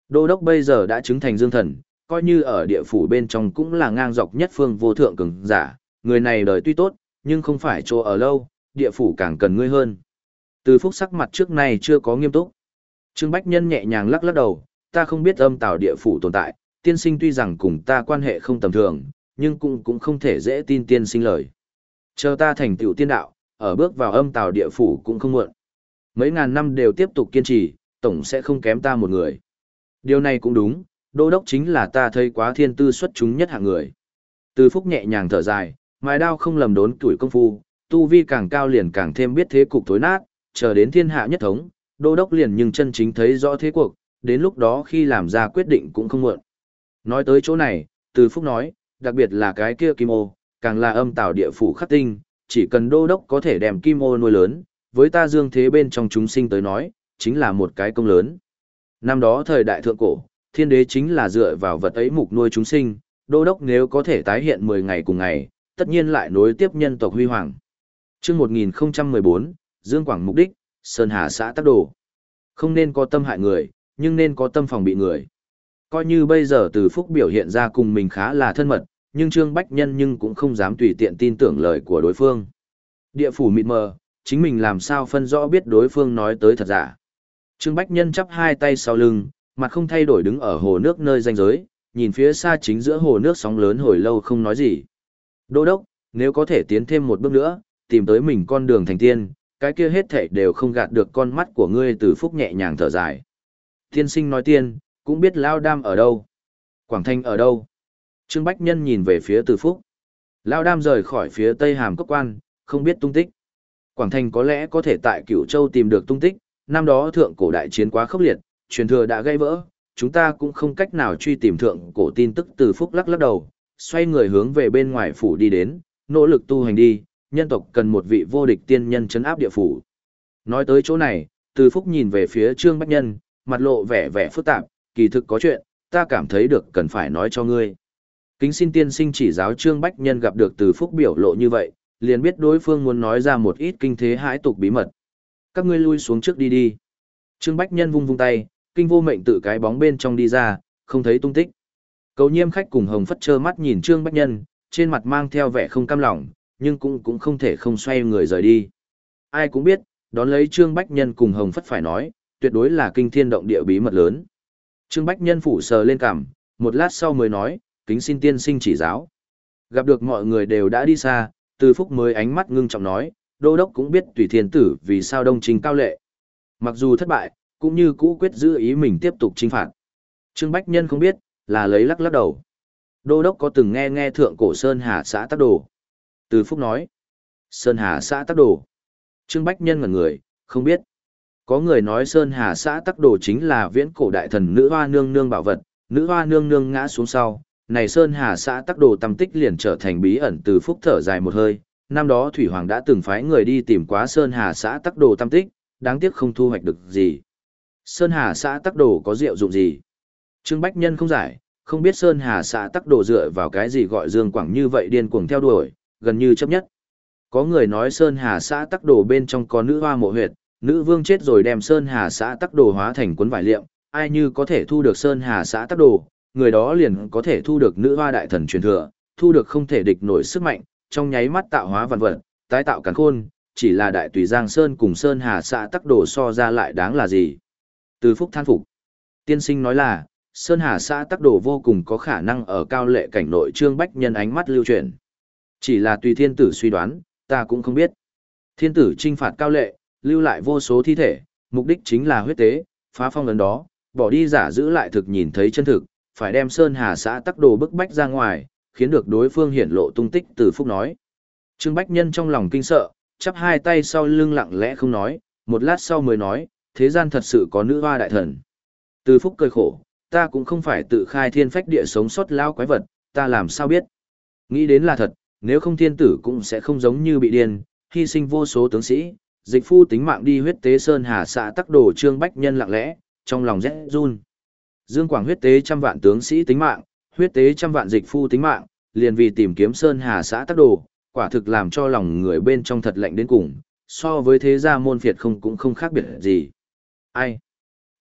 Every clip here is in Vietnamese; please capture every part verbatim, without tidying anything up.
Đô đốc bây giờ đã chứng thành dương thần, coi như ở địa phủ bên trong cũng là ngang dọc nhất phương vô thượng cường giả, người này đời tuy tốt, nhưng không phải chỗ ở lâu, địa phủ càng cần ngươi hơn. Từ Phúc sắc mặt trước nay chưa có nghiêm túc. Trương Bách Nhân nhẹ nhàng lắc lắc đầu, ta không biết âm tào địa phủ tồn tại, tiên sinh tuy rằng cùng ta quan hệ không tầm thường, nhưng cũng cũng không thể dễ tin tiên sinh lời. Chờ ta thành tựu tiên đạo, ở bước vào âm tào địa phủ cũng không muộn. Mấy ngàn năm đều tiếp tục kiên trì, tổng sẽ không kém ta một người. Điều này cũng đúng, đô đốc chính là ta thấy quá thiên tư xuất chúng nhất hạng người. Từ Phúc nhẹ nhàng thở dài, mài đao không lầm đốn tuổi công phu, tu vi càng cao liền càng thêm biết thế cục tối nát, chờ đến thiên hạ nhất thống, đô đốc liền nhưng chân chính thấy rõ thế cuộc, đến lúc đó khi làm ra quyết định cũng không muộn. Nói tới chỗ này, Từ Phúc nói, đặc biệt là cái kia kim ô, càng là âm tào địa phủ khắc tinh, chỉ cần đô đốc có thể đem kim ô nuôi lớn, với ta dương thế bên trong chúng sinh tới nói, chính là một cái công lớn. Năm đó thời đại thượng cổ, thiên đế chính là dựa vào vật ấy mục nuôi chúng sinh, đô đốc nếu có thể tái hiện mười ngày cùng ngày, tất nhiên lại nối tiếp nhân tộc huy hoàng. Chương một nghìn không trăm mười bốn, Dương Quảng mục đích, Sơn Hà xã Tắc Đồ. Không nên có tâm hại người, nhưng nên có tâm phòng bị người. Coi như bây giờ Từ Phúc biểu hiện ra cùng mình khá là thân mật, nhưng Trương Bách Nhân nhưng cũng không dám tùy tiện tin tưởng lời của đối phương. Địa phủ mịt mờ, chính mình làm sao phân rõ biết đối phương nói tới thật giả. Trương Bách Nhân chắp hai tay sau lưng, mặt không thay đổi đứng ở hồ nước nơi ranh giới, nhìn phía xa chính giữa hồ nước sóng lớn hồi lâu không nói gì. Đô đốc, nếu có thể tiến thêm một bước nữa, tìm tới mình con đường thành tiên, cái kia hết thảy đều không gạt được con mắt của ngươi. Từ Phúc nhẹ nhàng thở dài. Tiên sinh nói tiên, cũng biết Lao Đam ở đâu. Quảng Thanh ở đâu? Trương Bách Nhân nhìn về phía Từ Phúc. Lao Đam rời khỏi phía tây hàm cốc quan, không biết tung tích. Quảng Thanh có lẽ có thể tại Cửu Châu tìm được tung tích, năm đó thượng cổ đại chiến quá khốc liệt, truyền thừa đã gây vỡ, chúng ta cũng không cách nào truy tìm thượng cổ tin tức. Từ Phúc lắc lắc đầu, xoay người hướng về bên ngoài phủ đi đến, nỗ lực tu hành đi, nhân tộc cần một vị vô địch tiên nhân trấn áp địa phủ. Nói tới chỗ này, Từ Phúc nhìn về phía Trương Bách Nhân, mặt lộ vẻ vẻ phức tạp, kỳ thực có chuyện, ta cảm thấy được cần phải nói cho ngươi. Kính xin tiên sinh chỉ giáo. Trương Bách Nhân gặp được Từ Phúc biểu lộ như vậy, liền biết đối phương muốn nói ra một ít kinh thế hãi tục bí mật. Các ngươi lui xuống trước đi đi. Trương Bách Nhân vung vung tay, kinh vô mệnh tự cái bóng bên trong đi ra, không thấy tung tích. Cầu Nhiêm khách cùng Hồng Phất trơ mắt nhìn Trương Bách Nhân, trên mặt mang theo vẻ không cam lòng, nhưng cũng cũng không thể không xoay người rời đi. Ai cũng biết, đón lấy Trương Bách Nhân cùng Hồng Phất phải nói, tuyệt đối là kinh thiên động địa bí mật lớn. Trương Bách Nhân phủ sờ lên cằm, một lát sau mới nói, kính xin tiên sinh chỉ giáo. Gặp được mọi người đều đã đi xa, Từ Phúc mới ánh mắt ngưng trọng nói, đô đốc cũng biết Tùy Thiên Tử vì sao đông trình cao lệ. Mặc dù thất bại, cũng như cũ quyết giữ ý mình tiếp tục chinh phạt. Trương Bách Nhân không biết, là lấy lắc lắc đầu. Đô đốc có từng nghe nghe thượng cổ Sơn Hà xã Tắc Đồ? Từ Phúc nói. Sơn Hà xã Tắc Đồ. Trương Bách Nhân ngẩn người, không biết. Có người nói Sơn Hà xã Tắc Đồ chính là viễn cổ đại thần nữ hoa nương nương bảo vật, nữ hoa nương nương ngã xuống sau. Này Sơn Hà xã Tắc Đồ tâm tích liền trở thành bí ẩn. Từ Phúc thở dài một hơi. Năm đó Thủy Hoàng đã từng phái người đi tìm quá Sơn Hà xã Tắc Đồ tâm tích, đáng tiếc không thu hoạch được gì. Sơn Hà xã Tắc Đồ có diệu dụng gì? Trương Bách Nhân không giải, không biết Sơn Hà xã Tắc Đồ dựa vào cái gì gọi Dương Quảng như vậy điên cuồng theo đuổi, gần như chấp nhất. Có người nói Sơn Hà xã Tắc Đồ bên trong có nữ hoa mộ huyệt, nữ vương chết rồi đem Sơn Hà xã Tắc Đồ hóa thành cuốn vải liệm, ai như có thể thu được Sơn Hà xã Tắc Đồ, người đó liền có thể thu được nữ hoa đại thần truyền thừa, thu được không thể địch nổi sức mạnh, trong nháy mắt tạo hóa vạn vật, tái tạo càn khôn, chỉ là đại tùy Giang Sơn cùng Sơn Hà xã Tắc Đồ so ra lại đáng là gì? Từ Phúc than phục. Tiên sinh nói là, Sơn Hà xã Tắc Đồ vô cùng có khả năng ở cao lệ cảnh nội. Trương Bách Nhân ánh mắt lưu chuyển. Chỉ là tùy thiên tử suy đoán, ta cũng không biết. Thiên tử trinh phạt cao lệ, lưu lại vô số thi thể, mục đích chính là huyết tế, phá phong ấn đó, bỏ đi giả giữ lại thực nhìn thấy chân thực, phải đem Sơn Hà xã Tắc Đồ bức bách ra ngoài, khiến được đối phương hiển lộ tung tích. Từ Phúc nói. Trương Bách Nhân trong lòng kinh sợ, chắp hai tay sau lưng lặng lẽ không nói, một lát sau mới nói, thế gian thật sự có nữ hoa đại thần. Từ Phúc cười khổ, ta cũng không phải tự khai thiên phách địa sống sót lao quái vật, ta làm sao biết. Nghĩ đến là thật, nếu không thiên tử cũng sẽ không giống như bị điên, hy sinh vô số tướng sĩ, dịch phu tính mạng đi huyết tế Sơn Hà xã Tắc Đồ. Trương Bách Nhân lặng lẽ, trong lòng rét run. Dương Quảng huyết tế trăm vạn tướng sĩ tính mạng, huyết tế trăm vạn dịch phu tính mạng, liền vì tìm kiếm Sơn Hà xã Tắc Đồ, quả thực làm cho lòng người bên trong thật lạnh đến cùng, so với thế gia môn phiệt không cũng không khác biệt gì. Ai?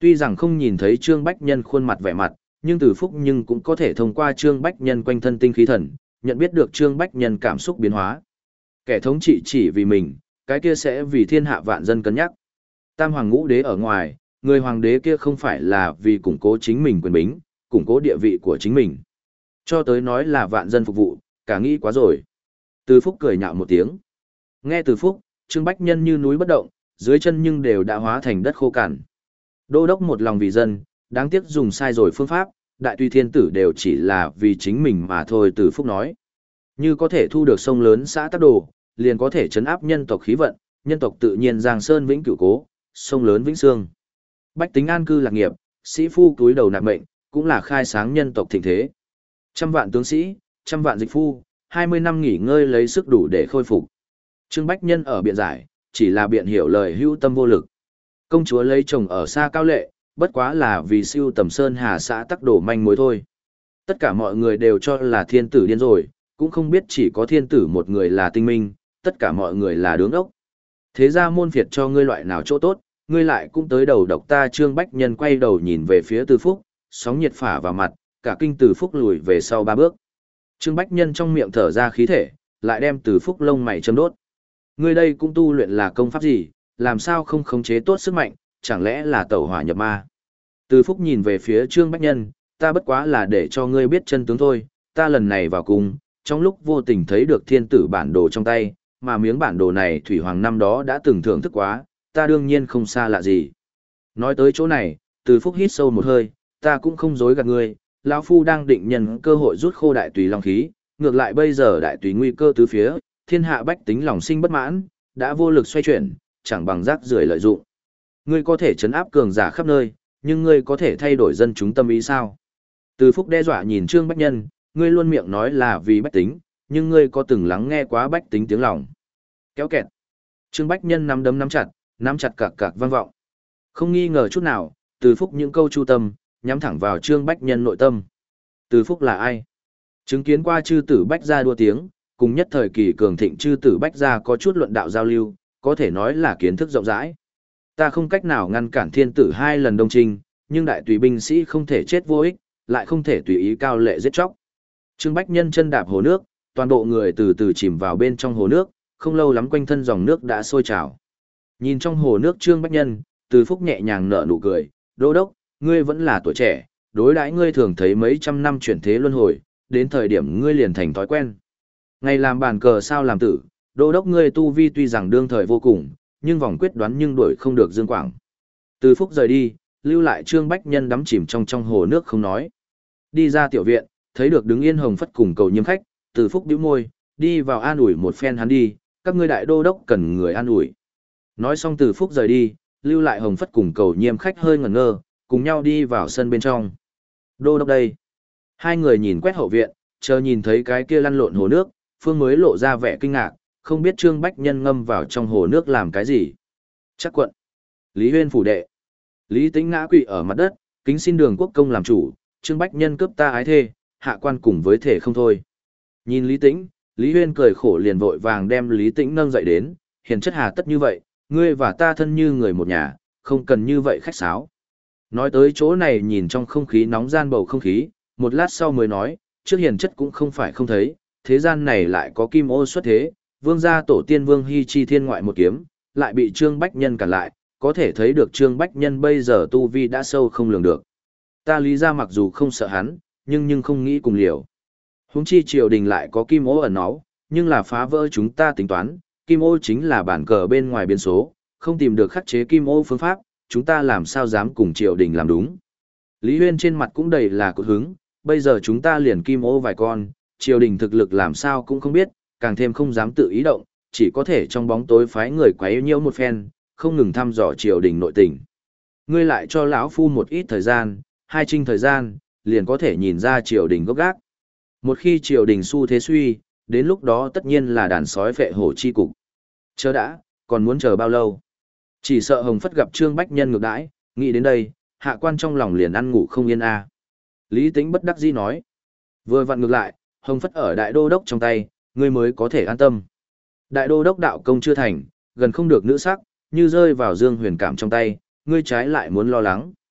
Tuy rằng không nhìn thấy Trương Bách Nhân khuôn mặt vẻ mặt, nhưng Từ Phúc nhưng cũng có thể thông qua Trương Bách Nhân quanh thân tinh khí thần, nhận biết được Trương Bách Nhân cảm xúc biến hóa. Kẻ thống trị chỉ vì mình, cái kia sẽ vì thiên hạ vạn dân cân nhắc. Tam hoàng ngũ đế ở ngoài, người hoàng đế kia không phải là vì củng cố chính mình quyền bính, củng cố địa vị của chính mình. Cho tới nói là vạn dân phục vụ, cả nghĩ quá rồi. Từ Phúc cười nhạo một tiếng. Nghe Từ Phúc, Trương Bách Nhân như núi bất động, dưới chân nhưng đều đã hóa thành đất khô cằn. Đô đốc một lòng vì dân, đáng tiếc dùng sai rồi phương pháp, đại tùy thiên tử đều chỉ là vì chính mình mà thôi. Từ Phúc nói. Như có thể thu được sông lớn xã Tắc Đồ, liền có thể chấn áp nhân tộc khí vận, nhân tộc tự nhiên giang sơn vĩnh cửu cố, sông lớn vĩnh sương. Bách tính an cư lạc nghiệp, sĩ phu túi đầu nạp mệnh, cũng là khai sáng nhân tộc thịnh thế. Trăm vạn tướng sĩ, trăm vạn dịch phu, hai mươi năm nghỉ ngơi lấy sức đủ để khôi phục. Trương Bách Nhân ở biện giải, chỉ là biện hiểu lời hữu tâm vô lực. Công chúa lấy chồng ở xa Cao Lệ, bất quá là vì siêu tầm sơn hà xã Tắc Đồ manh mối thôi. Tất cả mọi người đều cho là thiên tử điên rồi, cũng không biết chỉ có thiên tử một người là tinh minh, tất cả mọi người là đứng ốc. Thế ra môn phiệt cho ngươi loại nào chỗ tốt, ngươi lại cũng tới đầu độc ta. Trương Bách Nhân quay đầu nhìn về phía Từ Phúc, sóng nhiệt phả vào mặt, cả kinh Từ Phúc lùi về sau ba bước. Trương Bách Nhân trong miệng thở ra khí thể, lại đem Từ Phúc lông mày châm đốt. Ngươi đây cũng tu luyện là công pháp gì, làm sao không khống chế tốt sức mạnh, chẳng lẽ là tẩu hỏa nhập ma? Từ Phúc nhìn về phía Trương Bách Nhân, ta bất quá là để cho ngươi biết chân tướng thôi, ta lần này vào cung, trong lúc vô tình thấy được thiên tử bản đồ trong tay, mà miếng bản đồ này Thủy Hoàng năm đó đã từng thưởng thức quá, ta đương nhiên không xa lạ gì. Nói tới chỗ này, Từ Phúc hít sâu một hơi, ta cũng không dối gạt ngươi, lão phu đang định nhân cơ hội rút khô đại tùy long khí, ngược lại bây giờ đại tùy nguy cơ tứ phía, thiên hạ bách tính lòng sinh bất mãn, đã vô lực xoay chuyển, chẳng bằng rác rưởi lợi dụng. Ngươi có thể trấn áp cường giả khắp nơi, nhưng ngươi có thể thay đổi dân chúng tâm ý sao? Từ Phúc đe dọa nhìn Trương Bách Nhân, ngươi luôn miệng nói là vì bách tính, nhưng ngươi có từng lắng nghe quá bách tính tiếng lòng? Kéo kẹt. Trương Bách Nhân nắm đấm nắm chặt, nắm chặt cạc cạc vang vọng. Không nghi ngờ chút nào, Từ Phúc những câu chu tâm, nhắm thẳng vào Trương Bách Nhân nội tâm. Từ Phúc là ai? Chứng kiến qua chư tử Bách gia đua tiếng, cùng nhất thời kỳ cường thịnh chư tử Bách gia có chút luận đạo giao lưu, có thể nói là kiến thức rộng rãi. Ta không cách nào ngăn cản thiên tử hai lần đông trinh, nhưng đại tùy binh sĩ không thể chết vô ích, lại không thể tùy ý cao lệ giết chóc. Trương Bách Nhân chân đạp hồ nước, toàn bộ người từ từ chìm vào bên trong hồ nước, không lâu lắm quanh thân dòng nước đã sôi trào. Nhìn trong hồ nước Trương Bách Nhân, Từ Phúc nhẹ nhàng nở nụ cười, đô đốc, ngươi vẫn là tuổi trẻ, đối đãi ngươi thường thấy mấy trăm năm chuyển thế luân hồi, đến thời điểm ngươi liền thành thói quen. Ngày làm bàn cờ sao làm tử, đô đốc ngươi tu vi tuy rằng đương thời vô cùng, nhưng vòng quyết đoán nhưng đuổi không được Dương Quảng. Từ Phúc rời đi, lưu lại Trương Bách Nhân đắm chìm trong trong hồ nước không nói. Đi ra tiểu viện, thấy được đứng yên Hồng Phất cùng cầu nhiêm khách, Từ Phúc bĩu môi, đi vào an ủi một phen hắn đi, các ngươi đại đô đốc cần người an ủi. Nói xong Từ Phúc rời đi, lưu lại Hồng Phất cùng cầu nhiêm khách hơi ngẩn ngơ, cùng nhau đi vào sân bên trong. Đô đốc đây. Hai người nhìn quét hậu viện, chờ nhìn thấy cái kia lăn lộn hồ nước, Phương mới lộ ra vẻ kinh ngạc, không biết Trương Bách Nhân ngâm vào trong hồ nước làm cái gì. Chắc quận. Lý Huyên phủ đệ. Lý Tĩnh ngã quỵ ở mặt đất, kính xin Đường Quốc công làm chủ, Trương Bách Nhân cướp ta ái thê, hạ quan cùng với thể không thôi. Nhìn Lý Tĩnh, Lý Huyên cười khổ liền vội vàng đem Lý Tĩnh nâng dậy đến, hiền chất hà tất như vậy, ngươi và ta thân như người một nhà, không cần như vậy khách sáo. Nói tới chỗ này nhìn trong không khí nóng gian bầu không khí, một lát sau mới nói, trước hiền chất cũng không phải không thấy, thế gian này lại có kim ô xuất thế, vương gia tổ tiên Vương Hy chi thiên ngoại một kiếm, lại bị Trương Bách Nhân cản lại, có thể thấy được Trương Bách Nhân bây giờ tu vi đã sâu không lường được. Ta lý ra mặc dù không sợ hắn, nhưng nhưng không nghĩ cùng liều. Huống chi triều đình lại có kim ô ẩn náu, nhưng là phá vỡ chúng ta tính toán, kim ô chính là bản cờ bên ngoài biên số, không tìm được khắc chế kim ô phương pháp, chúng ta làm sao dám cùng triều đình làm đúng. Lý Huyên trên mặt cũng đầy là cột hứng, bây giờ chúng ta liền kim ô vài con, triều đình thực lực làm sao cũng không biết, càng thêm không dám tự ý động, chỉ có thể trong bóng tối phái người quấy nhiễu một phen, không ngừng thăm dò triều đình nội tình. Ngươi lại cho lão phu một ít thời gian, hai trinh thời gian, liền có thể nhìn ra triều đình gốc gác. Một khi triều đình xu thế suy, đến lúc đó tất nhiên là đàn sói phệ hổ chi cục. Chờ đã, còn muốn chờ bao lâu? Chỉ sợ Hồng Phất gặp Trương Bách Nhân ngược đãi, nghĩ đến đây, hạ quan trong lòng liền ăn ngủ không yên a. À. Lý Tĩnh bất đắc dĩ nói. Vừa vặn ngược lại, Hồng Phất ở đại đô đốc trong tay, ngươi mới có thể an tâm. Đại đô đốc đạo công chưa thành, gần không được nữ sắc, như rơi vào Dương Huyền Cảm trong tay, ngươi trái lại muốn lo lắng.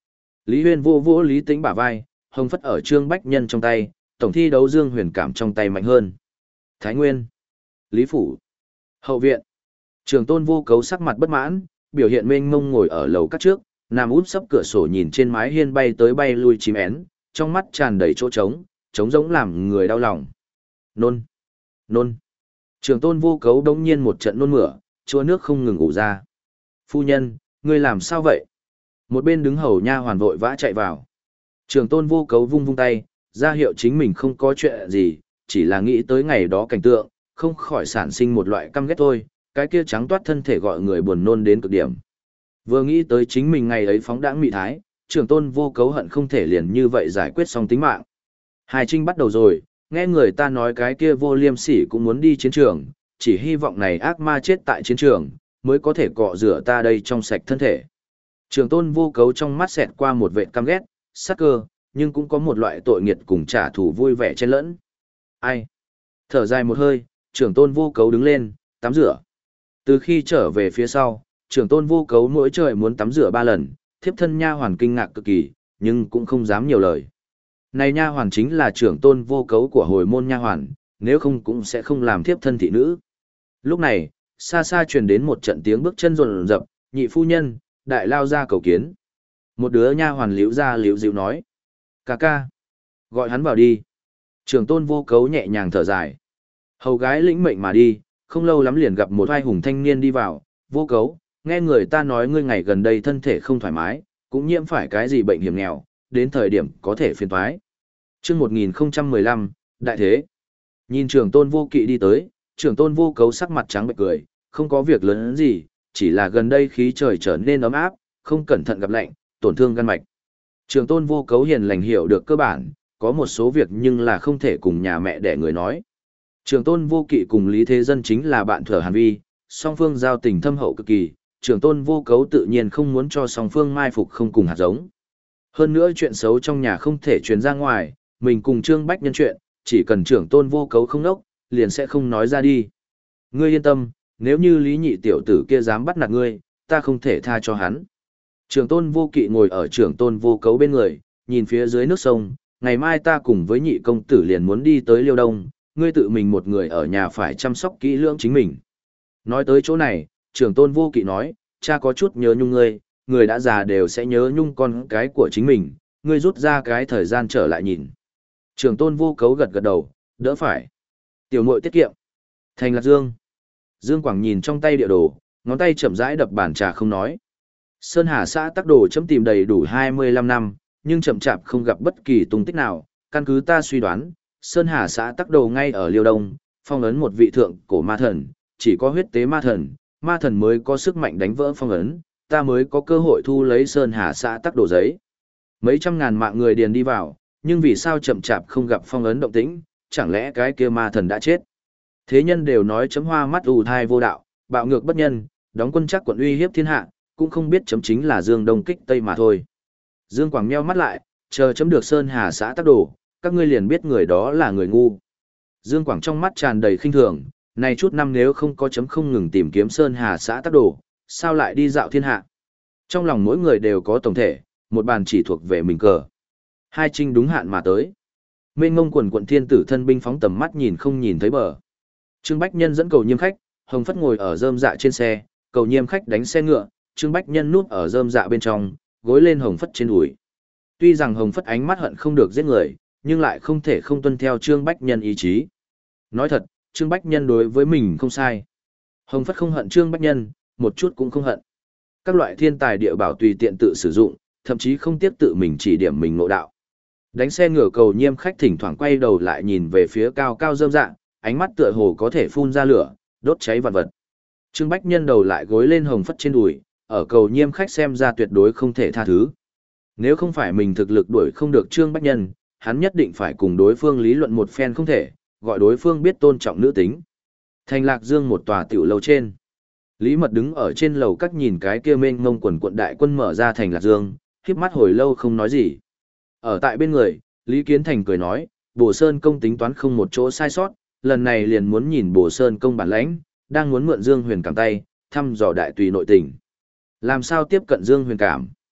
Lý Huyên vô vỗ Lý Tĩnh bả vai, hồng phất ở Trương Bách Nhân trong tay, tổng thi đấu Dương Huyền Cảm trong tay mạnh hơn. Thái Nguyên, Lý Phủ, Hậu Viện. Trường Tôn Vô Cấu sắc mặt bất mãn, biểu hiện mênh mông ngồi ở lầu các trước, nằm úp sấp cửa sổ nhìn trên mái hiên bay tới bay lui chim én, trong mắt tràn đầy chỗ trống, trống rỗng làm người đau lòng. Nôn, nôn. Trường Tôn Vô Cấu đống nhiên một trận nôn mửa, chua nước không ngừng ủ ra. Phu nhân, ngươi làm sao vậy? Một bên đứng hầu nha hoàn vội vã chạy vào. Trường Tôn Vô Cấu vung vung tay, ra hiệu chính mình không có chuyện gì, chỉ là nghĩ tới ngày đó cảnh tượng, không khỏi sản sinh một loại căm ghét thôi, cái kia trắng toát thân thể gọi người buồn nôn đến cực điểm. Vừa nghĩ tới chính mình ngày ấy phóng đãng mị thái, Trường Tôn Vô Cấu hận không thể liền như vậy giải quyết xong tính mạng. Hai Trinh bắt đầu rồi, nghe người ta nói cái kia Vô Liêm Sỉ cũng muốn đi chiến trường, chỉ hy vọng này ác ma chết tại chiến trường, mới có thể cọ rửa ta đây trong sạch thân thể. Trường Tôn Vô Cấu trong mắt xẹt qua một vệt căm ghét, sắc cơ, nhưng cũng có một loại tội nghiệt cùng trả thù vui vẻ chen lẫn. Ai? Thở dài một hơi, Trường Tôn Vô Cấu đứng lên, tắm rửa. Từ khi trở về phía sau, Trường Tôn Vô Cấu mỗi trời muốn tắm rửa ba lần, thiếp thân nha hoàn kinh ngạc cực kỳ, nhưng cũng không dám nhiều lời. Này nha hoàn chính là Trường Tôn Vô Cấu của hồi môn nha hoàn, nếu không cũng sẽ không làm thiếp thân thị nữ. Lúc này, xa xa truyền đến một trận tiếng bước chân rồn rập, nhị phu nhân, đại lao ra cầu kiến. Một đứa nha hoàn liễu ra liễu dịu nói. Cà ca. Gọi hắn vào đi. Trường Tôn Vô Cấu nhẹ nhàng thở dài. Hầu gái lĩnh mệnh mà đi, không lâu lắm liền gặp một vai hùng thanh niên đi vào. Vô Cấu, nghe người ta nói ngươi ngày gần đây thân thể không thoải mái, cũng nhiễm phải cái gì bệnh hiểm nghèo, đến thời điểm có thể phiền toái. Chương một nghìn không trăm mười lăm, đại thế. Nhìn Trường Tôn Vô Kỵ đi tới, Trường Tôn Vô Cấu sắc mặt trắng bệch cười, không có việc lớn gì, chỉ là gần đây khí trời trở nên ấm áp, không cẩn thận gặp lạnh, tổn thương gan mạch. Trường Tôn Vô Cấu hiền lành hiểu được cơ bản, có một số việc nhưng là không thể cùng nhà mẹ đẻ người nói. Trường Tôn Vô Kỵ cùng Lý Thế Dân chính là bạn thở Hàn Vi, song phương giao tình thâm hậu cực kỳ, Trường Tôn Vô Cấu tự nhiên không muốn cho song phương mai phục không cùng hạt giống. Hơn nữa chuyện xấu trong nhà không thể truyền ra ngoài, mình cùng Trương Bách Nhân chuyện, chỉ cần Trường Tôn Vô Cấu không nốc, liền sẽ không nói ra đi. Ngươi yên tâm, nếu như Lý Nhị tiểu tử kia dám bắt nạt ngươi, ta không thể tha cho hắn. Trường Tôn Vô Kỵ ngồi ở Trường Tôn Vô Cấu bên người, nhìn phía dưới nước sông, ngày mai ta cùng với nhị công tử liền muốn đi tới Liêu Đông, ngươi tự mình một người ở nhà phải chăm sóc kỹ lưỡng chính mình. Nói tới chỗ này, Trường Tôn Vô Kỵ nói, cha có chút nhớ nhung ngươi, người đã già đều sẽ nhớ nhung con cái của chính mình, ngươi rút ra cái thời gian trở lại nhìn. Trường Tôn Vô Cấu gật gật đầu, đỡ phải. Tiểu muội tiết kiệm. Thành Lạc Dương. Dương Quảng nhìn trong tay địa đồ, ngón tay chậm rãi đập bàn trà không nói. Sơn Hà xã Tắc Đồ chấm tìm đầy đủ hai mươi lăm năm, nhưng chậm chạp không gặp bất kỳ tung tích nào, căn cứ ta suy đoán, Sơn Hà xã Tắc Đồ ngay ở Liêu Đông, phong ấn một vị thượng cổ ma thần, chỉ có huyết tế ma thần, ma thần mới có sức mạnh đánh vỡ phong ấn, ta mới có cơ hội thu lấy Sơn Hà xã Tắc Đồ giấy. Mấy trăm ngàn mạng người điền đi vào, nhưng vì sao chậm chạp không gặp phong ấn động tĩnh, chẳng lẽ cái kia ma thần đã chết? Thế nhân đều nói chấm hoa mắt ù thai vô đạo, bạo ngược bất nhân, đóng quân chắc quận uy hiếp thiên hạ, cũng không biết chấm chính là Dương Đông kích Tây mà thôi. Dương Quảng nheo mắt lại, chờ chấm được Sơn Hà xã Tắc Đồ, các ngươi liền biết người đó là người ngu. Dương Quảng trong mắt tràn đầy khinh thường, này chút năm nếu không có chấm không ngừng tìm kiếm Sơn Hà xã Tắc Đồ, sao lại đi dạo thiên hạ? Trong lòng mỗi người đều có tổng thể, một bàn chỉ thuộc về mình cờ. Hai Trinh đúng hạn mà tới. Mênh ngông quần quận thiên tử thân binh phóng tầm mắt nhìn không nhìn thấy bờ. Trương Bách Nhân dẫn cầu nhiêm khách, Hồng Phất ngồi ở rơm dạ trên xe, cầu nhiêm khách đánh xe ngựa, Trương Bách Nhân núp ở rơm dạ bên trong, gối lên Hồng Phất trên đùi. Tuy rằng Hồng Phất ánh mắt hận không được giết người, nhưng lại không thể không tuân theo Trương Bách Nhân ý chí. Nói thật, Trương Bách Nhân đối với mình không sai. Hồng Phất không hận Trương Bách Nhân, một chút cũng không hận. Các loại thiên tài địa bảo tùy tiện tự sử dụng, thậm chí không tiếc tự mình chỉ điểm mình ngộ đạo. Đánh xe ngựa cầu nhiêm khách thỉnh thoảng quay đầu lại nhìn về phía cao cao rơm dạ, ánh mắt tựa hồ có thể phun ra lửa, đốt cháy vạn vật. Trương Bách Nhân đầu lại gối lên Hồng Phất trên đùi, ở cầu nhiêm khách xem ra tuyệt đối không thể tha thứ. Nếu không phải mình thực lực đuổi không được Trương Bách Nhân, hắn nhất định phải cùng đối phương lý luận một phen không thể, gọi đối phương biết tôn trọng nữ tính. Thành Lạc Dương một tòa tiểu lầu trên. Lý Mật đứng ở trên lầu các nhìn cái kia mênh mông quần quận đại quân mở ra Thành Lạc Dương, khiếp mắt hồi lâu không nói gì. Ở tại bên người, Lý Kiến Thành cười nói, Bồ Sơn công tính toán không một chỗ sai sót, lần này liền muốn nhìn Bồ Sơn công bản lãnh, đang muốn mượn Dương Huyền Cảm tay, thăm dò đại tùy nội tình. Làm sao tiếp cận Dương Huyền Cảm?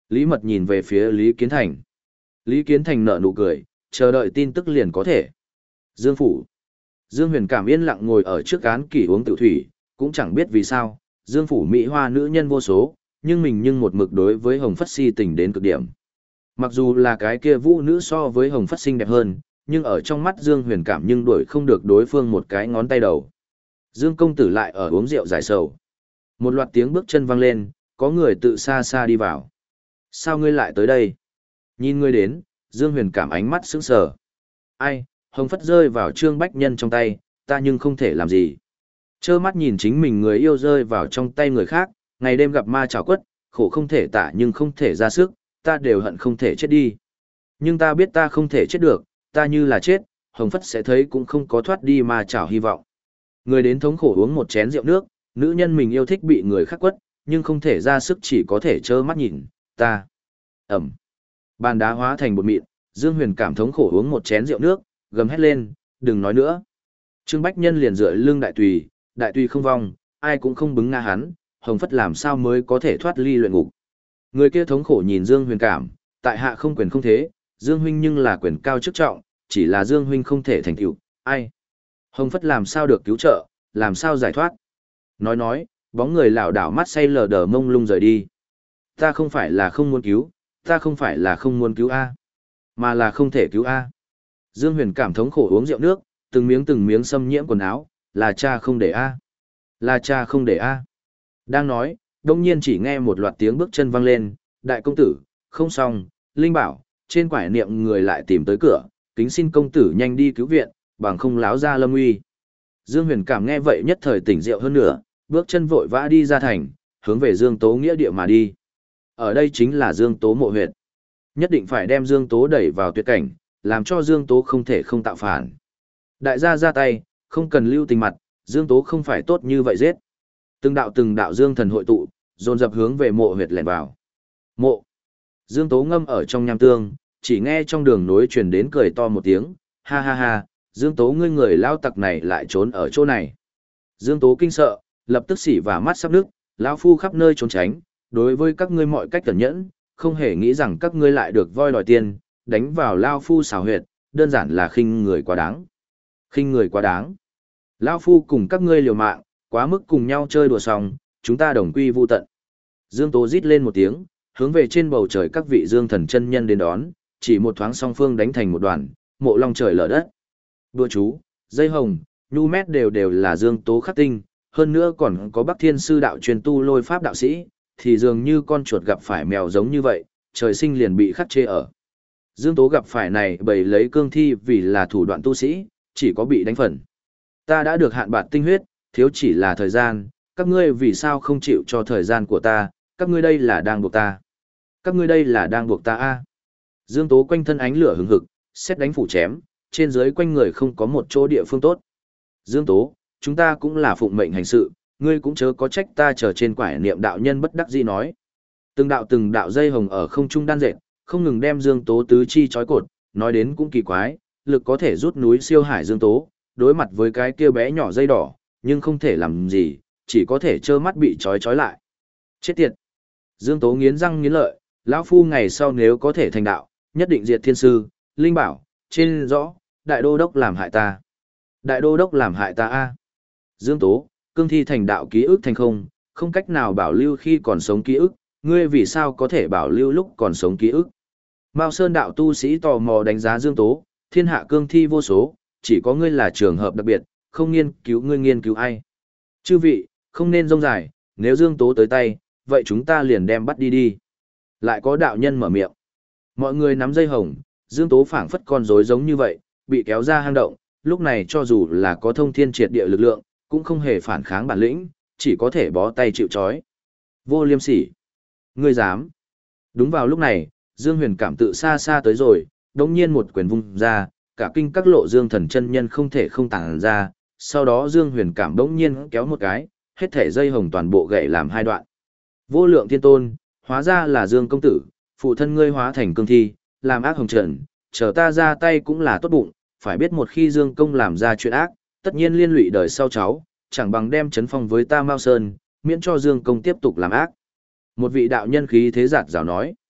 Lý Mật nhìn về phía Lý Kiến Thành. Lý Kiến Thành nở nụ cười, chờ đợi tin tức liền có thể. Dương Phủ. Dương Huyền Cảm yên lặng ngồi ở trước án kỷ uống tiểu thủy, cũng chẳng biết vì sao, Dương Phủ Mỹ Hoa nữ nhân vô số, nhưng mình nhưng một mực đối với Hồng Phất si tình đến cực điểm. Mặc dù là cái kia vũ nữ so với Hồng Phất xinh đẹp hơn, nhưng ở trong mắt Dương Huyền Cảm nhưng đuổi không được đối phương một cái ngón tay đầu. Dương công tử lại ở uống rượu giải sầu. Một loạt tiếng bước chân vang lên, có người tự xa xa đi vào. Sao ngươi lại tới đây? Nhìn ngươi đến, Dương Huyền Cảm ánh mắt sững sờ. Ai, Hồng Phất rơi vào Trương Bách Nhân trong tay, ta nhưng không thể làm gì. Trơ mắt nhìn chính mình người yêu rơi vào trong tay người khác, ngày đêm gặp ma trảo quất, khổ không thể tả nhưng không thể ra sức, ta đều hận không thể chết đi. Nhưng ta biết ta không thể chết được, ta như là chết, Hồng Phất sẽ thấy cũng không có thoát đi ma trảo hy vọng. Người đến thống khổ uống một chén rượu nước, nữ nhân mình yêu thích bị người khác quất, nhưng không thể ra sức chỉ có thể trơ mắt nhìn, ta. Ẩm. Bàn đá hóa thành bột mịn, Dương Huyền Cảm thống khổ uống một chén rượu nước, gầm hét lên, đừng nói nữa. Trương Bách Nhân liền dựa lưng đại tùy, đại tùy không vong, ai cũng không bứng nga hắn, Hồng Phất làm sao mới có thể thoát ly luyện ngục. Người kia thống khổ nhìn Dương Huyền Cảm, tại hạ không quyền không thế, Dương huynh nhưng là quyền cao chức trọng, chỉ là Dương huynh không thể thành tựu, ai? Hồng Phất làm sao được cứu trợ, làm sao giải thoát? Nói nói, bóng người lảo đảo mắt say lờ đờ mông lung rời đi. Ta không phải là không muốn cứu, ta không phải là không muốn cứu A, mà là không thể cứu A. Dương Huyền Cảm thống khổ uống rượu nước, từng miếng từng miếng xâm nhiễm quần áo, là cha không để A. Là cha không để A. Đang nói, đông nhiên chỉ nghe một loạt tiếng bước chân vang lên, đại công tử, không xong, Linh bảo, trên quải niệm người lại tìm tới cửa, kính xin công tử nhanh đi cứu viện, bằng không láo ra lâm uy. Dương Huyền Cảm nghe vậy nhất thời tỉnh rượu hơn nữa, bước chân vội vã đi ra thành, hướng về Dương Tố nghĩa địa mà đi. Ở đây chính là Dương Tố mộ huyệt. Nhất định phải đem Dương Tố đẩy vào tuyệt cảnh, làm cho Dương Tố không thể không tạo phản. Đại gia ra tay, không cần lưu tình mặt, Dương Tố không phải tốt như vậy giết. Từng đạo từng đạo Dương thần hội tụ, dồn dập hướng về mộ huyệt lẻn vào. Mộ. Dương Tố ngâm ở trong nham tương, chỉ nghe trong đường nối truyền đến cười to một tiếng, ha ha ha, Dương Tố ngươi người lao tặc này lại trốn ở chỗ này. Dương Tố kinh sợ, lập tức xỉ và mắt sắp nước, lão phu khắp nơi trốn tránh, đối với các ngươi mọi cách cẩn nhẫn, không hề nghĩ rằng các ngươi lại được voi đòi tiền, đánh vào lao phu xào huyệt, đơn giản là khinh người quá đáng. Khinh người quá đáng. Lao phu cùng các ngươi liều mạng, quá mức cùng nhau chơi đùa xong, chúng ta đồng quy vu tận. Dương Tố rít lên một tiếng, hướng về trên bầu trời các vị dương thần chân nhân đến đón, chỉ một thoáng song phương đánh thành một đoàn, mộ long trời lở đất. Đùa chú, dây hồng, nhu mét đều đều là Dương Tố khắc tinh, hơn nữa còn có Bắc Thiên sư đạo truyền tu lôi pháp đạo sĩ, thì dường như con chuột gặp phải mèo giống như vậy, trời sinh liền bị khắc chế ở. Dương Tố gặp phải này bầy lấy cương thi vì là thủ đoạn tu sĩ, chỉ có bị đánh phần. Ta đã được hạn bạt tinh huyết, thiếu chỉ là thời gian, các ngươi vì sao không chịu cho thời gian của ta, các ngươi đây là đang buộc ta. Các ngươi đây là đang buộc ta a. Dương Tố quanh thân ánh lửa hừng hực, xét đánh phủ chém, trên dưới quanh người không có một chỗ địa phương tốt. Dương Tố, chúng ta cũng là phụng mệnh hành sự, ngươi cũng chớ có trách ta chờ trên quải niệm đạo nhân bất đắc dĩ nói. Từng đạo từng đạo dây hồng ở không trung đan dệt, không ngừng đem Dương Tố tứ chi trói cột, nói đến cũng kỳ quái, lực có thể rút núi siêu hải Dương Tố, đối mặt với cái kia bé nhỏ dây đỏ, nhưng không thể làm gì, chỉ có thể trơ mắt bị trói trói lại. Chết tiệt! Dương Tố nghiến răng nghiến lợi, lão phu ngày sau nếu có thể thành đạo, nhất định diệt thiên sư, linh bảo, trên rõ, đại đô đốc làm hại ta. Đại đô đốc làm hại ta a. Dương Tố, cương thi thành đạo ký ức thành không, không cách nào bảo lưu khi còn sống ký ức, ngươi vì sao có thể bảo lưu lúc còn sống ký ức. Mao Sơn đạo tu sĩ tò mò đánh giá Dương Tố, thiên hạ cương thi vô số, chỉ có ngươi là trường hợp đặc biệt, không nghiên cứu ngươi nghiên cứu ai. Chư vị, không nên rông dài, nếu Dương Tố tới tay, vậy chúng ta liền đem bắt đi đi. Lại có đạo nhân mở miệng. Mọi người nắm dây hồng, Dương Tố phảng phất con rối giống như vậy, bị kéo ra hang động, lúc này cho dù là có thông thiên triệt địa lực lượng, cũng không hề phản kháng bản lĩnh, chỉ có thể bó tay chịu trói. Vô liêm sỉ. Ngươi dám. Đúng vào lúc này, Dương Huyền Cảm tự xa xa tới rồi, đống nhiên một quyền vung ra, cả kinh các lộ Dương thần chân nhân không thể không tàng ra, sau đó Dương Huyền Cảm đống nhiên kéo một cái, hết thể dây hồng toàn bộ gãy làm hai đoạn. Vô lượng thiên tôn, hóa ra là Dương công tử, phụ thân ngươi hóa thành cương thi, làm ác hồng trần, chờ ta ra tay cũng là tốt bụng, phải biết một khi Dương công làm ra chuyện ác, tất nhiên liên lụy đời sau cháu, chẳng bằng đem chấn phong với ta Mao Sơn, miễn cho Dương công tiếp tục làm ác. Một vị đạo nhân khí thế giạt rào nói.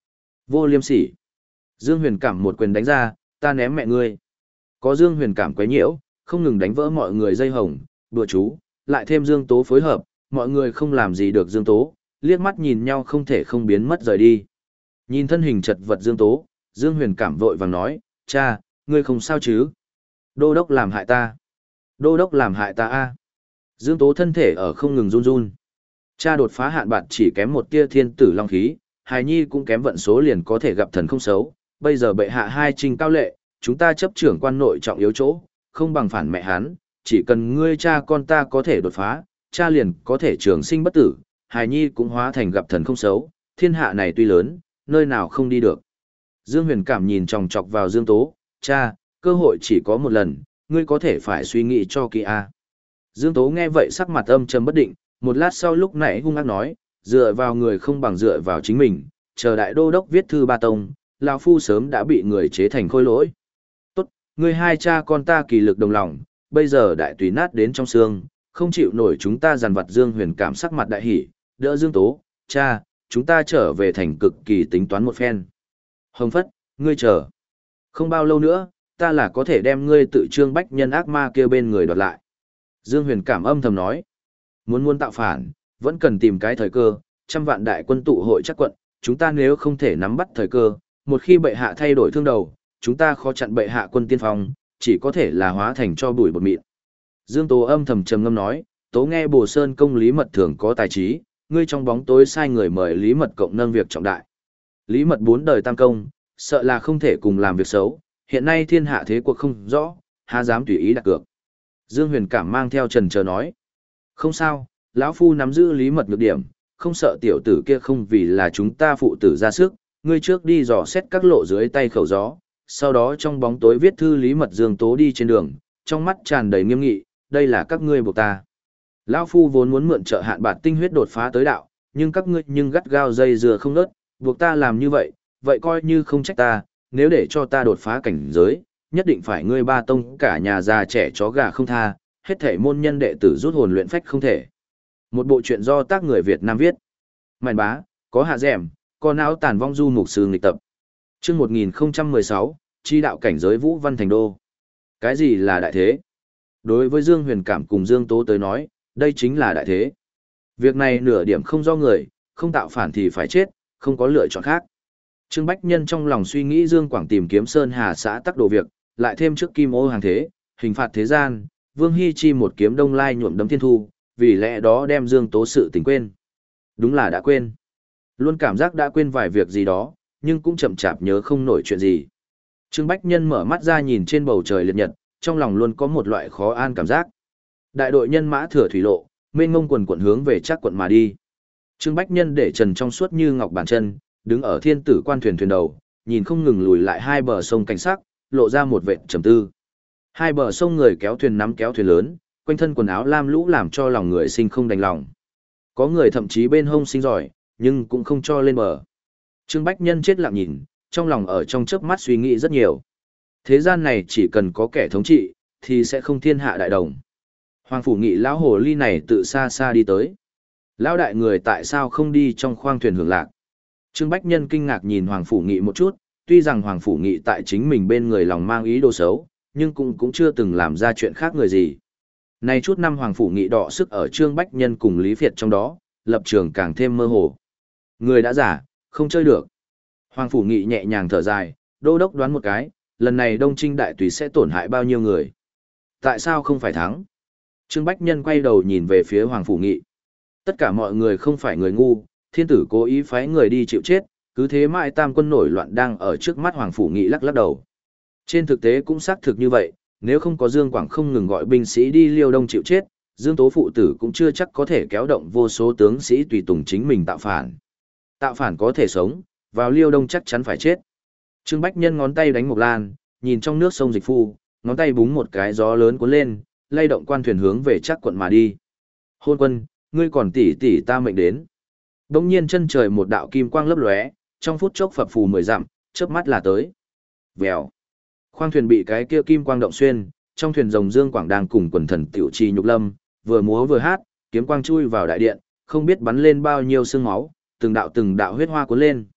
Vô liêm sỉ. Dương Huyền Cảm một quyền đánh ra, ta ném mẹ ngươi. Có Dương Huyền Cảm quấy nhiễu, không ngừng đánh vỡ mọi người dây hồng, đùa chú, lại thêm Dương Tố phối hợp, mọi người không làm gì được Dương Tố, liếc mắt nhìn nhau không thể không biến mất rời đi. Nhìn thân hình chật vật Dương Tố, Dương Huyền Cảm vội vàng nói, cha, ngươi không sao chứ? Đô đốc làm hại ta. Đô đốc làm hại ta a. Dương Tố thân thể ở không ngừng run run. Cha đột phá hạn bạc chỉ kém một tia thiên tử long khí, hài nhi cũng kém vận số liền có thể gặp thần không xấu. Bây giờ bệ hạ hai trình cao lệ, chúng ta chấp trưởng quan nội trọng yếu chỗ, không bằng phản mẹ hắn, chỉ cần ngươi cha con ta có thể đột phá, cha liền có thể trường sinh bất tử, hài nhi cũng hóa thành gặp thần không xấu, thiên hạ này tuy lớn, nơi nào không đi được. Dương Huyền Cảm nhìn chòng chọc vào Dương Tố, cha, cơ hội chỉ có một lần, ngươi có thể phải suy nghĩ cho kỹ a. Dương Tố nghe vậy sắc mặt âm trầm bất định, một lát sau lúc nãy hung ác nói, dựa vào người không bằng dựa vào chính mình, chờ đại đô đốc viết thư ba tông, lão phu sớm đã bị người chế thành khôi lỗi. Tốt, ngươi hai cha con ta kỳ lực đồng lòng, bây giờ đại tùy nát đến trong xương, không chịu nổi chúng ta giàn vật. Dương Huyền Cảm sắc mặt đại hỉ, đỡ Dương Tố, cha, chúng ta trở về thành cực kỳ tính toán một phen. Hồng Phất, ngươi chờ. Không bao lâu nữa, ta là có thể đem ngươi tự trương bách nhân ác ma kia bên người đoạt lại. Dương Huyền Cảm âm thầm nói, muốn muốn tạo phản, vẫn cần tìm cái thời cơ, trăm vạn đại quân tụ hội chắc quận, chúng ta nếu không thể nắm bắt thời cơ, một khi bệ hạ thay đổi thương đầu, chúng ta khó chặn bệ hạ quân tiên phong, chỉ có thể là hóa thành cho bụi bột mịn. Dương Tố âm thầm trầm ngâm nói, Tố nghe Bồ Sơn công Lý Mật thường có tài trí, ngươi trong bóng tối sai người mời Lý Mật cộng nâng việc trọng đại. Lý Mật bốn đời tam công, sợ là không thể cùng làm việc xấu, hiện nay thiên hạ thế cuộc không rõ, há dám tùy ý đặt cược. Dương Huyền Cảm mang theo trần chờ nói, không sao, lão phu nắm giữ Lý Mật nhược điểm, không sợ tiểu tử kia không vì là chúng ta phụ tử ra sức, ngươi trước đi dò xét các lộ dưới tay khẩu gió, sau đó trong bóng tối viết thư Lý Mật. Dương Tố đi trên đường, trong mắt tràn đầy nghiêm nghị, đây là các ngươi buộc ta. Lão phu vốn muốn mượn trợ hạn bạt tinh huyết đột phá tới đạo, nhưng các ngươi nhưng gắt gao dây dừa không ngớt, buộc ta làm như vậy, vậy coi như không trách ta, nếu để cho ta đột phá cảnh giới, nhất định phải ngươi ba tông cả nhà già trẻ chó gà không tha, hết thể môn nhân đệ tử rút hồn luyện phách không thể. Một bộ truyện do tác người Việt Nam viết. Mạn bá, có hạ dẻm, có não tàn vong du mục sư nghịch tập. Chương một nghìn không trăm mười sáu, chi đạo cảnh giới Vũ Văn Thành Đô. Cái gì là đại thế? Đối với Dương Huyền Cảm cùng Dương Tố tới nói, đây chính là đại thế. Việc này nửa điểm không do người, không tạo phản thì phải chết, không có lựa chọn khác. Trương Bách Nhân trong lòng suy nghĩ Dương Quảng tìm kiếm Sơn Hà xã tắc đồ việc, lại thêm trước Kim Ô hàng thế, hình phạt thế gian, Vương Hy Chi một kiếm đông lai nhuộm đấm thiên thu, vì lẽ đó đem Dương Tố sự tình quên. Đúng là đã quên. Luôn cảm giác đã quên vài việc gì đó, nhưng cũng chậm chạp nhớ không nổi chuyện gì. Trương Bách Nhân mở mắt ra nhìn trên bầu trời liệt nhật, trong lòng luôn có một loại khó an cảm giác. Đại đội nhân mã thừa thủy lộ, mênh mông quần quần hướng về chắc quận mà đi. Trương Bách Nhân để trần trong suốt như ngọc bàn chân, đứng ở thiên tử quan thuyền thuyền đầu, nhìn không ngừng lùi lại hai bờ sông cảnh sắc, lộ ra một vệt trầm tư. Hai bờ sông người kéo thuyền nắm kéo thuyền lớn, quanh thân quần áo lam lũ làm cho lòng người sinh không đành lòng. Có người thậm chí bên hông sinh giỏi, nhưng cũng không cho lên bờ. Trương Bách Nhân chết lặng nhìn, trong lòng ở trong chớp mắt suy nghĩ rất nhiều. Thế gian này chỉ cần có kẻ thống trị, thì sẽ không thiên hạ đại đồng. Hoàng phủ nghị lão hồ ly này tự xa xa đi tới. Lão đại người tại sao không đi trong khoang thuyền hưởng lạc? Trương Bách Nhân kinh ngạc nhìn Hoàng phủ nghị một chút, tuy rằng Hoàng phủ nghị tại chính mình bên người lòng mang ý đồ xấu, nhưng cũng cũng chưa từng làm ra chuyện khác người gì. Nay chút năm Hoàng phủ nghị đọ sức ở Trương Bách Nhân cùng Lý Việt trong đó, lập trường càng thêm mơ hồ. Người đã giả, không chơi được. Hoàng phủ nghị nhẹ nhàng thở dài, đô đốc đoán một cái, lần này Đông Trinh đại tùy sẽ tổn hại bao nhiêu người? Tại sao không phải thắng? Trương Bách Nhân quay đầu nhìn về phía Hoàng phủ nghị. Tất cả mọi người không phải người ngu, thiên tử cố ý phái người đi chịu chết, cứ thế mãi tam quân nổi loạn đang ở trước mắt Hoàng phủ nghị lắc lắc đầu. Trên thực tế cũng xác thực như vậy, nếu không có Dương Quảng không ngừng gọi binh sĩ đi Liêu Đông chịu chết, Dương Tố phụ tử cũng chưa chắc có thể kéo động vô số tướng sĩ tùy tùng chính mình tạo phản. Tạo phản có thể sống, vào Liêu Đông chắc chắn phải chết. Trương Bách Nhân ngón tay đánh một lan, nhìn trong nước sông Dịch Phu, ngón tay búng một cái gió lớn cuốn lên, lay động quan thuyền hướng về chắc quận mà đi. Hôn quân, ngươi còn tỉ tỉ ta mệnh đến. Đống nhiên chân trời một đạo kim quang lấp lóe, trong phút chốc phập phù mười dặm, chớp mắt là tới. Vèo. Khoang thuyền bị cái kia kim quang động xuyên, trong thuyền rồng Dương Quảng đang cùng quần thần tiểu trì nhục lâm, vừa múa vừa hát, kiếm quang chui vào đại điện, không biết bắn lên bao nhiêu sương máu, từng đạo từng đạo huyết hoa cuốn lên.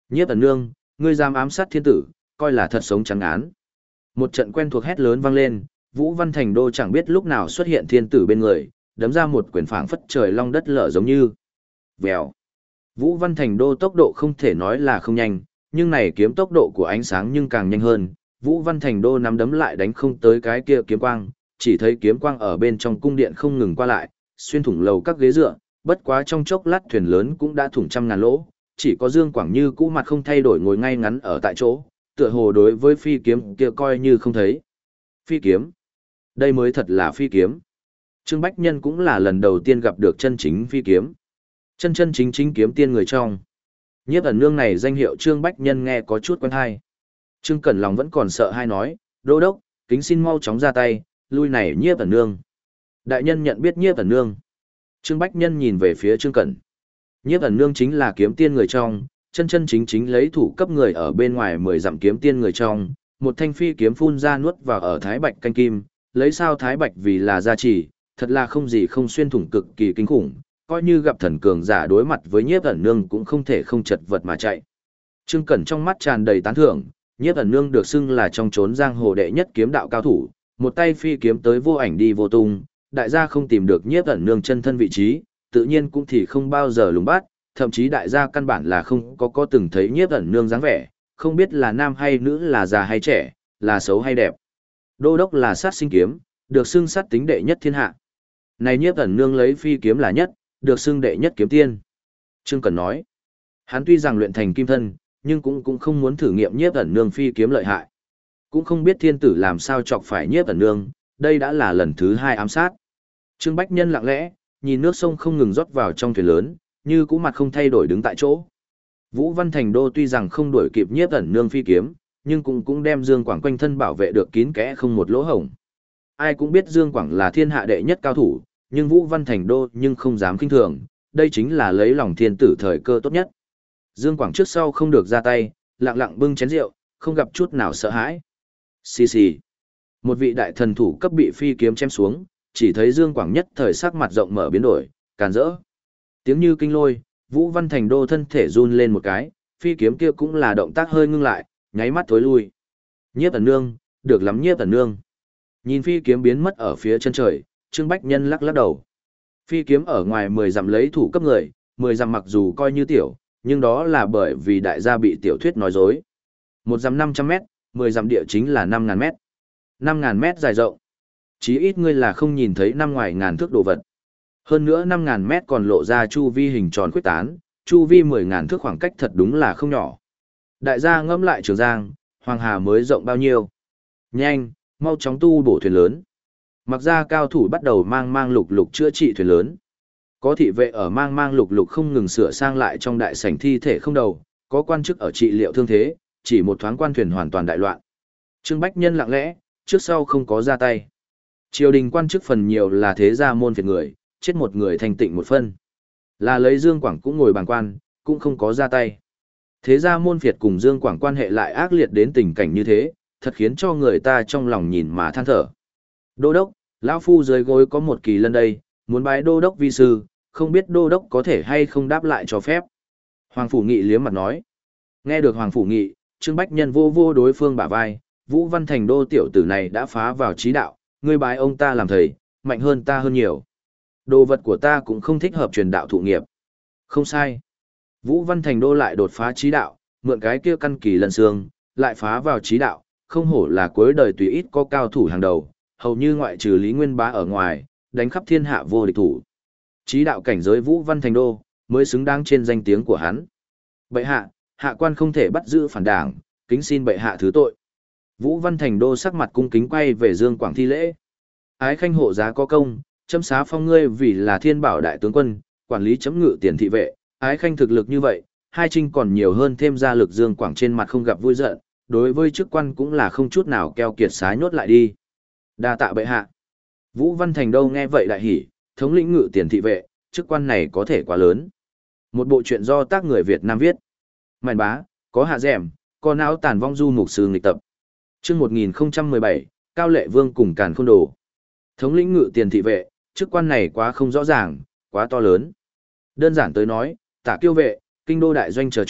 Nhiếp ẩn nương, ngươi dám ám sát thiên tử, coi là thật sống trắng án. Một trận quen thuộc hét lớn vang lên, Vũ Văn Thành Đô chẳng biết lúc nào xuất hiện thiên tử bên người, đấm ra một quyền phảng phất trời long đất lở giống như. Vèo. Vũ Văn Thành Đô tốc độ không thể nói là không nhanh, nhưng này kiếm tốc độ của ánh sáng nhưng càng nhanh hơn. Vũ Văn Thành Đô nắm đấm lại đánh không tới cái kia kiếm quang, chỉ thấy kiếm quang ở bên trong cung điện không ngừng qua lại, xuyên thủng lầu các ghế dựa, bất quá trong chốc lát thuyền lớn cũng đã thủng trăm ngàn lỗ, chỉ có Dương Quảng Như cũ mặt không thay đổi ngồi ngay ngắn ở tại chỗ, tựa hồ đối với phi kiếm kia coi như không thấy. Phi kiếm? Đây mới thật là phi kiếm. Trương Bách Nhân cũng là lần đầu tiên gặp được chân chính phi kiếm. Chân chân chính chính kiếm tiên người trong. Nhiếp ẩn nương này danh hiệu Trương Bách Nhân nghe có chút quen hay. Trương Cẩn lòng vẫn còn sợ hai nói, đô đốc, kính xin mau chóng ra tay, lui này nhiếp ẩn nương. Đại nhân nhận biết nhiếp ẩn nương. Trương Bách Nhân nhìn về phía Trương Cẩn. Nhiếp ẩn nương chính là kiếm tiên người trong, chân chân chính chính lấy thủ cấp người ở bên ngoài mười dặm kiếm tiên người trong, một thanh phi kiếm phun ra nuốt vào ở thái bạch canh kim, lấy sao thái bạch vì là gia trì, thật là không gì không xuyên thủng cực kỳ kinh khủng, coi như gặp thần cường giả đối mặt với nhiếp ẩn nương cũng không thể không chật vật mà chạy. Trương Cẩn trong mắt tràn đầy tán thưởng, nhiếp ẩn nương được xưng là trong chốn giang hồ đệ nhất kiếm đạo cao thủ, một tay phi kiếm tới vô ảnh đi vô tung, đại gia không tìm được nhiếp ẩn nương chân thân vị trí, tự nhiên cũng thì không bao giờ lùng bắt, thậm chí đại gia căn bản là không có có từng thấy nhiếp ẩn nương dáng vẻ, không biết là nam hay nữ, là già hay trẻ, là xấu hay đẹp. Đô đốc là sát sinh kiếm, được xưng sát tính đệ nhất thiên hạ. Này nhiếp ẩn nương lấy phi kiếm là nhất, được xưng đệ nhất kiếm tiên. Trương Cẩn nói, hắn tuy rằng luyện thành kim thân, nhưng cũng cũng không muốn thử nghiệm nhiếp ẩn nương phi kiếm lợi hại. Cũng không biết thiên tử làm sao chọc phải nhiếp ẩn nương, đây đã là lần thứ hai ám sát. Trương Bách Nhân lặng lẽ, nhìn nước sông không ngừng rót vào trong thuyền lớn, như cũ mặt không thay đổi đứng tại chỗ. Vũ Văn Thành Đô tuy rằng không đuổi kịp nhiếp ẩn nương phi kiếm, nhưng cũng cũng đem Dương Quảng quanh thân bảo vệ được kín kẽ không một lỗ hổng. Ai cũng biết Dương Quảng là thiên hạ đệ nhất cao thủ, nhưng Vũ Văn Thành Đô nhưng không dám khinh thường, đây chính là lấy lòng thiên tử thời cơ tốt nhất. Dương Quảng trước sau không được ra tay, lặng lặng bưng chén rượu, không gặp chút nào sợ hãi. Xì xì. Một vị đại thần thủ cấp bị phi kiếm chém xuống, chỉ thấy Dương Quảng nhất thời sắc mặt rộng mở biến đổi, càn rỡ. Tiếng như kinh lôi, Vũ Văn Thành Đô thân thể run lên một cái, phi kiếm kia cũng là động tác hơi ngưng lại, nháy mắt tối lui. Nhiếp ẩn nương, được lắm nhiếp ẩn nương. Nhìn phi kiếm biến mất ở phía chân trời, Trương Bách Nhân lắc lắc đầu. Phi kiếm ở ngoài mười dặm lấy thủ cấp người, mười dặm mặc dù coi như tiểu, nhưng đó là bởi vì đại gia bị tiểu thuyết nói dối. Một dặm năm trăm mét, mười dặm địa chính là năm ngàn mét. Năm ngàn mét dài rộng. Chí ít ngươi là không nhìn thấy năm ngoài ngàn thước đồ vật. Hơn nữa năm ngàn mét còn lộ ra chu vi hình tròn khuyết tán, chu vi mười ngàn thước khoảng cách thật đúng là không nhỏ. Đại gia ngẫm lại Trường Giang, Hoàng Hà mới rộng bao nhiêu. Nhanh, mau chóng tu bổ thuyền lớn. Mặc ra cao thủ bắt đầu mang mang lục lục chữa trị thuyền lớn. Có thị vệ ở mang mang lục lục không ngừng sửa sang lại trong đại sảnh thi thể không đầu, có quan chức ở trị liệu thương thế, chỉ một thoáng quan thuyền hoàn toàn đại loạn. Trương Bách Nhân lặng lẽ, trước sau không có ra tay. Triều đình quan chức phần nhiều là thế gia môn phiệt người, chết một người thành tịnh một phân. Là lấy Dương Quảng cũng ngồi bàn quan, cũng không có ra tay. Thế gia môn phiệt cùng Dương Quảng quan hệ lại ác liệt đến tình cảnh như thế, thật khiến cho người ta trong lòng nhìn mà than thở. Đô đốc, lão phu dưới gối có một kỳ lân đây, muốn bái đô đốc vi sư, không biết đô đốc có thể hay không đáp lại cho phép. Hoàng Phủ Nghị liếm mặt nói. Nghe được Hoàng Phủ Nghị, Trương Bách Nhân vô vô đối phương bả vai, Vũ Văn Thành Đô tiểu tử này đã phá vào trí đạo, ngươi bái ông ta làm thầy, mạnh hơn ta hơn nhiều. Đồ vật của ta cũng không thích hợp truyền đạo thụ nghiệp. Không sai. Vũ Văn Thành Đô lại đột phá trí đạo, mượn cái kia căn kỳ lần xương, lại phá vào trí đạo, không hổ là cuối đời tùy ít có cao thủ hàng đầu, hầu như ngoại trừ Lý Nguyên Bá ở ngoài, đánh khắp thiên hạ vô địch thủ. Trí đạo cảnh giới Vũ Văn Thành Đô, mới xứng đáng trên danh tiếng của hắn. Bệ hạ, hạ quan không thể bắt giữ phản đảng, kính xin bệ hạ thứ tội. Vũ Văn Thành Đô sắc mặt cung kính quay về Dương Quảng thi lễ. Ái khanh hộ giá có công, chấm xá phong ngươi vì là thiên bảo đại tướng quân, quản lý chấm ngự tiền thị vệ, ái khanh thực lực như vậy, hai trinh còn nhiều hơn thêm gia lực. Dương Quảng trên mặt không gặp vui giận, đối với chức quan cũng là không chút nào keo kiệt xá nhốt lại đi. Đa tạ bệ hạ. Vũ Văn Thành Đô nghe vậy đại hỉ, thống lĩnh ngự tiền thị vệ, chức quan này có thể quá lớn. Một bộ truyện do tác người Việt Nam viết. Mạn bá, có hạ dẻm, có não tàn vong du mục sư nghịch tập. Chương một nghìn không trăm mười bảy, Cao Lệ Vương cùng Càn Khôn Đồ. Thống lĩnh ngự tiền thị vệ, chức quan này quá không rõ ràng, quá to lớn. Đơn giản tới nói, Tả Kiêu vệ, kinh đô đại doanh chờ chút,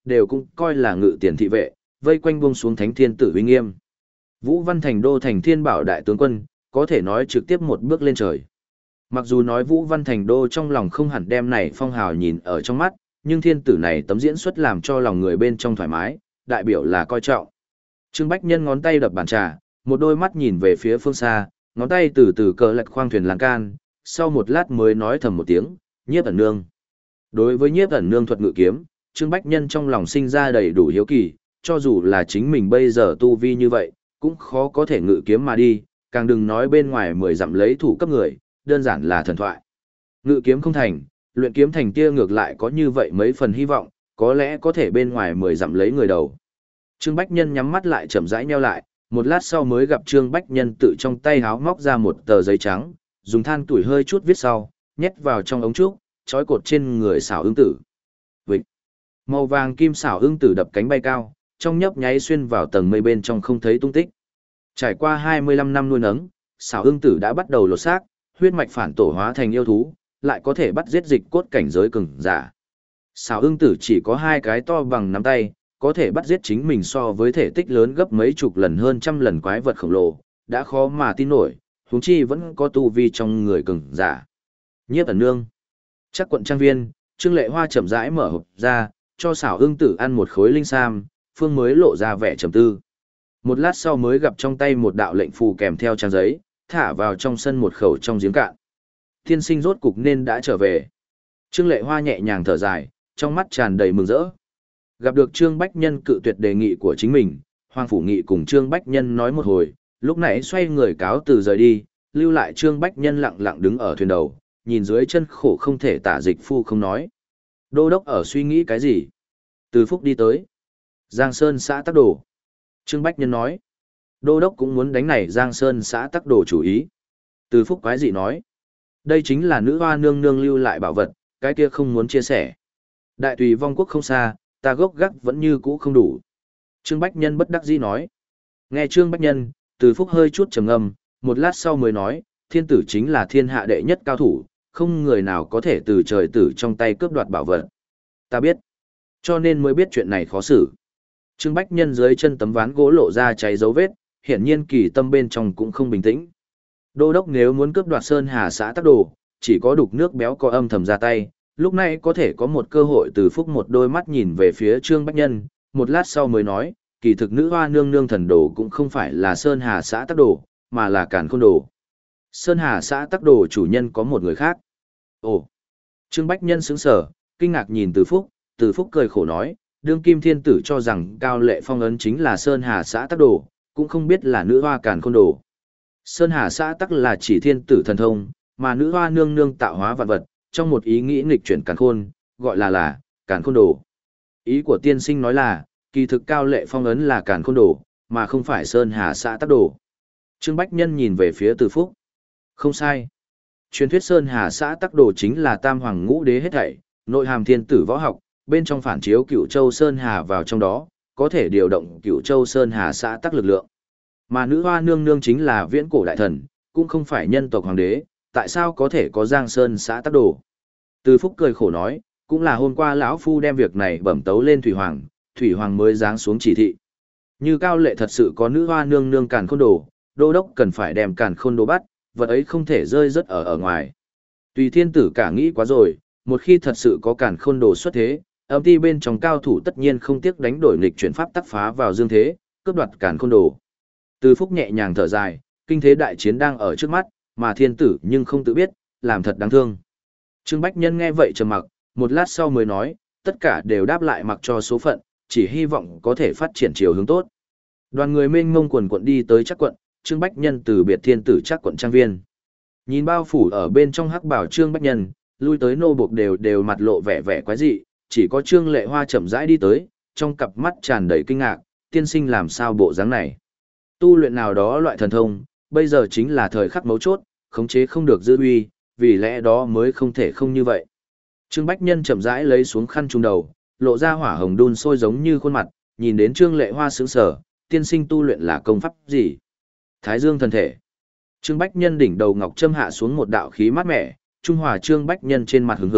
đều cũng coi là ngự tiền thị vệ, vây quanh buông xuống thánh thiên tử uy nghiêm. Vũ Văn Thành đô thành thiên bảo đại tướng quân, có thể nói trực tiếp một bước lên trời. Mặc dù nói Vũ Văn Thành đô trong lòng không hẳn đem này phong hào nhìn ở trong mắt, nhưng thiên tử này tấm diễn xuất làm cho lòng người bên trong thoải mái, đại biểu là coi trọng. Trương Bách Nhân ngón tay đập bàn trà, một đôi mắt nhìn về phía phương xa, ngón tay từ từ cờ lật khoang thuyền lan can, sau một lát mới nói thầm một tiếng, Nhiếp ẩn nương. Đối với Nhiếp ẩn nương thuật ngự kiếm, Trương Bách Nhân trong lòng sinh ra đầy đủ hiếu kỳ, cho dù là chính mình bây giờ tu vi như vậy, cũng khó có thể ngự kiếm mà đi, càng đừng nói bên ngoài mười dặm lấy thủ cấp người, đơn giản là thần thoại. Ngự kiếm không thành, luyện kiếm thành kia ngược lại có như vậy mấy phần hy vọng, có lẽ có thể bên ngoài mười dặm lấy người đầu. Trương Bách Nhân nhắm mắt lại chậm rãi nheo lại, một lát sau mới gặp Trương Bách Nhân tự trong tay háo móc ra một tờ giấy trắng, dùng than tuổi hơi chút viết sau, nhét vào trong ống trúc, trói cột trên người xảo ưng tử. Vịnh. Màu vàng kim xảo ưng tử đập cánh bay cao, trong nhấp nháy xuyên vào tầng mây bên trong không thấy tung tích. Trải qua hai mươi lăm năm nuôi nấng, xảo ưng tử đã bắt đầu lột xác, huyết mạch phản tổ hóa thành yêu thú, lại có thể bắt giết dịch cốt cảnh giới cường giả. Xảo ưng tử chỉ có hai cái to bằng nắm tay, có thể bắt giết chính mình so với thể tích lớn gấp mấy chục lần hơn trăm lần quái vật khổng lồ, đã khó mà tin nổi, huống chi vẫn có tu vi trong người cường giả. Nhiếp ẩn nương. Chắc quận trang viên, Trương Lệ Hoa chậm rãi mở hộp ra, cho xảo ưng tử ăn một khối linh sam, phương mới lộ ra vẻ trầm tư. Một lát sau mới gặp trong tay một đạo lệnh phù kèm theo trang giấy, thả vào trong sân một khẩu trong giếng cạn. Tiên sinh rốt cục nên đã trở về. Trương Lệ Hoa nhẹ nhàng thở dài, trong mắt tràn đầy mừng rỡ. Gặp được Trương Bách Nhân cự tuyệt đề nghị của chính mình, Hoàng Phủ Nghị cùng Trương Bách Nhân nói một hồi, lúc nãy xoay người cáo từ rời đi, lưu lại Trương Bách Nhân lặng lặng đứng ở thuyền đầu, nhìn dưới chân khổ không thể tả dịch phu không nói. Đô đốc ở suy nghĩ cái gì? Từ Phúc đi tới. Giang Sơn xã Tắc Đồ. Trương Bách Nhân nói. Đô đốc cũng muốn đánh này Giang Sơn xã Tắc Đồ chủ ý. Từ Phúc quái dị nói. Đây chính là nữ hoa nương nương lưu lại bảo vật, cái kia không muốn chia sẻ. Đại tùy vong quốc không xa, ta gốc gác vẫn như cũ không đủ. Trương Bách Nhân bất đắc dĩ nói. Nghe Trương Bách Nhân, Từ Phúc hơi chút trầm ngâm, một lát sau mới nói, thiên tử chính là thiên hạ đệ nhất cao thủ, không người nào có thể từ trời tử trong tay cướp đoạt bảo vật. Ta biết, cho nên mới biết chuyện này khó xử. Trương Bách Nhân dưới chân tấm ván gỗ lộ ra cháy dấu vết, hiển nhiên kỳ tâm bên trong cũng không bình tĩnh. Đô đốc nếu muốn cướp đoạt Sơn Hà xã Tắc Đồ, chỉ có đục nước béo có âm thầm ra tay, lúc này có thể có một cơ hội. Từ Phúc một đôi mắt nhìn về phía Trương Bách Nhân, một lát sau mới nói, kỳ thực nữ hoa nương nương thần đồ cũng không phải là Sơn Hà xã Tắc Đồ, mà là Càn Khôn Đồ. Sơn Hà xã Tắc Đồ chủ nhân có một người khác. Ồ! Trương Bách Nhân sững sờ, kinh ngạc nhìn Từ Phúc, Từ Phúc cười khổ nói, đương kim thiên tử cho rằng Cao Lệ Phong ấn chính là Sơn Hà xã Tắc Đồ, cũng không biết là nữ hoa Càn Khôn Đồ. Sơn Hà xã Tắc là chỉ thiên tử thần thông, mà nữ hoa nương nương tạo hóa vạn vật, trong một ý nghĩ nghịch chuyển càn khôn, gọi là là Càn Khôn Đồ. Ý của tiên sinh nói là, kỳ thực Cao Lệ Phong ấn là Càn Khôn Đồ, mà không phải Sơn Hà xã Tắc Đồ. Trương Bách Nhân nhìn về phía Từ Phúc. Không sai. Truyền thuyết Sơn Hà xã Tắc Đồ chính là tam hoàng ngũ đế hết thảy, nội hàm thiên tử võ học, bên trong phản chiếu Cửu Châu Sơn Hà vào trong đó, có thể điều động Cửu Châu Sơn Hà xã Tắc lực lượng. Mà nữ hoa nương nương chính là viễn cổ đại thần, cũng không phải nhân tộc hoàng đế, tại sao có thể có Giang Sơn xã Tắc Đồ? Từ Phúc cười khổ nói, cũng là hôm qua lão phu đem việc này bẩm tấu lên Thủy Hoàng, Thủy Hoàng mới giáng xuống chỉ thị. Như Cao Lệ thật sự có nữ hoa nương nương Càn Khôn Đồ, đô đốc cần phải đem Càn Khôn Đồ bắt, vật ấy không thể rơi rớt ở ở ngoài. Tùy thiên tử cả nghĩ quá rồi, một khi thật sự có Càn Khôn Đồ xuất thế, âm ti bên trong cao thủ tất nhiên không tiếc đánh đổi nghịch chuyển pháp tắc phá vào dương thế, cướp đoạt Càn Khôn Đồ. Từ Phúc nhẹ nhàng thở dài, kinh thế đại chiến đang ở trước mắt, mà thiên tử nhưng không tự biết, làm thật đáng thương. Trương Bách Nhân nghe vậy trầm mặc, một lát sau mới nói, tất cả đều đáp lại mặc cho số phận, chỉ hy vọng có thể phát triển chiều hướng tốt. Đoàn người mênh mông quần quận đi tới Trác quận, Trương Bách Nhân từ biệt thiên tử Trác quận trang viên. Nhìn bao phủ ở bên trong hắc bảo Trương Bách Nhân, lui tới nô buộc đều đều mặt lộ vẻ vẻ quái dị, chỉ có Trương Lệ Hoa chậm rãi đi tới, trong cặp mắt tràn đầy kinh ngạc, tiên sinh làm sao bộ dáng này? Tu luyện nào đó loại thần thông, bây giờ chính là thời khắc mấu chốt, khống chế không được giữ uy, vì lẽ đó mới không thể không như vậy. Trương Bách Nhân chậm rãi lấy xuống khăn trùm đầu, lộ ra hỏa hồng đun sôi giống như khuôn mặt, nhìn đến Trương Lệ Hoa sững sờ, tiên sinh tu luyện là công pháp gì? Thái Dương thần thể. Trương Bách Nhân đỉnh đầu ngọc châm hạ xuống một đạo khí mát mẻ, trung hòa Trương Bách Nhân trên mặt hừng hực,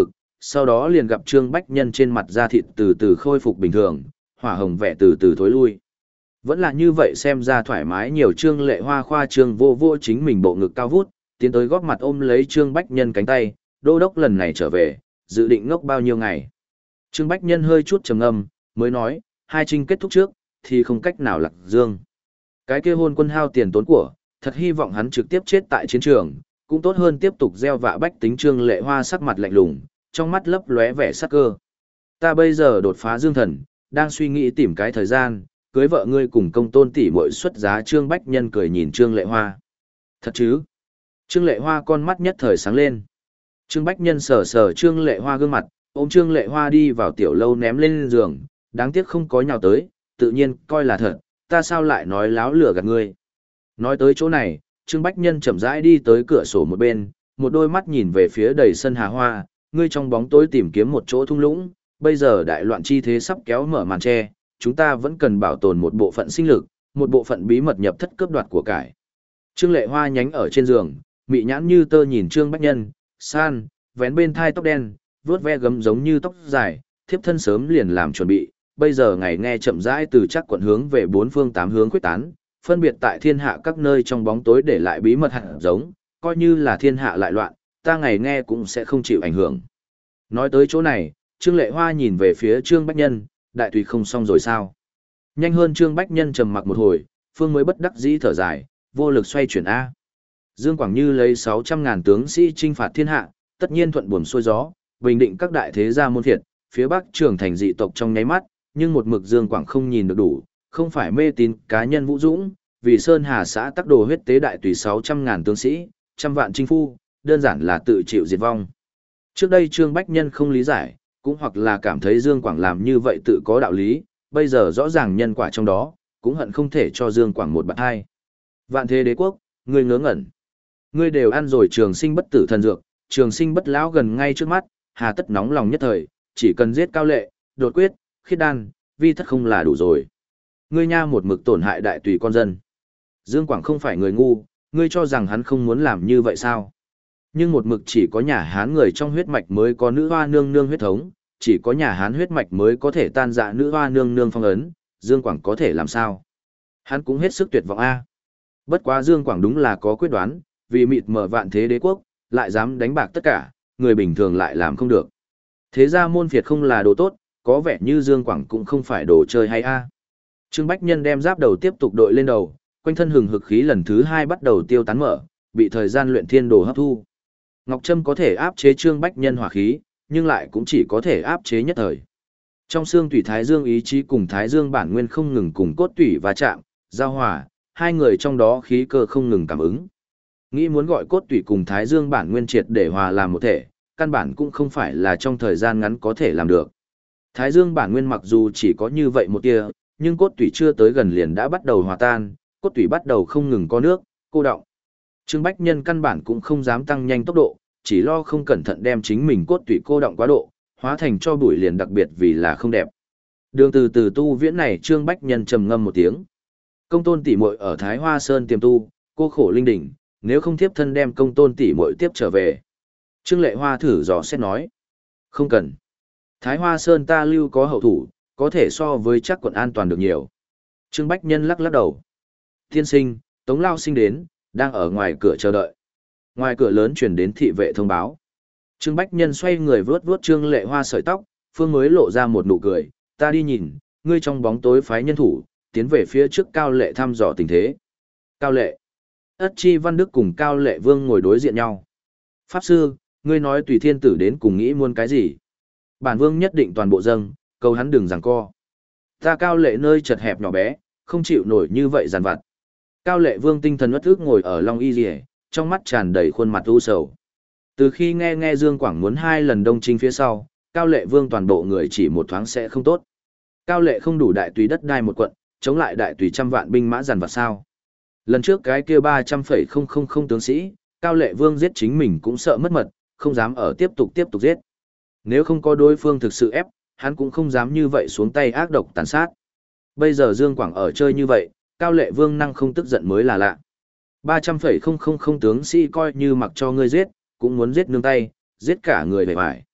sau đó liền gặp Trương Bách Nhân trên mặt da thịt từ từ khôi phục bình thường, hỏa hồng vẻ từ từ thối lui. Vẫn là như vậy xem ra thoải mái nhiều. Trương Lệ Hoa khoa trương vô vô chính mình bộ ngực cao vút, tiến tới góp mặt ôm lấy Trương Bách Nhân cánh tay, đô đốc lần này trở về, dự định ngốc bao nhiêu ngày. Trương Bách Nhân hơi chút trầm ngâm, mới nói, hai trinh kết thúc trước, thì không cách nào lạc dương. Cái kia hôn quân hao tiền tốn của, thật hy vọng hắn trực tiếp chết tại chiến trường, cũng tốt hơn tiếp tục gieo vạ bách tính. Trương Lệ Hoa sắc mặt lạnh lùng, trong mắt lấp lóe vẻ sắc cơ. Ta bây giờ đột phá dương thần, đang suy nghĩ tìm cái thời gian, cưới vợ ngươi cùng công tôn tỷ muội xuất giá. Trương Bách Nhân cười nhìn Trương Lệ Hoa. Thật chứ? Trương Lệ Hoa con mắt nhất thời sáng lên. Trương Bách Nhân sờ sờ Trương Lệ Hoa gương mặt, ôm Trương Lệ Hoa đi vào tiểu lâu ném lên giường, đáng tiếc không có nhào tới, tự nhiên coi là thật, ta sao lại nói láo lửa gạt ngươi. Nói tới chỗ này, Trương Bách Nhân chậm rãi đi tới cửa sổ một bên, một đôi mắt nhìn về phía đầy sân hà hoa, ngươi trong bóng tối tìm kiếm một chỗ thung lũng, bây giờ đại loạn chi thế sắp kéo mở màn che, chúng ta vẫn cần bảo tồn một bộ phận sinh lực, một bộ phận bí mật nhập thất cướp đoạt của cải. Trương Lệ Hoa nhánh ở trên giường, mị nhãn như tơ nhìn Trương Bách Nhân, san, vén bên thai tóc đen, vuốt ve gấm giống như tóc dài, thiếp thân sớm liền làm chuẩn bị, bây giờ ngày nghe chậm rãi từ chắc quận hướng về bốn phương tám hướng quyết tán, phân biệt tại thiên hạ các nơi trong bóng tối để lại bí mật hạt giống, coi như là thiên hạ lại loạn, ta ngày nghe cũng sẽ không chịu ảnh hưởng. Nói tới chỗ này, Trương Lệ Hoa nhìn về phía Trương Bách Nhân, đại tùy không xong rồi sao? Nhanh hơn. Trương Bách Nhân trầm mặc một hồi, phương mới bất đắc dĩ thở dài, vô lực xoay chuyển A. Dương Quảng Như lấy sáu trăm ngàn tướng sĩ chinh phạt thiên hạ, tất nhiên thuận buồm xuôi gió, bình định các đại thế gia môn phiệt, phía Bắc trưởng thành dị tộc trong nháy mắt, nhưng một mực Dương Quảng không nhìn được đủ, không phải mê tín cá nhân vũ dũng, vì Sơn Hà xã tắc đồ huyết tế đại tùy sáu trăm ngàn tướng sĩ, trăm vạn chinh phu, đơn giản là tự chịu diệt vong. Trước đây Trương Bách Nhân không lý giải, cũng hoặc là cảm thấy Dương Quảng làm như vậy tự có đạo lý, bây giờ rõ ràng nhân quả trong đó, cũng hận không thể cho Dương Quảng một bạn hai. Vạn thế đế quốc, ngươi ngớ ngẩn. Ngươi đều ăn rồi trường sinh bất tử thần dược, trường sinh bất lão gần ngay trước mắt, hà tất nóng lòng nhất thời, chỉ cần giết Cao Lệ, đột quyết, khiết đan, vi thất không là đủ rồi. Ngươi nha một mực tổn hại đại tùy con dân. Dương Quảng không phải người ngu, ngươi cho rằng hắn không muốn làm như vậy sao? Nhưng một mực chỉ có nhà Hán người trong huyết mạch mới có nữ hoa nương nương huyết thống, chỉ có nhà Hán huyết mạch mới có thể tan dạ nữ hoa nương nương phong ấn, Dương Quảng có thể làm sao? Hắn cũng hết sức tuyệt vọng a. Bất quá Dương Quảng đúng là có quyết đoán, vì mịt mở vạn thế đế quốc, lại dám đánh bạc tất cả, người bình thường lại làm không được. Thế ra môn phiệt không là đồ tốt, có vẻ như Dương Quảng cũng không phải đồ chơi hay a. Trương Bách Nhân đem giáp đầu tiếp tục đội lên đầu, quanh thân hừng hực khí lần thứ hai bắt đầu tiêu tán mở, bị thời gian luyện thiên đồ hấp thu. Ngọc Trâm có thể áp chế Trương Bách Nhân hỏa khí, nhưng lại cũng chỉ có thể áp chế nhất thời. Trong xương tủy Thái Dương ý chí cùng Thái Dương bản nguyên không ngừng cùng cốt tủy va chạm, giao hòa, hai người trong đó khí cơ không ngừng cảm ứng. Nghĩ muốn gọi cốt tủy cùng Thái Dương bản nguyên triệt để hòa làm một thể, căn bản cũng không phải là trong thời gian ngắn có thể làm được. Thái Dương bản nguyên mặc dù chỉ có như vậy một tia, nhưng cốt tủy chưa tới gần liền đã bắt đầu hòa tan, cốt tủy bắt đầu không ngừng có nước, cô đọng. Trương Bách Nhân căn bản cũng không dám tăng nhanh tốc độ, chỉ lo không cẩn thận đem chính mình cốt tủy cô đọng quá độ, hóa thành cho bụi liền đặc biệt vì là không đẹp. Đường từ từ tu viễn này Trương Bách Nhân trầm ngâm một tiếng. Công tôn tỷ muội ở Thái Hoa Sơn tiềm tu, cô khổ linh đỉnh, nếu không tiếp thân đem công tôn tỷ muội tiếp trở về. Trương Lệ Hoa thử dò xét nói. Không cần. Thái Hoa Sơn ta lưu có hậu thủ, có thể so với chắc quận an toàn được nhiều. Trương Bách Nhân lắc lắc đầu. Tiên sinh, Tống Lao Sinh đến, đang ở ngoài cửa chờ đợi. Ngoài cửa lớn truyền đến thị vệ thông báo. Trương Bách Nhân xoay người vướt vướt Trương Lệ Hoa sợi tóc, phương mới lộ ra một nụ cười. Ta đi nhìn, ngươi trong bóng tối phái nhân thủ, tiến về phía trước Cao Lệ thăm dò tình thế. Cao Lệ. Ất Chi Văn Đức cùng Cao Lệ Vương ngồi đối diện nhau. Pháp sư, ngươi nói tùy thiên tử đến cùng nghĩ muốn cái gì? Bản Vương nhất định toàn bộ dâng, cầu hắn đừng giằng co. Ta Cao Lệ nơi chật hẹp nhỏ bé, không chịu nổi như vậy giàn vặt. Cao Lệ Vương tinh thần uất ức ngồi ở Long Y Liễu, trong mắt tràn đầy khuôn mặt u sầu. Từ khi nghe nghe Dương Quảng muốn hai lần đông chinh phía sau, Cao Lệ Vương toàn bộ người chỉ một thoáng sẽ không tốt. Cao Lệ không đủ đại tùy đất đai một quận, chống lại đại tùy trăm vạn binh mã giàn vặt sao? Lần trước cái kia ba trăm phẩy không không không tướng sĩ, Cao Lệ Vương giết chính mình cũng sợ mất mật, không dám ở tiếp tục tiếp tục giết. Nếu không có đối phương thực sự ép, hắn cũng không dám như vậy xuống tay ác độc tàn sát. Bây giờ Dương Quảng ở chơi như vậy, Cao Lệ Vương năng không tức giận mới là lạ. ba trăm phẩy không không không tướng sĩ coi như mặc cho ngươi giết, cũng muốn giết nương tay, giết cả người về vải.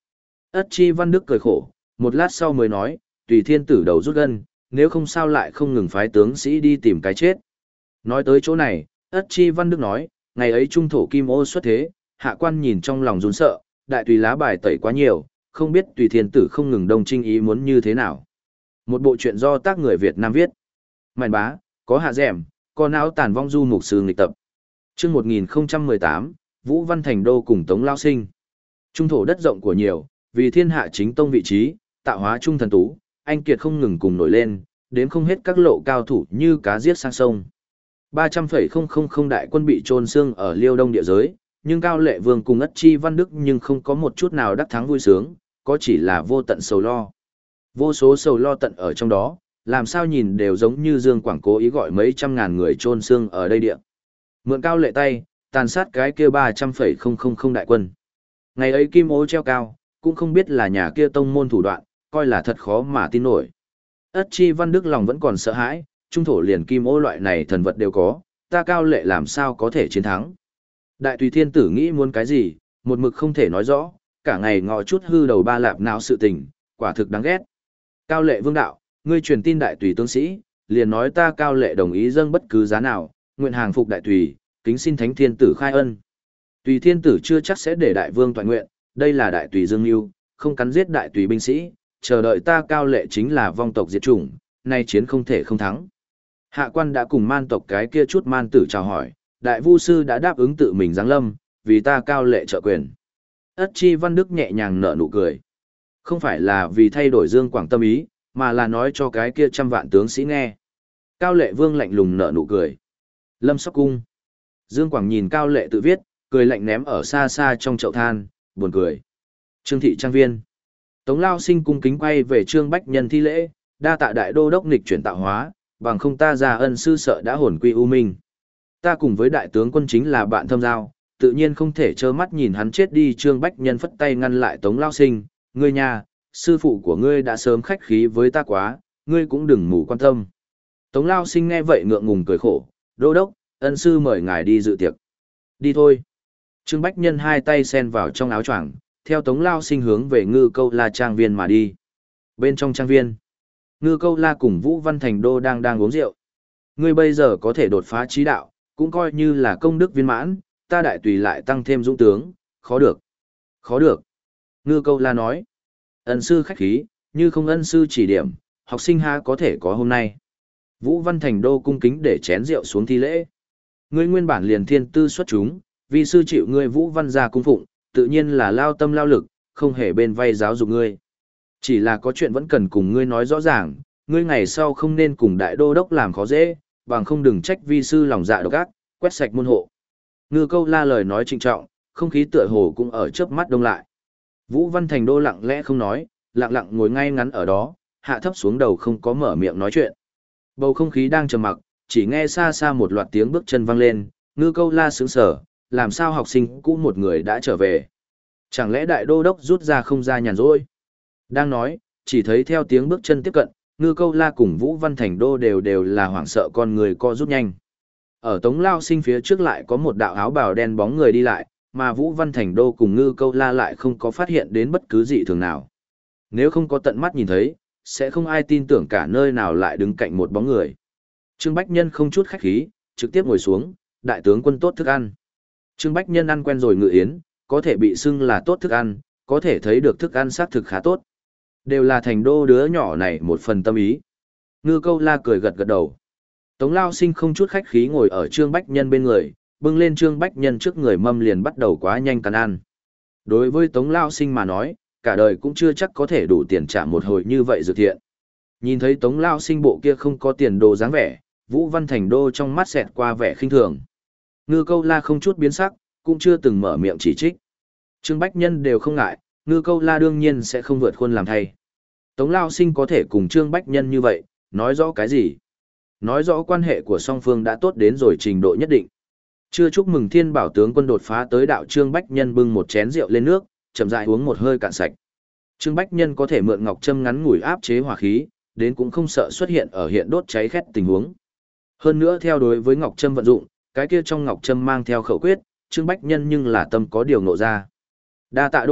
Ất Chi Văn Đức cười khổ, một lát sau mới nói, tùy thiên tử đầu rút gân, nếu không sao lại không ngừng phái tướng sĩ đi tìm cái chết. Nói tới chỗ này, Ất Chi Văn Đức nói, ngày ấy trung thổ kim ô xuất thế, hạ quan nhìn trong lòng run sợ, đại tùy lá bài tẩy quá nhiều, không biết tùy thiên tử không ngừng đông trinh ý muốn như thế nào. Một bộ truyện do tác người Việt Nam viết. Mạn bá, có hạ dẻm, có não tàn vong du mục sư nghịch tập. Chương một nghìn không trăm mười tám, Vũ Văn Thành Đô cùng Tống Lao Sinh. Trung thổ đất rộng của nhiều, vì thiên hạ chính tông vị trí, tạo hóa trung thần tú, anh kiệt không ngừng cùng nổi lên, đến không hết các lộ cao thủ như cá giết sang sông. ba trăm phẩy không không không đại quân bị trôn xương ở Liêu Đông địa giới, nhưng Cao Lệ Vương cùng Ất Chi Văn Đức nhưng không có một chút nào đắc thắng vui sướng, có chỉ là vô tận sầu lo. Vô số sầu lo tận ở trong đó, làm sao nhìn đều giống như Dương Quảng cố ý gọi mấy trăm ngàn người trôn xương ở đây địa. Mượn Cao Lệ tay, tàn sát cái kia ba trăm phẩy không không không đại quân. Ngày ấy kim ô treo cao, cũng không biết là nhà kia tông môn thủ đoạn, coi là thật khó mà tin nổi. Ất Chi Văn Đức lòng vẫn còn sợ hãi, trung thổ liền kim ô loại này thần vật đều có, ta Cao Lệ làm sao có thể chiến thắng. Đại tùy thiên tử nghĩ muốn cái gì, một mực không thể nói rõ, cả ngày ngọ chút hư đầu ba lạp não sự tình, quả thực đáng ghét. Cao Lệ Vương đạo, ngươi truyền tin đại tùy tướng sĩ, liền nói ta Cao Lệ đồng ý dâng bất cứ giá nào, nguyện hàng phục đại tùy, kính xin thánh thiên tử khai ân. Tùy thiên tử chưa chắc sẽ để đại vương toàn nguyện, đây là đại tùy dương mưu, không cắn giết đại tùy binh sĩ, chờ đợi ta Cao Lệ chính là vong tộc diệt chủng, nay chiến không thể không thắng. Hạ quan đã cùng man tộc cái kia chút man tử chào hỏi, đại vu sư đã đáp ứng tự mình giáng lâm, vì ta Cao Lệ trợ quyền. Ất Chi Văn Đức nhẹ nhàng nở nụ cười. Không phải là vì thay đổi Dương Quảng tâm ý, mà là nói cho cái kia trăm vạn tướng sĩ nghe. Cao Lệ Vương lạnh lùng nở nụ cười. Lâm Sóc Cung. Dương Quảng nhìn Cao Lệ tự viết, cười lạnh ném ở xa xa trong chậu than, buồn cười. Trương thị trang viên. Tống Lao Sinh cung kính quay về Trương Bách Nhân thi lễ, đa tạ đại đô đốc nghịch chuyển tạo hóa, bằng không ta già ân sư sợ đã hồn quy u minh. Ta cùng với đại tướng quân chính là bạn thâm giao, tự nhiên không thể trơ mắt nhìn hắn chết đi. Trương Bách Nhân phất tay ngăn lại Tống Lao Sinh, ngươi nhà, sư phụ của ngươi đã sớm khách khí với ta quá, ngươi cũng đừng mù quan tâm. Tống Lao Sinh nghe vậy ngượng ngùng cười khổ, đô đốc, ân sư mời ngài đi dự tiệc. Đi thôi. Trương Bách Nhân hai tay sen vào trong áo choàng, theo Tống Lao Sinh hướng về Ngư Câu La trang viên mà đi. Bên trong trang viên, Ngư Câu La cùng Vũ Văn Thành Đô đang đang uống rượu. Ngươi bây giờ có thể đột phá trí đạo, cũng coi như là công đức viên mãn, ta đại tùy lại tăng thêm dũng tướng, khó được. Khó được. Ngư Câu La nói, ân sư khách khí, như không ân sư chỉ điểm, học sinh ha có thể có hôm nay. Vũ Văn Thành Đô cung kính để chén rượu xuống thi lễ. Ngươi nguyên bản liền thiên tư xuất chúng, vì sư chịu ngươi Vũ Văn gia cung phụng, tự nhiên là lao tâm lao lực, không hề bên vay giáo dục ngươi. Chỉ là có chuyện vẫn cần cùng ngươi nói rõ ràng, ngươi ngày sau không nên cùng đại đô đốc làm khó dễ, bằng không đừng trách vi sư lòng dạ độc ác, quét sạch môn hộ. Ngư Câu La lời nói trịnh trọng, không khí tựa hồ cũng ở chớp mắt đông lại. Vũ Văn Thành Đô lặng lẽ không nói, lặng lặng ngồi ngay ngắn ở đó, hạ thấp xuống đầu không có mở miệng nói chuyện. Bầu không khí đang trầm mặc, chỉ nghe xa xa một loạt tiếng bước chân vang lên, Ngư Câu La sững sờ, làm sao học sinh cũ một người đã trở về? Chẳng lẽ đại đô đốc rút ra không ra nhàn rỗi? Đang nói, chỉ thấy theo tiếng bước chân tiếp cận, Ngư Câu La cùng Vũ Văn Thành Đô đều đều là hoảng sợ con người co rút nhanh. Ở Tống Lao Sinh phía trước lại có một đạo áo bào đen bóng người đi lại, mà Vũ Văn Thành Đô cùng Ngư Câu La lại không có phát hiện đến bất cứ dị thường nào. Nếu không có tận mắt nhìn thấy, sẽ không ai tin tưởng cả nơi nào lại đứng cạnh một bóng người. Trương Bách Nhân không chút khách khí, trực tiếp ngồi xuống, đại tướng quân tốt thức ăn. Trương Bách Nhân ăn quen rồi ngự yến, có thể bị xưng là tốt thức ăn, có thể thấy được thức ăn xác thực khá tốt. Đều là Thành Đô đứa nhỏ này một phần tâm ý. Ngư Câu La cười gật gật đầu. Tống Lao Sinh không chút khách khí ngồi ở Trương Bách Nhân bên người, bưng lên Trương Bách Nhân trước người mâm liền bắt đầu quá nhanh cắn ăn. Đối với Tống Lao Sinh mà nói, cả đời cũng chưa chắc có thể đủ tiền trả một hồi như vậy dược thiện. Nhìn thấy Tống Lao Sinh bộ kia không có tiền đồ dáng vẻ, Vũ Văn Thành Đô trong mắt xẹt qua vẻ khinh thường. Ngư Câu La không chút biến sắc, cũng chưa từng mở miệng chỉ trích. Trương Bách Nhân đều không ngại, Ngư Câu La đương nhiên sẽ không vượt khuôn làm thay. Tống Lao Sinh có thể cùng Trương Bách Nhân như vậy, nói rõ cái gì? Nói rõ quan hệ của song phương đã tốt đến rồi trình độ nhất định. Chưa chúc mừng Thiên Bảo tướng quân đột phá tới đạo. Trương Bách Nhân bưng một chén rượu lên nước, chậm rãi uống một hơi cạn sạch. Trương Bách Nhân có thể mượn ngọc châm ngắn ngủi áp chế hỏa khí, đến cũng không sợ xuất hiện ở hiện đốt cháy khét tình huống. Hơn nữa theo đối với ngọc châm vận dụng, cái kia trong ngọc châm mang theo khẩu quyết, Trương Bách Nhân nhưng là tâm có điều ngộ ra. Đa tạ đô đốc,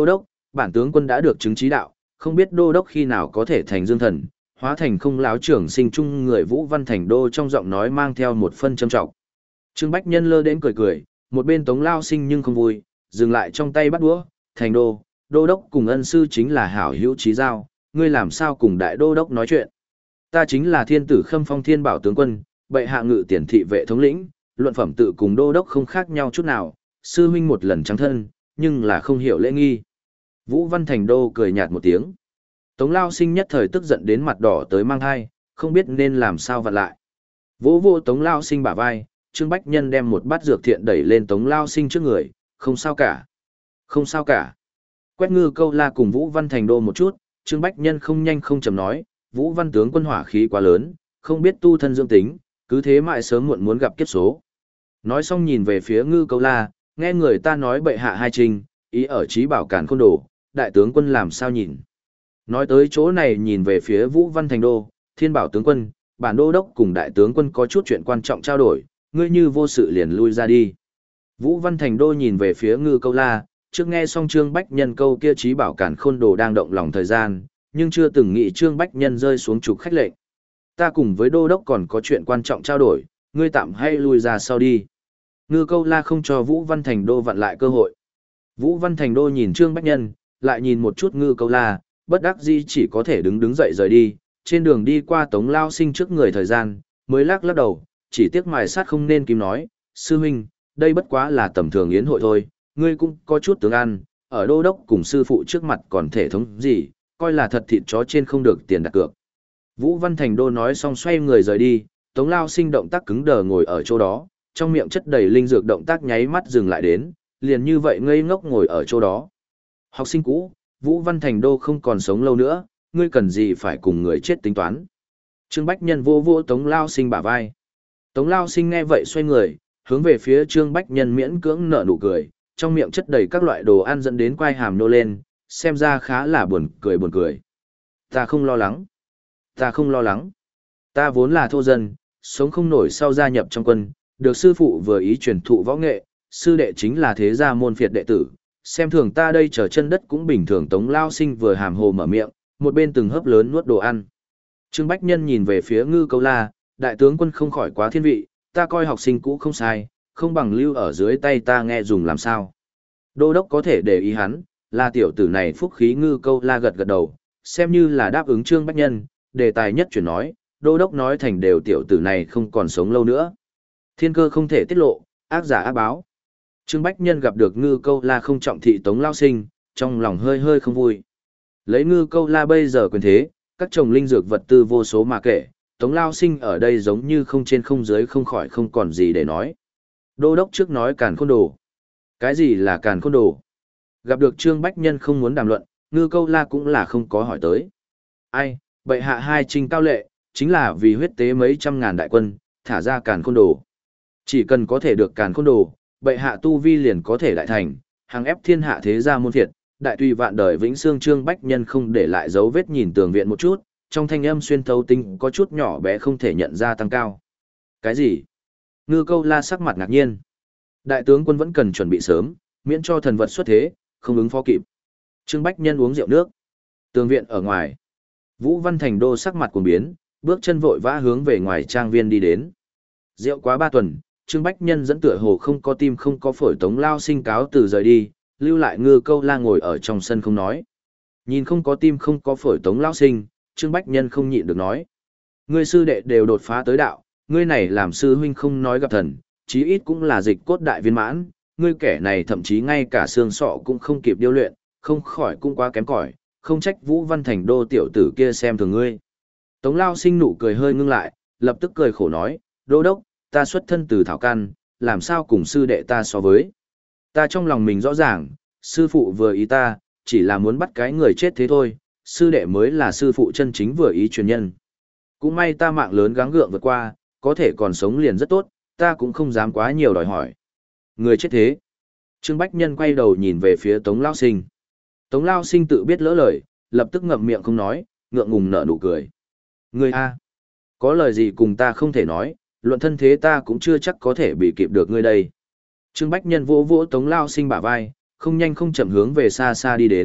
bản tướng quân đã được chứng trí đạo, không biết đô đốc khi nào có thể thành dương thần, hóa thành không láo trưởng sinh chung người Vũ Văn Thành Đô trong giọng nói mang theo một phân châm trọng. Trương Bách Nhân lơ đến cười cười, một bên Tống Lao Sinh nhưng không vui, dừng lại trong tay bắt đũa, Thành Đô, đô đốc cùng ân sư chính là hảo hữu trí giao, ngươi làm sao cùng đại đô đốc nói chuyện. Ta chính là thiên tử Khâm Phong Thiên Bảo tướng quân, bệ hạ ngự tiền thị vệ thống lĩnh, luận phẩm tự cùng đô đốc không khác nhau chút nào, sư huynh một lần trắng thân, nhưng là không hiểu lễ nghi. Vũ Văn Thành Đô cười nhạt một tiếng. Tống Lao Sinh nhất thời tức giận đến mặt đỏ tới mang hai, không biết nên làm sao vặn lại. Vỗ vô Tống Lao Sinh bả vai, Trương Bách Nhân đem một bát dược thiện đẩy lên Tống Lao Sinh trước người, không sao cả. Không sao cả. Quét Ngư Câu La cùng Vũ Văn Thành Đô một chút, Trương Bách Nhân không nhanh không chậm nói, Vũ Văn tướng quân hỏa khí quá lớn, không biết tu thân dưỡng tính, cứ thế mãi sớm muộn muốn gặp kiếp số. Nói xong nhìn về phía Ngư Câu La, nghe người ta nói bệ hạ hai trình, ý ở trí bảo cản khôn đồ, đại tướng quân làm sao nhìn. Nói tới chỗ này nhìn về phía Vũ Văn Thành Đô, Thiên Bảo tướng quân, bản đô đốc cùng đại tướng quân có chút chuyện quan trọng trao đổi, ngươi như vô sự liền lui ra đi. Vũ Văn Thành Đô nhìn về phía Ngư Câu La, trước nghe xong Trương Bách Nhân câu kia trí bảo cản khôn đồ đang động lòng thời gian, nhưng chưa từng nghĩ Trương Bách Nhân rơi xuống trục khách lệnh. Ta cùng với đô đốc còn có chuyện quan trọng trao đổi, ngươi tạm hay lui ra sau đi. Ngư Câu La không cho Vũ Văn Thành Đô vặn lại cơ hội. Vũ Văn Thành Đô nhìn Trương Bách Nhân, lại nhìn một chút Ngư Câu La, bất đắc dĩ chỉ có thể đứng đứng dậy rời đi, trên đường đi qua Tống Lao Sinh trước người thời gian, mới lắc lắc đầu, chỉ tiếc mài sát không nên kìm nói, sư huynh, đây bất quá là tầm thường yến hội thôi, ngươi cũng có chút tướng ăn, ở đô đốc cùng sư phụ trước mặt còn thể thống gì, coi là thật thịt chó trên không được tiền đặt cược. Vũ Văn Thành Đô nói xong xoay người rời đi, Tống Lao Sinh động tác cứng đờ ngồi ở chỗ đó, trong miệng chất đầy linh dược động tác nháy mắt dừng lại đến, liền như vậy ngây ngốc ngồi ở chỗ đó. Học sinh cũ, Vũ Văn Thành Đô không còn sống lâu nữa, ngươi cần gì phải cùng người chết tính toán. Trương Bách Nhân vô vô Tống Lao Sinh bả vai. Tống Lao Sinh nghe vậy xoay người, hướng về phía Trương Bách Nhân miễn cưỡng nở nụ cười, trong miệng chất đầy các loại đồ ăn dẫn đến quai hàm nô lên, xem ra khá là buồn cười buồn cười. Ta không lo lắng. Ta không lo lắng. Ta vốn là thô dân, sống không nổi sau gia nhập trong quân, được sư phụ vừa ý truyền thụ võ nghệ, sư đệ chính là thế gia môn phiệt đệ tử, xem thường ta đây trở chân đất cũng bình thường. Tống Lao Sinh vừa hàm hồ mở miệng, một bên từng hớp lớn nuốt đồ ăn. Trương Bách Nhân nhìn về phía Ngư Câu La, đại tướng quân không khỏi quá thiên vị, ta coi học sinh cũ không sai, không bằng lưu ở dưới tay ta nghe dùng làm sao. Đô đốc có thể để ý hắn, là tiểu tử này phúc khí. Ngư Câu La gật gật đầu, xem như là đáp ứng Trương Bách Nhân, đề tài nhất chuyển nói, đô đốc nói thành đều tiểu tử này không còn sống lâu nữa. Thiên cơ không thể tiết lộ, ác giả ác báo. Trương Bách Nhân gặp được Ngư Câu La không trọng thị Tống Lao Sinh, trong lòng hơi hơi không vui. Lấy Ngư Câu La bây giờ quyền thế, các chồng linh dược vật tư vô số mà kể, Tống Lao Sinh ở đây giống như không trên không dưới không khỏi không còn gì để nói. Đô đốc trước nói càn khôn đồ. Cái gì là càn khôn đồ? Gặp được Trương Bách Nhân không muốn đàm luận, Ngư Câu La cũng là không có hỏi tới. Ai, bệ hạ hai trình cao lệ, chính là vì huyết tế mấy trăm ngàn đại quân, thả ra càn khôn đồ. Chỉ cần có thể được càn khôn đồ, bệ hạ tu vi liền có thể đại thành, hàng ép thiên hạ thế gia môn phiệt, đại tùy vạn đời vĩnh xương. Trương Bách Nhân không để lại dấu vết nhìn tường viện một chút, trong thanh âm xuyên thấu tinh có chút nhỏ bé không thể nhận ra tăng cao. Cái gì? Ngư Câu La sắc mặt ngạc nhiên. Đại tướng quân vẫn cần chuẩn bị sớm, miễn cho thần vật xuất thế, không ứng phó kịp. Trương Bách Nhân uống rượu nước. Tường viện ở ngoài. Vũ Văn Thành Đô sắc mặt cuồng biến, bước chân vội vã hướng về ngoài trang viên đi đến. Rượu quá ba tuần, Trương Bách Nhân dẫn tựa hồ không có tim không có phổi. Tống Lao Sinh cáo từ rời đi, lưu lại Ngư Câu La ngồi ở trong sân không nói. Nhìn không có tim không có phổi Tống Lao Sinh, Trương Bách Nhân không nhịn được nói. Ngươi sư đệ đều đột phá tới đạo, ngươi này làm sư huynh không nói gặp thần, chí ít cũng là dịch cốt đại viên mãn, ngươi kẻ này thậm chí ngay cả xương sọ cũng không kịp điêu luyện, không khỏi cũng quá kém cỏi, không trách Vũ Văn Thành Đô tiểu tử kia xem thường ngươi. Tống Lao Sinh nụ cười hơi ngưng lại, lập tức cười khổ nói, đô đốc, ta xuất thân từ Thảo Căn, làm sao cùng sư đệ ta so với. Ta trong lòng mình rõ ràng, sư phụ vừa ý ta, chỉ là muốn bắt cái người chết thế thôi, sư đệ mới là sư phụ chân chính vừa ý truyền nhân. Cũng may ta mạng lớn gắng gượng vượt qua, có thể còn sống liền rất tốt, ta cũng không dám quá nhiều đòi hỏi. Người chết thế. Trương Bách Nhân quay đầu nhìn về phía Tống Lao Sinh. Tống Lao Sinh tự biết lỡ lời, lập tức ngậm miệng không nói, ngượng ngùng nở nụ cười. Ngươi a, có lời gì cùng ta không thể nói, luận thân thế ta cũng chưa chắc có thể bị kịp được ngươi đây. Trương Bách Nhân vỗ vỗ Tống Lao Sinh bả vai, không nhanh không chậm hướng về xa xa đi đến,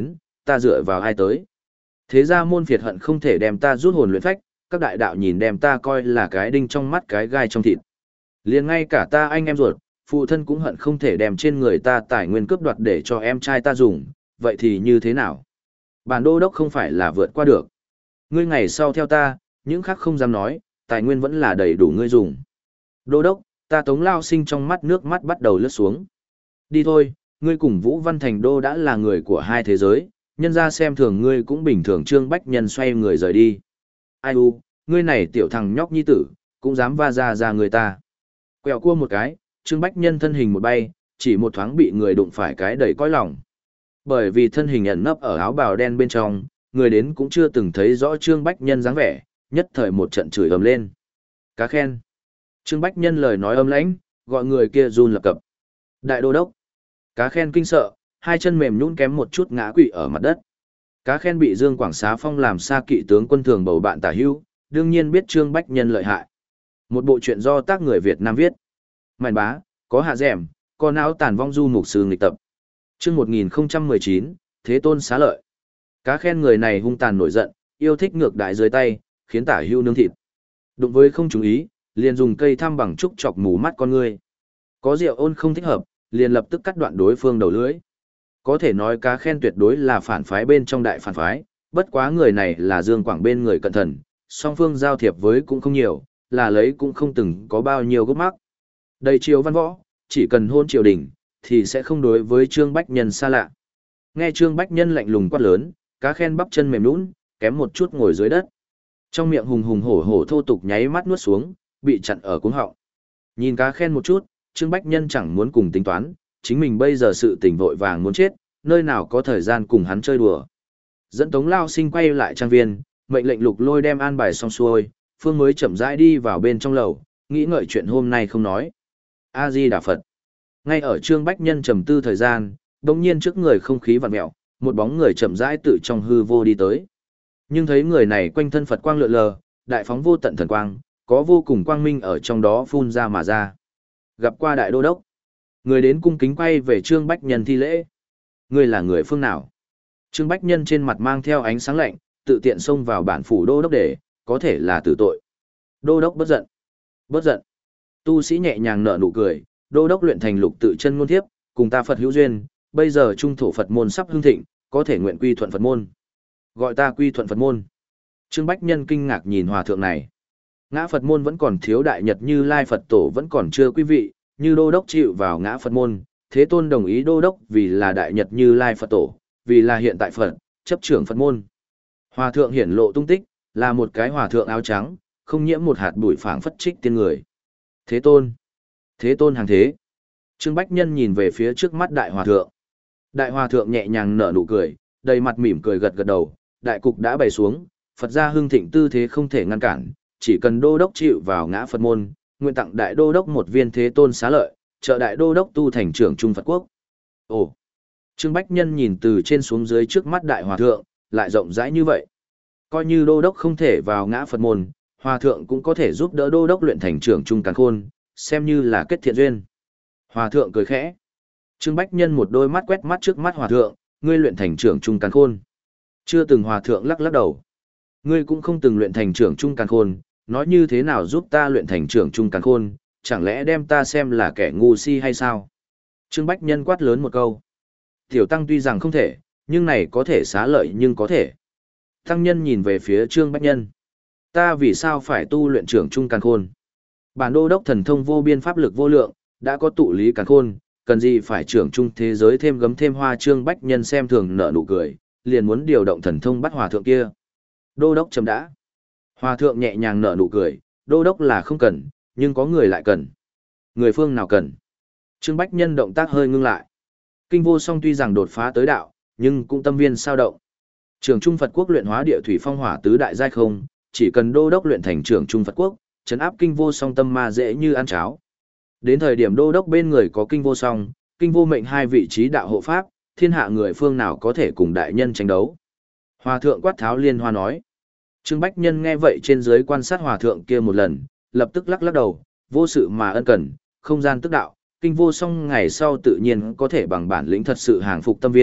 ta dựa vào ai tới. Thế ra môn phiệt hận không thể đem ta rút hồn luyện phách, các đại đạo nhìn đem ta coi là cái đinh trong mắt cái gai trong thịt. Liền ngay cả ta anh em ruột, phụ thân cũng hận không thể đem trên người ta tài nguyên cướp đoạt để cho em trai ta dùng, vậy thì như thế nào? Bản đô đốc không phải là vượt qua được. Ngươi ngày sau theo ta, những khác không dám nói, tài nguyên vẫn là đầy đủ ngươi dùng. Đô đốc, ta Tống Lao Sinh trong mắt nước mắt bắt đầu lướt xuống. Đi thôi, ngươi cùng Vũ Văn Thành Đô đã là người của hai thế giới, nhân ra xem thường ngươi cũng bình thường. Trương Bách Nhân xoay người rời đi. Ai u, ngươi này tiểu thằng nhóc nhi tử, cũng dám va ra ra người ta. Quẹo cua một cái, Trương Bách Nhân thân hình một bay, chỉ một thoáng bị người đụng phải cái đầy cõi lòng. Bởi vì thân hình ẩn nấp ở áo bào đen bên trong, người đến cũng chưa từng thấy rõ Trương Bách Nhân dáng vẻ, nhất thời một trận chửi ầm lên. Cá khen. Trương Bách Nhân lời nói âm lãnh, gọi người kia run lập cập. Đại đô đốc. Cá khen kinh sợ, hai chân mềm nhũn kém một chút ngã quỵ ở mặt đất. Cá khen bị Dương Quảng Xá Phong làm xa kỵ tướng quân thường bầu bạn tả hữu, đương nhiên biết Trương Bách Nhân lợi hại. Một bộ truyện do tác người Việt Nam viết. Mạn bá, có hạ dẻm, có não tàn vong du mục sư nghịch tập. Chương một nghìn không trăm mười chín, Thế Tôn xá lợi. Cá khen người này hung tàn nổi giận, yêu thích ngược đại dưới tay, khiến tả hữu nướng thịt. Đụng với không chú ý, liền dùng cây thăm bằng trúc chọc mù mắt con người. Có rượu ôn không thích hợp, liền lập tức cắt đoạn đối phương đầu lưỡi. Có thể nói cá khen tuyệt đối là phản phái bên trong đại phản phái, bất quá người này là Dương Quảng bên người cẩn thận, song phương giao thiệp với cũng không nhiều, là lấy cũng không từng có bao nhiêu gốc mắc. Đầy triều văn võ, chỉ cần hôn triều đình, thì sẽ không đối với Trương Bách Nhân xa lạ. Nghe Trương Bách Nhân lạnh lùng quát lớn, cá khen bắp chân mềm nhũn, kém một chút ngồi dưới đất. Trong miệng hùng hùng hổ hổ thô tục nháy mắt nuốt xuống, bị chặn ở cuống họng. Nhìn cá khen một chút, Trương Bách Nhân chẳng muốn cùng tính toán, chính mình bây giờ sự tình vội vàng muốn chết, nơi nào có thời gian cùng hắn chơi đùa. Dẫn Tống Lao Sinh quay lại trang viên, mệnh lệnh Lục Lôi đem an bài xong xuôi, Phương mới chậm rãi đi vào bên trong lầu, nghĩ ngợi chuyện hôm nay không nói. A Di Đà Phật. Ngay ở Trương Bách Nhân trầm tư thời gian, đột nhiên trước người không khí vặn mèo, một bóng người chậm rãi tự trong hư vô đi tới. Nhưng thấy người này quanh thân Phật quang lượn lờ, đại phóng vô tận thần quang, có vô cùng quang minh ở trong đó phun ra mà ra. Gặp qua đại đô đốc, người đến cung kính quay về Trương Bách Nhân thi lễ. Người là người phương nào? Trương Bách Nhân trên mặt mang theo ánh sáng lạnh, tự tiện xông vào bản phủ đô đốc để, có thể là tử tội. Đô đốc bất giận. Bất giận. Tu sĩ nhẹ nhàng nở nụ cười, đô đốc luyện thành lục tự chân ngôn thiếp, cùng ta Phật hữu duyên, bây giờ trung thổ Phật môn sắp hưng thịnh, có thể nguyện quy thuận Phật môn. Gọi ta quy thuận Phật môn. Trương Bách Nhân kinh ngạc nhìn hòa thượng này. Ngã Phật môn vẫn còn thiếu đại nhật Như Lai Phật tổ vẫn còn chưa quý vị, như đô đốc chịu vào ngã Phật môn, Thế Tôn đồng ý đô đốc vì là đại nhật Như Lai Phật tổ, vì là hiện tại Phật, chấp trưởng Phật môn. Hòa thượng hiển lộ tung tích, là một cái hòa thượng áo trắng, không nhiễm một hạt bụi phảng phất trích tiên người. Thế Tôn. Thế Tôn hàng thế. Trương Bách Nhân nhìn về phía trước mắt đại hòa thượng. Đại hòa thượng nhẹ nhàng nở nụ cười, đầy mặt mỉm cười gật gật đầu, đại cục đã bày xuống, Phật gia hưng thịnh tư thế không thể ngăn cản, chỉ cần đô đốc chịu vào ngã Phật môn, nguyện tặng đại đô đốc một viên Thế Tôn xá lợi, trợ đại đô đốc tu thành trưởng trung Phật quốc. Ồ. Trương Bách Nhân nhìn từ trên xuống dưới trước mắt đại hòa thượng, lại rộng rãi như vậy. Coi như đô đốc không thể vào ngã Phật môn, hòa thượng cũng có thể giúp đỡ đô đốc luyện thành trưởng trung càn khôn, xem như là kết thiện duyên. Hòa thượng cười khẽ. Trương Bách Nhân một đôi mắt quét mắt trước mắt hòa thượng, ngươi luyện thành trưởng trung càn khôn. Chưa từng hòa thượng lắc lắc đầu. Ngươi cũng không từng luyện thành trưởng trung càn khôn, nói như thế nào giúp ta luyện thành trưởng trung càn khôn, chẳng lẽ đem ta xem là kẻ ngu si hay sao? Trương Bách Nhân quát lớn một câu. Tiểu tăng tuy rằng không thể, nhưng này có thể xá lợi nhưng có thể. Tăng nhân nhìn về phía Trương Bách Nhân. Ta vì sao phải tu luyện trưởng trung càn khôn? Bản đô đốc thần thông vô biên pháp lực vô lượng, đã có tụ lý càn khôn, cần gì phải trưởng trung thế giới thêm gấm thêm hoa. Trương Bách Nhân xem thường nở nụ cười, liền muốn điều động thần thông bắt hòa thượng kia. Đô đốc chấm đã. Hòa thượng nhẹ nhàng nở nụ cười, đô đốc là không cần, nhưng có người lại cần. Người phương nào cần? Trương Bách Nhân động tác hơi ngưng lại. Kinh vô song tuy rằng đột phá tới đạo, nhưng cũng tâm viên sao động. Trưởng trung Phật quốc luyện hóa địa thủy phong hỏa tứ đại giai không, chỉ cần đô đốc luyện thành trưởng trung Phật quốc, trấn áp kinh vô song tâm ma dễ như ăn cháo. Đến thời điểm đô đốc bên người có kinh vô song, kinh vô mệnh hai vị trí đạo hộ pháp, thiên hạ người phương nào có thể cùng đại nhân tranh đấu. Hòa thượng quát tháo liên hoa nói. Trương Bách Nhân nghe vậy trên dưới quan sát hòa thượng kia một lần, lập tức lắc lắc đầu, vô sự mà ân cần, không gian tức đạo, kinh vô song ngày sau tự nhiên có thể bằng bản lĩnh thật sự hàng phục tâm viên,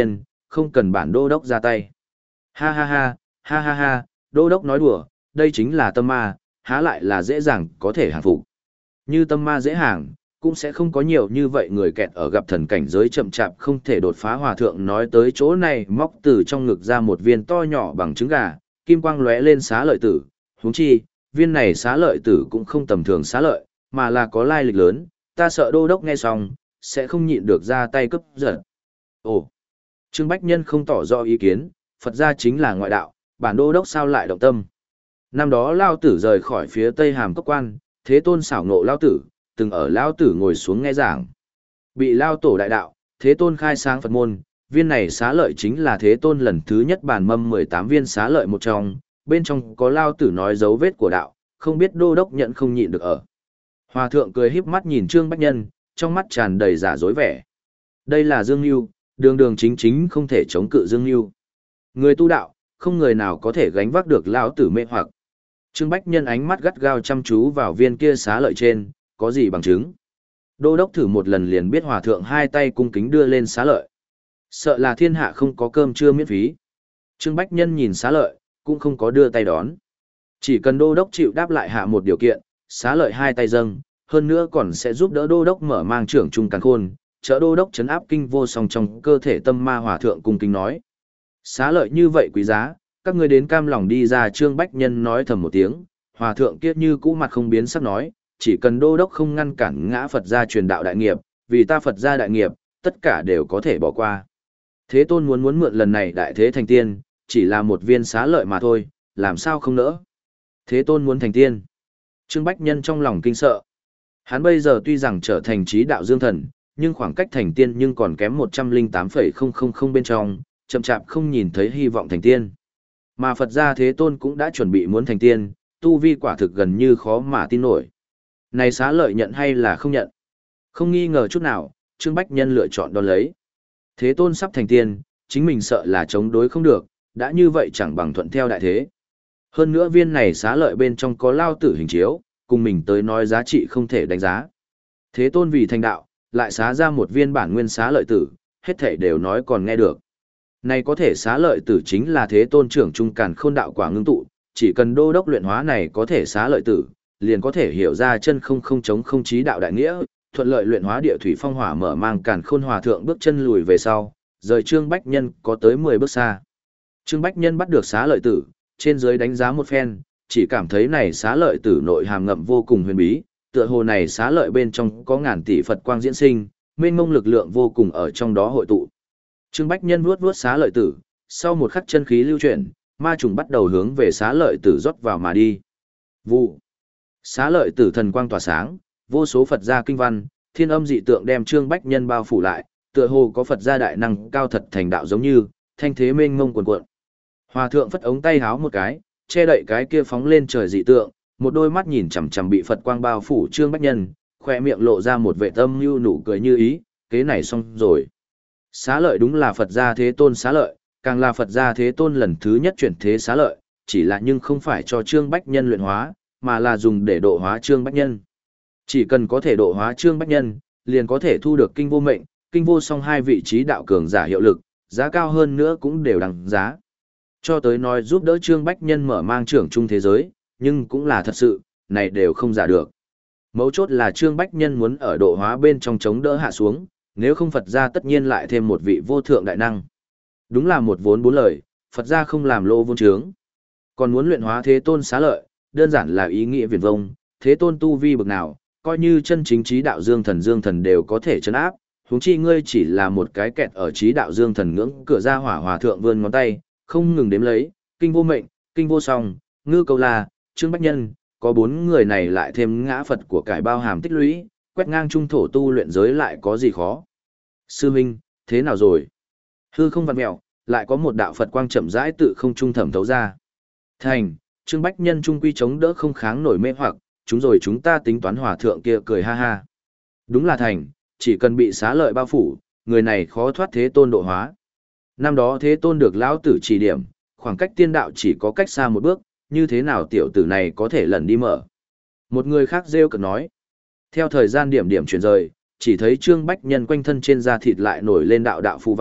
không cần bản đô đốc ra tay. Ha ha ha, ha ha ha, đô đốc nói đùa, đây chính là tâm ma, há lại là dễ dàng có thể hàng phục. Như tâm ma dễ hàng, cũng sẽ không có nhiều như vậy người kẹt ở gặp thần cảnh giới chậm chạp không thể đột phá. Hòa thượng nói tới chỗ này móc từ trong ngực ra một viên to nhỏ bằng trứng gà, kim quang lóe lên xá lợi tử, huống chi, viên này xá lợi tử cũng không tầm thường xá lợi, mà là có lai lịch lớn, ta sợ đô đốc nghe xong, sẽ không nhịn được ra tay cướp giật. Ồ, Trương Bách Nhân không tỏ rõ ý kiến, Phật gia chính là ngoại đạo, bản đô đốc sao lại động tâm. Năm đó Lao Tử rời khỏi phía Tây Hàm Cốc Quan, Thế Tôn xảo ngộ Lao Tử, từng ở Lao Tử ngồi xuống nghe giảng. Bị Lao Tổ đại đạo, Thế Tôn khai sáng Phật môn, viên này xá lợi chính là Thế Tôn lần thứ nhất bàn mâm mười tám viên xá lợi một trong, bên trong có Lao Tử nói dấu vết của đạo, không biết đô đốc nhận không nhịn được ở. Hòa thượng cười híp mắt nhìn Trương Bách Nhân, trong mắt tràn đầy giả dối vẻ. Đây là Dương Nưu, đường đường chính chính không thể chống cự Dương Nưu. Người tu đạo, không người nào có thể gánh vác được Lão Tử mê hoặc. Trương Bách Nhân ánh mắt gắt gao chăm chú vào viên kia xá lợi trên, có gì bằng chứng. Đô đốc thử một lần liền biết hòa thượng hai tay cung kính đưa lên xá lợi. Sợ là thiên hạ không có cơm trưa miễn phí. Trương Bách Nhân nhìn xá lợi, cũng không có đưa tay đón. Chỉ cần đô đốc chịu đáp lại hạ một điều kiện, xá lợi hai tay dâng, hơn nữa còn sẽ giúp đỡ đô đốc mở mang trưởng trung càn khôn, trợ đô đốc chấn áp kinh vô song trong cơ thể tâm ma. Hòa thượng cung kính nói. Xá lợi như vậy quý giá, các ngươi đến cam lòng đi ra. Trương Bách Nhân nói thầm một tiếng, hòa thượng kiết như cũ mặt không biến sắc nói, chỉ cần đô đốc không ngăn cản ngã Phật gia truyền đạo đại nghiệp, vì ta Phật gia đại nghiệp, tất cả đều có thể bỏ qua. Thế Tôn muốn muốn mượn lần này đại thế thành tiên, chỉ là một viên xá lợi mà thôi, làm sao không nỡ. Thế Tôn muốn thành tiên. Trương Bách Nhân trong lòng kinh sợ. Hắn bây giờ tuy rằng trở thành trí đạo dương thần, nhưng khoảng cách thành tiên nhưng còn kém một trăm lẻ tám phẩy không không không bên trong, chậm chạp không nhìn thấy hy vọng thành tiên. Mà Phật gia Thế Tôn cũng đã chuẩn bị muốn thành tiên, tu vi quả thực gần như khó mà tin nổi. Này xá lợi nhận hay là không nhận? Không nghi ngờ chút nào, Trương Bách Nhân lựa chọn đón lấy. Thế Tôn sắp thành tiên, chính mình sợ là chống đối không được, đã như vậy chẳng bằng thuận theo đại thế. Hơn nữa viên này xá lợi bên trong có Lao Tử hình chiếu, cùng mình tới nói giá trị không thể đánh giá. Thế Tôn vì thành đạo, lại xá ra một viên bản nguyên xá lợi tử, hết thảy đều nói còn nghe được. Này có thể xá lợi tử chính là Thế Tôn trưởng trung càn khôn đạo quả ngưng tụ, chỉ cần đô đốc luyện hóa này có thể xá lợi tử, liền có thể hiểu ra chân không không chống không chí đạo đại nghĩa, thuận lợi luyện hóa địa thủy phong hỏa, mở mang càn khôn. Hòa thượng bước chân lùi về sau, rời Trương Bách Nhân có tới mười bước xa. Trương Bách Nhân bắt được xá lợi tử, trên dưới đánh giá một phen, chỉ cảm thấy này xá lợi tử nội hàm ngậm vô cùng huyền bí, tựa hồ này xá lợi bên trong có ngàn tỷ Phật quang diễn sinh, mênh mông lực lượng vô cùng ở trong đó hội tụ. Trương Bách Nhân vuốt vuốt xá lợi tử, sau một khắc chân khí lưu chuyển, ma trùng bắt đầu hướng về xá lợi tử rót vào mà đi. Vụ. Xá lợi tử thần quang tỏa sáng, vô số Phật gia kinh văn, thiên âm dị tượng đem Trương Bách Nhân bao phủ lại, tựa hồ có Phật gia đại năng cao thật thành đạo giống như, thanh thế mênh mông cuồn cuộn. Hòa thượng phất ống tay háo một cái, che đậy cái kia phóng lên trời dị tượng, một đôi mắt nhìn chằm chằm bị Phật quang bao phủ Trương Bách Nhân, khoe miệng lộ ra một vẻ tâm nhu nụ cười như ý, kế này xong rồi. Xá lợi đúng là Phật gia Thế Tôn xá lợi, càng là Phật gia Thế Tôn lần thứ nhất chuyển thế xá lợi, chỉ là nhưng không phải cho Trương Bách Nhân luyện hóa, mà là dùng để độ hóa Trương Bách Nhân. Chỉ cần có thể độ hóa Trương Bách Nhân, liền có thể thu được kinh vô mệnh, kinh vô song hai vị trí đạo cường giả hiệu lực, giá cao hơn nữa cũng đều đằng giá. Cho tới nói giúp đỡ Trương Bách Nhân mở mang trưởng trung thế giới, nhưng cũng là thật sự, này đều không giả được. Mấu chốt là Trương Bách Nhân muốn ở độ hóa bên trong chống đỡ hạ xuống, nếu không Phật gia tất nhiên lại thêm một vị vô thượng đại năng. Đúng là một vốn bốn lời, Phật gia không làm lô vốn trướng. Còn muốn luyện hóa Thế Tôn xá lợi, đơn giản là ý nghĩa viển vông, Thế Tôn tu vi bậc nào, coi như chân chính trí đạo dương thần dương thần đều có thể chấn áp, huống chi ngươi chỉ là một cái kẹt ở trí đạo dương thần ngưỡng cửa ra hỏa. Hòa thượng vươn ngón tay, không ngừng đếm lấy, kinh vô mệnh, kinh vô song, ngư câu la, Trương Bách Nhân, có bốn người này lại thêm ngã Phật của cải bao hàm tích lũy, quét ngang trung thổ tu luyện giới lại có gì khó. Sư huynh, thế nào rồi? Hư không vặn mẹo, lại có một đạo Phật quang chậm rãi tự không trung thẩm thấu ra. Thành, Trương Bách Nhân trung quy chống đỡ không kháng nổi mê hoặc, chúng rồi chúng ta tính toán. Hòa thượng kia cười ha ha. Đúng là thành, chỉ cần bị xá lợi bao phủ, người này khó thoát Thế Tôn độ hóa. Năm đó Thế Tôn được lão tử chỉ điểm, khoảng cách tiên đạo chỉ có cách xa một bước, như thế nào tiểu tử này có thể lần đi mở. Một người khác rêu cực nói. Theo thời gian điểm điểm chuyển rời, chỉ thấy Trương Bách Nhân quanh thân trên da thịt lại nổi lên đạo đạo phù văn,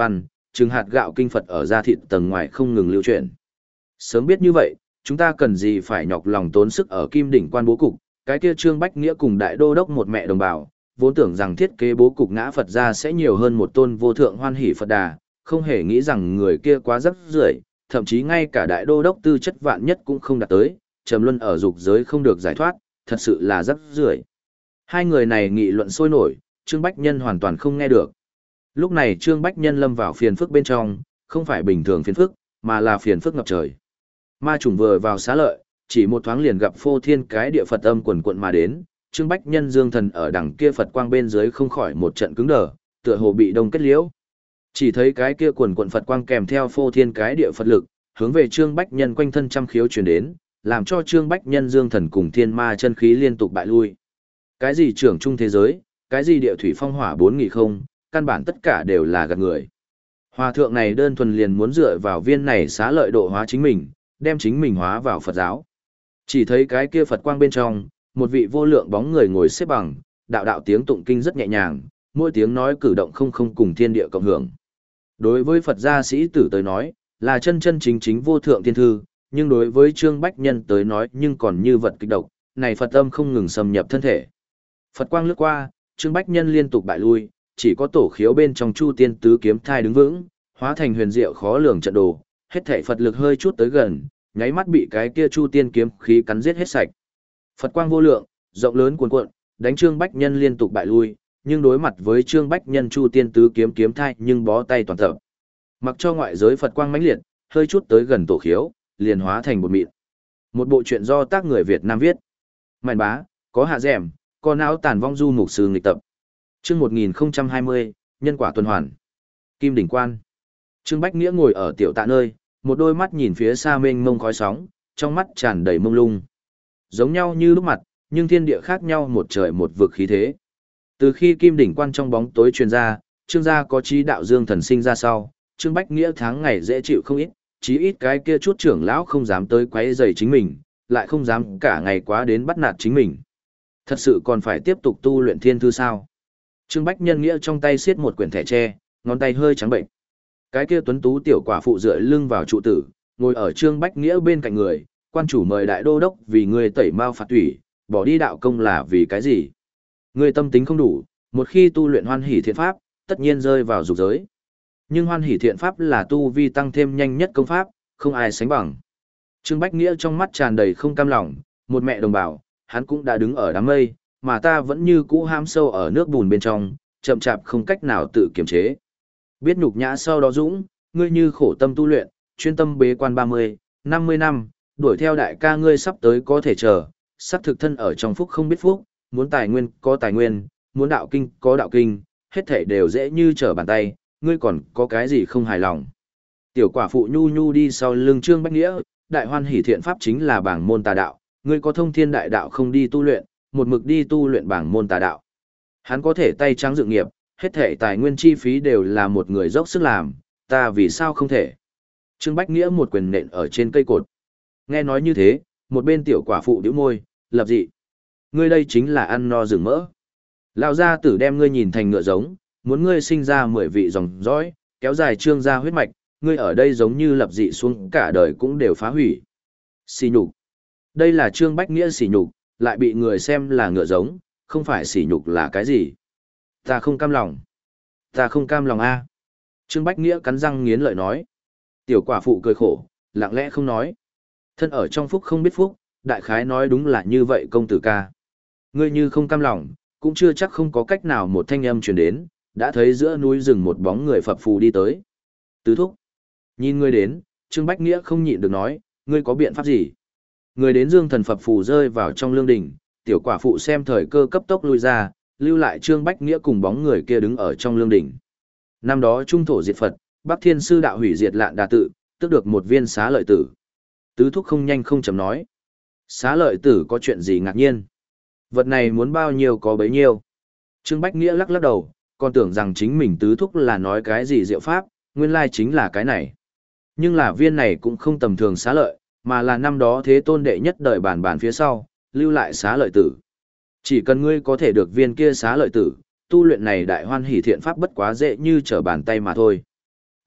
chừng hạt gạo kinh Phật ở da thịt tầng ngoài không ngừng lưu chuyển. Sớm biết như vậy, chúng ta cần gì phải nhọc lòng tốn sức ở Kim Đỉnh Quan bố cục, cái kia Trương Bách Nghĩa cùng đại đô đốc một mẹ đồng bào, vốn tưởng rằng thiết kế bố cục ngã Phật ra sẽ nhiều hơn một tôn vô thượng hoan hỷ Phật đà, không hề nghĩ rằng người kia quá rắc rưởi, thậm chí ngay cả đại đô đốc tư chất vạn nhất cũng không đạt tới, trầm luân ở dục giới không được giải thoát, thật sự là rắc rưởi. Hai người này nghị luận sôi nổi, Trương Bách Nhân hoàn toàn không nghe được. Lúc này Trương Bách Nhân lâm vào phiền phức bên trong, không phải bình thường phiền phức, mà là phiền phức ngập trời. Ma trùng vừa vào xá lợi, chỉ một thoáng liền gặp phô thiên cái địa Phật âm quần quận mà đến, Trương Bách Nhân dương thần ở đằng kia Phật quang bên dưới không khỏi một trận cứng đờ, tựa hồ bị đông kết liễu. Chỉ thấy cái kia quần quận Phật quang kèm theo phô thiên cái địa Phật lực, hướng về Trương Bách Nhân quanh thân trăm khiếu truyền đến, làm cho Trương Bách Nhân dương thần cùng thiên ma chân khí liên tục bại lui. Cái gì trưởng trung thế giới, cái gì địa thủy phong hỏa bốn nghỉ không, căn bản tất cả đều là gạt người. Hòa thượng này đơn thuần liền muốn dựa vào viên này xá lợi độ hóa chính mình, đem chính mình hóa vào Phật giáo. Chỉ thấy cái kia Phật quang bên trong, một vị vô lượng bóng người ngồi xếp bằng, đạo đạo tiếng tụng kinh rất nhẹ nhàng, mỗi tiếng nói cử động không không cùng thiên địa cộng hưởng. Đối với Phật gia sĩ tử tới nói, là chân chân chính chính vô thượng thiên thư, nhưng đối với Trương Bách Nhân tới nói nhưng còn như vật kịch độc, này Phật âm không ngừng xâm nhập thân thể. Phật quang lướt qua, Trương Bách Nhân liên tục bại lui, chỉ có tổ khiếu bên trong Chu Tiên tứ kiếm thai đứng vững, hóa thành huyền diệu khó lường trận đồ, hết thảy Phật lực hơi chút tới gần, nháy mắt bị cái kia Chu Tiên kiếm khí cắn giết hết sạch. Phật quang vô lượng, rộng lớn cuồn cuộn, đánh Trương Bách Nhân liên tục bại lui, nhưng đối mặt với Trương Bách Nhân Chu Tiên tứ kiếm kiếm thai nhưng bó tay toàn tập. Mặc cho ngoại giới Phật quang mãnh liệt, hơi chút tới gần tổ khiếu, liền hóa thành một mịn. Một bộ truyện do tác người Việt Nam viết. Mạn bá, có hạ dẻm, có não tàn vong du mục sư nghịch tập. Chương một nghìn không trăm hai mươi, nhân quả tuần hoàn. Kim Đỉnh Quan. Trương Bách Nghĩa ngồi ở tiểu tạ nơi, một đôi mắt nhìn phía xa mênh mông khói sóng, trong mắt tràn đầy mông lung. Giống nhau như lúc mặt, nhưng thiên địa khác nhau một trời một vực khí thế. Từ khi Kim Đỉnh Quan trong bóng tối truyền ra, Trương gia có chí đạo dương thần sinh ra sau, Trương Bách Nghĩa tháng ngày dễ chịu không ít, chí ít cái kia chút trưởng lão không dám tới quấy rầy chính mình, lại không dám cả ngày quá đến bắt nạt chính mình. Thật sự còn phải tiếp tục tu luyện thiên thư sao? Trương Bách Nhân Nghĩa trong tay siết một quyển thẻ tre, ngón tay hơi trắng bệnh. Cái kia tuấn tú tiểu quả phụ dựa lưng vào trụ tử, ngồi ở Trương Bách Nghĩa bên cạnh người, quan chủ mời đại đô đốc vì người tẩy mao phạt tủy, bỏ đi đạo công là vì cái gì? Người tâm tính không đủ, một khi tu luyện hoan hỷ thiện pháp, tất nhiên rơi vào dục giới. Nhưng hoan hỷ thiện pháp là tu vi tăng thêm nhanh nhất công pháp, không ai sánh bằng. Trương Bách Nghĩa trong mắt tràn đầy không cam lòng, một mẹ đồng bào, hắn cũng đã đứng ở đám mây, mà ta vẫn như cũ hãm sâu ở nước bùn bên trong, chậm chạp không cách nào tự kiềm chế. Biết nhục nhã sau đó dũng, ngươi như khổ tâm tu luyện, chuyên tâm bế quan ba mươi, năm mươi năm, đuổi theo đại ca ngươi sắp tới có thể chờ, sắp thực thân ở trong phúc không biết phúc, muốn tài nguyên có tài nguyên, muốn đạo kinh có đạo kinh, hết thể đều dễ như trở bàn tay, ngươi còn có cái gì không hài lòng. Tiểu quả phụ nhu nhu đi sau lưng Trương Bách Nghĩa, đại hoan hỷ thiện pháp chính là bảng môn tà đạo, ngươi có thông thiên đại đạo không đi tu luyện, một mực đi tu luyện bảng môn tà đạo. Hắn có thể tay trắng dự nghiệp, hết thể tài nguyên chi phí đều là một người dốc sức làm, ta vì sao không thể. Trương Bách Nghĩa một quyền nện ở trên cây cột. Nghe nói như thế, một bên tiểu quả phụ điếu môi, lập dị. Ngươi đây chính là ăn no rừng mỡ. Lão gia tử đem ngươi nhìn thành ngựa giống, muốn ngươi sinh ra mười vị dòng dõi, kéo dài Trương gia huyết mạch, ngươi ở đây giống như lập dị xuống cả đời cũng đều phá hủy. Xỉ nhục. Đây là Trương Bách Nghĩa xỉ nhục, lại bị người xem là ngựa giống, không phải sỉ nhục là cái gì. Ta không cam lòng. Ta không cam lòng a. Trương Bách Nghĩa cắn răng nghiến lợi nói. Tiểu quả phụ cười khổ, lặng lẽ không nói. Thân ở trong phúc không biết phúc, đại khái nói đúng là như vậy công tử ca. Ngươi như không cam lòng, cũng chưa chắc không có cách nào một thanh âm truyền đến, đã thấy giữa núi rừng một bóng người phập phù đi tới. Tứ thúc. Nhìn ngươi đến, Trương Bách Nghĩa không nhịn được nói, ngươi có biện pháp gì? Người đến dương thần phập phù rơi vào trong lương đỉnh, tiểu quả phụ xem thời cơ cấp tốc lui ra, lưu lại Trương Bách Nghĩa cùng bóng người kia đứng ở trong lương đỉnh. Năm đó trung thổ diệt Phật, Bắc Thiên sư đạo hủy diệt Lạn Đà tự, tức được một viên xá lợi tử. Tứ thúc không nhanh không chậm nói. Xá lợi tử có chuyện gì ngạc nhiên? Vật này muốn bao nhiêu có bấy nhiêu. Trương Bách Nghĩa lắc lắc đầu, còn tưởng rằng chính mình tứ thúc là nói cái gì diệu pháp, nguyên lai chính là cái này. Nhưng là viên này cũng không tầm thường xá lợi, mà là năm đó thế tôn đệ nhất đời bản bản phía sau, lưu lại xá lợi tử. Chỉ cần ngươi có thể được viên kia xá lợi tử, tu luyện này đại hoan hỷ thiện pháp bất quá dễ như trở bàn tay mà thôi.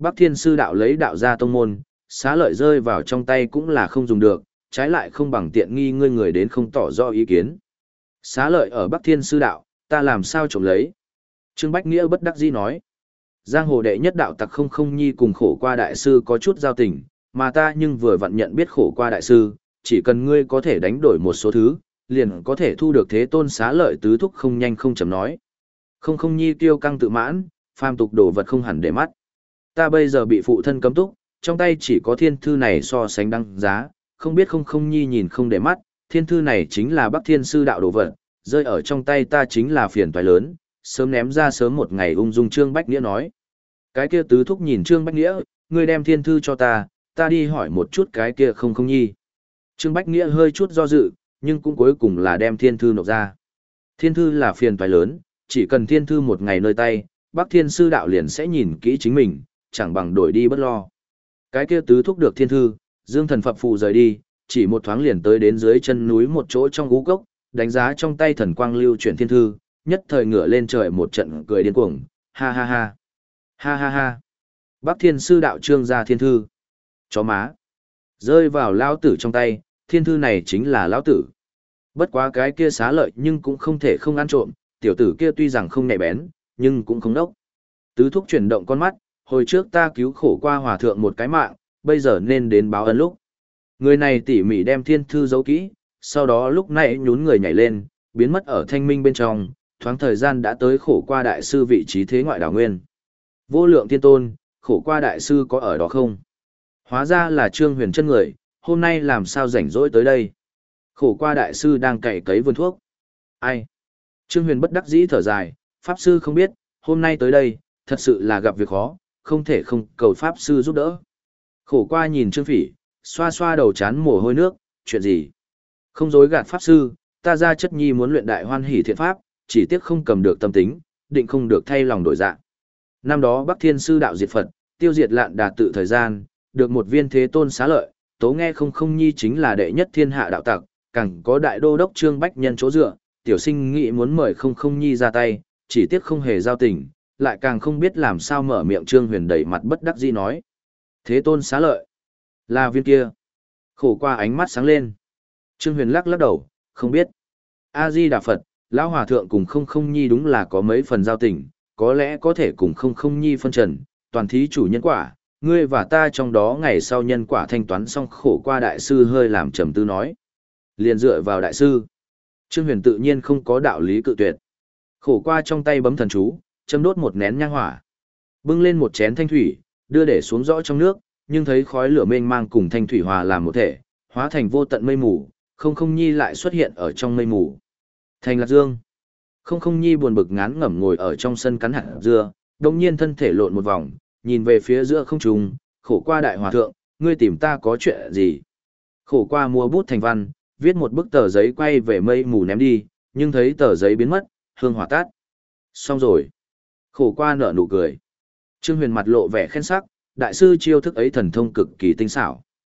Bắc Thiên Sư đạo lấy đạo ra tông môn, xá lợi rơi vào trong tay cũng là không dùng được, trái lại không bằng tiện nghi ngươi người đến không tỏ rõ ý kiến. Xá lợi ở Bắc Thiên Sư đạo, ta làm sao trộm lấy? Trương Bách Nghĩa bất đắc dĩ nói. Giang hồ đệ nhất đạo tặc không không nhi cùng khổ qua đại sư có chút giao tình, mà ta nhưng vừa vặn nhận biết khổ qua đại sư, chỉ cần ngươi có thể đánh đổi một số thứ, liền có thể thu được thế tôn xá lợi tứ thúc không nhanh không chậm nói. Không không nhi tiêu căng tự mãn, phàm tục đồ vật không hẳn để mắt. Ta bây giờ bị phụ thân cấm túc, trong tay chỉ có thiên thư này so sánh đăng giá, không biết không không nhi nhìn không để mắt, thiên thư này chính là Bắc Thiên Sư đạo đồ vật, rơi ở trong tay ta chính là phiền toái lớn, sớm ném ra sớm một ngày ung dung. Trương Bách Nghĩa nói. Cái kia tứ thúc nhìn Trương Bách Nghĩa, ngươi đem thiên thư cho ta, ta đi hỏi một chút cái kia không không nhi. Trương Bách Nghĩa hơi chút do dự, nhưng cũng cuối cùng là đem thiên thư nộp ra. Thiên thư là phiền toái lớn, chỉ cần thiên thư một ngày nơi tay, Bắc Thiên Sư đạo liền sẽ nhìn kỹ chính mình, chẳng bằng đổi đi bất lo. Cái kia tứ thúc được thiên thư, Dương Thần phập phù rời đi, chỉ một thoáng liền tới đến dưới chân núi một chỗ trong gú gốc, đánh giá trong tay thần quang lưu chuyển thiên thư, nhất thời ngửa lên trời một trận cười điên cuồng, ha ha ha, ha ha ha. Bắc Thiên Sư đạo trương ra thiên thư. Chó má. Rơi vào lão tử trong tay, thiên thư này chính là lão tử. Bất quá cái kia xá lợi nhưng cũng không thể không ăn trộm, tiểu tử kia tuy rằng không nhạy bén, nhưng cũng không đốc. Tứ thúc chuyển động con mắt, hồi trước ta cứu khổ qua hòa thượng một cái mạng, bây giờ nên đến báo ân lúc. Người này tỉ mỉ đem thiên thư giấu kỹ, sau đó lúc này nhún người nhảy lên, biến mất ở thanh minh bên trong, thoáng thời gian đã tới khổ qua đại sư vị trí thế ngoại đảo nguyên. Vô lượng thiên tôn, khổ qua đại sư có ở đó không? Hóa ra là Trương Huyền chân người, hôm nay làm sao rảnh rỗi tới đây? Khổ qua đại sư đang cày cấy vườn thuốc. Ai? Trương Huyền bất đắc dĩ thở dài, Pháp sư không biết, hôm nay tới đây, thật sự là gặp việc khó, không thể không cầu Pháp sư giúp đỡ. Khổ qua nhìn Trương Phỉ, xoa xoa đầu chán mồ hôi nước, chuyện gì? Không dối gạt Pháp sư, ta ra chất nhi muốn luyện đại hoan hỷ thiện pháp, chỉ tiếc không cầm được tâm tính, định không được thay lòng đổi dạ. Năm đó Bắc Thiên Sư đạo diệt Phật, tiêu diệt lạn đà tự thời gian, được một viên thế tôn xá lợi, tố nghe không không nhi chính là đệ nhất thiên hạ đạo tặc, càng có đại đô đốc Trương Bách Nhân chỗ dựa, tiểu sinh nghĩ muốn mời không không nhi ra tay, chỉ tiếc không hề giao tình, lại càng không biết làm sao mở miệng. Trương Huyền đầy mặt bất đắc dĩ nói. Thế tôn xá lợi, là viên kia. Khổ qua ánh mắt sáng lên. Trương Huyền lắc lắc đầu, không biết. A-di-đà Phật, lão hòa thượng cùng không không nhi đúng là có mấy phần giao tình, có lẽ có thể cùng không không nhi phân trần, toàn thí chủ nhân quả, ngươi và ta trong đó ngày sau nhân quả thanh toán xong. Khổ qua đại sư hơi làm trầm tư nói. Liền dựa vào đại sư. Trương Huyền tự nhiên không có đạo lý cự tuyệt. Khổ qua trong tay bấm thần chú, châm đốt một nén nhang hỏa. Bưng lên một chén thanh thủy, đưa để xuống rõ trong nước, nhưng thấy khói lửa mênh mang cùng thanh thủy hòa làm một thể, hóa thành vô tận mây mù, không không nhi lại xuất hiện ở trong mây mù. Thành Lạc Dương. Không không nhi buồn bực ngán ngẩm ngồi ở trong sân cắn hạt dưa, đồng nhiên thân thể lộn một vòng, nhìn về phía giữa không trung, khổ qua đại hòa thượng, ngươi tìm ta có chuyện gì? Khổ qua mua bút thành văn, viết một bức tờ giấy quay về mây mù ném đi, nhưng thấy tờ giấy biến mất, hương hỏa tát. Xong rồi. Khổ qua nở nụ cười. Trương Huyền mặt lộ vẻ khen sắc, đại sư chiêu thức ấy thần thông cực kỳ tinh xảo.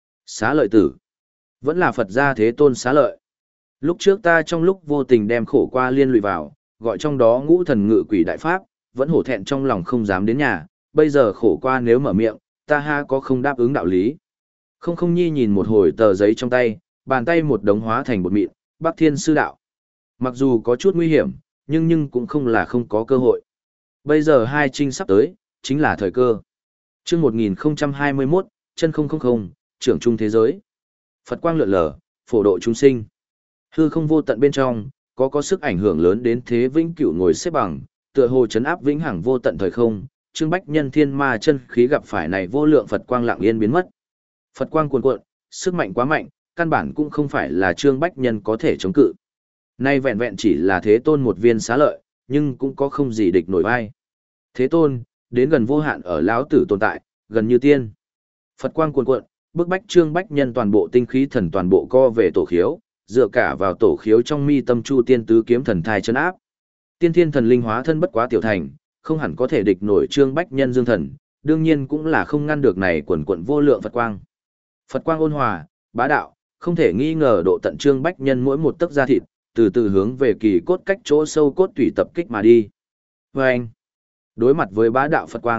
Xá lợi tử. Vẫn là Phật gia thế tôn xá lợi. Lúc trước ta trong lúc vô tình đem khổ qua liên lụy vào, gọi trong đó ngũ thần ngự quỷ đại pháp, vẫn hổ thẹn trong lòng không dám đến nhà, bây giờ khổ qua nếu mở miệng, ta ha có không đáp ứng đạo lý. Không không nhi nhìn một hồi tờ giấy trong tay, bàn tay một đống hóa thành bột mịn, Bắc Thiên Sư đạo. Mặc dù có chút nguy hiểm, nhưng nhưng cũng không là không có cơ hội. Bây giờ hai trinh sắp tới, chính là thời cơ. Chương một nghìn không trăm hai mươi mốt, chân không không không, trưởng trung thế giới. Phật quang lượn lờ, phổ độ chúng sinh. Hư không vô tận bên trong, có có sức ảnh hưởng lớn đến thế vĩnh cửu ngồi xếp bằng, tựa hồ chấn áp vĩnh hằng vô tận thời không. Trương Bách Nhân thiên ma chân khí gặp phải này vô lượng Phật quang lặng yên biến mất. Phật quang cuồn cuộn, sức mạnh quá mạnh, căn bản cũng không phải là Trương Bách Nhân có thể chống cự. Nay vẹn vẹn chỉ là thế tôn một viên xá lợi, nhưng cũng có không gì địch nổi vai. Thế tôn, đến gần vô hạn ở lão tử tồn tại, gần như tiên. Phật quang cuồn cuộn, bức bách Trương Bách Nhân toàn bộ tinh khí thần toàn bộ co về tổ khiếu, dựa cả vào tổ khiếu trong mi tâm chu tiên tứ kiếm thần thai chân áp. Tiên thiên thần linh hóa thân bất quá tiểu thành, không hẳn có thể địch nổi Trương Bách Nhân dương thần, đương nhiên cũng là không ngăn được này quần quận vô lượng Phật quang. Phật quang ôn hòa, bá đạo, không thể nghi ngờ độ tận Trương Bách Nhân mỗi một tấc da thịt, từ từ hướng về kỳ cốt cách chỗ sâu cốt tủy tập kích mà đi. Và anh, đối mặt với bá đạo Phật quang,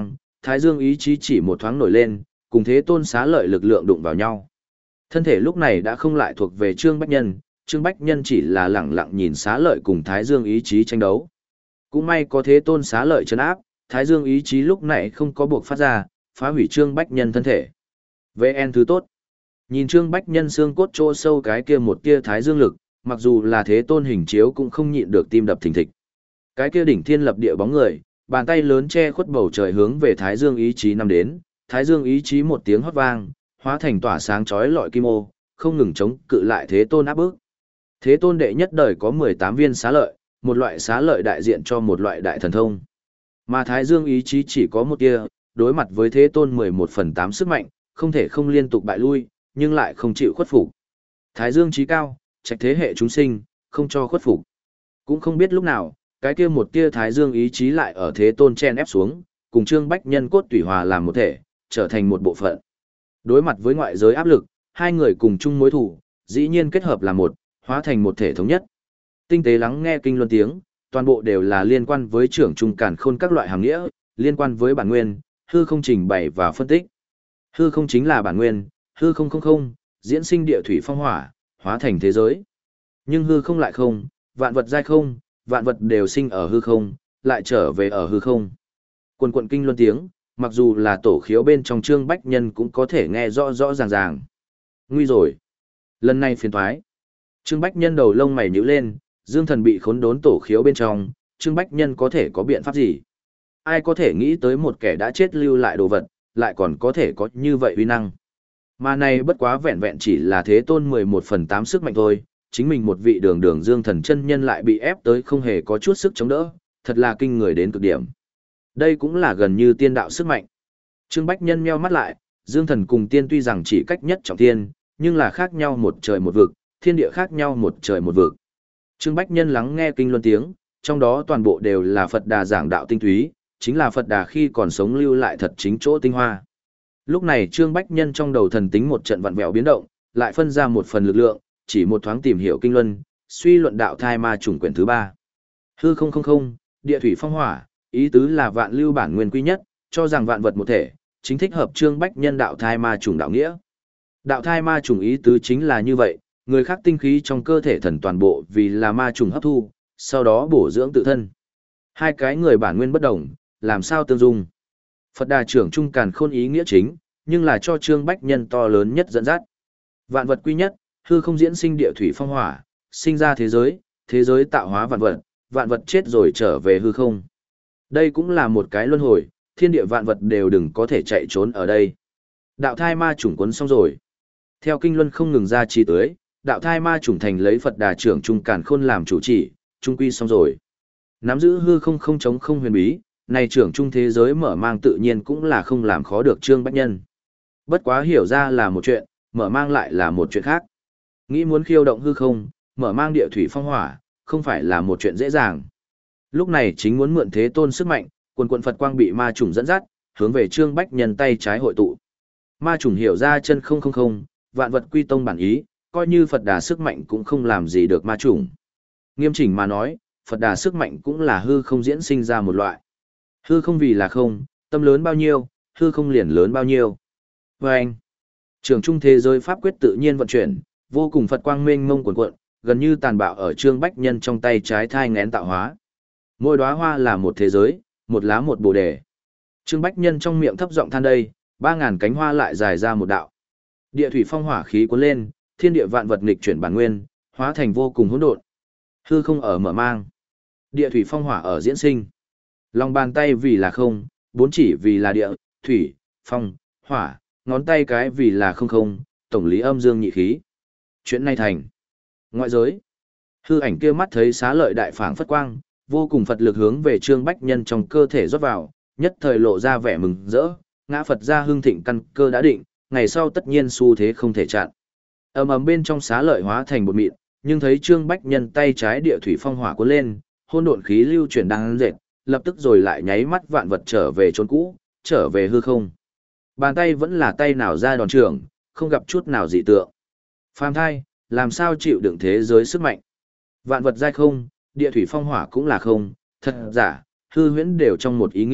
Thái Dương ý chí chỉ một thoáng nổi lên, cùng Thế Tôn Xá Lợi lực lượng đụng vào nhau. Thân thể lúc này đã không lại thuộc về Trương Bách Nhân, Trương Bách Nhân chỉ là lẳng lặng nhìn Xá Lợi cùng Thái Dương ý chí tranh đấu. Cũng may có Thế Tôn Xá Lợi trấn áp, Thái Dương ý chí lúc này không có buộc phát ra, phá hủy Trương Bách Nhân thân thể. vê en thứ tốt. Nhìn Trương Bách Nhân xương cốt chỗ sâu cái kia một tia Thái Dương lực, mặc dù là Thế Tôn hình chiếu cũng không nhịn được tim đập thình thịch. Cái kia đỉnh thiên lập địa bóng người, bàn tay lớn che khuất bầu trời hướng về Thái Dương ý chí năm đến, Thái Dương ý chí một tiếng hót vang, hóa thành tỏa sáng chói lọi kim ô, không ngừng chống cự lại Thế Tôn áp bức. Thế Tôn đệ nhất đời có mười tám viên xá lợi, một loại xá lợi đại diện cho một loại đại thần thông. Mà Thái Dương ý chí chỉ có một tia, đối mặt với Thế Tôn mười một phần tám sức mạnh, không thể không liên tục bại lui, nhưng lại không chịu khuất phục. Thái Dương chí cao, trạch thế hệ chúng sinh, không cho khuất phục. Cũng không biết lúc nào, cái kia một tia Thái Dương ý chí lại ở Thế Tôn chen ép xuống, cùng Trương Bách Nhân cốt tủy hòa làm một thể, trở thành một bộ phận. Đối mặt với ngoại giới áp lực, hai người cùng chung mối thù, dĩ nhiên kết hợp làm một, hóa thành một thể thống nhất. Tinh tế lắng nghe kinh luân tiếng, toàn bộ đều là liên quan với trưởng trung càn khôn các loại hàng nghĩa, liên quan với bản nguyên, hư không trình bày và phân tích. Hư không chính là bản nguyên, hư không không không, diễn sinh địa thủy phong hỏa, hóa thành thế giới. Nhưng hư không lại không, vạn vật giai không, vạn vật đều sinh ở hư không, lại trở về ở hư không. Quần quận kinh luân tiếng, mặc dù là tổ khiếu bên trong Trương Bách Nhân cũng có thể nghe rõ rõ ràng ràng. Nguy rồi. Lần này phiền thoái. Trương Bách Nhân đầu lông mày nhíu lên, Dương Thần bị khốn đốn tổ khiếu bên trong, Trương Bách Nhân có thể có biện pháp gì? Ai có thể nghĩ tới một kẻ đã chết lưu lại đồ vật, lại còn có thể có như vậy uy năng? Mà này bất quá vẹn vẹn chỉ là Thế Tôn mười một phần tám sức mạnh thôi, chính mình một vị đường đường Dương Thần chân nhân lại bị ép tới không hề có chút sức chống đỡ, thật là kinh người đến cực điểm. Đây cũng là gần như tiên đạo sức mạnh. Trương Bách Nhân nheo mắt lại, Dương Thần cùng tiên tuy rằng chỉ cách nhất trọng thiên, nhưng là khác nhau một trời một vực, thiên địa khác nhau một trời một vực. Trương Bách Nhân lắng nghe kinh luân tiếng, trong đó toàn bộ đều là Phật Đà giảng đạo tinh túy, chính là Phật Đà khi còn sống lưu lại thật chính chỗ tinh hoa. Lúc này Trương Bách Nhân trong đầu thần tính một trận vặn vẹo biến động, lại phân ra một phần lực lượng, chỉ một thoáng tìm hiểu kinh luân, suy luận đạo thai ma chủng quyển thứ ba. Hư không không không, địa thủy phong hỏa, ý tứ là vạn lưu bản nguyên quy nhất, cho rằng vạn vật một thể, chính thích hợp Trương Bách Nhân đạo thai ma chủng đạo nghĩa. Đạo thai ma chủng ý tứ chính là như vậy, người khác tinh khí trong cơ thể thần toàn bộ vì là ma trùng hấp thu, sau đó bổ dưỡng tự thân. Hai cái người bản nguyên bất đồng, làm sao tương dung? Phật Đà trưởng trung càn khôn ý nghĩa chính, nhưng là cho Trương Bách Nhân to lớn nhất dẫn dắt. Vạn vật quy nhất, hư không diễn sinh địa thủy phong hỏa, sinh ra thế giới, thế giới tạo hóa vạn vật, vạn vật chết rồi trở về hư không. Đây cũng là một cái luân hồi, thiên địa vạn vật đều đừng có thể chạy trốn ở đây. Đạo thai ma chủng cuốn xong rồi. Theo kinh luân không ngừng ra chi tới, đạo thai ma chủng thành lấy Phật Đà trưởng trung càn khôn làm chủ chỉ, trung quy xong rồi. Nắm giữ hư không không chống không huyền bí, này trưởng trung thế giới mở mang tự nhiên cũng là không làm khó được Trương Bách Nhân. Bất quá hiểu ra là một chuyện, mở mang lại là một chuyện khác. Nghĩ muốn khiêu động hư không, mở mang địa thủy phong hỏa, không phải là một chuyện dễ dàng. Lúc này chính muốn mượn Thế Tôn sức mạnh, quần quần Phật quang bị ma chủng dẫn dắt, hướng về Trương Bách Nhân tay trái hội tụ. Ma chủng hiểu ra chân không không không, vạn vật quy tông bản ý, coi như Phật Đà sức mạnh cũng không làm gì được ma chủng. Nghiêm chỉnh mà nói, Phật Đà sức mạnh cũng là hư không diễn sinh ra một loại. Hư không vì là không, tâm lớn bao nhiêu, hư không liền lớn bao nhiêu. Và anh, trường trung thế giới pháp quyết tự nhiên vận chuyển, vô cùng Phật quang mênh mông cuồn cuộn, gần như tàn bạo ở Trương Bách Nhân trong tay trái thai ngén tạo hóa. Mỗi đóa hoa là một thế giới, một lá một bồ đề. Trương Bách Nhân trong miệng thấp giọng than đây, ba ngàn cánh hoa lại dài ra một đạo. Địa thủy phong hỏa khí cuốn lên, thiên địa vạn vật nghịch chuyển bản nguyên, hóa thành vô cùng hỗn độn. Hư không ở mở mang, địa thủy phong hỏa ở diễn sinh. Lòng bàn tay vì là không, bốn chỉ vì là địa, thủy, phong, hỏa, ngón tay cái vì là không không, tổng lý âm dương nhị khí. Chuyện này thành. Ngoại giới. Hư ảnh kia mắt thấy xá lợi đại phảng phất quang, vô cùng Phật lực hướng về Trương Bách Nhân trong cơ thể rót vào, nhất thời lộ ra vẻ mừng rỡ, ngã Phật ra hương thịnh căn cơ đã định, ngày sau tất nhiên xu thế không thể chặn. Ầm ầm bên trong xá lợi hóa thành bột mịn, nhưng thấy Trương Bách Nhân tay trái địa thủy phong hỏa cuốn lên, hỗn độn khí lưu chuyển đang dệt, lập tức rồi lại nháy mắt vạn vật trở về chốn cũ, trở về hư không. Bàn tay vẫn là tay nào ra đòn trường, không gặp chút nào dị tượng. Phàm thai, làm sao chịu đựng thế giới sức mạnh? Vạn vật giai không, địa thủy phong hỏa cũng là không, thật giả, hư huyễn đều trong một ý nghĩ,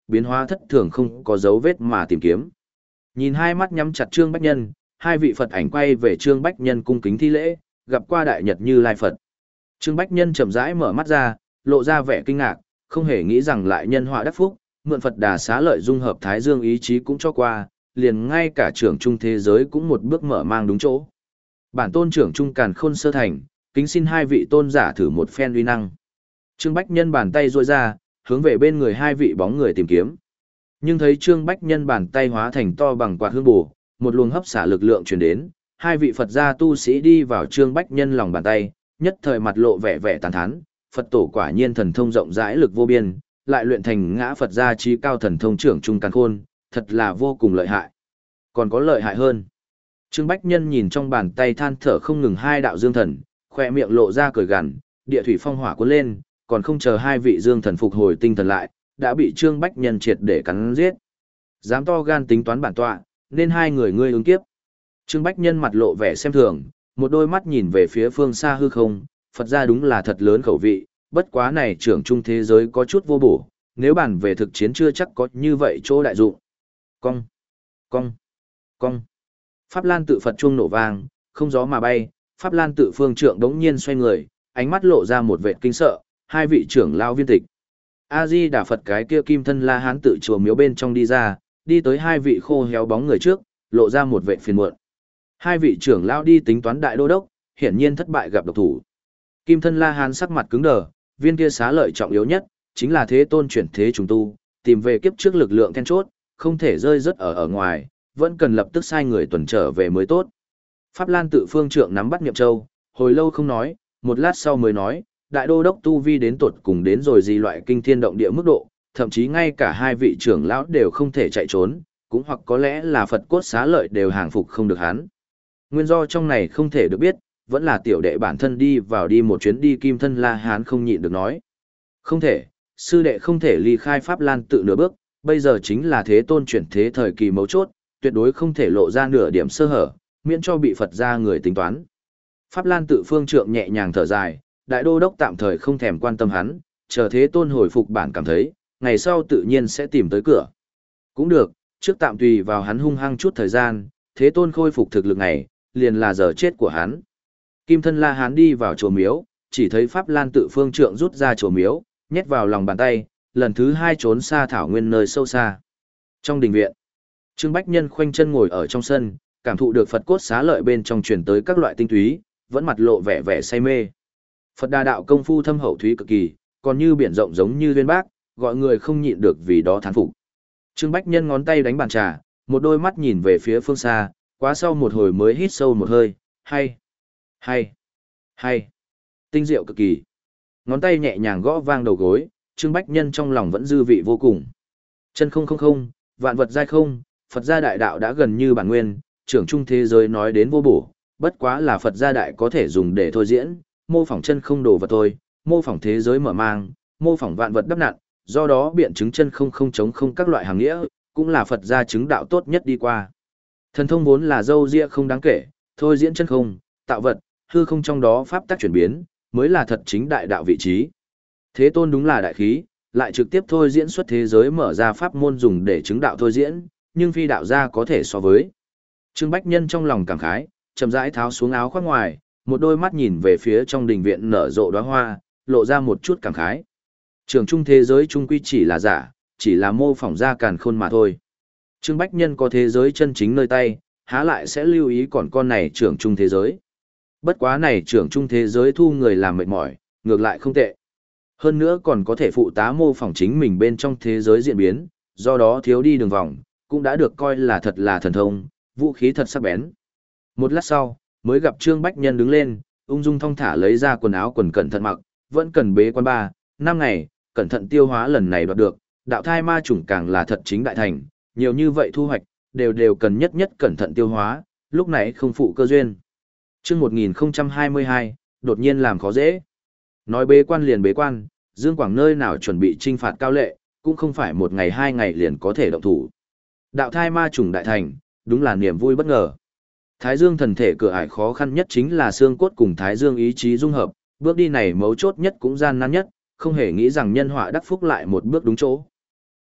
biến hóa thất thường không có dấu vết mà tìm kiếm. Nhìn hai mắt nhắm chặt Trương Bách Nhân, hai vị Phật ảnh quay về Trương Bách Nhân cung kính thi lễ, gặp qua đại nhật Như Lai Phật. Trương Bách Nhân chậm rãi mở mắt ra, lộ ra vẻ kinh ngạc, không hề nghĩ rằng lại nhân họa đắc phúc, mượn Phật Đà xá lợi dung hợp Thái Dương ý chí cũng cho qua, liền ngay cả trưởng trung thế giới cũng một bước mở mang đúng chỗ. Bản tôn trưởng trung càn khôn sơ thành, kính xin hai vị tôn giả thử một phen uy năng. Trương Bách Nhân bàn tay duỗi ra, hướng về bên người hai vị bóng người tìm kiếm. Nhưng thấy Trương Bách Nhân bàn tay hóa thành to bằng quạt hương bù, một luồng hấp xả lực lượng truyền đến, hai vị Phật gia tu sĩ đi vào Trương Bách Nhân lòng bàn tay, nhất thời mặt lộ vẻ vẻ tàn thán, Phật tổ quả nhiên thần thông rộng rãi lực vô biên, lại luyện thành ngã Phật gia trí cao thần thông trưởng trung càn khôn, thật là vô cùng lợi hại. Còn có lợi hại hơn. Trương Bách Nhân nhìn trong bàn tay than thở không ngừng hai đạo dương thần, khoe miệng lộ ra cười gằn, địa thủy phong hỏa cuốn lên, còn không chờ hai vị dương thần phục hồi tinh thần lại, đã bị Trương Bách Nhân triệt để cắn giết. Dám to gan tính toán bản tọa, nên hai người ngươi ứng kiếp. Trương Bách Nhân mặt lộ vẻ xem thường, một đôi mắt nhìn về phía phương xa hư không, Phật ra đúng là thật lớn khẩu vị, bất quá này trưởng trung thế giới có chút vô bổ, nếu bàn về thực chiến chưa chắc có như vậy chỗ đại dụng. Cong, cong, cong. Pháp Lan tự Phật chuông nổ vang, không gió mà bay, Pháp Lan tự phương trượng đống nhiên xoay người, ánh mắt lộ ra một vẻ kinh sợ, hai vị trưởng lao viên tịch. A-di Đà Phật cái kia kim thân La Hán tự chùa miếu bên trong đi ra, đi tới hai vị khô héo bóng người trước, lộ ra một vẻ phiền muộn. Hai vị trưởng lao đi tính toán đại đô đốc, hiển nhiên thất bại gặp độc thủ. Kim thân La Hán sắc mặt cứng đờ, viên kia xá lợi trọng yếu nhất, chính là thế tôn chuyển thế trùng tu, tìm về kiếp trước lực lượng then chốt, không thể rơi rớt ở ở ngoài, vẫn cần lập tức sai người tuần trở về mới tốt. Pháp Lan tự phương trượng nắm bắt Niệm Châu, hồi lâu không nói, một lát sau mới nói, đại đô đốc tu vi đến tột cùng đến rồi gì loại kinh thiên động địa mức độ, thậm chí ngay cả hai vị trưởng lão đều không thể chạy trốn, cũng hoặc có lẽ là Phật cốt xá lợi đều hàng phục không được hắn. Nguyên do trong này không thể được biết, vẫn là tiểu đệ bản thân đi vào đi một chuyến đi kim thân La Hán không nhịn được nói. Không thể, sư đệ không thể ly khai Pháp Lan tự nửa bước, bây giờ chính là thế tôn chuyển thế thời kỳ mấu chốt, tuyệt đối không thể lộ ra nửa điểm sơ hở, miễn cho bị Phật gia người tính toán. Pháp Lan tự phương trượng nhẹ nhàng thở dài, đại đô đốc tạm thời không thèm quan tâm hắn, chờ thế tôn hồi phục bản cảm thấy, ngày sau tự nhiên sẽ tìm tới cửa. Cũng được, trước tạm tùy vào hắn hung hăng chút thời gian, thế tôn khôi phục thực lực này, liền là giờ chết của hắn. Kim thân La Hán đi vào chùa miếu, chỉ thấy Pháp Lan tự phương trượng rút ra chùa miếu, nhét vào lòng bàn tay, lần thứ hai trốn xa thảo nguyên nơi sâu xa. Trong đình viện, Trương Bách Nhân khoanh chân ngồi ở trong sân, cảm thụ được Phật cốt xá lợi bên trong truyền tới các loại tinh túy, vẫn mặt lộ vẻ vẻ say mê. Phật Đà đạo công phu thâm hậu thúy cực kỳ, còn như biển rộng giống như uyên bác, gọi người không nhịn được vì đó thán phục. Trương Bách Nhân ngón tay đánh bàn trà, một đôi mắt nhìn về phía phương xa, quá sau một hồi mới hít sâu một hơi, hay, hay, hay, tinh diệu cực kỳ. Ngón tay nhẹ nhàng gõ vang đầu gối, Trương Bách Nhân trong lòng vẫn dư vị vô cùng. Chân không không không, vạn vật giai không, Phật gia đại đạo đã gần như bản nguyên, trưởng trung thế giới nói đến vô bổ, bất quá là Phật gia đại có thể dùng để thôi diễn, mô phỏng chân không đồ vật thôi, mô phỏng thế giới mở mang, mô phỏng vạn vật đắp nặn, do đó biện chứng chân không không chống không các loại hàng nghĩa, cũng là Phật gia chứng đạo tốt nhất đi qua. Thần thông vốn là dâu ria không đáng kể, thôi diễn chân không, tạo vật, hư không trong đó pháp tắc chuyển biến, mới là thật chính đại đạo vị trí. Thế tôn đúng là đại khí, lại trực tiếp thôi diễn xuất thế giới mở ra pháp môn dùng để chứng đạo thôi diễn, nhưng phi đạo gia có thể so với. Trương Bách Nhân trong lòng cảm khái, chậm rãi tháo xuống áo khoác ngoài, một đôi mắt nhìn về phía trong đình viện nở rộ đóa hoa, lộ ra một chút cảm khái. Trường trung thế giới trung quy chỉ là giả, chỉ là mô phỏng ra càn khôn mà thôi. Trương Bách Nhân có thế giới chân chính nơi tay, há lại sẽ lưu ý còn con này trường trung thế giới. Bất quá này trường trung thế giới thu người làm mệt mỏi, ngược lại không tệ. Hơn nữa còn có thể phụ tá mô phỏng chính mình bên trong thế giới diễn biến, do đó thiếu đi đường vòng, cũng đã được coi là thật là thần thông, vũ khí thật sắc bén. Một lát sau, mới gặp Trương Bách Nhân đứng lên, ung dung thong thả lấy ra quần áo quần cẩn thận mặc, vẫn cần bế quan ba, năm ngày, cẩn thận tiêu hóa lần này đoạt được, đạo thai ma chủng càng là thật chính đại thành, nhiều như vậy thu hoạch, đều đều cần nhất nhất cẩn thận tiêu hóa, lúc này không phụ cơ duyên. Chương một nghìn không trăm hai mươi hai, đột nhiên làm khó dễ. Nói bế quan liền bế quan, Dương Quảng nơi nào chuẩn bị trinh phạt cao lệ, cũng không phải một ngày hai ngày liền có thể động thủ. Đạo thai ma chủng đại thành, đúng là niềm vui bất ngờ. Thái Dương thần thể cửa ải khó khăn nhất chính là xương cốt cùng Thái Dương ý chí dung hợp, bước đi này mấu chốt nhất cũng gian nan nhất, không hề nghĩ rằng nhân họa đắc phúc lại một bước đúng chỗ.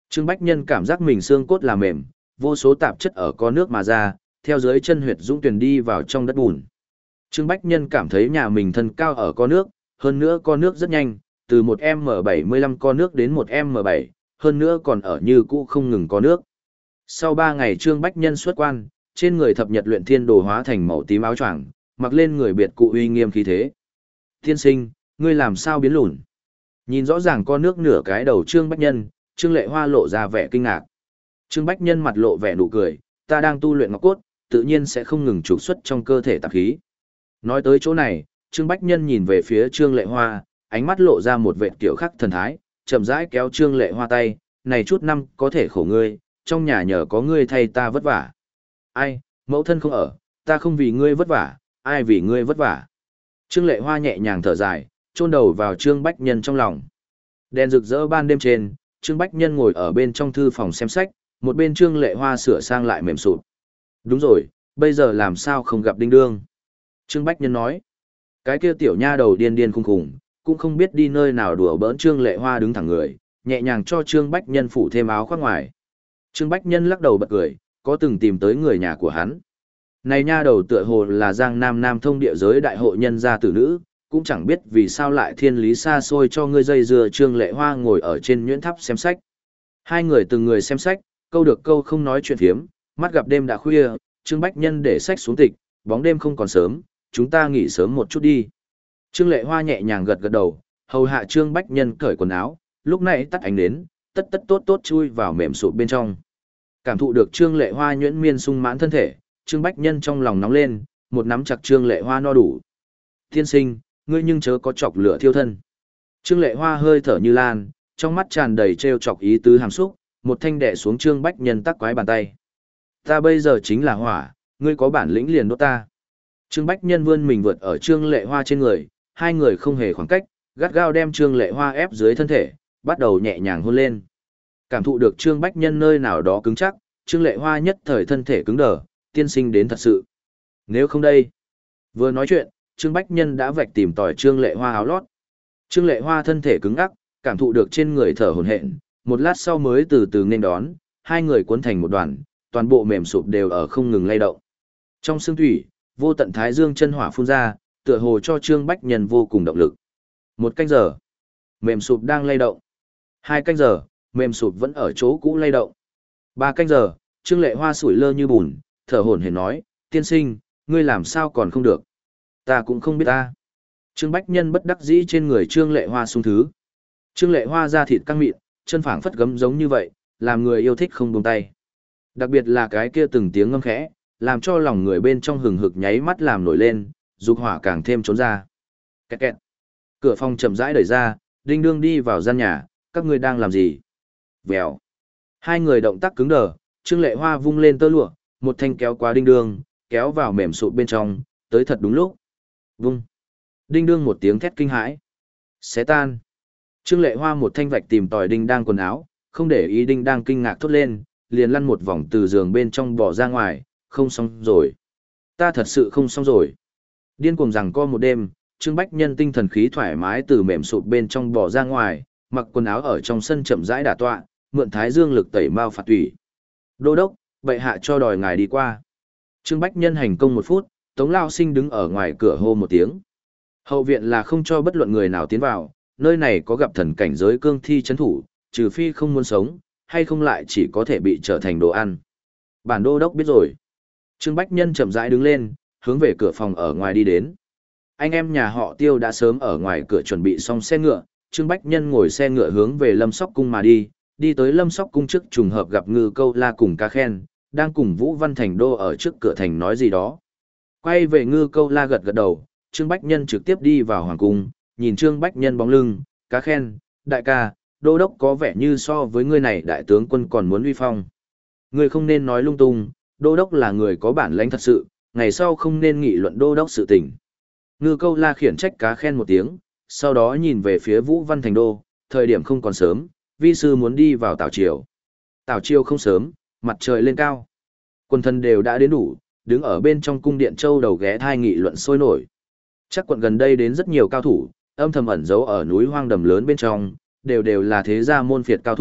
Trương Bách Nhân cảm giác mình xương cốt là mềm, vô số tạp chất ở có nước mà ra, theo dưới chân huyệt dũng tuyển đi vào trong đất bùn. Trương Bách Nhân cảm thấy nhà mình thân cao ở có nước, hơn nữa có nước rất nhanh, từ một M bảy mươi lăm có nước đến một M bảy, hơn nữa còn ở như cũ không ngừng có nước. Sau ba ngày Trương Bách Nhân xuất quan, trên người thập nhật luyện thiên đồ hóa thành màu tím áo choàng, mặc lên người biệt cụ uy nghiêm khí thế. Tiên sinh, ngươi làm sao biến lùn? Nhìn rõ ràng có nước nửa cái đầu Trương Bách Nhân, Trương Lệ Hoa lộ ra vẻ kinh ngạc. Trương Bách Nhân mặt lộ vẻ nụ cười, ta đang tu luyện ngọc cốt, tự nhiên sẽ không ngừng trục xuất trong cơ thể tạp khí. Nói tới chỗ này, Trương Bách Nhân nhìn về phía Trương Lệ Hoa, ánh mắt lộ ra một vệt kiểu khắc thần thái, chậm rãi kéo Trương Lệ Hoa tay, này chút năm có thể khổ ngươi, trong nhà nhờ có ngươi thay ta vất vả. Ai, mẫu thân không ở, ta không vì ngươi vất vả, ai vì ngươi vất vả. Trương Lệ Hoa nhẹ nhàng thở dài, chôn đầu vào Trương Bách Nhân trong lòng. Đèn rực rỡ ban đêm trên, Trương Bách Nhân ngồi ở bên trong thư phòng xem sách, một bên Trương Lệ Hoa sửa sang lại mềm sụp. Đúng rồi, bây giờ làm sao không gặp Đinh Đương? Trương Bách Nhân nói, cái kia tiểu nha đầu điên điên khùng khùng, cũng không biết đi nơi nào đùa bỡn. Trương Lệ Hoa đứng thẳng người, nhẹ nhàng cho Trương Bách Nhân phủ thêm áo khoác ngoài. Trương Bách Nhân lắc đầu bật cười, có từng tìm tới người nhà của hắn. Này nha đầu tựa hồ là Giang Nam Nam thông địa giới đại hội nhân gia tử nữ, cũng chẳng biết vì sao lại thiên lý xa xôi cho ngươi dây dưa. Trương Lệ Hoa ngồi ở trên nhuyễn tháp xem sách. Hai người từng người xem sách, câu được câu không nói chuyện phiếm, mắt gặp đêm đã khuya, Trương Bách Nhân để sách xuống tịch, bóng đêm không còn sớm, chúng ta nghỉ sớm một chút đi. Trương Lệ Hoa nhẹ nhàng gật gật đầu, hầu hạ Trương Bách Nhân cởi quần áo, lúc này tắt ánh nến, tất tất tốt tốt chui vào mềm sụp bên trong. Cảm thụ được Trương Lệ Hoa nhuyễn miên sung mãn thân thể, Trương Bách Nhân trong lòng nóng lên, một nắm chặt Trương Lệ Hoa no đủ. Tiên sinh, ngươi nhưng chớ có chọc lửa thiêu thân. Trương Lệ Hoa hơi thở như lan, trong mắt tràn đầy trêu chọc ý tứ hàm xúc, một thanh đè xuống Trương Bách Nhân tắc quái bàn tay. Ta bây giờ chính là hỏa, ngươi có bản lĩnh liền đốt ta. Trương Bách Nhân vươn mình vượt ở Trương Lệ Hoa trên người, hai người không hề khoảng cách, gắt gao đem Trương Lệ Hoa ép dưới thân thể, bắt đầu nhẹ nhàng hôn lên. Cảm thụ được Trương Bách Nhân nơi nào đó cứng chắc, Trương Lệ Hoa nhất thời thân thể cứng đờ, tiên sinh đến thật sự. Nếu không đây. Vừa nói chuyện, Trương Bách Nhân đã vạch tìm tòi Trương Lệ Hoa áo lót. Trương Lệ Hoa thân thể cứng ngắc, cảm thụ được trên người thở hổn hển, một lát sau mới từ từ nên đón, hai người cuốn thành một đoàn, toàn bộ mềm sụp đều ở không ngừng lay động. Trong xương thủy, vô tận thái dương chân hỏa phun ra, tựa hồ cho Trương Bách Nhân vô cùng động lực. Một canh giờ, mềm sụp đang lay động. Hai canh giờ, mềm sụp vẫn ở chỗ cũ lay động. Ba canh giờ, Trương Lệ Hoa sủi lơ như bùn, thở hổn hển nói, tiên sinh, ngươi làm sao còn không được? Ta cũng không biết ta. Trương Bách Nhân bất đắc dĩ trên người Trương Lệ Hoa sung thứ. Trương Lệ Hoa da thịt căng mịn, chân phảng phất gấm giống như vậy, làm người yêu thích không buông tay. Đặc biệt là cái kia từng tiếng ngâm khẽ, làm cho lòng người bên trong hừng hực nháy mắt làm nổi lên, dục hỏa càng thêm trốn ra. Kẹt kẹt. Cửa phòng chậm rãi đẩy ra, Đinh Đương đi vào gian nhà, các ngươi đang làm gì? Vèo. Hai người động tác cứng đờ, Trương Lệ Hoa vung lên tơ lụa, một thanh kéo qua Đinh Đương, kéo vào mềm sụp bên trong, tới thật đúng lúc. Vung. Đinh Đương một tiếng thét kinh hãi. Xé tan. Trương Lệ Hoa một thanh vạch tìm tòi Đinh đang quần áo, không để ý Đinh đang kinh ngạc thốt lên, liền lăn một vòng từ giường bên trong bỏ ra ngoài, không xong rồi. Ta thật sự không xong rồi. Điên cuồng rằng co một đêm, Trương Bách Nhân tinh thần khí thoải mái từ mềm sụp bên trong bỏ ra ngoài, mặc quần áo ở trong sân chậm rãi đả tọa, mượn thái dương lực tẩy mao phạt tủy. Đô đốc, bệ hạ cho đòi ngài đi qua. Trương Bách Nhân hành công một phút, Tống Lao Sinh đứng ở ngoài cửa hô một tiếng. Hậu viện là không cho bất luận người nào tiến vào, nơi này có gặp thần cảnh giới cương thi chấn thủ, trừ phi không muốn sống, hay không lại chỉ có thể bị trở thành đồ ăn. Bản đô đốc biết rồi. Trương Bách Nhân chậm rãi đứng lên, hướng về cửa phòng ở ngoài đi đến. Anh em nhà họ Tiêu đã sớm ở ngoài cửa chuẩn bị xong xe ngựa, Trương Bách Nhân ngồi xe ngựa hướng về Lâm Sóc Cung mà đi, đi tới Lâm Sóc Cung trước trùng hợp gặp Ngư Câu La cùng Cá Khen, đang cùng Vũ Văn Thành Đô ở trước cửa thành nói gì đó. Quay về Ngư Câu La gật gật đầu, Trương Bách Nhân trực tiếp đi vào hoàng cung, nhìn Trương Bách Nhân bóng lưng, Cá Khen, đại ca, đô đốc có vẻ như so với ngươi này đại tướng quân còn muốn uy phong. Ngươi không nên nói lung tung, đô đốc là người có bản lãnh thật sự, ngày sau không nên nghị luận đô đốc sự tình. Ngư Câu La khiển trách Cá Khen một tiếng, sau đó nhìn về phía Vũ Văn Thành Đô, thời điểm không còn sớm, vi sư muốn đi vào Tảo Triều. Tảo Triều không sớm, mặt trời lên cao. Quân thần đều đã đến đủ, đứng ở bên trong cung điện châu đầu ghé thai nghị luận sôi nổi. Chắc quận gần đây đến rất nhiều cao thủ, âm thầm ẩn giấu ở núi hoang đầm lớn bên trong, đều đều là thế gia môn phiệt cao thủ,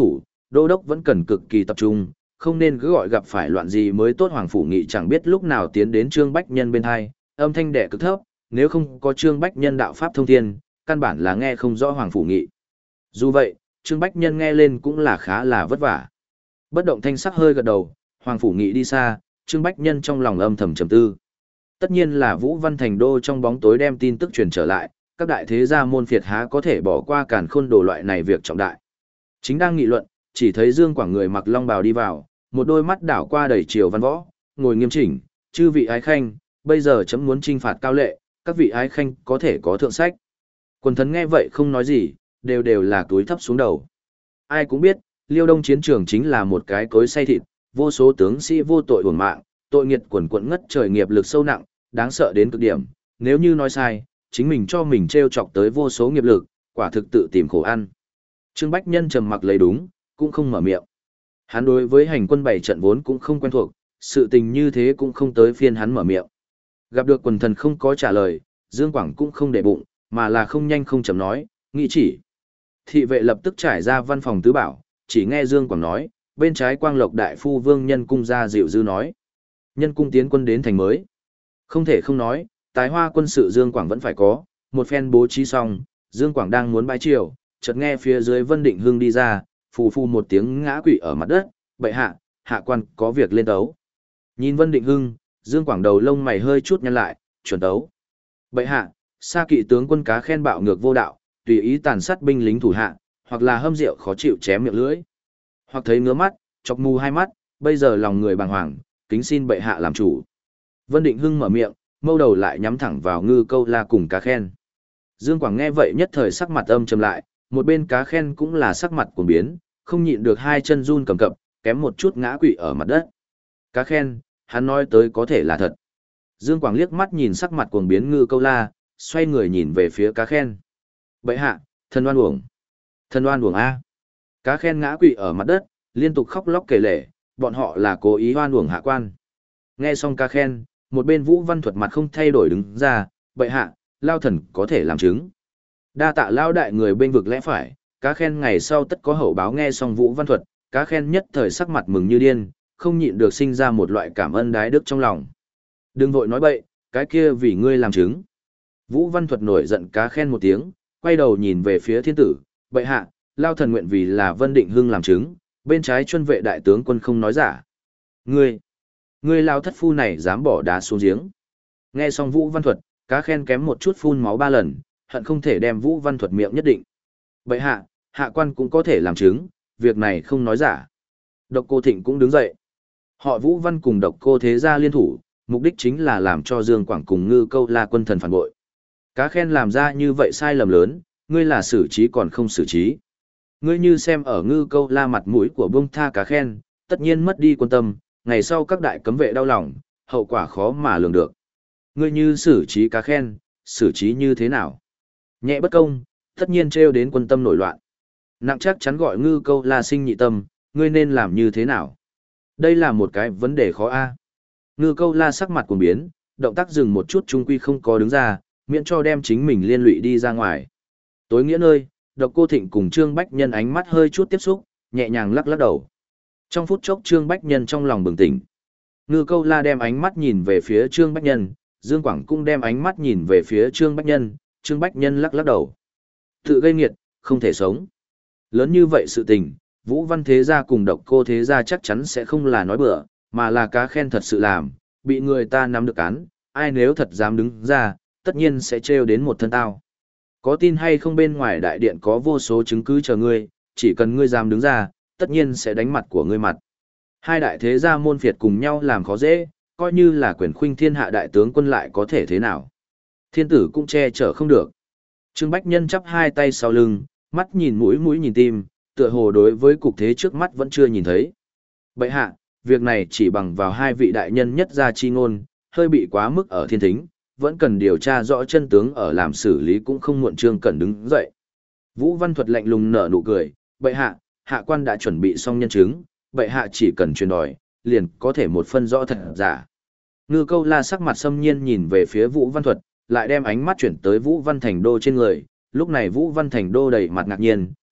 đô đốc vẫn cần cực kỳ tập trung, không nên cứ gọi gặp phải loạn gì mới tốt. Hoàng Phủ Nghị chẳng biết lúc nào tiến đến Trương Bách Nhân bên hai, âm thanh đẻ cực thấp, nếu không có Trương Bách Nhân đạo pháp thông thiên, căn bản là nghe không rõ Hoàng Phủ Nghị. Dù vậy, Trương Bách Nhân nghe lên cũng là khá là vất vả. Bất động thanh sắc hơi gật đầu, Hoàng Phủ Nghị đi xa, Trương Bách Nhân trong lòng âm thầm trầm tư. Tất nhiên là Vũ Văn Thành Đô trong bóng tối đem tin tức truyền trở lại, các đại thế gia môn phiệt há có thể bỏ qua Càn Khôn đồ loại này việc trọng đại. Chính đang nghị luận, chỉ thấy Dương Quảng người mặc long bào đi vào, một đôi mắt đảo qua đầy triều văn võ, ngồi nghiêm chỉnh, chư vị ái khanh, bây giờ chấm muốn trinh phạt Cao Lệ, các vị ái khanh có thể có thượng sách. Quần thần nghe vậy không nói gì, đều đều là túi thấp xuống đầu. Ai cũng biết, Liêu Đông chiến trường chính là một cái cối xay thịt, vô số tướng sĩ vô tội uổng mạng, tội nghiệt quần quẫn ngất trời, nghiệp lực sâu nặng, đáng sợ đến cực điểm, nếu như nói sai, chính mình cho mình trêu chọc tới vô số nghiệp lực, quả thực tự tìm khổ ăn. Trương Bách Nhân trầm mặc lấy đúng, cũng không mở miệng. Hắn đối với hành quân bảy trận vốn cũng không quen thuộc, sự tình như thế cũng không tới phiên hắn mở miệng. Gặp được quần thần không có trả lời, Dương Quảng cũng không để bụng, mà là không nhanh không chậm nói, nghĩ chỉ. Thị vệ lập tức trải ra văn phòng tứ bảo, chỉ nghe Dương Quảng nói, bên trái Quang Lộc đại phu Vương Nhân Cung ra dịu dư nói. Nhân Cung tiến quân đến thành mới. Không thể không nói, tài hoa quân sự Dương Quảng vẫn phải có, một phen bố trí xong, Dương Quảng đang muốn bãi triều, chợt nghe phía dưới Vân Định Hưng đi ra, phù phù một tiếng ngã quỵ ở mặt đất, bệ hạ, hạ quan có việc lên tấu. Nhìn Vân Định Hưng, Dương Quảng đầu lông mày hơi chút nhăn lại, chuẩn tấu. Bệ hạ, Sa Kỵ tướng quân Cá Khen bạo ngược vô đạo, tùy ý tàn sát binh lính thủ hạ, hoặc là hâm rượu khó chịu chém miệng lưỡi, hoặc thấy ngứa mắt, chọc mù hai mắt, bây giờ lòng người bàng hoàng, kính xin bệ hạ làm chủ. Vân Định Hưng mở miệng, mâu đầu lại nhắm thẳng vào Ngư Câu La cùng Cá Khen. Dương Quảng nghe vậy nhất thời sắc mặt âm trầm lại, một bên Cá Khen cũng là sắc mặt cuồng biến, không nhịn được hai chân run cầm cập, kém một chút ngã quỵ ở mặt đất. Cá Khen, hắn nói tới có thể là thật. Dương Quảng liếc mắt nhìn sắc mặt cuồng biến Ngư Câu La, xoay người nhìn về phía Cá Khen. Bệ hạ, thần oan uổng. Thần oan uổng a. Cá Khen ngã quỵ ở mặt đất, liên tục khóc lóc kể lể, bọn họ là cố ý oan uổng hạ quan. Nghe xong Cá Khen, một bên Vũ Văn Thuật mặt không thay đổi đứng ra, bệ hạ, lao thần có thể làm chứng. Đa tạ lao đại người bên vực lẽ phải, Cá Khen ngày sau tất có hậu báo. Nghe xong Vũ Văn Thuật, Cá Khen nhất thời sắc mặt mừng như điên, không nhịn được sinh ra một loại cảm ơn đái đức trong lòng. Đừng vội nói bậy, cái kia vì ngươi làm chứng. Vũ Văn Thuật nổi giận Cá Khen một tiếng, quay đầu nhìn về phía thiên tử, bệ hạ, lao thần nguyện vì là Vân Định Hưng làm chứng, bên trái chuân vệ đại tướng quân không nói giả. Ngươi, ngươi lao thất phu này dám bỏ đá xuống giếng. Nghe xong Vũ Văn Thuật, Cá Khen kém một chút phun máu ba lần, hận không thể đem Vũ Văn Thuật miệng nhất định. Bệ hạ, hạ quan cũng có thể làm chứng, việc này không nói giả. Độc Cô Thịnh cũng đứng dậy. Họ Vũ Văn cùng Độc Cô thế gia liên thủ, mục đích chính là làm cho Dương Quảng cùng Ngư Câu La quân thần phản bội. Cá Khen làm ra như vậy sai lầm lớn, ngươi là xử trí còn không xử trí. Ngươi như xem ở Ngư Câu La mặt mũi của bông tha Cá Khen, tất nhiên mất đi quân tâm, ngày sau các đại cấm vệ đau lòng, hậu quả khó mà lường được. Ngươi như xử trí Cá Khen, xử trí như thế nào? Nhẹ bất công, tất nhiên trêu đến quân tâm nổi loạn. Nặng chắc chắn gọi Ngư Câu La sinh nhị tâm, ngươi nên làm như thế nào? Đây là một cái vấn đề khó a. Ngư Câu La sắc mặt cuồng biến, động tác dừng một chút trung quy không có đứng ra, miễn cho đem chính mình liên lụy đi ra ngoài. Tối nghĩa nơi, Độc Cô Thịnh cùng Trương Bách Nhân ánh mắt hơi chút tiếp xúc, nhẹ nhàng lắc lắc đầu. Trong phút chốc Trương Bách Nhân trong lòng bừng tỉnh. Ngư Câu La đem ánh mắt nhìn về phía Trương Bách Nhân, Dương Quảng cũng đem ánh mắt nhìn về phía Trương Bách Nhân, Trương Bách Nhân lắc lắc đầu. Tự gây nghiệt, không thể sống. Lớn như vậy sự tình, Vũ Văn thế gia cùng Độc Cô thế gia chắc chắn sẽ không là nói bừa, mà là Cá Khen thật sự làm, bị người ta nắm được án, ai nếu thật dám đứng ra, tất nhiên sẽ trêu đến một thân tao. Có tin hay không bên ngoài đại điện có vô số chứng cứ chờ ngươi, chỉ cần ngươi dám đứng ra, tất nhiên sẽ đánh mặt của ngươi mặt. Hai đại thế gia môn phiệt cùng nhau làm khó dễ, coi như là quyền khuynh thiên hạ đại tướng quân lại có thể thế nào. Thiên tử cũng che chở không được. Trương Bách Nhân chắp hai tay sau lưng, mắt nhìn mũi mũi nhìn tim, tựa hồ đối với cục thế trước mắt vẫn chưa nhìn thấy. Bệ hạ, việc này chỉ bằng vào hai vị đại nhân nhất gia chi ngôn, hơi bị quá mức ở thiên thính, vẫn cần điều tra rõ chân tướng ở làm xử lý cũng không muộn. Trương Cẩn đứng dậy. Vũ Văn Thuật lạnh lùng nở nụ cười, bệ hạ, hạ quan đã chuẩn bị xong nhân chứng, bệ hạ chỉ cần truyền đòi, liền có thể một phân rõ thật giả. Ngư Câu La sắc mặt xâm nhiên nhìn về phía Vũ Văn Thuật, lại đem ánh mắt chuyển tới Vũ Văn Thành Đô trên người, lúc này Vũ Văn Thành Đô đầy mặt ngạc nhiên,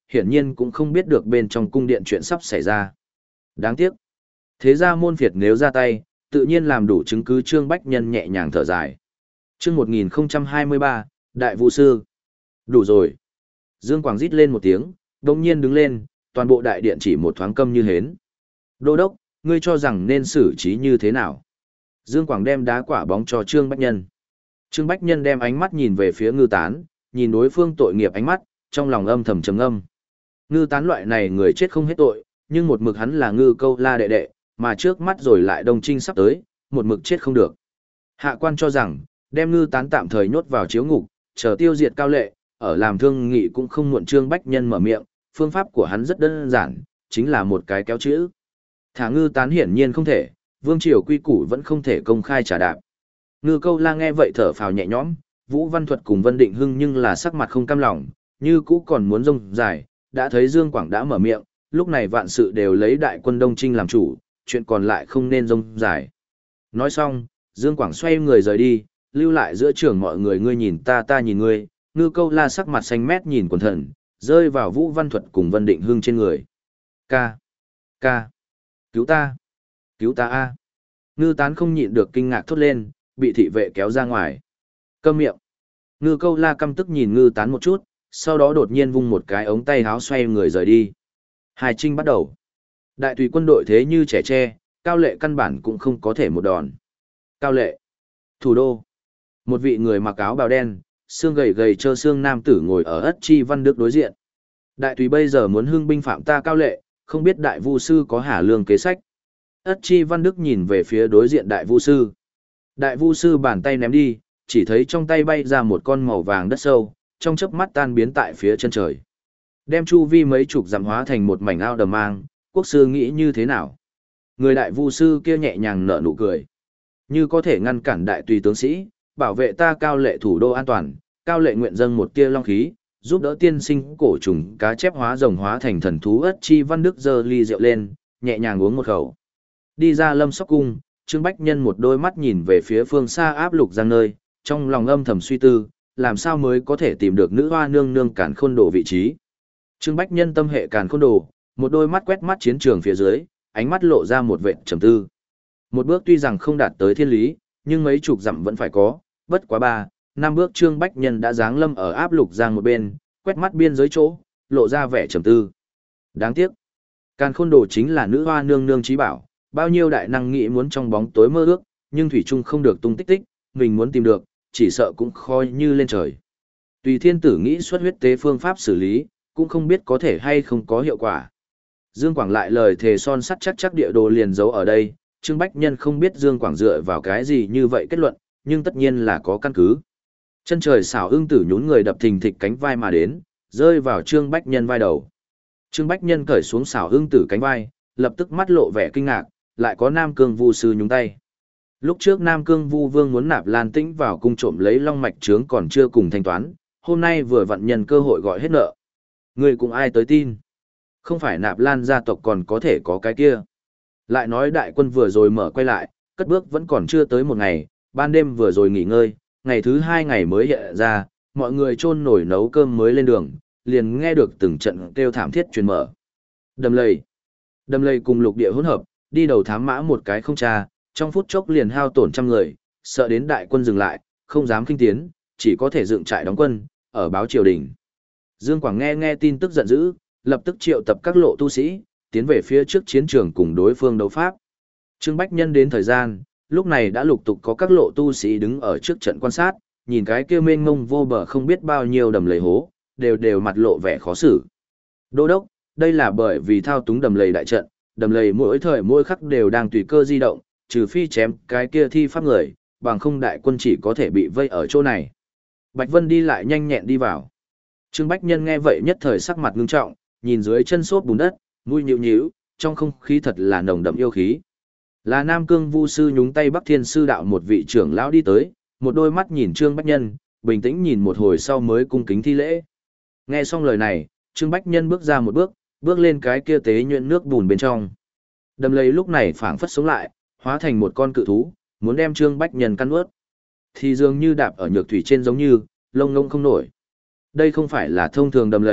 hiển nhiên cũng không biết được bên trong cung điện chuyện sắp xảy ra. Đáng tiếc. Thế ra môn phiệt nếu ra tay, tự nhiên làm đủ chứng cứ Trương Bách Nhân nhẹ nhàng thở dài. Chương một nghìn không trăm hai mươi ba, Đại Vũ Sư. Đủ rồi. Dương Quảng rít lên một tiếng, đồng nhiên đứng lên, toàn bộ đại điện chỉ một thoáng câm như hến. Đô đốc, ngươi cho rằng nên xử trí như thế nào? Dương Quảng đem đá quả bóng cho Trương Bách Nhân. Trương Bách Nhân đem ánh mắt nhìn về phía Ngư Tán, nhìn đối phương tội nghiệp ánh mắt, trong lòng âm thầm trầm ngâm. Ngư Tán loại này người chết không hết tội, nhưng một mực hắn là Ngư Câu La đệ đệ, mà trước mắt rồi lại Đông Trinh sắp tới, một mực chết không được. Hạ quan cho rằng, đem Ngư Tán tạm thời nhốt vào chiếu ngục, chờ tiêu diệt Cao Lệ, ở làm thương nghị cũng không muộn. Trương Bách Nhân mở miệng, phương pháp của hắn rất đơn giản, chính là một cái kéo chữ. Thả Ngư Tán hiển nhiên không thể, vương triều quy củ vẫn không thể công khai trả đạp. Ngư Câu La nghe vậy thở phào nhẹ nhõm, Vũ Văn Thuật cùng Vân Định Hưng nhưng là sắc mặt không cam lòng, như cũ còn muốn rông dài, đã thấy Dương Quảng đã mở miệng, lúc này vạn sự đều lấy đại quân Đông Trinh làm chủ, chuyện còn lại không nên rông dài. Nói xong, Dương Quảng xoay người rời đi, lưu lại giữa trường mọi người ngươi nhìn ta ta nhìn ngươi, Ngư Câu La sắc mặt xanh mét nhìn quần thần, rơi vào Vũ Văn Thuật cùng Vân Định Hưng trên người. Ca! Ca! Cứu ta! Cứu ta a! Ngư Tán không nhịn được kinh ngạc thốt lên, bị thị vệ kéo ra ngoài. Câm miệng! Ngư Câu La căm tức nhìn Ngư Tán một chút, sau đó đột nhiên vung một cái ống tay háo xoay người rời đi. Hải trinh bắt đầu. Đại tùy quân đội thế như trẻ tre, Cao Lệ căn bản cũng không có thể một đòn. Cao Lệ! Thủ đô! Một vị người mặc áo bào đen, xương gầy gầy trơ xương nam tử ngồi ở Ất Chi Văn Đức đối diện. Đại tùy bây giờ muốn hưng binh phạm ta Cao Lệ, không biết đại vu sư có hà lương kế sách. Ất Chi Văn Đức nhìn về phía đối diện đại vu sư. Đại vu sư bàn tay ném đi, chỉ thấy trong tay bay ra một con màu vàng đất sâu, trong chớp mắt tan biến tại phía chân trời. Đem chu vi mấy chục dặm hóa thành một mảnh ao đầm mang, quốc sư nghĩ như thế nào? Người đại vu sư kia nhẹ nhàng nở nụ cười. Như có thể ngăn cản đại tùy tướng sĩ, bảo vệ ta Cao Lệ thủ đô an toàn, Cao Lệ nguyện dâng một tia long khí, giúp đỡ tiên sinh cổ trùng cá chép hóa rồng hóa thành thần thú. Ất Chi Văn Đức giơ ly rượu lên, nhẹ nhàng uống một khẩu. Đi ra Lâm Sóc cung, Trương Bách Nhân một đôi mắt nhìn về phía phương xa áp lục giang nơi, trong lòng âm thầm suy tư, làm sao mới có thể tìm được nữ hoa nương nương Càn Khôn Đồ vị trí. Trương Bách Nhân tâm hệ Càn Khôn Đồ, một đôi mắt quét mắt chiến trường phía dưới, ánh mắt lộ ra một vệt trầm tư. Một bước tuy rằng không đạt tới thiên lý, nhưng mấy chục dặm vẫn phải có, bất quá ba, năm bước Trương Bách Nhân đã giáng lâm ở áp lục giang một bên, quét mắt biên giới chỗ, lộ ra vẻ trầm tư. Đáng tiếc, Càn Khôn Đồ chính là nữ hoa nương nương chí bảo, bao nhiêu đại năng nghĩ muốn trong bóng tối mơ ước, nhưng thủy chung không được tung tích tích, mình muốn tìm được, chỉ sợ cũng khói như lên trời. Tùy thiên tử nghĩ xuất huyết tế phương pháp xử lý, cũng không biết có thể hay không có hiệu quả. Dương Quảng lại lời thề son sắt chắc chắc địa đồ liền giấu ở đây, Trương Bách Nhân không biết Dương Quảng dựa vào cái gì như vậy kết luận, nhưng tất nhiên là có căn cứ. Chân trời xảo ưng tử nhún người đập thình thịch cánh vai mà đến, rơi vào Trương Bách Nhân vai đầu. Trương Bách Nhân cởi xuống xảo ưng tử cánh vai, lập tức mắt lộ vẻ kinh ngạc, lại có Nam Cương Vu sư nhúng tay. Lúc trước Nam Cương Vu Vương muốn nạp Lan Tĩnh vào cung trộm lấy long mạch trướng còn chưa cùng thanh toán, hôm nay vừa vặn nhân cơ hội gọi hết nợ. Người cùng ai tới tin? Không phải nạp Lan gia tộc còn có thể có cái kia. Lại nói đại quân vừa rồi mở quay lại, cất bước vẫn còn chưa tới một ngày, ban đêm vừa rồi nghỉ ngơi, ngày thứ hai ngày mới hiện ra, mọi người chôn nổi nấu cơm mới lên đường, liền nghe được từng trận kêu thảm thiết truyền mở. Đầm lầy. Đầm lầy cùng lục địa hỗn hợp, đi đầu thám mã một cái không tra, trong phút chốc liền hao tổn trăm người, sợ đến đại quân dừng lại, không dám kinh tiến, chỉ có thể dựng trại đóng quân, ở báo triều đình. Dương Quảng nghe nghe tin tức giận dữ, lập tức triệu tập các lộ tu sĩ, tiến về phía trước chiến trường cùng đối phương đấu pháp. Trương Bách Nhân đến thời gian, lúc này đã lục tục có các lộ tu sĩ đứng ở trước trận quan sát, nhìn cái kia mênh mông vô bờ không biết bao nhiêu đầm lầy hố, đều đều mặt lộ vẻ khó xử. Đô đốc, đây là bởi vì thao túng đầm lầy đại trận, đầm lầy mỗi thời mỗi khắc đều đang tùy cơ di động, trừ phi chém cái kia thi pháp người, bằng không đại quân chỉ có thể bị vây ở chỗ này. Bạch Vân đi lại nhanh nhẹn đi vào. Trương Bách Nhân nghe vậy nhất thời sắc mặt ngưng trọng, nhìn dưới chân xốp bùn đất, mũi nhíu nhíu, trong không khí thật là nồng đậm yêu khí. Là Nam Cương Vu sư nhúng tay Bắc Thiên sư đạo một vị trưởng lão đi tới, một đôi mắt nhìn Trương Bách Nhân, bình tĩnh nhìn một hồi sau mới cung kính thi lễ. Nghe xong lời này, Trương Bách Nhân bước ra một bước, bước lên cái kia tế nhuyễn nước bùn bên trong. Đầm lầy lúc này phảng phất sống lại, hóa thành một con cự thú, muốn đem Trương Bách Nhân căn nuốt. Thì dường như đạp ở nhược thủy trên giống như, lông ngông không nổi. Đây không phải là thông thường đầm lầy,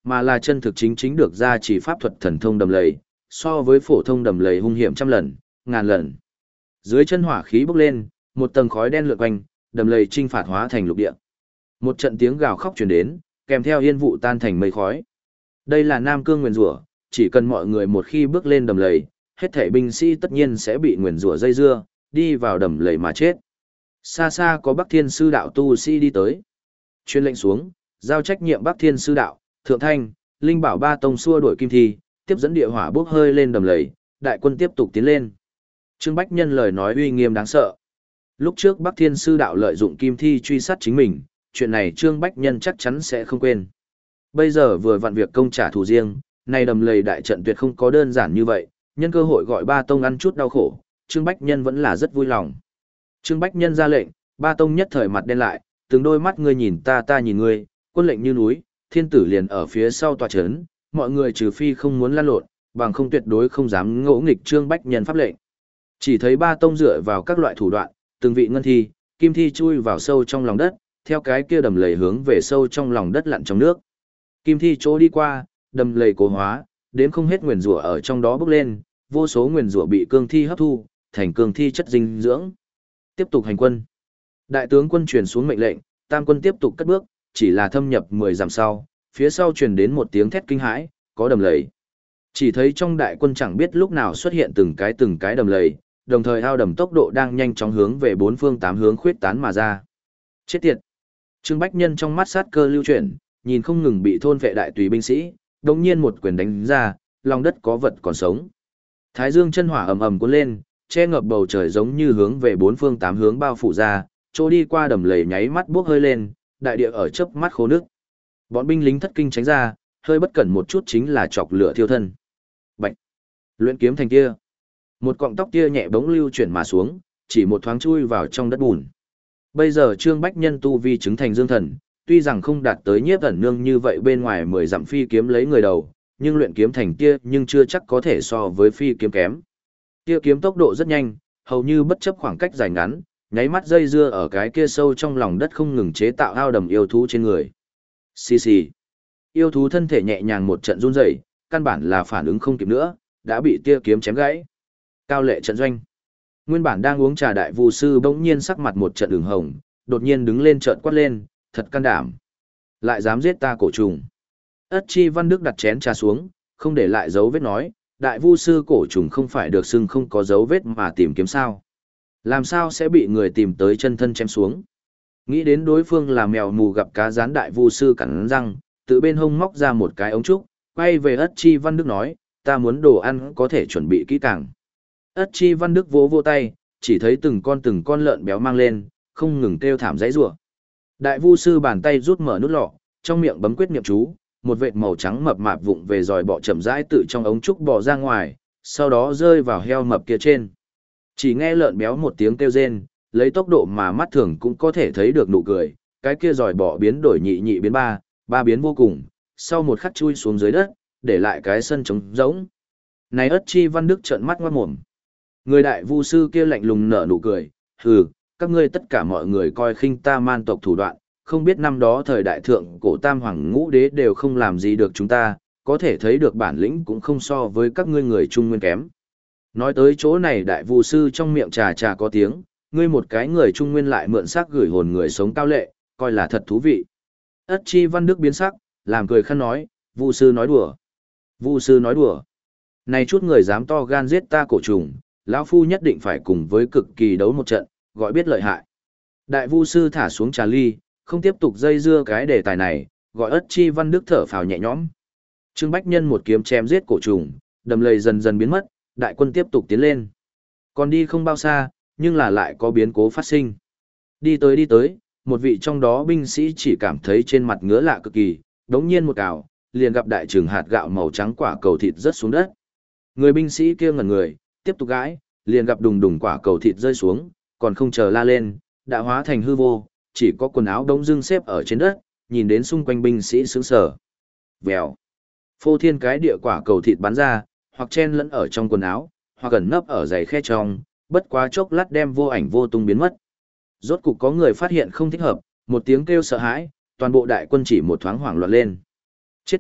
mà là chân thực chính chính được ra chỉ pháp thuật thần thông đầm lầy, so với phổ thông đầm lầy hung hiểm trăm lần, ngàn lần. Dưới chân hỏa khí bốc lên, một tầng khói đen lượn quanh, đầm lầy trinh phạt hóa thành lục địa. Một trận tiếng gào khóc truyền đến, kèm theo yên vụ tan thành mây khói. Đây là Nam Cương nguyền rủa, chỉ cần mọi người một khi bước lên đầm lầy, hết thảy binh sĩ tất nhiên sẽ bị nguyền rủa dây dưa, đi vào đầm lầy mà chết. Xa xa có Bắc Thiên Sư đạo tu sĩ đi tới. Chuyên lệnh xuống, giao trách nhiệm Bắc Thiên Sư đạo, Thượng Thanh, Linh Bảo ba tông xua đuổi kim thi, tiếp dẫn địa hỏa bốc hơi lên đầm lầy, đại quân tiếp tục tiến lên. Trương Bách Nhân lời nói uy nghiêm đáng sợ. Lúc trước Bắc Thiên Sư đạo lợi dụng kim thi truy sát chính mình, chuyện này Trương Bách Nhân chắc chắn sẽ không quên. Bây giờ vừa vặn việc công trả thù riêng, nay đầm lầy đại trận tuyệt không có đơn giản như vậy, nhân cơ hội gọi ba tông ăn chút đau khổ, Trương Bách Nhân vẫn là rất vui lòng. Trương Bách Nhân ra lệnh, ba tông nhất thời mặt đen lại, từng đôi mắt ngươi nhìn ta ta nhìn ngươi, quân lệnh như núi, thiên tử liền ở phía sau tòa chấn, mọi người trừ phi không muốn lan lộn, bằng không tuyệt đối không dám ngỗ nghịch Trương Bách Nhân pháp lệnh. Chỉ thấy ba tông dựa vào các loại thủ đoạn, từng vị ngân thi, kim thi chui vào sâu trong lòng đất, theo cái kia đầm lầy hướng về sâu trong lòng đất lặn trong nước. Kim thi chỗ đi qua, đầm lầy cố hóa, đến không hết nguyền rủa ở trong đó bốc lên, vô số nguyền rủa bị cương thi hấp thu, thành cương thi chất dinh dưỡng. Tiếp tục hành quân. Đại tướng quân truyền xuống mệnh lệnh, tam quân tiếp tục cất bước, chỉ là thâm nhập mười dặm sau, phía sau truyền đến một tiếng thét kinh hãi, có đầm lầy. Chỉ thấy trong đại quân chẳng biết lúc nào xuất hiện từng cái từng cái đầm lầy, đồng thời ao đầm tốc độ đang nhanh chóng hướng về bốn phương tám hướng khuyết tán mà ra. Chết tiệt! Trương Bách Nhân trong mắt sát cơ lưu chuyển, nhìn không ngừng bị thôn vệ đại tùy binh sĩ, đồng nhiên một quyền đánh ra, lòng đất có vật còn sống. Thái dương chân hỏa ầm ầm cuốn lên, che ngập bầu trời giống như hướng về bốn phương tám hướng bao phủ ra, chỗ đi qua đầm lầy nháy mắt bốc hơi lên, đại địa ở chớp mắt khô nước. Bọn binh lính thất kinh tránh ra, hơi bất cẩn một chút chính là chọc lửa thiêu thân. Bạch! Luyện kiếm thành kia. Một cọng tóc tia nhẹ bỗng lưu chuyển mà xuống, chỉ một thoáng chui vào trong đất bùn. Bây giờ Trương Bách Nhân tu vi chứng thành dương thần, tuy rằng không đạt tới nhiếp ẩn nương như vậy bên ngoài mười dặm phi kiếm lấy người đầu, nhưng luyện kiếm thành kia nhưng chưa chắc có thể so với phi kiếm kém. Kia kiếm tốc độ rất nhanh, hầu như bất chấp khoảng cách dài ngắn, nháy mắt dây dưa ở cái kia sâu trong lòng đất không ngừng chế tạo ao đầm yêu thú trên người. Xì xì. Yêu thú thân thể nhẹ nhàng một trận run rẩy, căn bản là phản ứng không kịp nữa, đã bị tia kiếm chém gãy. Cao lệ trận doanh. Nguyên bản đang uống trà đại vu sư bỗng nhiên sắc mặt một trận ửng hồng, đột nhiên đứng lên trợn quát lên, thật can đảm. Lại dám giết ta cổ trùng. Ất Chi Văn Đức đặt chén trà xuống, không để lại dấu vết nói, đại vu sư cổ trùng không phải được xưng không có dấu vết mà tìm kiếm sao. Làm sao sẽ bị người tìm tới chân thân chém xuống. Nghĩ đến đối phương là mèo mù gặp cá rán đại vu sư cắn răng, tự bên hông móc ra một cái ống trúc, quay về Ất Chi Văn Đức nói, ta muốn đồ ăn có thể chuẩn bị kỹ càng. Ất Chi Văn Đức vỗ vỗ tay, chỉ thấy từng con từng con lợn béo mang lên, không ngừng kêu thảm dãy rủa. Đại vu sư bàn tay rút mở nút lọ, trong miệng bấm quyết niệm chú, một vệt màu trắng mập mạp vụng về dòi bọ chậm rãi tự trong ống trúc bò ra ngoài, sau đó rơi vào heo mập kia trên. Chỉ nghe lợn béo một tiếng kêu rên, lấy tốc độ mà mắt thường cũng có thể thấy được nụ cười, cái kia dòi bọ biến đổi nhị nhị biến ba, ba biến vô cùng, sau một khắc chui xuống dưới đất, để lại cái sân trống rỗng. Này Ất Chi Văn Đức trợn mắt ngoát mồm. Người đại vu sư kia lạnh lùng nở nụ cười, hừ, các ngươi tất cả mọi người coi khinh ta man tộc thủ đoạn, không biết năm đó thời đại thượng cổ tam hoàng ngũ đế đều không làm gì được chúng ta, có thể thấy được bản lĩnh cũng không so với các ngươi người Trung Nguyên kém. Nói tới chỗ này đại vu sư trong miệng trà trà có tiếng, ngươi một cái người Trung Nguyên lại mượn xác gửi hồn người sống cao lệ, coi là thật thú vị. Ất Chi Văn Đức biến sắc, làm cười khăn nói, vu sư nói đùa. Vu sư nói đùa. Này chút người dám to gan giết ta cổ trùng, lão phu nhất định phải cùng với cực kỳ đấu một trận, gọi biết lợi hại. Đại vu sư thả xuống trà ly, không tiếp tục dây dưa cái đề tài này, gọi Ất Chi Văn Đức thở phào nhẹ nhõm. Trương Bách Nhân một kiếm chém giết cổ trùng, đầm lầy dần dần biến mất, đại quân tiếp tục tiến lên. Còn đi không bao xa, nhưng là lại có biến cố phát sinh. Đi tới đi tới, một vị trong đó binh sĩ chỉ cảm thấy trên mặt ngứa lạ cực kỳ, đống nhiên một cào, liền gặp đại trường hạt gạo màu trắng quả cầu thịt rớt xuống đất. Người binh sĩ kia ngẩn người, tiếp tục gãi, liền gặp đùng đùng quả cầu thịt rơi xuống, còn không chờ la lên, đã hóa thành hư vô, chỉ có quần áo đông dưng xếp ở trên đất, nhìn đến xung quanh binh sĩ sững sờ. Vèo. Phô thiên cái địa quả cầu thịt bắn ra, hoặc chen lẫn ở trong quần áo, hoặc ẩn nấp ở giày khe trong, bất quá chốc lát đem vô ảnh vô tung biến mất. Rốt cục có người phát hiện không thích hợp, một tiếng kêu sợ hãi, toàn bộ đại quân chỉ một thoáng hoảng loạn lên. Chết tiệt,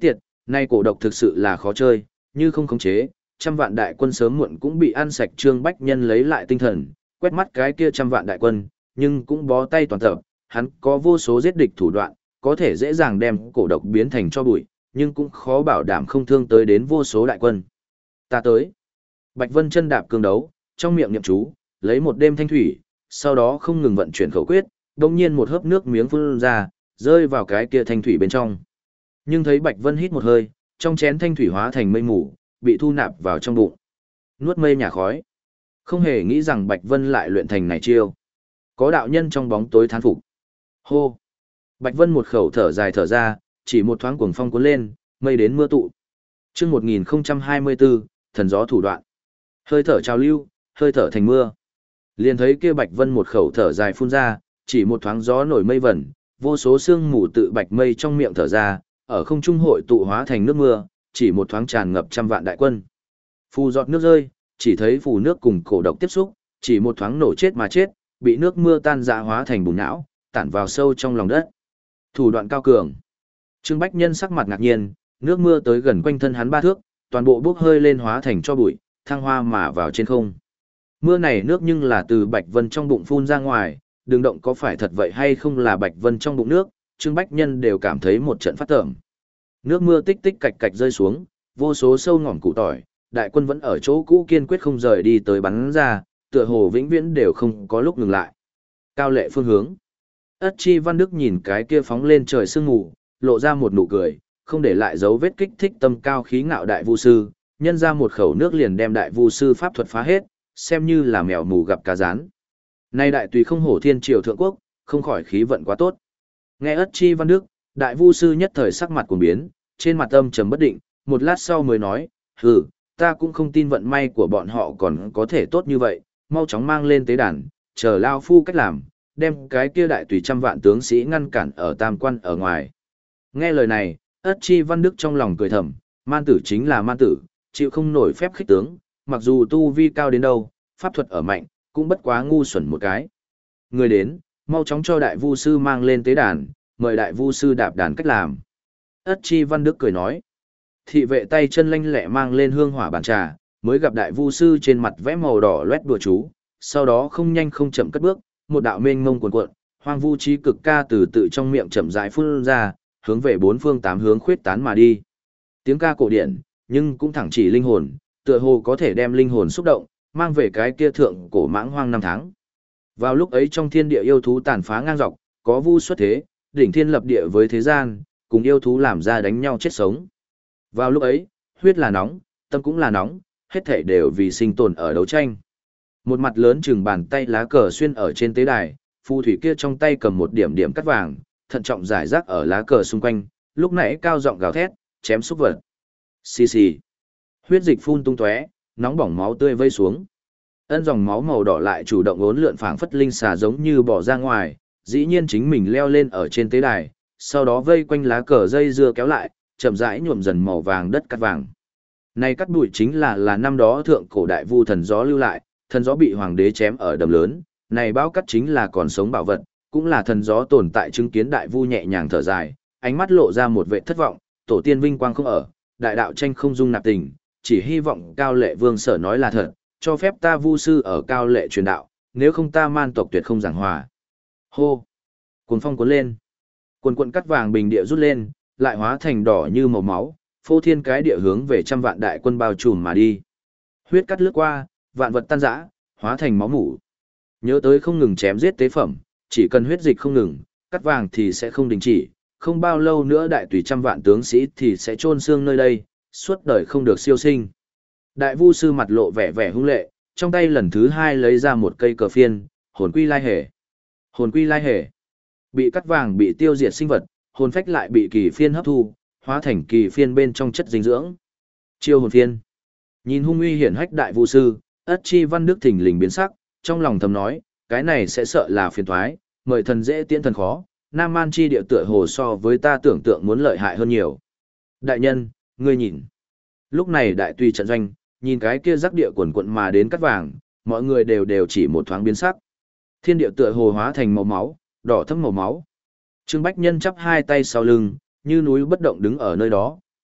Nay cổ độc thực sự là khó chơi, như không khống chế, trăm vạn đại quân sớm muộn cũng bị ăn sạch. Trương Bách Nhân lấy lại tinh thần, quét mắt cái kia trăm vạn đại quân, nhưng cũng bó tay toàn tập, hắn có vô số giết địch thủ đoạn, có thể dễ dàng đem cổ độc biến thành cho bụi, nhưng cũng khó bảo đảm không thương tới đến vô số đại quân. Ta tới. Bạch Vân chân đạp cương đấu, trong miệng niệm chú, lấy một đêm thanh thủy, sau đó không ngừng vận chuyển khẩu quyết, đồng nhiên một hớp nước miếng phun ra, rơi vào cái kia thanh thủy bên trong. Nhưng thấy Bạch Vân hít một hơi, trong chén thanh thủy hóa thành mây mù, bị thu nạp vào trong bụng. Nuốt mây nhà khói. Không hề nghĩ rằng Bạch Vân lại luyện thành này chiêu. Có đạo nhân trong bóng tối thán phục. Hô. Bạch Vân một khẩu thở dài thở ra, chỉ một thoáng cuồng phong cuốn lên, mây đến mưa tụ. Chương một nghìn không trăm hai mươi bốn, thần gió thủ đoạn. Hơi thở trào lưu, hơi thở thành mưa. Liền thấy kia Bạch Vân một khẩu thở dài phun ra, chỉ một thoáng gió nổi mây vẩn, vô số sương mù tự bạch mây trong miệng thở ra, ở không trung hội tụ hóa thành nước mưa, chỉ một thoáng tràn ngập trăm vạn đại quân. Phù giọt nước rơi, chỉ thấy phù nước cùng cổ độc tiếp xúc, chỉ một thoáng nổ chết mà chết, bị nước mưa tan rã hóa thành bùn não, tản vào sâu trong lòng đất. Thủ đoạn cao cường. Trương Bách Nhân sắc mặt ngạc nhiên, nước mưa tới gần quanh thân hắn ba thước, toàn bộ bốc hơi lên hóa thành cho bụi, thăng hoa mà vào trên không. Mưa này nước nhưng là từ Bạch Vân trong bụng phun ra ngoài, đừng động có phải thật vậy hay không là Bạch Vân trong bụng nước, Trương Bách Nhân đều cảm thấy một trận phát tởm. Nước mưa tích tích cạch cạch rơi xuống, vô số sâu ngỏm củ tỏi, đại quân vẫn ở chỗ cũ kiên quyết không rời đi tới bắn ra, tựa hồ vĩnh viễn đều không có lúc ngừng lại. Cao lệ phương hướng. Ất Chi Văn Đức nhìn cái kia phóng lên trời sương mù, lộ ra một nụ cười, không để lại dấu vết kích thích tâm cao khí ngạo đại vu sư, nhân ra một khẩu nước liền đem đại vu sư pháp thuật phá hết, xem như là mèo mù gặp cá rán. Nay đại tùy không hổ thiên triều thượng quốc, không khỏi khí vận quá tốt. Nghe Ất Chi Văn Đức, đại vu sư nhất thời sắc mặt cuồng biến, trên mặt âm trầm bất định, một lát sau mới nói, hừ, ta cũng không tin vận may của bọn họ còn có thể tốt như vậy, mau chóng mang lên tế đàn, chờ lao phu cách làm, đem cái kia đại tùy trăm vạn tướng sĩ ngăn cản ở tam quan ở ngoài. Nghe lời này, Ất Chi Văn Đức trong lòng cười thầm, man tử chính là man tử, chịu không nổi phép khích tướng, mặc dù tu vi cao đến đâu, pháp thuật ở mạnh, cũng bất quá ngu xuẩn một cái. Người đến, mau chóng cho đại vu sư mang lên tế đàn, mời đại vu sư đạp đàn cách làm. Ất Chi Văn Đức cười nói. Thị vệ tay chân lanh lẹ mang lên hương hỏa bàn trà, mới gặp đại vu sư trên mặt vẽ màu đỏ loét đùa chú, sau đó không nhanh không chậm cất bước, một đạo mênh mông cuồn cuộn, hoang vu trí cực ca từ tự trong miệng chậm rãi phun ra, hướng về bốn phương tám hướng khuyết tán mà đi. Tiếng ca cổ điển, nhưng cũng thẳng chỉ linh hồn, tựa hồ có thể đem linh hồn xúc động, mang về cái kia thượng cổ mãng hoang năm tháng. Vào lúc ấy trong thiên địa yêu thú tàn phá ngang dọc, có vu xuất thế, đỉnh thiên lập địa với thế gian, cùng yêu thú làm ra đánh nhau chết sống. Vào lúc ấy, huyết là nóng, tâm cũng là nóng, hết thảy đều vì sinh tồn ở đấu tranh. Một mặt lớn chừng bàn tay lá cờ xuyên ở trên tế đài, phù thủy kia trong tay cầm một điểm điểm cắt vàng, thận trọng giải rác ở lá cờ xung quanh, lúc nãy cao giọng gào thét, chém xúc vật. Xì xì. Huyết dịch phun tung tóe, nóng bỏng máu tươi vây xuống. Ân dòng máu màu đỏ lại chủ động uốn lượn phảng phất linh xà giống như bỏ ra ngoài, dĩ nhiên chính mình leo lên ở trên tế đài, sau đó vây quanh lá cờ dây dưa kéo lại, chậm rãi nhuộm dần màu vàng đất cắt vàng. Này cắt bụi chính là là năm đó thượng cổ đại vu thần gió lưu lại, thần gió bị hoàng đế chém ở đầm lớn, này bao cắt chính là còn sống bảo vật, cũng là thần gió tồn tại chứng kiến đại vu nhẹ nhàng thở dài, ánh mắt lộ ra một vẻ thất vọng, tổ tiên vinh quang không ở, đại đạo tranh không dung nạp tình, chỉ hy vọng Cao Lệ Vương sở nói là thật, cho phép ta vu sư ở Cao Lệ truyền đạo, nếu không ta man tộc tuyệt không giảng hòa. Hô! Cuồng phong cuốn lên. Cuồn cuộn cắt vàng bình địa rút lên, lại hóa thành đỏ như màu máu, phô thiên cái địa hướng về trăm vạn đại quân bao trùm mà đi. Huyết cắt lướt qua, vạn vật tan rã, hóa thành máu mủ. Nhớ tới không ngừng chém giết tế phẩm, chỉ cần huyết dịch không ngừng, cắt vàng thì sẽ không đình chỉ, không bao lâu nữa đại tùy trăm vạn tướng sĩ thì sẽ chôn xương nơi đây, suốt đời không được siêu sinh. Đại vu sư mặt lộ vẻ vẻ hung lệ, trong tay lần thứ hai lấy ra một cây cờ phiên, hồn quy lai hề. Hồn quy lai hề. Bị cắt vàng bị tiêu diệt sinh vật, hồn phách lại bị kỳ phiên hấp thu, hóa thành kỳ phiên bên trong chất dinh dưỡng. Chiêu hồn phiên. Nhìn hung uy hiển hách đại vu sư, Ất Chi Văn Đức thình lình biến sắc, trong lòng thầm nói, cái này sẽ sợ là phiền toái, mời thần dễ tiễn thần khó, Nam Man chi địa tựa hồ so với ta tưởng tượng muốn lợi hại hơn nhiều. Đại nhân, ngươi nhìn. Lúc này đại tùy trận doanh, nhìn cái kia rắc địa quần quận mà đến cắt vàng, mọi người đều đều chỉ một thoáng biến sắc. Thiên địa tựa hồ hóa thành màu máu, đỏ thẫm màu máu. Trương Bách Nhân chắp hai tay sau lưng, như núi bất động đứng ở nơi đó,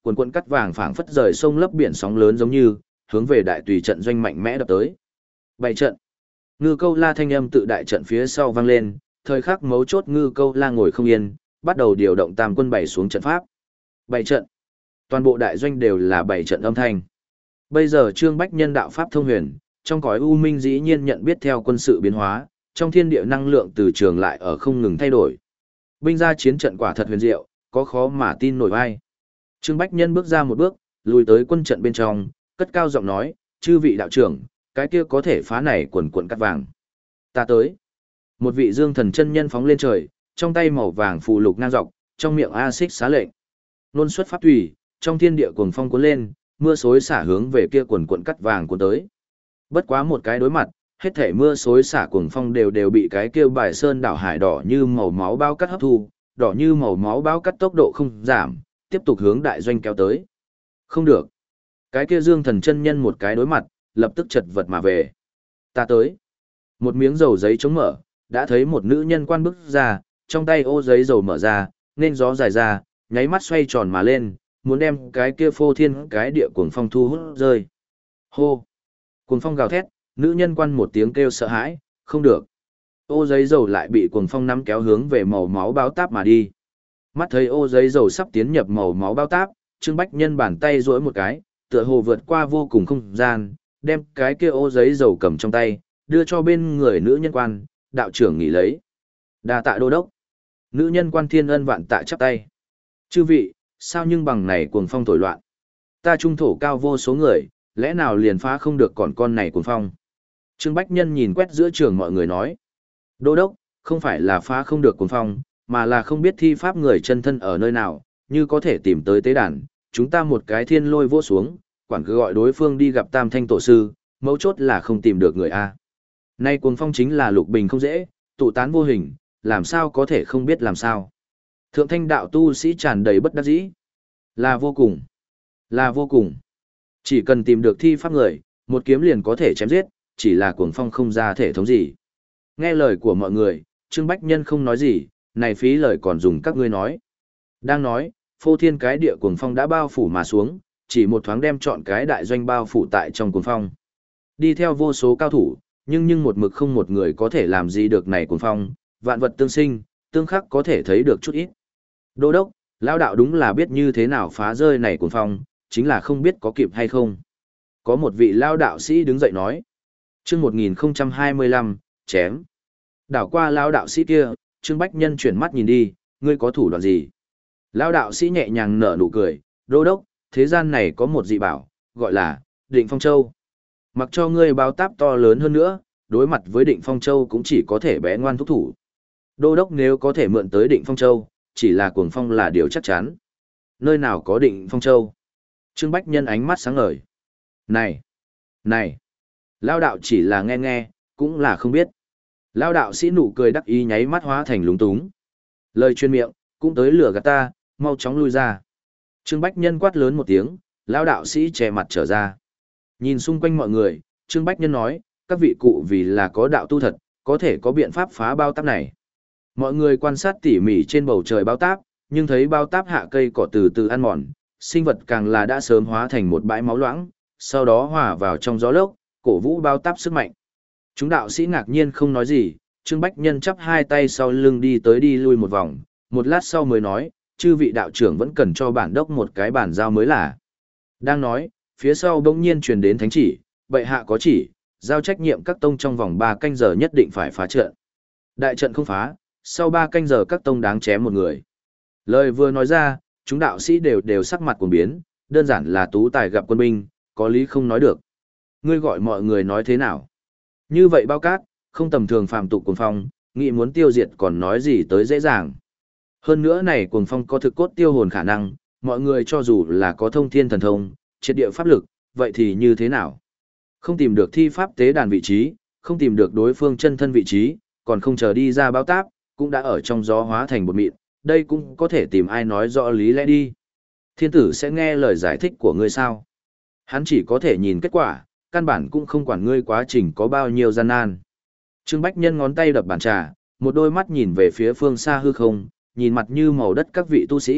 quần quần cắt vàng phảng phất rời sông lấp biển sóng lớn giống như, hướng về đại tùy trận doanh mạnh mẽ đập tới. Bảy trận. Ngư Câu La thanh âm tự đại trận phía sau vang lên, thời khắc mấu chốt Ngư Câu La ngồi không yên, bắt đầu điều động tam quân bảy xuống trận pháp. Bảy trận. Toàn bộ đại doanh đều là bảy trận âm thanh. Bây giờ Trương Bách Nhân đạo pháp thông huyền, trong cõi u minh dĩ nhiên nhận biết theo quân sự biến hóa, trong thiên địa năng lượng từ trường lại ở không ngừng thay đổi. Binh ra chiến trận quả thật huyền diệu, có khó mà tin nổi vai. Trương Bách Nhân bước ra một bước, lùi tới quân trận bên trong, cất cao giọng nói, chư vị đạo trưởng, cái kia có thể phá này quần quần cắt vàng. Ta tới. Một vị dương thần chân nhân phóng lên trời, trong tay màu vàng phù lục ngang dọc, trong miệng a xích xá lệnh. Nôn xuất pháp thủy, trong thiên địa cuồng phong cuốn lên, mưa xối xả hướng về kia quần quần cắt vàng cuốn tới. Bất quá một cái đối mặt, hết thể mưa xối xả cuồng phong đều đều bị cái kia bài sơn đảo hải đỏ như màu máu bao cắt hấp thu, đỏ như màu máu bao cắt tốc độ không giảm, tiếp tục hướng đại doanh kéo tới. Không được. Cái kia dương thần chân nhân một cái đối mặt, lập tức chật vật mà về. Ta tới. Một miếng dầu giấy chống mở, đã thấy một nữ nhân quan bước ra, trong tay ô giấy dầu mở ra, nên gió dài ra, nháy mắt xoay tròn mà lên, muốn đem cái kia phô thiên cái địa cuồng phong thu hút rơi. Hô. Cuồng phong gào thét, nữ nhân quan một tiếng kêu sợ hãi, không được. Ô giấy dầu lại bị cuồng phong nắm kéo hướng về màu máu báo táp mà đi. Mắt thấy ô giấy dầu sắp tiến nhập màu máu bao táp, Trương Bách Nhân bàn tay duỗi một cái, tựa hồ vượt qua vô cùng không gian, đem cái kia ô giấy dầu cầm trong tay, đưa cho bên người nữ nhân quan, đạo trưởng nghỉ lấy. Đa tạ đô đốc. Nữ nhân quan thiên ân vạn tạ chắp tay. Chư vị, sao nhưng bằng này cuồng phong thổi loạn? Ta trung thổ cao vô số người, lẽ nào liền phá không được còn con này cuồng phong? Trương Bách Nhân nhìn quét giữa trường mọi người nói. Đô đốc, không phải là phá không được cuồng phong, mà là không biết thi pháp người chân thân ở nơi nào, như có thể tìm tới tế đàn, chúng ta một cái thiên lôi vỗ xuống, quản cứ gọi đối phương đi gặp Tam Thanh Tổ Sư, mấu chốt là không tìm được người A. Nay cuồng phong chính là lục bình không dễ, tụ tán vô hình, làm sao có thể không biết làm sao. Thượng thanh đạo tu sĩ tràn đầy bất đắc dĩ. Là vô cùng. Là vô cùng. Chỉ cần tìm được thi pháp người, một kiếm liền có thể chém giết, chỉ là cuồng phong không ra thể thống gì. Nghe lời của mọi người, Trương Bách Nhân không nói gì, này phí lời còn dùng các ngươi nói. Đang nói, phô thiên cái địa cuồng phong đã bao phủ mà xuống, chỉ một thoáng đem trọn cái đại doanh bao phủ tại trong cuồng phong. Đi theo vô số cao thủ, nhưng nhưng một mực không một người có thể làm gì được này cuồng phong, vạn vật tương sinh, tương khắc có thể thấy được chút ít. Đô đốc, lão đạo đúng là biết như thế nào phá rơi này cuồng phong, chính là không biết có kịp hay không. Có một vị lão đạo sĩ đứng dậy nói. Chương một nghìn không trăm hai mươi lăm, chém. Đảo qua lão đạo sĩ kia, Trương Bách Nhân chuyển mắt nhìn đi, ngươi có thủ đoạn gì? Lão đạo sĩ nhẹ nhàng nở nụ cười, đô đốc, thế gian này có một dị bảo, gọi là Định Phong Châu. Mặc cho ngươi báo táp to lớn hơn nữa, đối mặt với Định Phong Châu cũng chỉ có thể bé ngoan thúc thủ. Đô đốc nếu có thể mượn tới Định Phong Châu, chỉ là cuồng phong là điều chắc chắn. Nơi nào có Định Phong Châu? Trương Bách Nhân ánh mắt sáng ngời. Này! Này! Lão đạo chỉ là nghe nghe, cũng là không biết. Lão đạo sĩ nụ cười đắc ý nháy mắt hóa thành lúng túng. Lời chuyên miệng, cũng tới lửa gạt ta, mau chóng lui ra. Trương Bách Nhân quát lớn một tiếng, lão đạo sĩ che mặt trở ra. Nhìn xung quanh mọi người, Trương Bách Nhân nói, các vị cụ vì là có đạo tu thật, có thể có biện pháp phá bao táp này. Mọi người quan sát tỉ mỉ trên bầu trời bao táp, nhưng thấy bao táp hạ cây cỏ từ từ ăn mòn, sinh vật càng là đã sớm hóa thành một bãi máu loãng, sau đó hòa vào trong gió lốc, cổ vũ bao táp sức mạnh. Chúng đạo sĩ ngạc nhiên không nói gì, Trương Bách Nhân chắp hai tay sau lưng đi tới đi lui một vòng, một lát sau mới nói, chư vị đạo trưởng vẫn cần cho bản đốc một cái bản giao mới là. Đang nói, phía sau bỗng nhiên truyền đến thánh chỉ, bệ hạ có chỉ, giao trách nhiệm các tông trong vòng ba canh giờ nhất định phải phá trận. Đại trận không phá, sau ba canh giờ các tông đáng chém một người. Lời vừa nói ra, chúng đạo sĩ đều đều sắc mặt cuồng biến, đơn giản là tú tài gặp quân binh, có lý không nói được. Ngươi gọi mọi người nói thế nào? Như vậy bao cát, không tầm thường phàm tục cuồng phong, nghĩ muốn tiêu diệt còn nói gì tới dễ dàng. Hơn nữa này cuồng phong có thực cốt tiêu hồn khả năng, mọi người cho dù là có thông thiên thần thông, triệt địa pháp lực, vậy thì như thế nào? Không tìm được thi pháp tế đàn vị trí, không tìm được đối phương chân thân vị trí, còn không chờ đi ra báo táp, cũng đã ở trong gió hóa thành bột mịn, đây cũng có thể tìm ai nói rõ lý lẽ đi. Thiên tử sẽ nghe lời giải thích của ngươi sao? Hắn chỉ có thể nhìn kết quả, căn bản cũng không quản ngươi quá trình có bao nhiêu gian nan. Trương Bách Nhân ngón tay đập bàn trà, một đôi mắt nhìn về phía phương xa hư không, nhìn mặt như màu đất các vị tu sĩ,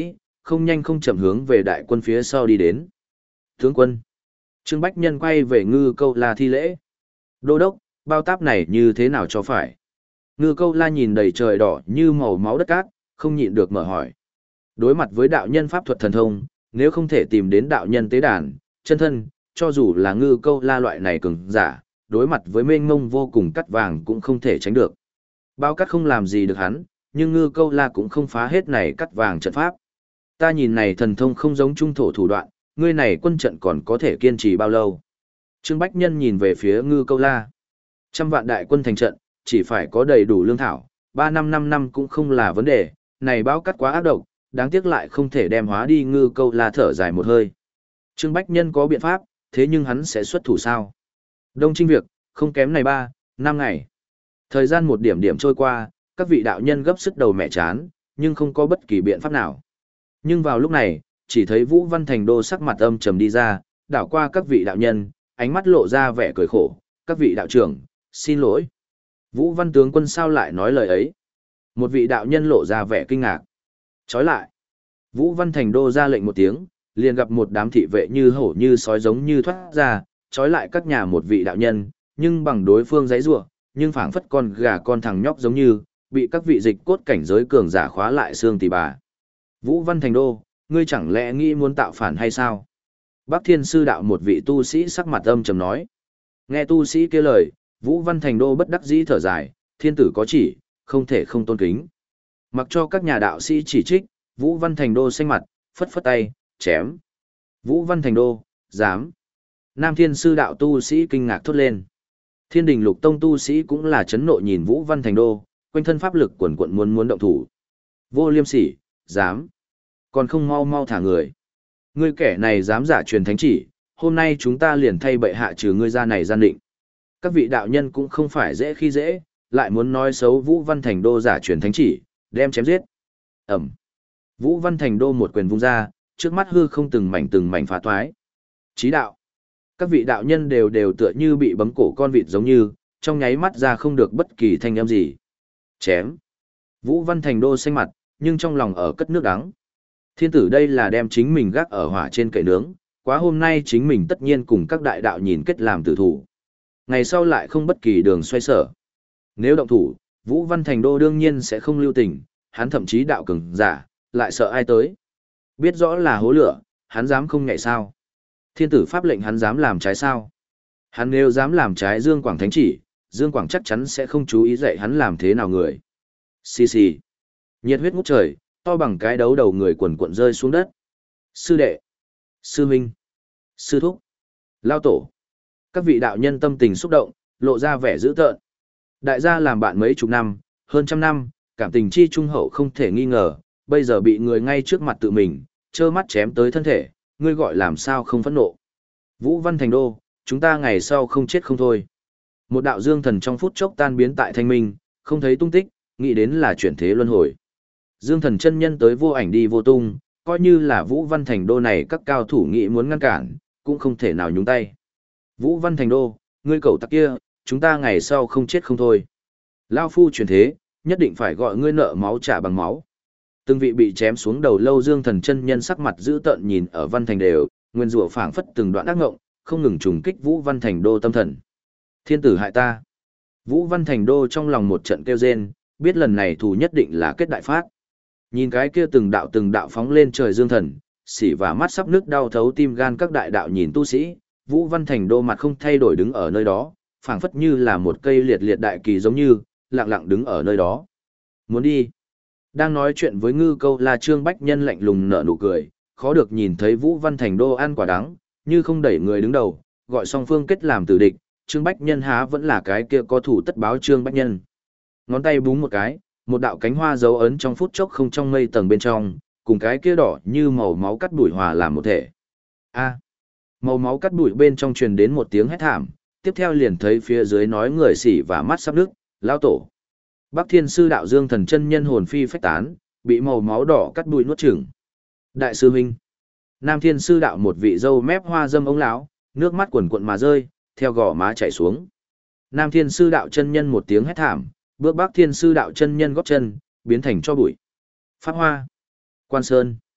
không nhanh không chậm hướng về đại quân phía sau đi đến. Tướng quân. Trương Bách Nhân quay về Ngư Câu La thi lễ. Đô đốc, bao táp này như thế nào cho phải? Ngư Câu La nhìn đầy trời đỏ như màu máu đất cát, không nhịn được mở hỏi. Đối mặt với đạo nhân pháp thuật thần thông, nếu không thể tìm đến đạo nhân tế đàn, chân thân, cho dù là Ngư Câu La loại này cường giả, đối mặt với mênh mông vô cùng cắt vàng cũng không thể tránh được. Bao cát không làm gì được hắn, nhưng Ngư Câu La cũng không phá hết này cắt vàng trận pháp. Ta nhìn này thần thông không giống trung thổ thủ đoạn, ngươi này quân trận còn có thể kiên trì bao lâu? Trương Bách Nhân nhìn về phía Ngư Câu La. Trăm vạn đại quân thành trận, chỉ phải có đầy đủ lương thảo, ba năm năm năm cũng không là vấn đề, này bao cắt quá ác độc, đáng tiếc lại không thể đem hóa đi. Ngư Câu La thở dài một hơi. Trương Bách Nhân có biện pháp, thế nhưng hắn sẽ xuất thủ sao? Đông Trinh việc, không kém này ba, năm ngày. Thời gian một điểm điểm trôi qua, các vị đạo nhân gấp sức đầu mẹ chán, nhưng không có bất kỳ biện pháp nào. Nhưng vào lúc này, chỉ thấy Vũ Văn Thành Đô sắc mặt âm trầm đi ra, đảo qua các vị đạo nhân, ánh mắt lộ ra vẻ cười khổ. Các vị đạo trưởng, xin lỗi. Vũ Văn tướng quân sao lại nói lời ấy? Một vị đạo nhân lộ ra vẻ kinh ngạc. Chói lại. Vũ Văn Thành Đô ra lệnh một tiếng, liền gặp một đám thị vệ như hổ như sói giống như thoát ra, chói lại các nhà một vị đạo nhân, nhưng bằng đối phương giấy rủa, nhưng phảng phất con gà con thằng nhóc giống như, bị các vị dịch cốt cảnh giới cường giả khóa lại xương tỳ bà. Vũ Văn Thành Đô, ngươi chẳng lẽ nghĩ muốn tạo phản hay sao? Bắc Thiên Sư Đạo một vị tu sĩ sắc mặt âm trầm nói. Nghe tu sĩ kia lời, Vũ Văn Thành Đô bất đắc dĩ thở dài, thiên tử có chỉ, không thể không tôn kính. Mặc cho các nhà đạo sĩ chỉ trích, Vũ Văn Thành Đô xanh mặt, phất phất tay, chém. Vũ Văn Thành Đô, dám. Nam Thiên Sư Đạo tu sĩ kinh ngạc thốt lên. Thiên Đình Lục Tông tu sĩ cũng là chấn nộ nhìn Vũ Văn Thành Đô, quanh thân pháp lực quần quận muốn muốn động thủ. Vô Liêm Sỉ, dám. Còn không mau mau thả người. Ngươi kẻ này dám giả truyền thánh chỉ, hôm nay chúng ta liền thay bệ hạ trừ ngươi ra này gian định. Các vị đạo nhân cũng không phải dễ khi dễ, lại muốn nói xấu Vũ Văn Thành Đô giả truyền thánh chỉ, đem chém giết. Ẩm. Vũ Văn Thành Đô một quyền vung ra, trước mắt hư không từng mảnh từng mảnh phá toái. Chí đạo. Các vị đạo nhân đều đều tựa như bị bấm cổ con vịt giống như, trong nháy mắt ra không được bất kỳ thanh âm gì. Chém. Vũ Văn Thành Đô xanh mặt, nhưng trong lòng ở cất nước đắng. Thiên tử đây là đem chính mình gác ở hỏa trên cậy nướng, quá hôm nay chính mình tất nhiên cùng các đại đạo nhìn kết làm tử thủ. Ngày sau lại không bất kỳ đường xoay sở. Nếu động thủ, Vũ Văn Thành Đô đương nhiên sẽ không lưu tình, hắn thậm chí đạo cường giả, lại sợ ai tới. Biết rõ là hố lửa, hắn dám không nhảy sao. Thiên tử pháp lệnh hắn dám làm trái sao. Hắn nếu dám làm trái Dương Quảng Thánh chỉ, Dương Quảng chắc chắn sẽ không chú ý dạy hắn làm thế nào người. Xì xì. Nhiệt huyết ngút trời, to bằng cái đấu đầu người quần cuộn rơi xuống đất. Sư đệ, sư huynh, sư thúc, lao tổ. Các vị đạo nhân tâm tình xúc động, lộ ra vẻ dữ tợn. Đại gia làm bạn mấy chục năm, hơn trăm năm, cảm tình chi trung hậu không thể nghi ngờ, bây giờ bị người ngay trước mặt tự mình, trơ mắt chém tới thân thể, ngươi gọi làm sao không phẫn nộ. Vũ Văn Thành Đô, chúng ta ngày sau không chết không thôi. Một đạo dương thần trong phút chốc tan biến tại thanh minh, không thấy tung tích, nghĩ đến là chuyển thế luân hồi. Dương thần chân nhân tới vô ảnh đi vô tung, coi như là Vũ Văn Thành Đô này các cao thủ nghĩ muốn ngăn cản, cũng không thể nào nhúng tay. Vũ Văn Thành Đô, ngươi cầu tặc kia, chúng ta ngày sau không chết không thôi. Lao phu chuyển thế, nhất định phải gọi ngươi nợ máu trả bằng máu. Từng vị bị chém xuống đầu lâu Dương thần chân nhân sắc mặt dữ tợn nhìn ở Văn Thành đều, nguyên rủa phảng phất từng đoạn ác ngộng, không ngừng trùng kích Vũ Văn Thành Đô tâm thần. Thiên tử hại ta. Vũ Văn Thành Đô trong lòng một trận kêu rên, biết lần này thù nhất định là kết đại phát. Nhìn cái kia từng đạo từng đạo phóng lên trời dương thần, xỉ và mắt sắp nước đau thấu tim gan các đại đạo nhìn tu sĩ, Vũ Văn Thành Đô mặt không thay đổi đứng ở nơi đó, phảng phất như là một cây liệt liệt đại kỳ giống như, lặng lặng đứng ở nơi đó. Muốn đi. Đang nói chuyện với Ngư Câu La Trương Bách Nhân lạnh lùng nở nụ cười, khó được nhìn thấy Vũ Văn Thành Đô ăn quả đắng, như không đẩy người đứng đầu, gọi song phương kết làm tử địch, Trương Bách Nhân há vẫn là cái kia có thủ tất báo Trương Bách Nhân. Ngón tay búng một cái, một đạo cánh hoa dấu ấn trong phút chốc không trong mây tầng bên trong, cùng cái kia đỏ như màu máu cắt bụi hòa làm một thể. A. Màu máu cắt bụi bên trong truyền đến một tiếng hét thảm, tiếp theo liền thấy phía dưới nói người xỉ và mắt sắp nước, lao tổ. Bắc Thiên Sư Đạo Dương thần chân nhân hồn phi phách tán, bị màu máu đỏ cắt bụi nuốt chửng. Đại sư huynh. Nam Thiên Sư Đạo một vị dâu mép hoa dâm ống lão, nước mắt quần quận mà rơi, theo gò má chảy xuống. Nam Thiên Sư Đạo chân nhân một tiếng hét thảm, bước Bắc Thiên Sư Đạo chân nhân góp chân, biến thành cho bụi. Pháp Hoa, Quan Sơn,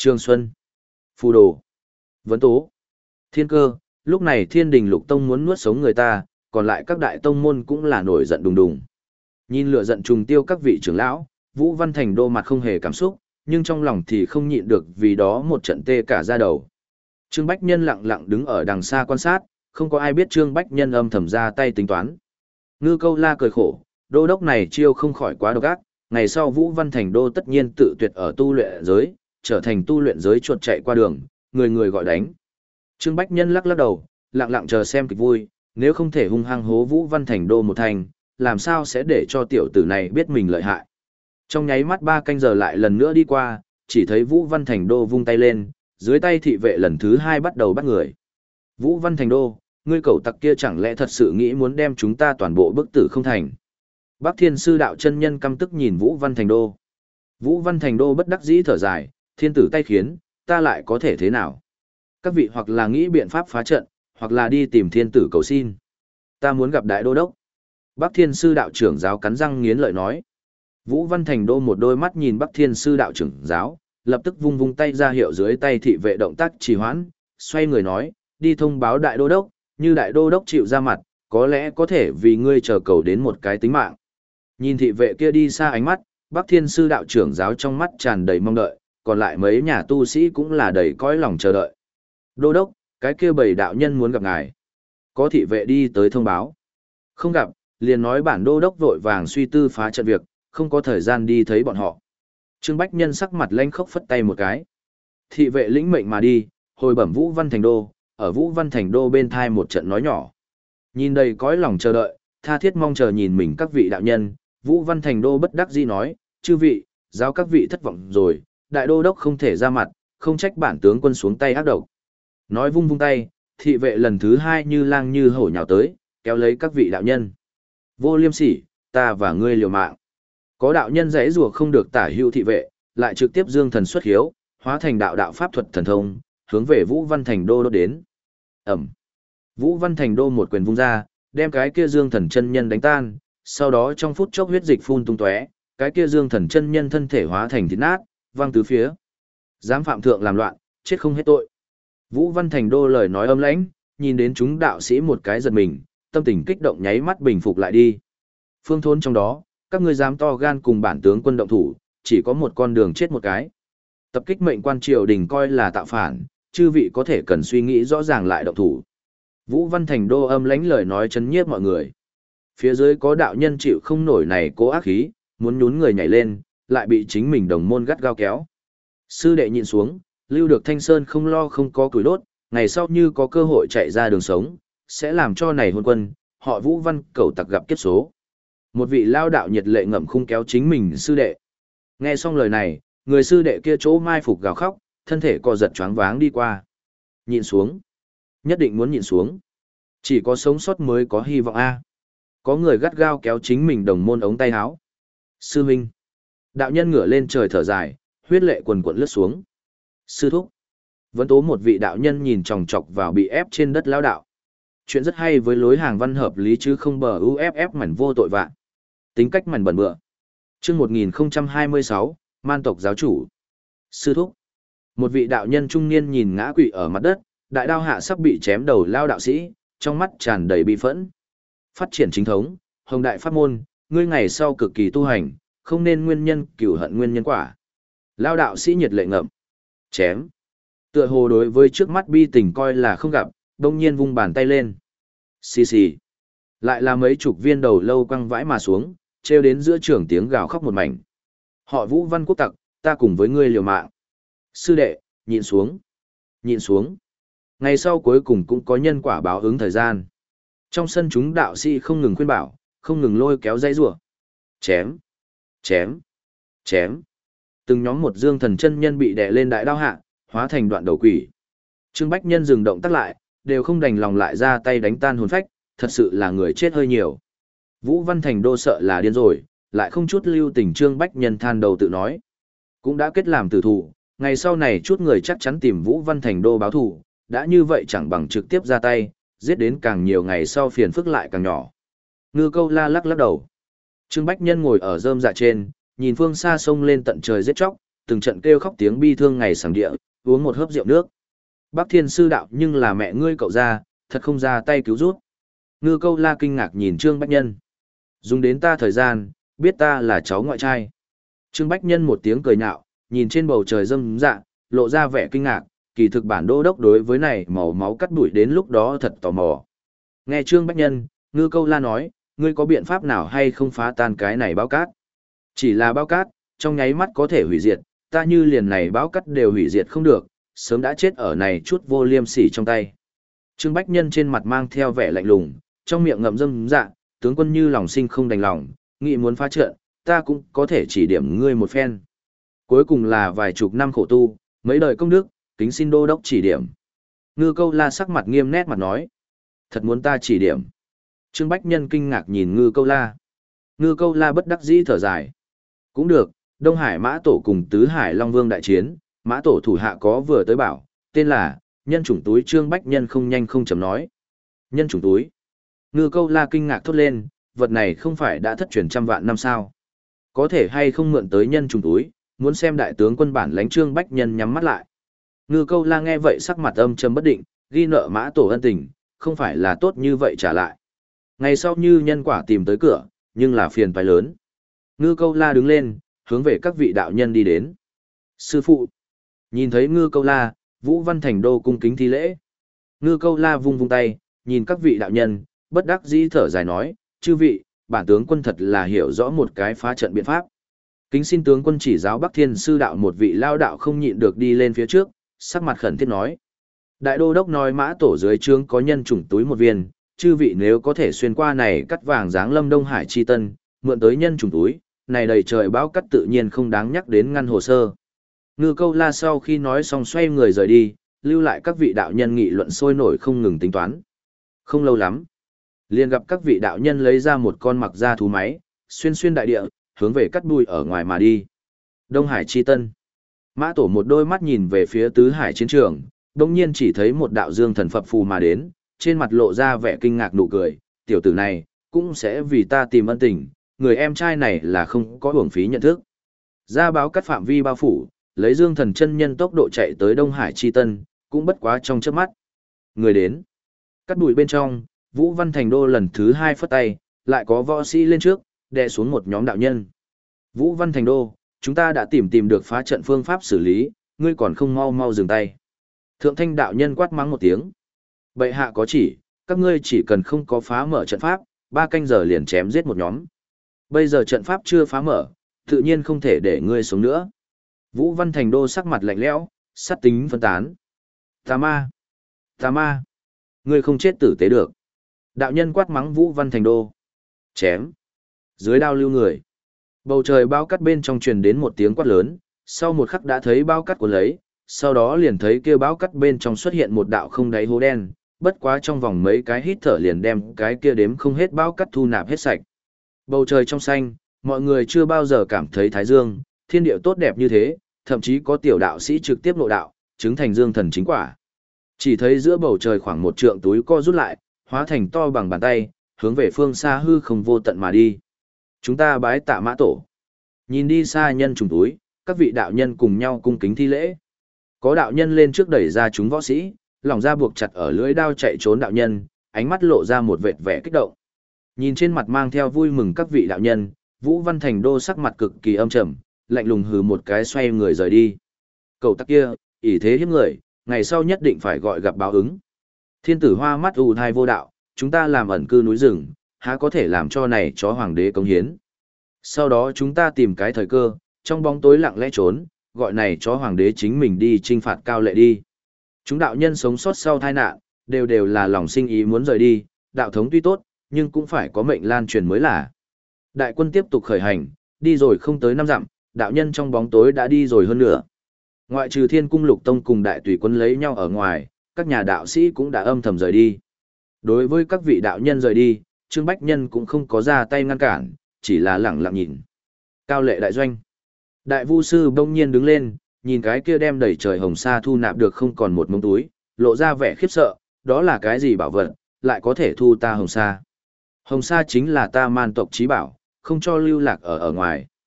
Trương Xuân, Phù Đồ, Vấn Tố, Thiên Cơ, lúc này Thiên Đình Lục Tông muốn nuốt sống người ta, còn lại các đại tông môn cũng là nổi giận đùng đùng. Nhìn lửa giận trùng tiêu các vị trưởng lão, Vũ Văn Thành Đô mặt không hề cảm xúc, nhưng trong lòng thì không nhịn được vì đó một trận tê cả da đầu. Trương Bách Nhân lặng lặng đứng ở đằng xa quan sát, không có ai biết Trương Bách Nhân âm thầm ra tay tính toán. Ngư Câu La cười khổ, đô đốc này chiêu không khỏi quá độc ác, ngày sau Vũ Văn Thành Đô tất nhiên tự tuyệt ở tu luyện giới, trở thành tu luyện giới chuột chạy qua đường, người người gọi đánh. Trương Bách Nhân lắc lắc đầu, lặng lặng chờ xem kịch vui, nếu không thể hung hăng hố Vũ Văn Thành Đô một thành, làm sao sẽ để cho tiểu tử này biết mình lợi hại. Trong nháy mắt ba canh giờ lại lần nữa đi qua, chỉ thấy Vũ Văn Thành Đô vung tay lên, dưới tay thị vệ lần thứ hai bắt đầu bắt người. Vũ Văn Thành Đô, ngươi cẩu tặc kia chẳng lẽ thật sự nghĩ muốn đem chúng ta toàn bộ bức tử không thành. Bắc Thiên Sư Đạo chân nhân căm tức nhìn Vũ Văn Thành Đô. Vũ Văn Thành Đô bất đắc dĩ thở dài, thiên tử tay khiến, ta lại có thể thế nào. Các vị hoặc là nghĩ biện pháp phá trận, hoặc là đi tìm thiên tử cầu xin. Ta muốn gặp đại đô đốc. Bắc Thiên Sư Đạo trưởng giáo cắn răng nghiến lợi nói. Vũ Văn Thành Đô một đôi mắt nhìn Bắc Thiên Sư Đạo trưởng giáo, lập tức vung vung tay ra hiệu dưới tay thị vệ động tác trì hoãn, xoay người nói, đi thông báo đại đô đốc, như đại đô đốc chịu ra mặt, có lẽ có thể vì ngươi chờ cầu đến một cái tính mạng. Nhìn thị vệ kia đi xa ánh mắt, Bắc Thiên Sư Đạo trưởng giáo trong mắt tràn đầy mong đợi, còn lại mấy nhà tu sĩ cũng là đầy cõi lòng chờ đợi. Đô đốc, cái kia bảy đạo nhân muốn gặp ngài. Có thị vệ đi tới thông báo. Không gặp, liền nói bản đô đốc vội vàng suy tư phá trận việc, không có thời gian đi thấy bọn họ. Trương Bách Nhân sắc mặt lanh khốc phất tay một cái. Thị vệ lĩnh mệnh mà đi, hồi bẩm Vũ Văn Thành Đô, ở Vũ Văn Thành Đô bên thai một trận nói nhỏ. Nhìn đầy cõi lòng chờ đợi, tha thiết mong chờ nhìn mình các vị đạo nhân, Vũ Văn Thành Đô bất đắc dĩ nói, chư vị, giáo các vị thất vọng rồi, đại đô đốc không thể ra mặt, không trách bản tướng quân xuống tay ác độc. Nói vung vung tay, thị vệ lần thứ hai như lang như hổ nhào tới, kéo lấy các vị đạo nhân. Vô liêm sỉ, ta và ngươi liều mạng. Có đạo nhân giãy rủa không được tả hữu thị vệ, lại trực tiếp dương thần xuất hiếu, hóa thành đạo đạo pháp thuật thần thông, hướng về Vũ Văn Thành Đô đốt đến. Ẩm. Vũ Văn Thành Đô một quyền vung ra, đem cái kia dương thần chân nhân đánh tan, sau đó trong phút chốc huyết dịch phun tung tóe, cái kia dương thần chân nhân thân thể hóa thành thịt nát, văng tứ phía. Dám phạm thượng làm loạn, chết không hết tội. Vũ Văn Thành Đô lời nói âm lãnh, nhìn đến chúng đạo sĩ một cái giật mình, tâm tình kích động nháy mắt bình phục lại đi. Phương thốn trong đó, các ngươi dám to gan cùng bản tướng quân động thủ, chỉ có một con đường chết một cái. Tập kích mệnh quan triều đình coi là tạo phản, chư vị có thể cần suy nghĩ rõ ràng lại động thủ. Vũ Văn Thành Đô âm lãnh lời nói chấn nhiếp mọi người. Phía dưới có đạo nhân chịu không nổi này cố ác khí, muốn nhún người nhảy lên, lại bị chính mình đồng môn gắt gao kéo. Sư đệ nhịn xuống, lưu được Thanh Sơn không lo không có củi đốt, ngày sau như có cơ hội chạy ra đường sống, sẽ làm cho này hôn quân, họ Vũ Văn cầu tặc gặp kiếp số. Một vị lao đạo nhiệt lệ ngậm khung kéo chính mình sư đệ. Nghe xong lời này, người sư đệ kia chỗ mai phục gào khóc, thân thể co giật choáng váng đi qua. Nhịn xuống. Nhất định muốn nhịn xuống. Chỉ có sống sót mới có hy vọng a. Có người gắt gao kéo chính mình đồng môn ống tay áo. Sư Minh. Đạo nhân ngửa lên trời thở dài, huyết lệ quần quần lướt xuống. Sư thúc. Vẫn tố một vị đạo nhân nhìn chòng chọc vào bị ép trên đất lao đạo. Chuyện rất hay với lối hàng văn hợp lý chứ không bờ u ép ép mảnh vô tội vạn. Tính cách mảnh bẩn bựa. Chương một nghìn không trăm hai mươi sáu, man tộc giáo chủ. Sư thúc. Một vị đạo nhân trung niên nhìn ngã quỵ ở mặt đất, đại đao hạ sắp bị chém đầu lao đạo sĩ, trong mắt tràn đầy bi phẫn. Phát triển chính thống, hồng đại pháp môn, ngươi ngày sau cực kỳ tu hành, không nên nguyên nhân cửu hận nguyên nhân quả. Lao đạo sĩ nhiệt lệ ngậm. Chém. Tựa hồ đối với trước mắt bi tình coi là không gặp, đông nhiên vung bàn tay lên. Xì xì. Lại là mấy chục viên đầu lâu quăng vãi mà xuống, treo đến giữa trường tiếng gào khóc một mảnh. Họ Vũ Văn quốc tặc, ta cùng với ngươi liều mạng. Sư đệ, nhịn xuống. Nhịn xuống. Ngày sau cuối cùng cũng có nhân quả báo ứng thời gian. Trong sân chúng đạo sĩ không ngừng khuyên bảo, không ngừng lôi kéo dây rủa. Chém. Chém. Chém. Từng nhóm một dương thần chân nhân bị đè lên đại đao hạ, hóa thành đoạn đầu quỷ. Trương Bách Nhân dừng động tác lại, đều không đành lòng lại ra tay đánh tan hồn phách, thật sự là người chết hơi nhiều. Vũ Văn Thành Đô sợ là điên rồi, lại không chút lưu tình. Trương Bách Nhân than đầu tự nói. Cũng đã kết làm tử thủ, ngày sau này chút người chắc chắn tìm Vũ Văn Thành Đô báo thù, đã như vậy chẳng bằng trực tiếp ra tay, giết đến càng nhiều ngày sau phiền phức lại càng nhỏ. Ngư Câu La lắc lắc đầu. Trương Bách Nhân ngồi ở rơm dạ trên, nhìn phương xa sông lên tận trời giết chóc, từng trận kêu khóc tiếng bi thương ngày sảng địa, uống một hớp rượu nước. Bác Thiên Sư đạo nhưng là mẹ ngươi cậu ra, thật không ra tay cứu rút. Ngư Câu La kinh ngạc nhìn Trương Bách Nhân. Dùng đến ta thời gian, biết ta là cháu ngoại trai. Trương Bách Nhân một tiếng cười nhạo, nhìn trên bầu trời râm dạ, lộ ra vẻ kinh ngạc, kỳ thực bản đô đốc đối với này màu máu cắt đuổi đến lúc đó thật tò mò. Nghe Trương Bách Nhân, Ngư Câu La nói, ngươi có biện pháp nào hay không phá tan cái này báo cát? Chỉ là báo cát, trong nháy mắt có thể hủy diệt, ta như liền này báo cát đều hủy diệt không được, sớm đã chết ở này chút vô liêm sỉ trong tay. Trương Bách Nhân trên mặt mang theo vẻ lạnh lùng, trong miệng ngậm dâm dạ, tướng quân như lòng sinh không đành lòng, nghĩ muốn phá trận, ta cũng có thể chỉ điểm ngươi một phen. Cuối cùng là vài chục năm khổ tu, mấy đời công đức, kính xin đô đốc chỉ điểm. Ngư Câu La sắc mặt nghiêm nét mặt nói, thật muốn ta chỉ điểm. Trương Bách Nhân kinh ngạc nhìn Ngư Câu La. Ngư Câu La bất đắc dĩ thở dài. Cũng được, Đông Hải Mã Tổ cùng Tứ Hải Long Vương đại chiến, Mã Tổ thủ hạ có vừa tới bảo, tên là, nhân chủng túi. Trương Bách Nhân không nhanh không chậm nói. Nhân chủng túi. Ngư Câu La kinh ngạc thốt lên, vật này không phải đã thất truyền trăm vạn năm sao. Có thể hay không mượn tới nhân chủng túi, muốn xem đại tướng quân bản lãnh. Trương Bách Nhân nhắm mắt lại. Ngư Câu La nghe vậy sắc mặt âm trầm bất định, ghi nợ Mã Tổ ân tình, không phải là tốt như vậy trả lại. Ngày sau như nhân quả tìm tới cửa, nhưng là phiền toái lớn. Ngư Câu La đứng lên, hướng về các vị đạo nhân đi đến. Sư phụ. Nhìn thấy Ngư Câu La, Vũ Văn Thành Đô cung kính thi lễ. Ngư Câu La vung vung tay, nhìn các vị đạo nhân, bất đắc dĩ thở dài nói, chư vị, bản tướng quân thật là hiểu rõ một cái phá trận biện pháp. Kính xin tướng quân chỉ giáo Bắc Thiên Sư đạo. Một vị lao đạo không nhịn được đi lên phía trước, sắc mặt khẩn thiết nói. Đại đô đốc nói Mã Tổ dưới trướng có nhân chủng túi một viên, chư vị nếu có thể xuyên qua này cắt vàng dáng lâm Đông Hải chi tân, mượn tới nhân chủng túi, này đầy trời bão cắt tự nhiên không đáng nhắc đến ngăn hồ sơ. Ngư Câu La sau khi nói xong xoay người rời đi, lưu lại các vị đạo nhân nghị luận sôi nổi không ngừng tính toán. Không lâu lắm, liền gặp các vị đạo nhân lấy ra một con mặc da thú máy, xuyên xuyên đại địa, hướng về cắt đuôi ở ngoài mà đi. Đông Hải chi tân. Mã Tổ một đôi mắt nhìn về phía tứ hải chiến trường, đồng nhiên chỉ thấy một đạo dương thần phập phù mà đến, trên mặt lộ ra vẻ kinh ngạc nụ cười, tiểu tử này, cũng sẽ vì ta tìm ân tình, người em trai này là không có uổng phí nhận thức. Ra báo cắt phạm vi bao phủ, lấy dương thần chân nhân tốc độ chạy tới Đông Hải chi tân, cũng bất quá trong chớp mắt. Người đến. Cắt đùi bên trong, Vũ Văn Thành Đô lần thứ hai phất tay, lại có võ sĩ lên trước, đè xuống một nhóm đạo nhân. Vũ Văn Thành Đô, chúng ta đã tìm tìm được phá trận phương pháp xử lý, ngươi còn không mau mau dừng tay. Thượng thanh đạo nhân quát mắng một tiếng. Bệ hạ có chỉ, các ngươi chỉ cần không có phá mở trận pháp, ba canh giờ liền chém giết một nhóm. Bây giờ trận pháp chưa phá mở, tự nhiên không thể để ngươi sống nữa. Vũ Văn Thành Đô sắc mặt lạnh lẽo, sát tính phân tán. Tà ma! Tà ma! Ngươi không chết tử tế được. Đạo nhân quát mắng Vũ Văn Thành Đô. Chém! Dưới đao lưu người. Bầu trời bao cắt bên trong truyền đến một tiếng quát lớn, sau một khắc đã thấy bao cắt của lấy, sau đó liền thấy kia bao cắt bên trong xuất hiện một đạo không đáy hố đen, bất quá trong vòng mấy cái hít thở liền đem cái kia đếm không hết bao cắt thu nạp hết sạch. Bầu trời trong xanh, mọi người chưa bao giờ cảm thấy thái dương, thiên địa tốt đẹp như thế, thậm chí có tiểu đạo sĩ trực tiếp nội đạo, chứng thành dương thần chính quả. Chỉ thấy giữa bầu trời khoảng một trượng túi co rút lại, hóa thành to bằng bàn tay, hướng về phương xa hư không vô tận mà đi. Chúng ta bái tạ Mã Tổ. Nhìn đi xa nhân trùng túi, các vị đạo nhân cùng nhau cung kính thi lễ. Có đạo nhân lên trước đẩy ra chúng võ sĩ, lòng ra buộc chặt ở lưỡi đao chạy trốn đạo nhân, ánh mắt lộ ra một vệt vẻ kích động. Nhìn trên mặt mang theo vui mừng các vị đạo nhân, Vũ Văn Thành Đô sắc mặt cực kỳ âm trầm, lạnh lùng hừ một cái xoay người rời đi. Cậu tắc kia, ỷ thế hiếp người, ngày sau nhất định phải gọi gặp báo ứng. Thiên tử hoa mắt ù thai vô đạo, chúng ta làm ẩn cư núi rừng, há có thể làm cho này chó hoàng đế cống hiến. Sau đó chúng ta tìm cái thời cơ, trong bóng tối lặng lẽ trốn, gọi này chó hoàng đế chính mình đi trinh phạt cao lệ đi. Chúng đạo nhân sống sót sau tai nạn, đều đều là lòng sinh ý muốn rời đi, đạo thống tuy tốt, nhưng cũng phải có mệnh lan truyền mới là. Đại quân tiếp tục khởi hành, đi rồi không tới năm dặm, đạo nhân trong bóng tối đã đi rồi hơn nữa. Ngoại trừ Thiên Cung Lục Tông cùng đại tùy quân lấy nhau ở ngoài, các nhà đạo sĩ cũng đã âm thầm rời đi. Đối với các vị đạo nhân rời đi, Trương Bách Nhân cũng không có ra tay ngăn cản, chỉ là lẳng lặng nhìn. Cao lệ đại doanh. Đại Vu sư bỗng nhiên đứng lên, nhìn cái kia đem đầy trời hồng sa thu nạp được không còn một mống túi, lộ ra vẻ khiếp sợ, đó là cái gì bảo vật, lại có thể thu ta hồng sa. Hồng sa chính là ta man tộc trí bảo, không cho lưu lạc ở ở ngoài.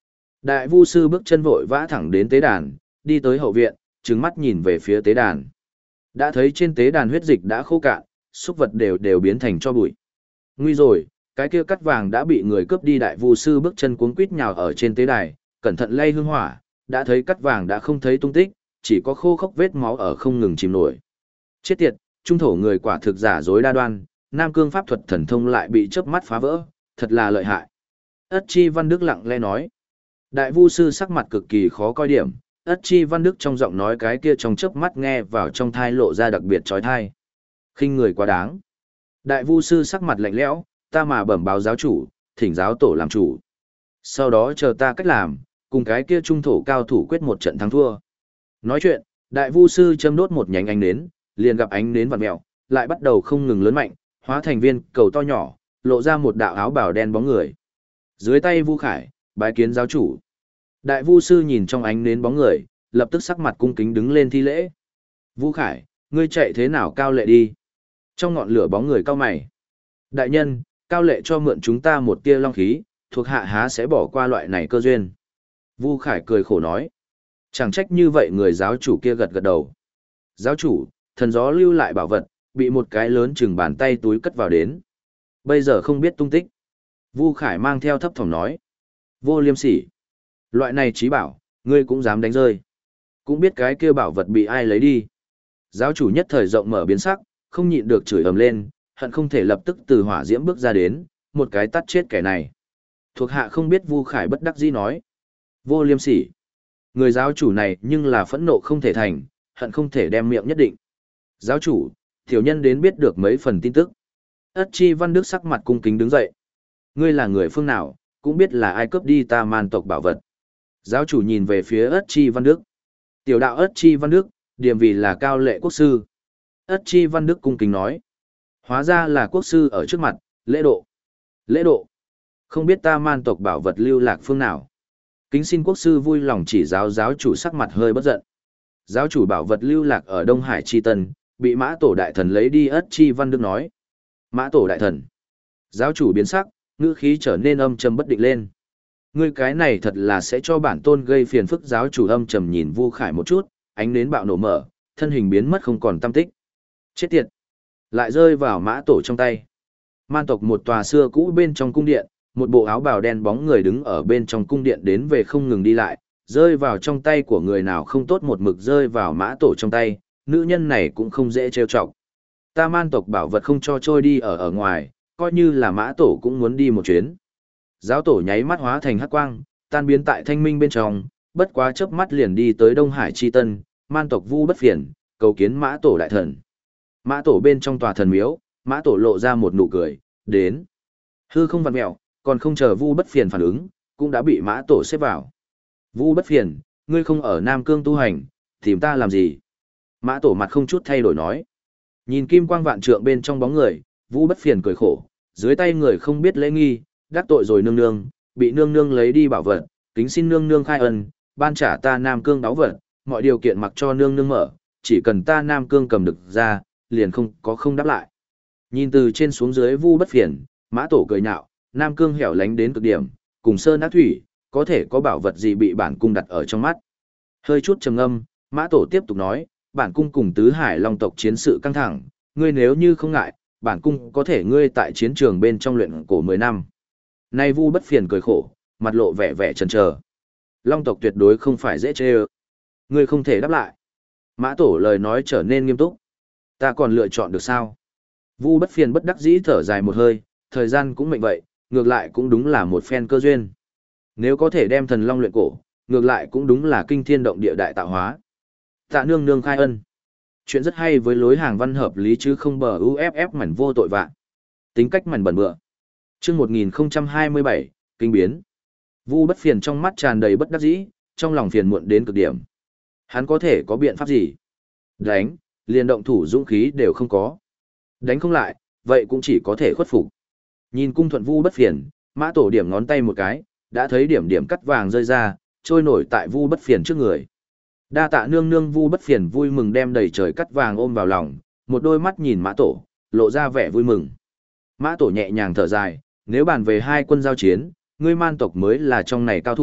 Đại Vu sư bước chân vội vã thẳng đến tế đàn, đi tới hậu viện, trừng mắt nhìn về phía tế đàn. Đã thấy trên tế đàn huyết dịch đã khô cạn, xúc vật đều đều biến thành cho bụi. Nguy rồi, cái kia cắt vàng đã bị người cướp đi. Đại Vu sư bước chân cuống quít nhào ở trên tế đài, cẩn thận lay hương hỏa, đã thấy cắt vàng đã không thấy tung tích, chỉ có khô khốc vết máu ở không ngừng chìm nổi. Chết tiệt, trung thổ người quả thực giả dối đa đoan, Nam Cương pháp thuật thần thông lại bị chớp mắt phá vỡ, thật là lợi hại. Ất Chi Văn Đức lặng lẽ nói. Đại Vu sư sắc mặt cực kỳ khó coi điểm, Ất Chi Văn Đức trong giọng nói cái kia trong chớp mắt nghe vào trong thai lộ ra đặc biệt chói tai. Khinh người quá đáng. Đại Vu sư sắc mặt lạnh lẽo, ta mà bẩm báo giáo chủ, thỉnh giáo tổ làm chủ. Sau đó chờ ta cách làm, cùng cái kia trung thổ cao thủ quyết một trận thắng thua. Nói chuyện, Đại Vu sư châm đốt một nhánh ánh nến, liền gặp ánh nến vặn mèo, lại bắt đầu không ngừng lớn mạnh, hóa thành viên cầu to nhỏ, lộ ra một đạo áo bào đen bóng người. Dưới tay Vu Khải, bái kiến giáo chủ. Đại Vu sư nhìn trong ánh nến bóng người, lập tức sắc mặt cung kính đứng lên thi lễ. Vu Khải, ngươi chạy thế nào cao lệ đi? Trong ngọn lửa bóng người cao mày. Đại nhân, cao lệ cho mượn chúng ta một tia long khí, thuộc hạ há sẽ bỏ qua loại này cơ duyên. Vu Khải cười khổ nói. Chẳng trách như vậy người giáo chủ kia gật gật đầu. Giáo chủ, thần gió lưu lại bảo vật, bị một cái lớn chừng bàn tay túi cất vào đến. Bây giờ không biết tung tích. Vu Khải mang theo thấp thỏm nói. Vô liêm sỉ. Loại này trí bảo, ngươi cũng dám đánh rơi. Cũng biết cái kia bảo vật bị ai lấy đi. Giáo chủ nhất thời rộng mở biến sắc, không nhịn được chửi ầm lên, hận không thể lập tức từ hỏa diễm bước ra đến, một cái tắt chết kẻ này. Thuộc hạ không biết. Vu Khải bất đắc dĩ nói. Vô liêm sỉ. Người giáo chủ này nhưng là phẫn nộ không thể thành, hận không thể đem miệng nhất định. Giáo chủ, tiểu nhân đến biết được mấy phần tin tức. Ất Chi Văn Đức sắc mặt cung kính đứng dậy. Ngươi là người phương nào, cũng biết là ai cướp đi ta man tộc bảo vật. Giáo chủ nhìn về phía Ất Chi Văn Đức. Tiểu đạo Ất Chi Văn Đức, điểm vì là cao lệ quốc sư. Ất Chi Văn Đức cung kính nói. Hóa ra là quốc sư ở trước mặt, lễ độ. Lễ độ. Không biết ta man tộc bảo vật lưu lạc phương nào. Kính xin quốc sư vui lòng chỉ giáo. Giáo chủ sắc mặt hơi bất giận. Giáo chủ bảo vật lưu lạc ở Đông Hải Chi Tân, bị mã tổ đại thần lấy đi. Ất Chi Văn Đức nói. Mã tổ đại thần. Giáo chủ biến sắc, ngữ khí trở nên âm trầm bất định lên. Ngươi cái này thật là sẽ cho bản tôn gây phiền phức. Giáo chủ âm trầm nhìn Vu Khải một chút, ánh nến bạo nổ mở, thân hình biến mất không còn tăm tích. Chết tiệt. Lại rơi vào mã tổ trong tay. Man tộc một tòa xưa cũ bên trong cung điện, một bộ áo bào đen bóng người đứng ở bên trong cung điện đến về không ngừng đi lại, rơi vào trong tay của người nào không tốt một mực rơi vào mã tổ trong tay, nữ nhân này cũng không dễ trêu chọc. Ta man tộc bảo vật không cho trôi đi ở ở ngoài, coi như là mã tổ cũng muốn đi một chuyến. Giáo tổ nháy mắt hóa thành hắc quang, tan biến tại thanh minh bên trong, bất quá chớp mắt liền đi tới Đông Hải Chi Tân, man tộc Vu Bất Phiền, cầu kiến mã tổ đại thần. Mã tổ bên trong tòa thần miếu, mã tổ lộ ra một nụ cười, đến. Hư không vặn mẹo, còn không chờ Vu Bất Phiền phản ứng, cũng đã bị mã tổ xếp vào. Vu Bất Phiền, ngươi không ở Nam Cương tu hành, tìm ta làm gì? Mã tổ mặt không chút thay đổi nói. Nhìn kim quang vạn trượng bên trong bóng người, Vu Bất Phiền cười khổ, dưới tay người không biết lễ nghi, đắc tội rồi nương nương, bị nương nương lấy đi bảo vật, kính xin nương nương khai ân, ban trả ta Nam Cương đáo vật, mọi điều kiện mặc cho nương nương mở, chỉ cần ta Nam Cương cầm được ra, liền không có không đáp lại. Nhìn từ trên xuống dưới Vu Bất Phiền, mã tổ cười nhạo, Nam Cương hẻo lánh đến cực điểm, cùng sơn ác thủy, có thể có bảo vật gì bị bản cung đặt ở trong mắt. Hơi chút trầm ngâm, mã tổ tiếp tục nói, bản cung cùng tứ hải long tộc chiến sự căng thẳng, ngươi nếu như không ngại, bản cung có thể ngươi tại chiến trường bên trong luyện cổ mười năm. Nay Vu Bất Phiền cười khổ, mặt lộ vẻ vẻ chần chờ. Long tộc tuyệt đối không phải dễ chê ơ. Ngươi không thể đáp lại. Mã tổ lời nói trở nên nghiêm túc. Ta còn lựa chọn được sao? Vu Bất Phiền bất đắc dĩ thở dài một hơi, thời gian cũng mệnh vậy, ngược lại cũng đúng là một phen cơ duyên. Nếu có thể đem thần long luyện cổ, ngược lại cũng đúng là kinh thiên động địa đại tạo hóa. Tạ nương nương khai ân. Chuyện rất hay với lối hàng văn hợp lý chứ không bờ u ép ép mảnh vô tội vạ. Tính cách mảnh bẩn bựa. Chương một nghìn không trăm hai mươi bảy, kinh biến. Vu Bất Phiền trong mắt tràn đầy bất đắc dĩ, trong lòng phiền muộn đến cực điểm. Hắn có thể có biện pháp gì? Đánh, liền động thủ dũng khí đều không có. Đánh không lại, vậy cũng chỉ có thể khuất phục. Nhìn cung thuận Vu Bất Phiền, mã tổ điểm ngón tay một cái, đã thấy điểm điểm cắt vàng rơi ra, trôi nổi tại Vu Bất Phiền trước người. Đa tạ nương nương. Vu Bất Phiền vui mừng đem đầy trời cắt vàng ôm vào lòng, một đôi mắt nhìn mã tổ, lộ ra vẻ vui mừng. Mã tổ nhẹ nhàng thở dài, nếu bàn về hai quân giao chiến, ngươi man tộc mới là trong này cao thủ,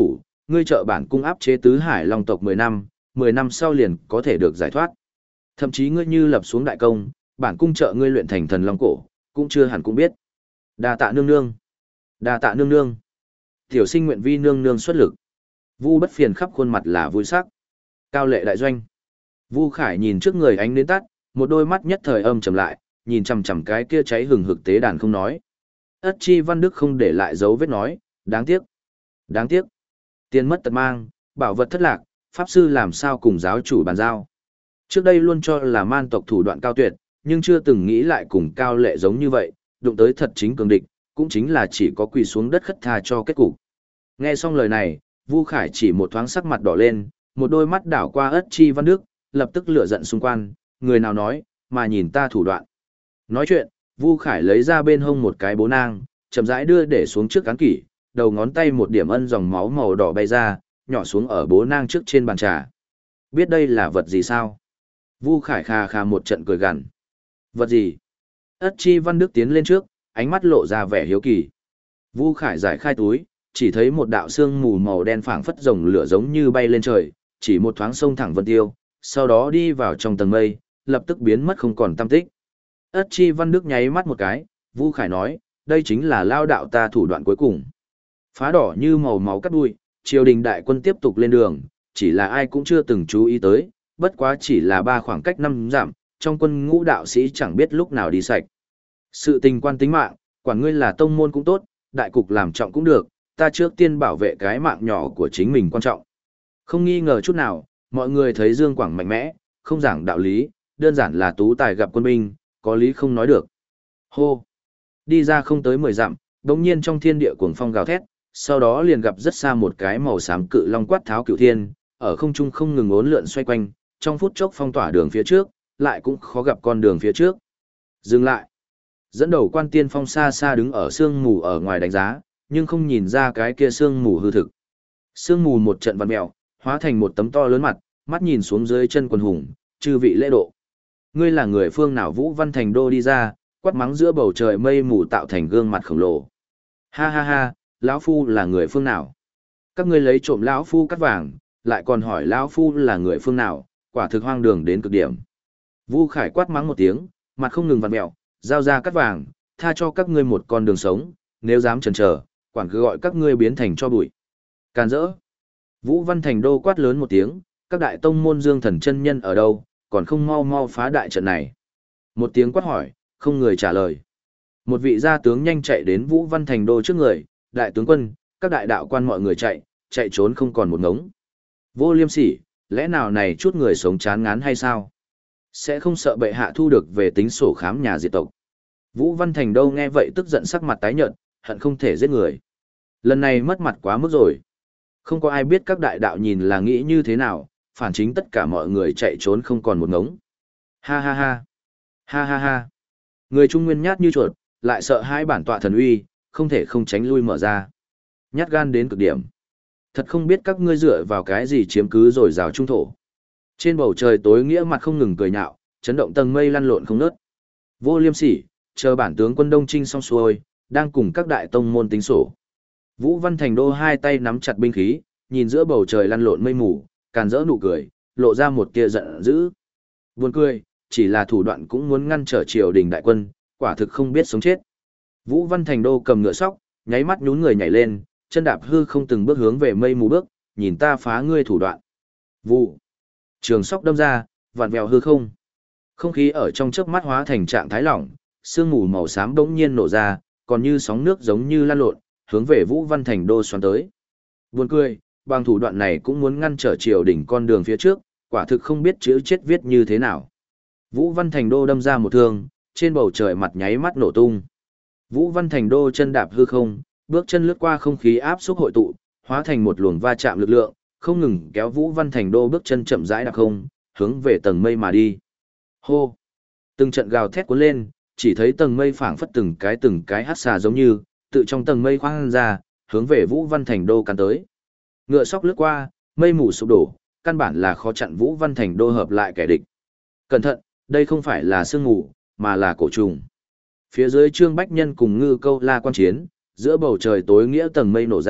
ngươi trợ bản cung áp chế tứ hải long tộc mười năm, mười năm sau liền có thể được giải thoát. Thậm chí ngươi như lập xuống đại công, bản cung trợ ngươi luyện thành thần long cổ, cũng chưa hẳn cũng biết. Đa tạ nương nương. Đa tạ nương nương. Tiểu sinh nguyện vi nương nương xuất lực. Vu Bất Phiền khắp khuôn mặt là vui sắc. Cao lệ đại doanh. Vu Khải nhìn trước người ánh đến tắt, một đôi mắt nhất thời âm trầm lại, nhìn chằm chằm cái kia cháy hừng hực tế đàn không nói. Ất Chi Văn Đức không để lại dấu vết nói, đáng tiếc. Đáng tiếc. Tiền mất tật mang, bảo vật thất lạc, pháp sư làm sao cùng giáo chủ bàn giao. Trước đây luôn cho là man tộc thủ đoạn cao tuyệt, nhưng chưa từng nghĩ lại cùng cao lệ giống như vậy, đụng tới thật chính cường địch, cũng chính là chỉ có quỳ xuống đất khất tha cho kết cục. Nghe xong lời này, Vu Khải chỉ một thoáng sắc mặt đỏ lên, một đôi mắt đảo qua Ất Chi Văn Đức, lập tức lửa giận xung quanh, người nào nói, mà nhìn ta thủ đoạn. Nói chuyện, Vu Khải lấy ra bên hông một cái bố nang, chậm rãi đưa để xuống trước cán kỷ, đầu ngón tay một điểm ân dòng máu màu đỏ bay ra, nhỏ xuống ở bố nang trước trên bàn trà. Biết đây là vật gì sao? Vu Khải khà khà một trận cười gằn. Vật gì? Ất Chi Văn Đức tiến lên trước, ánh mắt lộ ra vẻ hiếu kỳ. Vu Khải giải khai túi, chỉ thấy một đạo xương mù màu đen phảng phất rồng lửa giống như bay lên trời, chỉ một thoáng sông thẳng vân tiêu, sau đó đi vào trong tầng mây, lập tức biến mất không còn tăm tích. Ất Chi Văn Đức nháy mắt một cái, Vu Khải nói, đây chính là lao đạo ta thủ đoạn cuối cùng. Phá đỏ như màu máu cắt đuôi, triều đình đại quân tiếp tục lên đường, chỉ là ai cũng chưa từng chú ý tới, bất quá chỉ là ba khoảng cách năm dặm, trong quân ngũ đạo sĩ chẳng biết lúc nào đi sạch. Sự tình quan tính mạng, quản ngươi là tông môn cũng tốt, đại cục làm trọng cũng được, ta trước tiên bảo vệ cái mạng nhỏ của chính mình quan trọng. Không nghi ngờ chút nào, mọi người thấy Dương Quảng mạnh mẽ, không giảng đạo lý, đơn giản là tú tài gặp quân binh, có lý không nói được. Hô! Đi ra không tới mười dặm, đống nhiên trong thiên địa cuồng phong gào thét, sau đó liền gặp rất xa một cái màu xám cự long quát tháo cửu thiên, ở không trung không ngừng uốn lượn xoay quanh, trong phút chốc phong tỏa đường phía trước, lại cũng khó gặp con đường phía trước. Dừng lại. Dẫn đầu quan tiên phong xa xa đứng ở sương mù ở ngoài đánh giá, nhưng không nhìn ra cái kia sương mù hư thực. Sương mù một trận vặn mèo, hóa thành một tấm to lớn mặt, mắt nhìn xuống dưới chân quần hùng, chư vị lễ độ. Ngươi là người phương nào? Vũ Văn Thành Đô đi ra, quát mắng giữa bầu trời mây mù tạo thành gương mặt khổng lồ. Ha ha ha, lão phu là người phương nào? Các ngươi lấy trộm lão phu cắt vàng, lại còn hỏi lão phu là người phương nào, quả thực hoang đường đến cực điểm. Vu Khải quát mắng một tiếng, mặt không ngừng vặn mèo, giao ra cắt vàng, tha cho các ngươi một con đường sống, nếu dám chần chờ, quản cứ gọi các ngươi biến thành cho bụi. Càn rỡ. Vũ Văn Thành Đô quát lớn một tiếng, các đại tông môn Dương Thần chân nhân ở đâu, còn không mau mau phá đại trận này. Một tiếng quát hỏi, không người trả lời. Một vị gia tướng nhanh chạy đến Vũ Văn Thành Đô trước người, đại tướng quân, các đại đạo quan mọi người chạy, chạy trốn không còn một ngống. Vô liêm sỉ, lẽ nào này chút người sống chán ngán hay sao? Sẽ không sợ bệ hạ thu được về tính sổ khám nhà diệt tộc. Vũ Văn Thành Đô nghe vậy tức giận sắc mặt tái nhợt, hận không thể giết người. Lần này mất mặt quá mức rồi. Không có ai biết các đại đạo nhìn là nghĩ như thế nào, phản chính tất cả mọi người chạy trốn không còn một ngống. Ha ha ha. Ha ha ha. Người Trung Nguyên nhát như chuột, lại sợ hai bản tọa thần uy, không thể không tránh lui mở ra. Nhát gan đến cực điểm. Thật không biết các ngươi dựa vào cái gì chiếm cứ rồi rào trung thổ. Trên bầu trời tối nghĩa mặt không ngừng cười nhạo, chấn động tầng mây lăn lộn không ngớt. Vô liêm sỉ, chờ bản tướng quân Đông Trinh xong xuôi, đang cùng các đại tông môn tính sổ. Vũ Văn Thành Đô hai tay nắm chặt binh khí, nhìn giữa bầu trời lăn lộn mây mù, càn rỡ nụ cười, lộ ra một tia giận dữ. Buồn cười, chỉ là thủ đoạn cũng muốn ngăn trở triều đình đại quân, quả thực không biết sống chết. Vũ Văn Thành Đô cầm ngựa sóc, nháy mắt nhún người nhảy lên, chân đạp hư không từng bước hướng về mây mù bước, nhìn ta phá ngươi thủ đoạn. Vụ. Trường sóc đâm ra, vặn vẹo hư không. Không khí ở trong chớp mắt hóa thành trạng thái lỏng, sương mù màu xám bỗng nhiên nổ ra, còn như sóng nước giống như lan lộn, hướng về Vũ Văn Thành Đô xoắn tới. Buồn cười, bằng thủ đoạn này cũng muốn ngăn trở triều đỉnh con đường phía trước, quả thực không biết chữ chết viết như thế nào. Vũ Văn Thành Đô đâm ra một thương, trên bầu trời mặt nháy mắt nổ tung. Vũ Văn Thành Đô chân đạp hư không, bước chân lướt qua không khí áp xúc hội tụ, hóa thành một luồng va chạm lực lượng, không ngừng kéo Vũ Văn Thành Đô bước chân chậm rãi đạp không, hướng về tầng mây mà đi. Hô! Từng trận gào thét cuốn lên, chỉ thấy tầng mây phảng phất từng cái từng cái hắc xà giống như, tự trong tầng mây khoan ra, hướng về Vũ Văn Thành Đô cắn tới. Ngựa sóc lướt qua, mây mù sụp đổ, căn bản là khó chặn Vũ Văn Thành Đô hợp lại kẻ địch. Cẩn thận, đây không phải là sương mù, mà là cổ trùng. Phía dưới Trương Bách Nhân cùng Ngư Câu La quan chiến, giữa bầu trời tối nghĩa tầng mây nổ ra,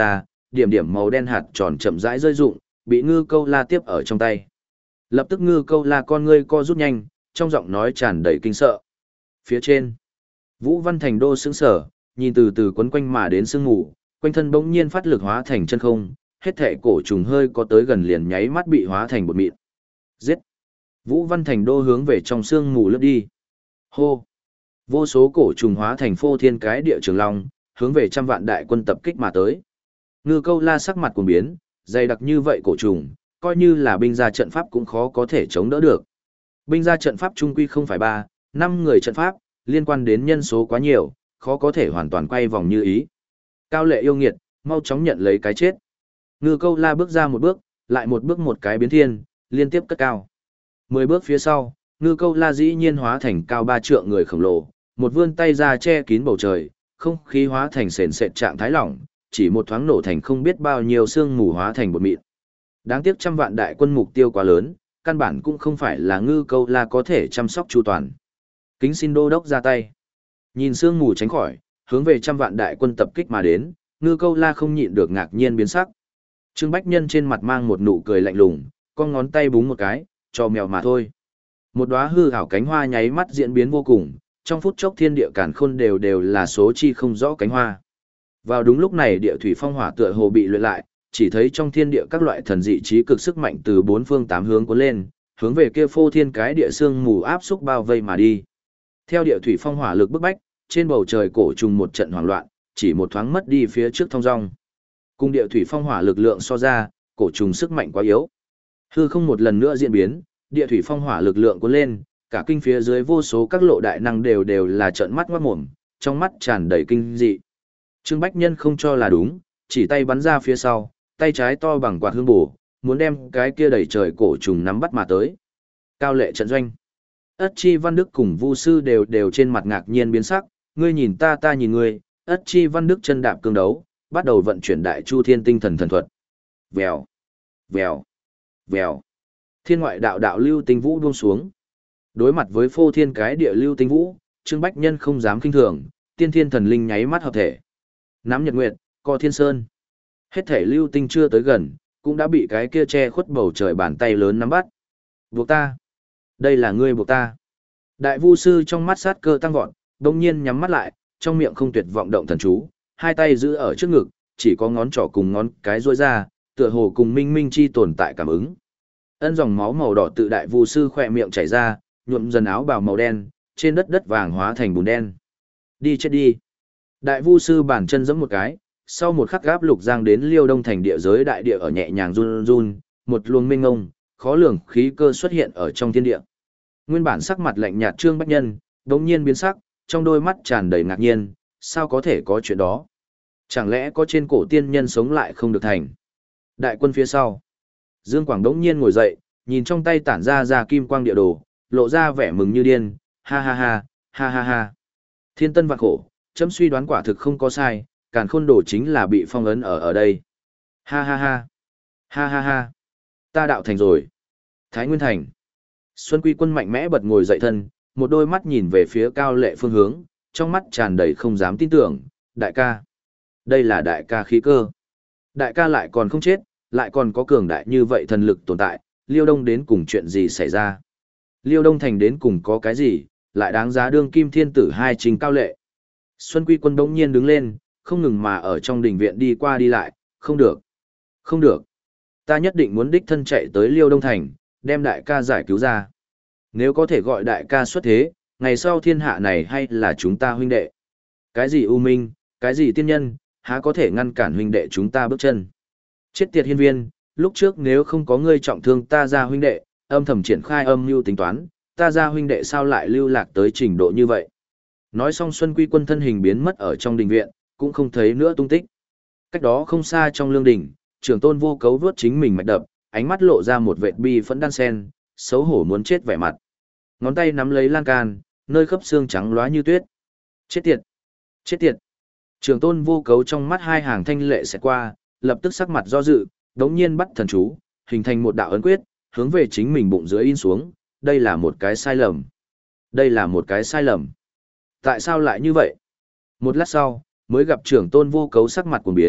điểm điểm màu đen hạt tròn chậm rãi rơi rụng, bị ngư câu la tiếp ở trong tay. Lập tức ngư câu la con ngươi co rút nhanh, trong giọng nói tràn đầy kinh sợ. Phía trên, Vũ Văn Thành Đô sững sờ, nhìn từ từ quấn quanh mà đến sương mù, quanh thân bỗng nhiên phát lực hóa thành chân không, hết thảy cổ trùng hơi có tới gần liền nháy mắt bị hóa thành bột mịn. Giết! Vũ Văn Thành Đô hướng về trong sương mù lướt đi. Hô! Vô số cổ trùng hóa thành phô thiên cái địa trường long, hướng về trăm vạn đại quân tập kích mà tới. Ngư câu la sắc mặt cuồng biến, dày đặc như vậy cổ trùng, coi như là binh gia trận pháp cũng khó có thể chống đỡ được. Binh gia trận pháp trung quy không phải ba, năm người trận pháp, liên quan đến nhân số quá nhiều, khó có thể hoàn toàn quay vòng như ý. Cao lệ yêu nghiệt, mau chóng nhận lấy cái chết. Ngư câu la bước ra một bước, lại một bước một cái biến thiên, liên tiếp cất cao. Mười bước phía sau, ngư câu la dĩ nhiên hóa thành cao ba trượng người khổng lồ, một vươn tay ra che kín bầu trời, không khí hóa thành sền sệt trạng thái lỏng, chỉ một thoáng nổ thành không biết bao nhiêu sương mù hóa thành bột mịn. Đáng tiếc trăm vạn đại quân mục tiêu quá lớn, căn bản cũng không phải là ngư câu la có thể chăm sóc chu toàn. Kính xin đô đốc ra tay. Nhìn sương mù tránh khỏi, hướng về trăm vạn đại quân tập kích mà đến, ngư câu la không nhịn được ngạc nhiên biến sắc. Trương Bách Nhân trên mặt mang một nụ cười lạnh lùng, con ngón tay búng một cái, cho mèo mà thôi. Một đóa hư ảo cánh hoa nháy mắt diễn biến vô cùng, trong phút chốc thiên địa càn khôn đều đều là số chi không rõ cánh hoa. Vào đúng lúc này địa thủy phong hỏa tựa hồ bị luyện lại, chỉ thấy trong thiên địa các loại thần dị trí cực sức mạnh từ bốn phương tám hướng cuốn lên, hướng về kia phô thiên cái địa xương mù áp xúc bao vây mà đi. Theo địa thủy phong hỏa lực bức bách, trên bầu trời cổ trùng một trận hoảng loạn, chỉ một thoáng mất đi phía trước thông dong. Cùng địa thủy phong hỏa lực lượng so ra, cổ trùng sức mạnh quá yếu. Hư không một lần nữa diễn biến, địa thủy phong hỏa lực lượng cuốn lên, cả kinh phía dưới vô số các lộ đại năng đều đều là trợn mắt ngoát mồm, trong mắt tràn đầy kinh dị. Trương Bách Nhân không cho là đúng, chỉ tay bắn ra phía sau, tay trái to bằng quạt hương bổ, muốn đem cái kia đẩy trời cổ trùng nắm bắt mà tới. Cao lệ trận doanh. Ất Chi Văn Đức cùng Vu sư đều đều trên mặt ngạc nhiên biến sắc, ngươi nhìn ta ta nhìn ngươi, Ất Chi Văn Đức chân đạp cương đấu, bắt đầu vận chuyển Đại Chu Thiên Tinh Thần thần thuật. Vèo, vèo, vèo. Thiên ngoại đạo đạo lưu tinh vũ buông xuống. Đối mặt với phô thiên cái địa lưu tinh vũ, Trương Bách Nhân không dám kinh thường, tiên thiên thần linh nháy mắt hợp thể. Nắm nhật nguyệt, co thiên sơn. Hết thể lưu tinh chưa tới gần, cũng đã bị cái kia che khuất bầu trời bàn tay lớn nắm bắt. Buộc ta. Đây là ngươi buộc ta. Đại Vu sư trong mắt sát cơ tăng vọt, đồng nhiên nhắm mắt lại, trong miệng không tuyệt vọng động thần chú, hai tay giữ ở trước ngực, chỉ có ngón trỏ cùng ngón cái duỗi ra, tựa hồ cùng minh minh chi tồn tại cảm ứng. Ân dòng máu màu đỏ tự Đại Vu sư khỏe miệng chảy ra, nhuộm dần áo bào màu đen, trên đất đất vàng hóa thành bùn đen. Đi chết đi. Đại Vu sư bản chân giẫm một cái, sau một khắc gáp lục giang đến Liêu Đông thành địa giới đại địa ở nhẹ nhàng run run, một luồng mênh ngông, khó lường khí cơ xuất hiện ở trong thiên địa. Nguyên bản sắc mặt lạnh nhạt Trương Bách Nhân, đột nhiên biến sắc, trong đôi mắt tràn đầy ngạc nhiên, sao có thể có chuyện đó? Chẳng lẽ có trên cổ tiên nhân sống lại không được thành? Đại quân phía sau. Dương Quảng đống nhiên ngồi dậy, nhìn trong tay tản ra ra kim quang địa đồ, lộ ra vẻ mừng như điên, ha ha ha, ha ha ha. Thiên tân vạn khổ, chấm suy đoán quả thực không có sai, càn khôn đồ chính là bị phong ấn ở ở đây. Ha ha ha, ha ha ha, ta đạo thành rồi. Thái Nguyên thành. Xuân Quy Quân mạnh mẽ bật ngồi dậy thân, một đôi mắt nhìn về phía Cao Lệ phương hướng, trong mắt tràn đầy không dám tin tưởng, đại ca. Đây là đại ca khí cơ. Đại ca lại còn không chết, lại còn có cường đại như vậy thần lực tồn tại, Liêu Đông đến cùng chuyện gì xảy ra? Liêu Đông thành đến cùng có cái gì, lại đáng giá đương kim thiên tử hai trình Cao Lệ. Xuân Quy Quân bỗng nhiên đứng lên, không ngừng mà ở trong đình viện đi qua đi lại, không được, không được. Ta nhất định muốn đích thân chạy tới Liêu Đông thành, đem đại ca giải cứu ra. Nếu có thể gọi đại ca xuất thế, ngày sau thiên hạ này hay là chúng ta huynh đệ. Cái gì u minh, cái gì tiên nhân, há có thể ngăn cản huynh đệ chúng ta bước chân. Chết tiệt hiên viên, lúc trước nếu không có ngươi trọng thương ta ra huynh đệ, âm thầm triển khai âm mưu tính toán, ta ra huynh đệ sao lại lưu lạc tới trình độ như vậy. Nói xong Xuân Quy Quân thân hình biến mất ở trong đình viện, cũng không thấy nữa tung tích. Cách đó không xa trong lương đình, trưởng tôn vô cấu vớt chính mình mạch đập, ánh mắt lộ ra một vệt bi phẫn đan sen, xấu hổ muốn chết vẻ mặt. Ngón tay nắm lấy lan can, nơi khớp xương trắng lóa như tuyết. Chết tiệt! Chết tiệt! Trưởng tôn vô cấu trong mắt hai hàng thanh lệ sẽ qua, lập tức sắc mặt do dự, đống nhiên bắt thần chú, hình thành một đạo ấn quyết, hướng về chính mình bụng dưới in xuống. Đây là một cái sai lầm. Đây là một cái sai lầm. Tại sao lại như vậy? Một lát sau, mới gặp trưởng tôn vô cấu sắc mặt cuồng biến,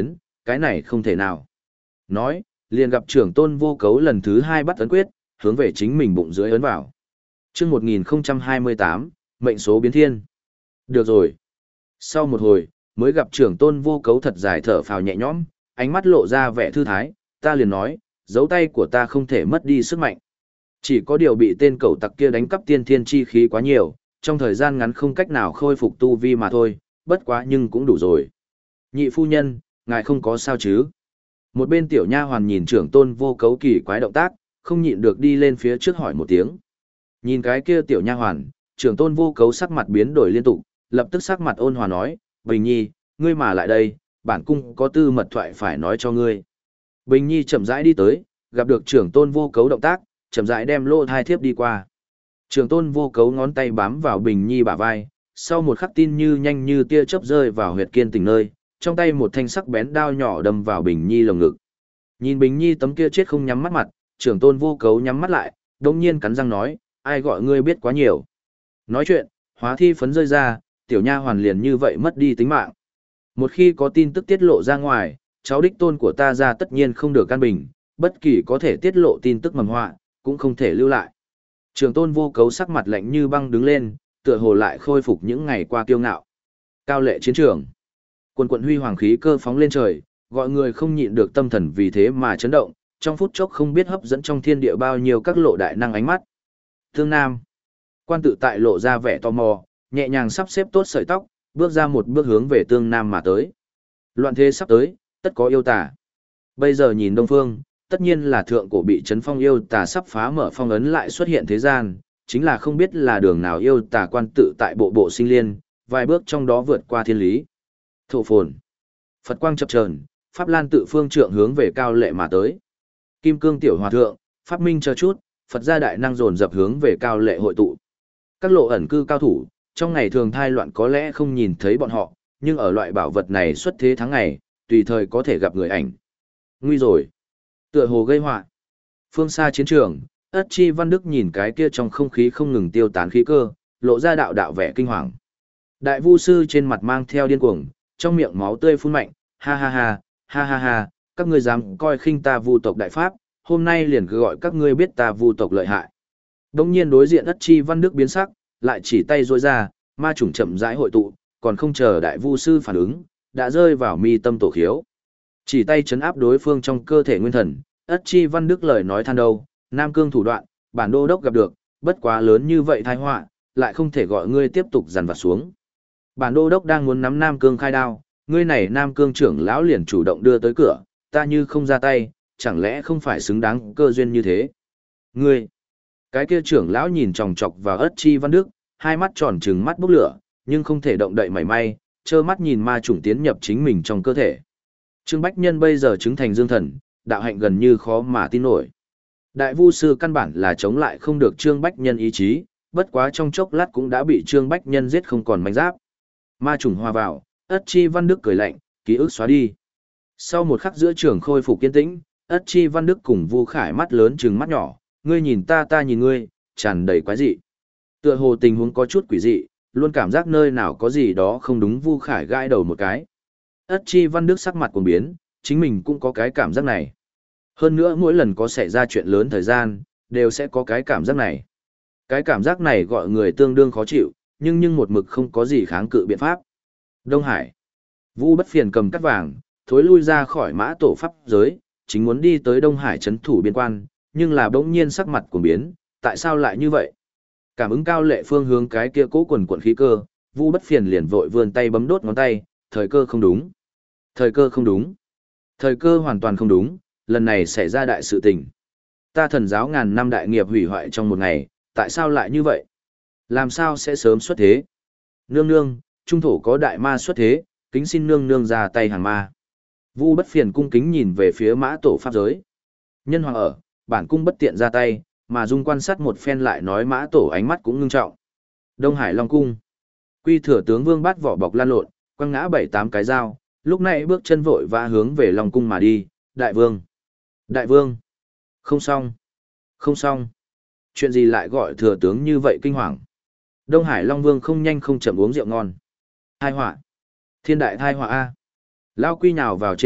cái này không thể nào. Nói, liền gặp trưởng tôn vô cấu lần thứ hai bắt ấn quyết, hướng về chính mình bụng dưới ấn vào. Trước một nghìn không trăm hai mươi tám, mệnh số biến thiên. Được rồi. Sau một hồi, mới gặp trưởng tôn vô cấu thật dài thở phào nhẹ nhõm, ánh mắt lộ ra vẻ thư thái, ta liền nói, dấu tay của ta không thể mất đi sức mạnh. Chỉ có điều bị tên cẩu tặc kia đánh cắp tiên thiên chi khí quá nhiều, trong thời gian ngắn không cách nào khôi phục tu vi mà thôi, bất quá nhưng cũng đủ rồi. Nhị phu nhân, ngài không có sao chứ? Một bên tiểu nha hoàn nhìn trưởng tôn vô cấu kỳ quái động tác, không nhịn được đi lên phía trước hỏi một tiếng. Nhìn cái kia tiểu nha hoàn, trưởng tôn vô cấu sắc mặt biến đổi liên tục, lập tức sắc mặt ôn hòa nói, Bình Nhi, ngươi mà lại đây, bản cung có tư mật thoại phải nói cho ngươi. Bình Nhi chậm rãi đi tới, gặp được trưởng tôn vô cấu động tác, chậm rãi đem lô thai thiếp đi qua. Trưởng tôn vô cấu ngón tay bám vào Bình Nhi bả vai, sau một khắc tin như nhanh như tia chớp rơi vào huyệt kiên tình nơi, trong tay một thanh sắc bén đao nhỏ đâm vào Bình Nhi lồng ngực. Nhìn Bình Nhi tấm kia chết không nhắm mắt mặt, trưởng tôn vô cấu nhắm mắt lại, đồng nhiên cắn răng nói, ai gọi ngươi biết quá nhiều. Nói chuyện, hóa thi phấn rơi ra, tiểu nha hoàn liền như vậy mất đi tính mạng. Một khi có tin tức tiết lộ ra ngoài, cháu đích tôn của ta ra tất nhiên không được căn bình, bất kỳ có thể tiết lộ tin tức mầm họa, cũng không thể lưu lại. Trường tôn vô cấu sắc mặt lạnh như băng đứng lên, tựa hồ lại khôi phục những ngày qua kiêu ngạo. Cao lệ chiến trường. Quần quận huy hoàng khí cơ phóng lên trời, gọi người không nhịn được tâm thần vì thế mà chấn động, trong phút chốc không biết hấp dẫn trong thiên địa bao nhiêu các lộ đại năng ánh mắt. Thương Nam. Quan tự tại lộ ra vẻ tò mò, nhẹ nhàng sắp xếp tốt sợi tóc, bước ra một bước hướng về tương Nam mà tới. Loạn thế sắp tới, tất có yêu tà. Bây giờ nhìn Đông Phương, tất nhiên là thượng cổ bị chấn phong yêu tà sắp phá mở phong ấn lại xuất hiện thế gian, chính là không biết là đường nào yêu tà quan tự tại bộ bộ sinh liên, vài bước trong đó vượt qua thiên lý. Thổ phồn. Phật quang chập chờn, Pháp Lan tự phương trượng hướng về cao lệ mà tới. Kim cương tiểu hòa thượng, Pháp Minh chờ chút, Phật gia đại năng dồn dập hướng về cao lệ hội tụ. Các lộ ẩn cư cao thủ, trong ngày thường thai loạn có lẽ không nhìn thấy bọn họ, nhưng ở loại bảo vật này xuất thế tháng ngày, tùy thời có thể gặp người ảnh. Nguy rồi. Tựa hồ gây họa. Phương xa chiến trường, Ất Chi Văn Đức nhìn cái kia trong không khí không ngừng tiêu tán khí cơ, lộ ra đạo đạo vẻ kinh hoàng. Đại Vu sư trên mặt mang theo điên cuồng, trong miệng máu tươi phun mạnh, ha ha ha, ha ha ha, các ngươi dám coi khinh ta Vu tộc đại pháp, hôm nay liền cứ gọi các ngươi biết ta Vu tộc lợi hại. Đông nhiên đối diện Ất Chi Văn Đức biến sắc, lại chỉ tay rối ra, ma chủng chậm rãi hội tụ, còn không chờ Đại Vu sư phản ứng, đã rơi vào mi tâm tổ khiếu. Chỉ tay chấn áp đối phương trong cơ thể nguyên thần, Ất Chi Văn Đức lời nói than đâu, Nam Cương thủ đoạn, bản đô đốc gặp được, bất quá lớn như vậy tai họa, lại không thể gọi ngươi tiếp tục dằn vặt xuống. Bản đô đốc đang muốn nắm Nam Cương khai đao, ngươi này Nam Cương trưởng lão liền chủ động đưa tới cửa, ta như không ra tay, chẳng lẽ không phải xứng đáng cơ duyên như thế? Ngươi, cái kia trưởng lão nhìn chòng chọc vào Ất Chi Văn Đức, hai mắt tròn trừng mắt bốc lửa, nhưng không thể động đậy mảy may, trơ mắt nhìn ma chủng tiến nhập chính mình trong cơ thể. Trương Bách Nhân bây giờ chứng thành dương thần, đạo hạnh gần như khó mà tin nổi. Đại Vu sư căn bản là chống lại không được Trương Bách Nhân ý chí, bất quá trong chốc lát cũng đã bị Trương Bách Nhân giết không còn manh giáp. Ma trùng hòa vào, Ất Chi Văn Đức cười lạnh, ký ức xóa đi. Sau một khắc giữa trường khôi phục kiên tĩnh, Ất Chi Văn Đức cùng Vu Khải mắt lớn trừng mắt nhỏ, ngươi nhìn ta ta nhìn ngươi, tràn đầy quái dị. Tựa hồ tình huống có chút quỷ dị, luôn cảm giác nơi nào có gì đó không đúng. Vu Khải gãi đầu một cái. Ất Chi Văn Đức sắc mặt cuồng biến, chính mình cũng có cái cảm giác này. Hơn nữa mỗi lần có xảy ra chuyện lớn thời gian, đều sẽ có cái cảm giác này. Cái cảm giác này gọi người tương đương khó chịu, nhưng nhưng một mực không có gì kháng cự biện pháp. Đông Hải. Vu Bất Phiền cầm cắt vàng, thối lui ra khỏi mã tổ pháp giới, chính muốn đi tới Đông Hải trấn thủ biên quan, nhưng là bỗng nhiên sắc mặt cuồng biến, tại sao lại như vậy? Cảm ứng cao lệ phương hướng cái kia cố quần quần khí cơ, Vu Bất Phiền liền vội vươn tay bấm đốt ngón tay, thời cơ không đúng. Thời cơ không đúng. Thời cơ hoàn toàn không đúng, lần này xảy ra đại sự tình. Ta thần giáo ngàn năm đại nghiệp hủy hoại trong một ngày, tại sao lại như vậy? Làm sao sẽ sớm xuất thế? Nương nương, trung thổ có đại ma xuất thế, kính xin nương nương ra tay hàng ma. Vu Bất Phiền cung kính nhìn về phía mã tổ pháp giới. Nhân hoàng ở, bản cung bất tiện ra tay, mà dung quan sát một phen lại nói mã tổ ánh mắt cũng ngưng trọng. Đông Hải Long Cung. Quy thừa tướng Vương Bát vỏ bọc lan lộn, quăng ngã bảy tám cái dao, lúc này bước chân vội vã hướng về Long Cung mà đi. Đại vương! Đại vương! Không xong! Không xong! Chuyện gì lại gọi thừa tướng như vậy kinh hoàng? Đông Hải Long Vương không nhanh không chậm uống rượu ngon. Thai họa! Thiên đại thai họa A! Lao quy nhào vào trên đất,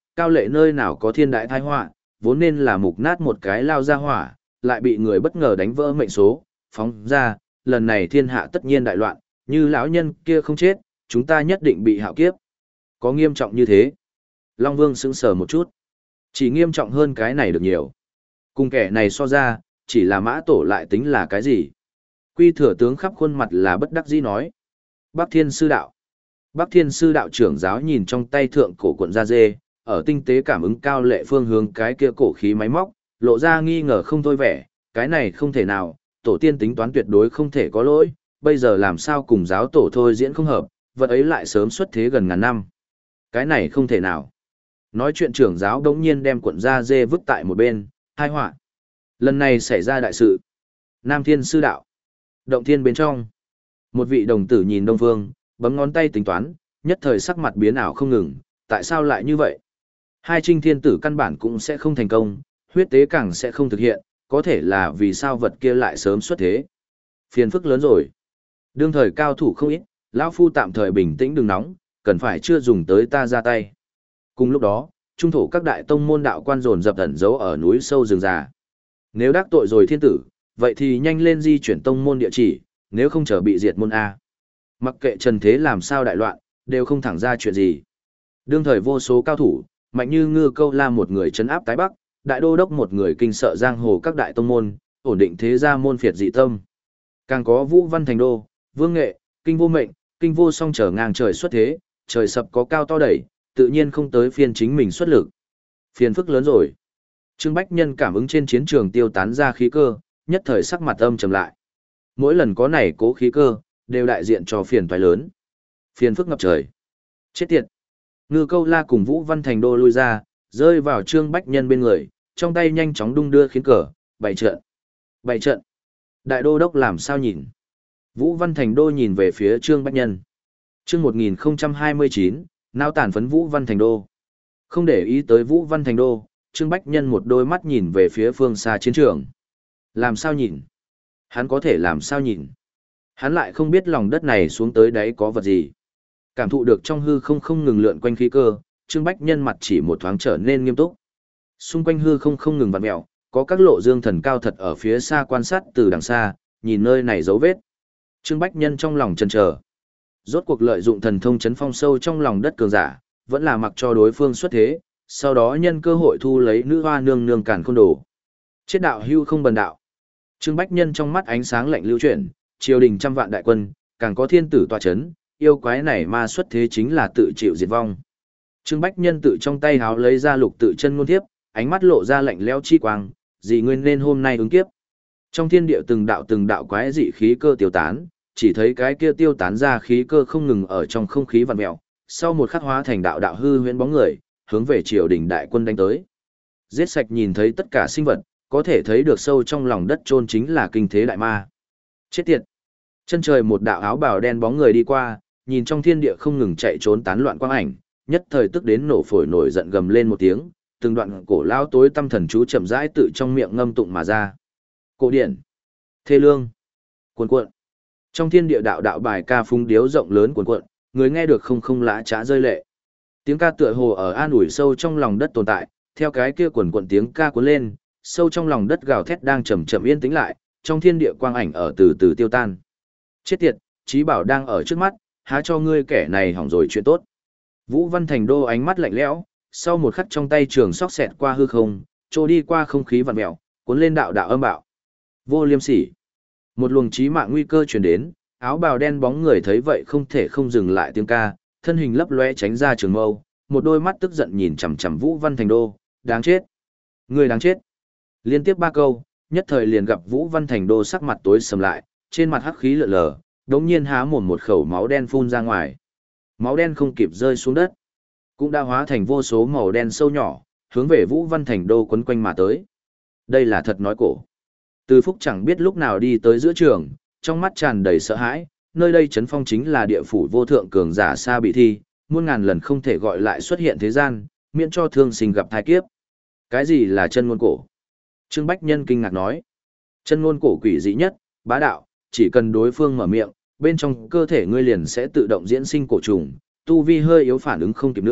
cao lệ nơi nào có thiên đại tai họa, vốn nên là mục nát một cái lao ra hỏa, lại bị người bất ngờ đánh vỡ mệnh số, phóng ra, lần này thiên hạ tất nhiên đại loạn, như lão nhân kia không chết, chúng ta nhất định bị hạo kiếp. Có nghiêm trọng như thế? Long Vương sững sờ một chút. Chỉ nghiêm trọng hơn cái này được nhiều. Cùng kẻ này so ra, chỉ là mã tổ lại tính là cái gì? Quy thừa tướng khắp khuôn mặt là bất đắc dĩ nói. Bắc Thiên Sư Đạo. Bắc Thiên Sư Đạo trưởng giáo nhìn trong tay thượng cổ cuộn da dê, ở tinh tế cảm ứng cao lệ phương hướng cái kia cổ khí máy móc, lộ ra nghi ngờ không thôi vẻ, cái này không thể nào, tổ tiên tính toán tuyệt đối không thể có lỗi, bây giờ làm sao cùng giáo tổ thôi diễn không hợp, vật ấy lại sớm xuất thế gần ngàn năm. Cái này không thể nào. Nói chuyện trưởng giáo đống nhiên đem cuộn da dê vứt tại một bên, hai họa. Lần này xảy ra đại sự. Nam Thiên Sư Đạo. Động thiên bên trong. Một vị đồng tử nhìn Đông Phương, bấm ngón tay tính toán, nhất thời sắc mặt biến ảo không ngừng, tại sao lại như vậy? Hai trinh thiên tử căn bản cũng sẽ không thành công, huyết tế càng sẽ không thực hiện, có thể là vì sao vật kia lại sớm xuất thế. Phiền phức lớn rồi. Đương thời cao thủ không ít, lão phu tạm thời bình tĩnh đừng nóng, cần phải chưa dùng tới ta ra tay. Cùng lúc đó, trung thổ các đại tông môn đạo quan dồn dập ẩn giấu ở núi sâu rừng già. Nếu đắc tội rồi thiên tử, vậy thì nhanh lên di chuyển tông môn địa chỉ, nếu không chờ bị diệt môn A. Mặc kệ trần thế làm sao đại loạn, đều không thẳng ra chuyện gì. Đương thời vô số cao thủ, mạnh như Ngư Câu La một người trấn áp tái Bắc, đại đô đốc một người kinh sợ giang hồ các đại tông môn, ổn định thế gia môn phiệt dị tâm. Càng có Vũ Văn Thành Đô, Vương Nghệ, Kinh Vô Mệnh, Kinh Vô Song trở ngang trời xuất thế, trời sập có cao to đẩy, tự nhiên không tới phiên chính mình xuất lực. Phiền phức lớn rồi. Trương Bách Nhân cảm ứng trên chiến trường tiêu tán ra khí cơ, nhất thời sắc mặt âm trầm lại. Mỗi lần có này cố khí cơ, đều đại diện cho phiền toái lớn. Phiền phức ngập trời. Chết tiệt. Ngư Câu La cùng Vũ Văn Thành Đô lui ra, rơi vào Trương Bách Nhân bên người, trong tay nhanh chóng đung đưa khiến cờ, bày trận. Bày trận. Đại đô đốc làm sao nhìn? Vũ Văn Thành Đô nhìn về phía Trương Bách Nhân. Chương một nghìn không trăm hai mươi chín, nao tàn phấn Vũ Văn Thành Đô. Không để ý tới Vũ Văn Thành Đô, Trương Bách Nhân một đôi mắt nhìn về phía phương xa chiến trường. Làm sao nhìn? Hắn có thể làm sao nhìn? Hắn lại không biết lòng đất này xuống tới đấy có vật gì. Cảm thụ được trong hư không không ngừng lượn quanh khí cơ, Trương Bách Nhân mặt chỉ một thoáng trở nên nghiêm túc. Xung quanh hư không không ngừng vặn mèo, có các lộ dương thần cao thật ở phía xa quan sát từ đằng xa, nhìn nơi này dấu vết. Trương Bách Nhân trong lòng chần chờ. Rốt cuộc lợi dụng thần thông chấn phong sâu trong lòng đất cường giả, vẫn là mặc cho đối phương xuất thế, sau đó nhân cơ hội thu lấy nữ hoa nương nương cản khôn đồ. Chết đạo hưu không bần đạo. Trương Bách Nhân trong mắt ánh sáng lạnh lưu chuyển, triều đình trăm vạn đại quân, càng có thiên tử tọa chấn, yêu quái này ma xuất thế chính là tự chịu diệt vong. Trương Bách Nhân tự trong tay háo lấy ra lục tự chân ngôn thiếp, ánh mắt lộ ra lạnh lẽo chi quang, gì nguyên nên hôm nay ứng kiếp. Trong thiên địa từng đạo từng đạo quái dị khí cơ tiêu tán, chỉ thấy cái kia tiêu tán ra khí cơ không ngừng ở trong không khí vặn mèo, sau một khắc hóa thành đạo đạo hư huyễn bóng người, hướng về triều đình đại quân đánh tới. Giết sạch nhìn thấy tất cả sinh vật, có thể thấy được sâu trong lòng đất chôn chính là kinh thế đại ma. Chết tiệt. Chân trời một đạo áo bào đen bóng người đi qua, nhìn trong thiên địa không ngừng chạy trốn tán loạn quang ảnh, nhất thời tức đến nổ phổi nổi giận gầm lên một tiếng, từng đoạn cổ lao tối tâm thần chú chậm rãi tự trong miệng ngâm tụng mà ra. Cổ điển, thê lương, cuồn cuộn. Trong thiên địa đạo đạo bài ca phung điếu rộng lớn cuồn cuộn, người nghe được không không lã trá rơi lệ. Tiếng ca tựa hồ ở an ủi sâu trong lòng đất tồn tại, theo cái kia cuồn cuộn tiếng ca cuốn lên, sâu trong lòng đất gào thét đang chậm chậm yên tĩnh lại, trong thiên địa quang ảnh ở từ từ tiêu tan. Chết tiệt, Chí Bảo đang ở trước mắt, há cho ngươi kẻ này hỏng rồi chuyện tốt. Vũ Văn Thành Đô ánh mắt lạnh lẽo, sau một khắc trong tay trường sóc xẹt qua hư không, trôi đi qua không khí vặn mèo, cuốn lên đạo đạo âm bạo. Vô Liêm Sỉ. Một luồng chí mạng nguy cơ truyền đến, áo bào đen bóng người thấy vậy không thể không dừng lại tiếng ca, thân hình lấp lóe tránh ra trường mâu, một đôi mắt tức giận nhìn chằm chằm Vũ Văn Thành Đô, đáng chết. Người đáng chết. Liên tiếp ba câu, nhất thời liền gặp Vũ Văn Thành Đô sắc mặt tối sầm lại, trên mặt hắc khí lượn lờ, đống nhiên há mồm một khẩu máu đen phun ra ngoài. Máu đen không kịp rơi xuống đất, cũng đã hóa thành vô số màu đen sâu nhỏ, hướng về Vũ Văn Thành Đô quấn quanh mà tới. Đây là thật nói cổ. Từ Phúc chẳng biết lúc nào đi tới giữa trường, trong mắt tràn đầy sợ hãi, nơi đây chấn phong chính là địa phủ vô thượng cường giả xa bị thi, muôn ngàn lần không thể gọi lại xuất hiện thế gian, miễn cho thương sinh gặp thai kiếp. Cái gì là chân ngôn cổ? Trương Bách Nhân kinh ngạc nói. Chân ngôn cổ quỷ dị nhất, bá đạo, chỉ cần đối phương mở miệng, bên trong cơ thể ngươi liền sẽ tự động diễn sinh cổ trùng, tu vi hơi yếu phản ứng không kịp nữa,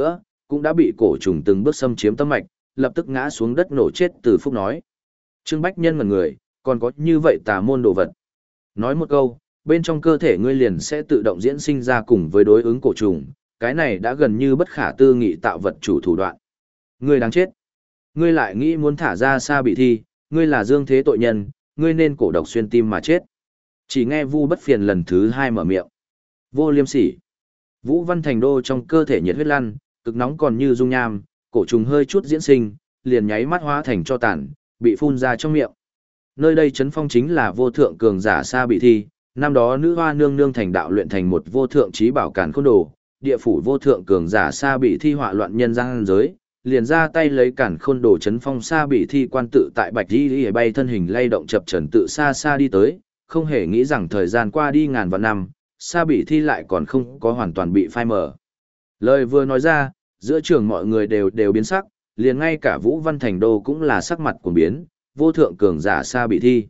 cũng đã bị cổ trùng từng bước xâm chiếm tâm mạch, lập tức ngã xuống đất nổ chết. Từ Phúc nói. Trương Bách Nhân ngẩn người, còn có như vậy tà môn đồ vật. Nói một câu, bên trong cơ thể ngươi liền sẽ tự động diễn sinh ra cùng với đối ứng cổ trùng, cái này đã gần như bất khả tư nghị tạo vật chủ thủ đoạn. Ngươi đáng chết. Ngươi lại nghĩ muốn thả ra Sa Bị Thi, ngươi là dương thế tội nhân, ngươi nên cổ độc xuyên tim mà chết. Chỉ nghe Vu Bất Phiền lần thứ hai mở miệng. Vô liêm sỉ. Vũ Văn Thành Đô trong cơ thể nhiệt huyết lăn, cực nóng còn như dung nham, cổ trùng hơi chút diễn sinh, liền nháy mắt hóa thành cho tàn, bị phun ra trong miệng. Nơi đây chấn phong chính là vô thượng cường giả Sa Bị Thi, năm đó nữ hoa nương nương thành đạo luyện thành một vô thượng trí bảo càn khôn đồ, địa phủ vô thượng cường giả Sa Bị Thi họa loạn nhân gian giới, liền ra tay lấy càn khôn đồ chấn phong Sa Bị Thi quan tự tại Bạch Y Y bay thân hình lay động chập chờn tự xa xa đi tới, không hề nghĩ rằng thời gian qua đi ngàn vạn năm, Sa Bị Thi lại còn không có hoàn toàn bị phai mờ. Lời vừa nói ra, giữa trường mọi người đều đều biến sắc, liền ngay cả Vũ Văn Thành Đô cũng là sắc mặt cuồng biến, vô thượng cường giả Sa Bị Thi.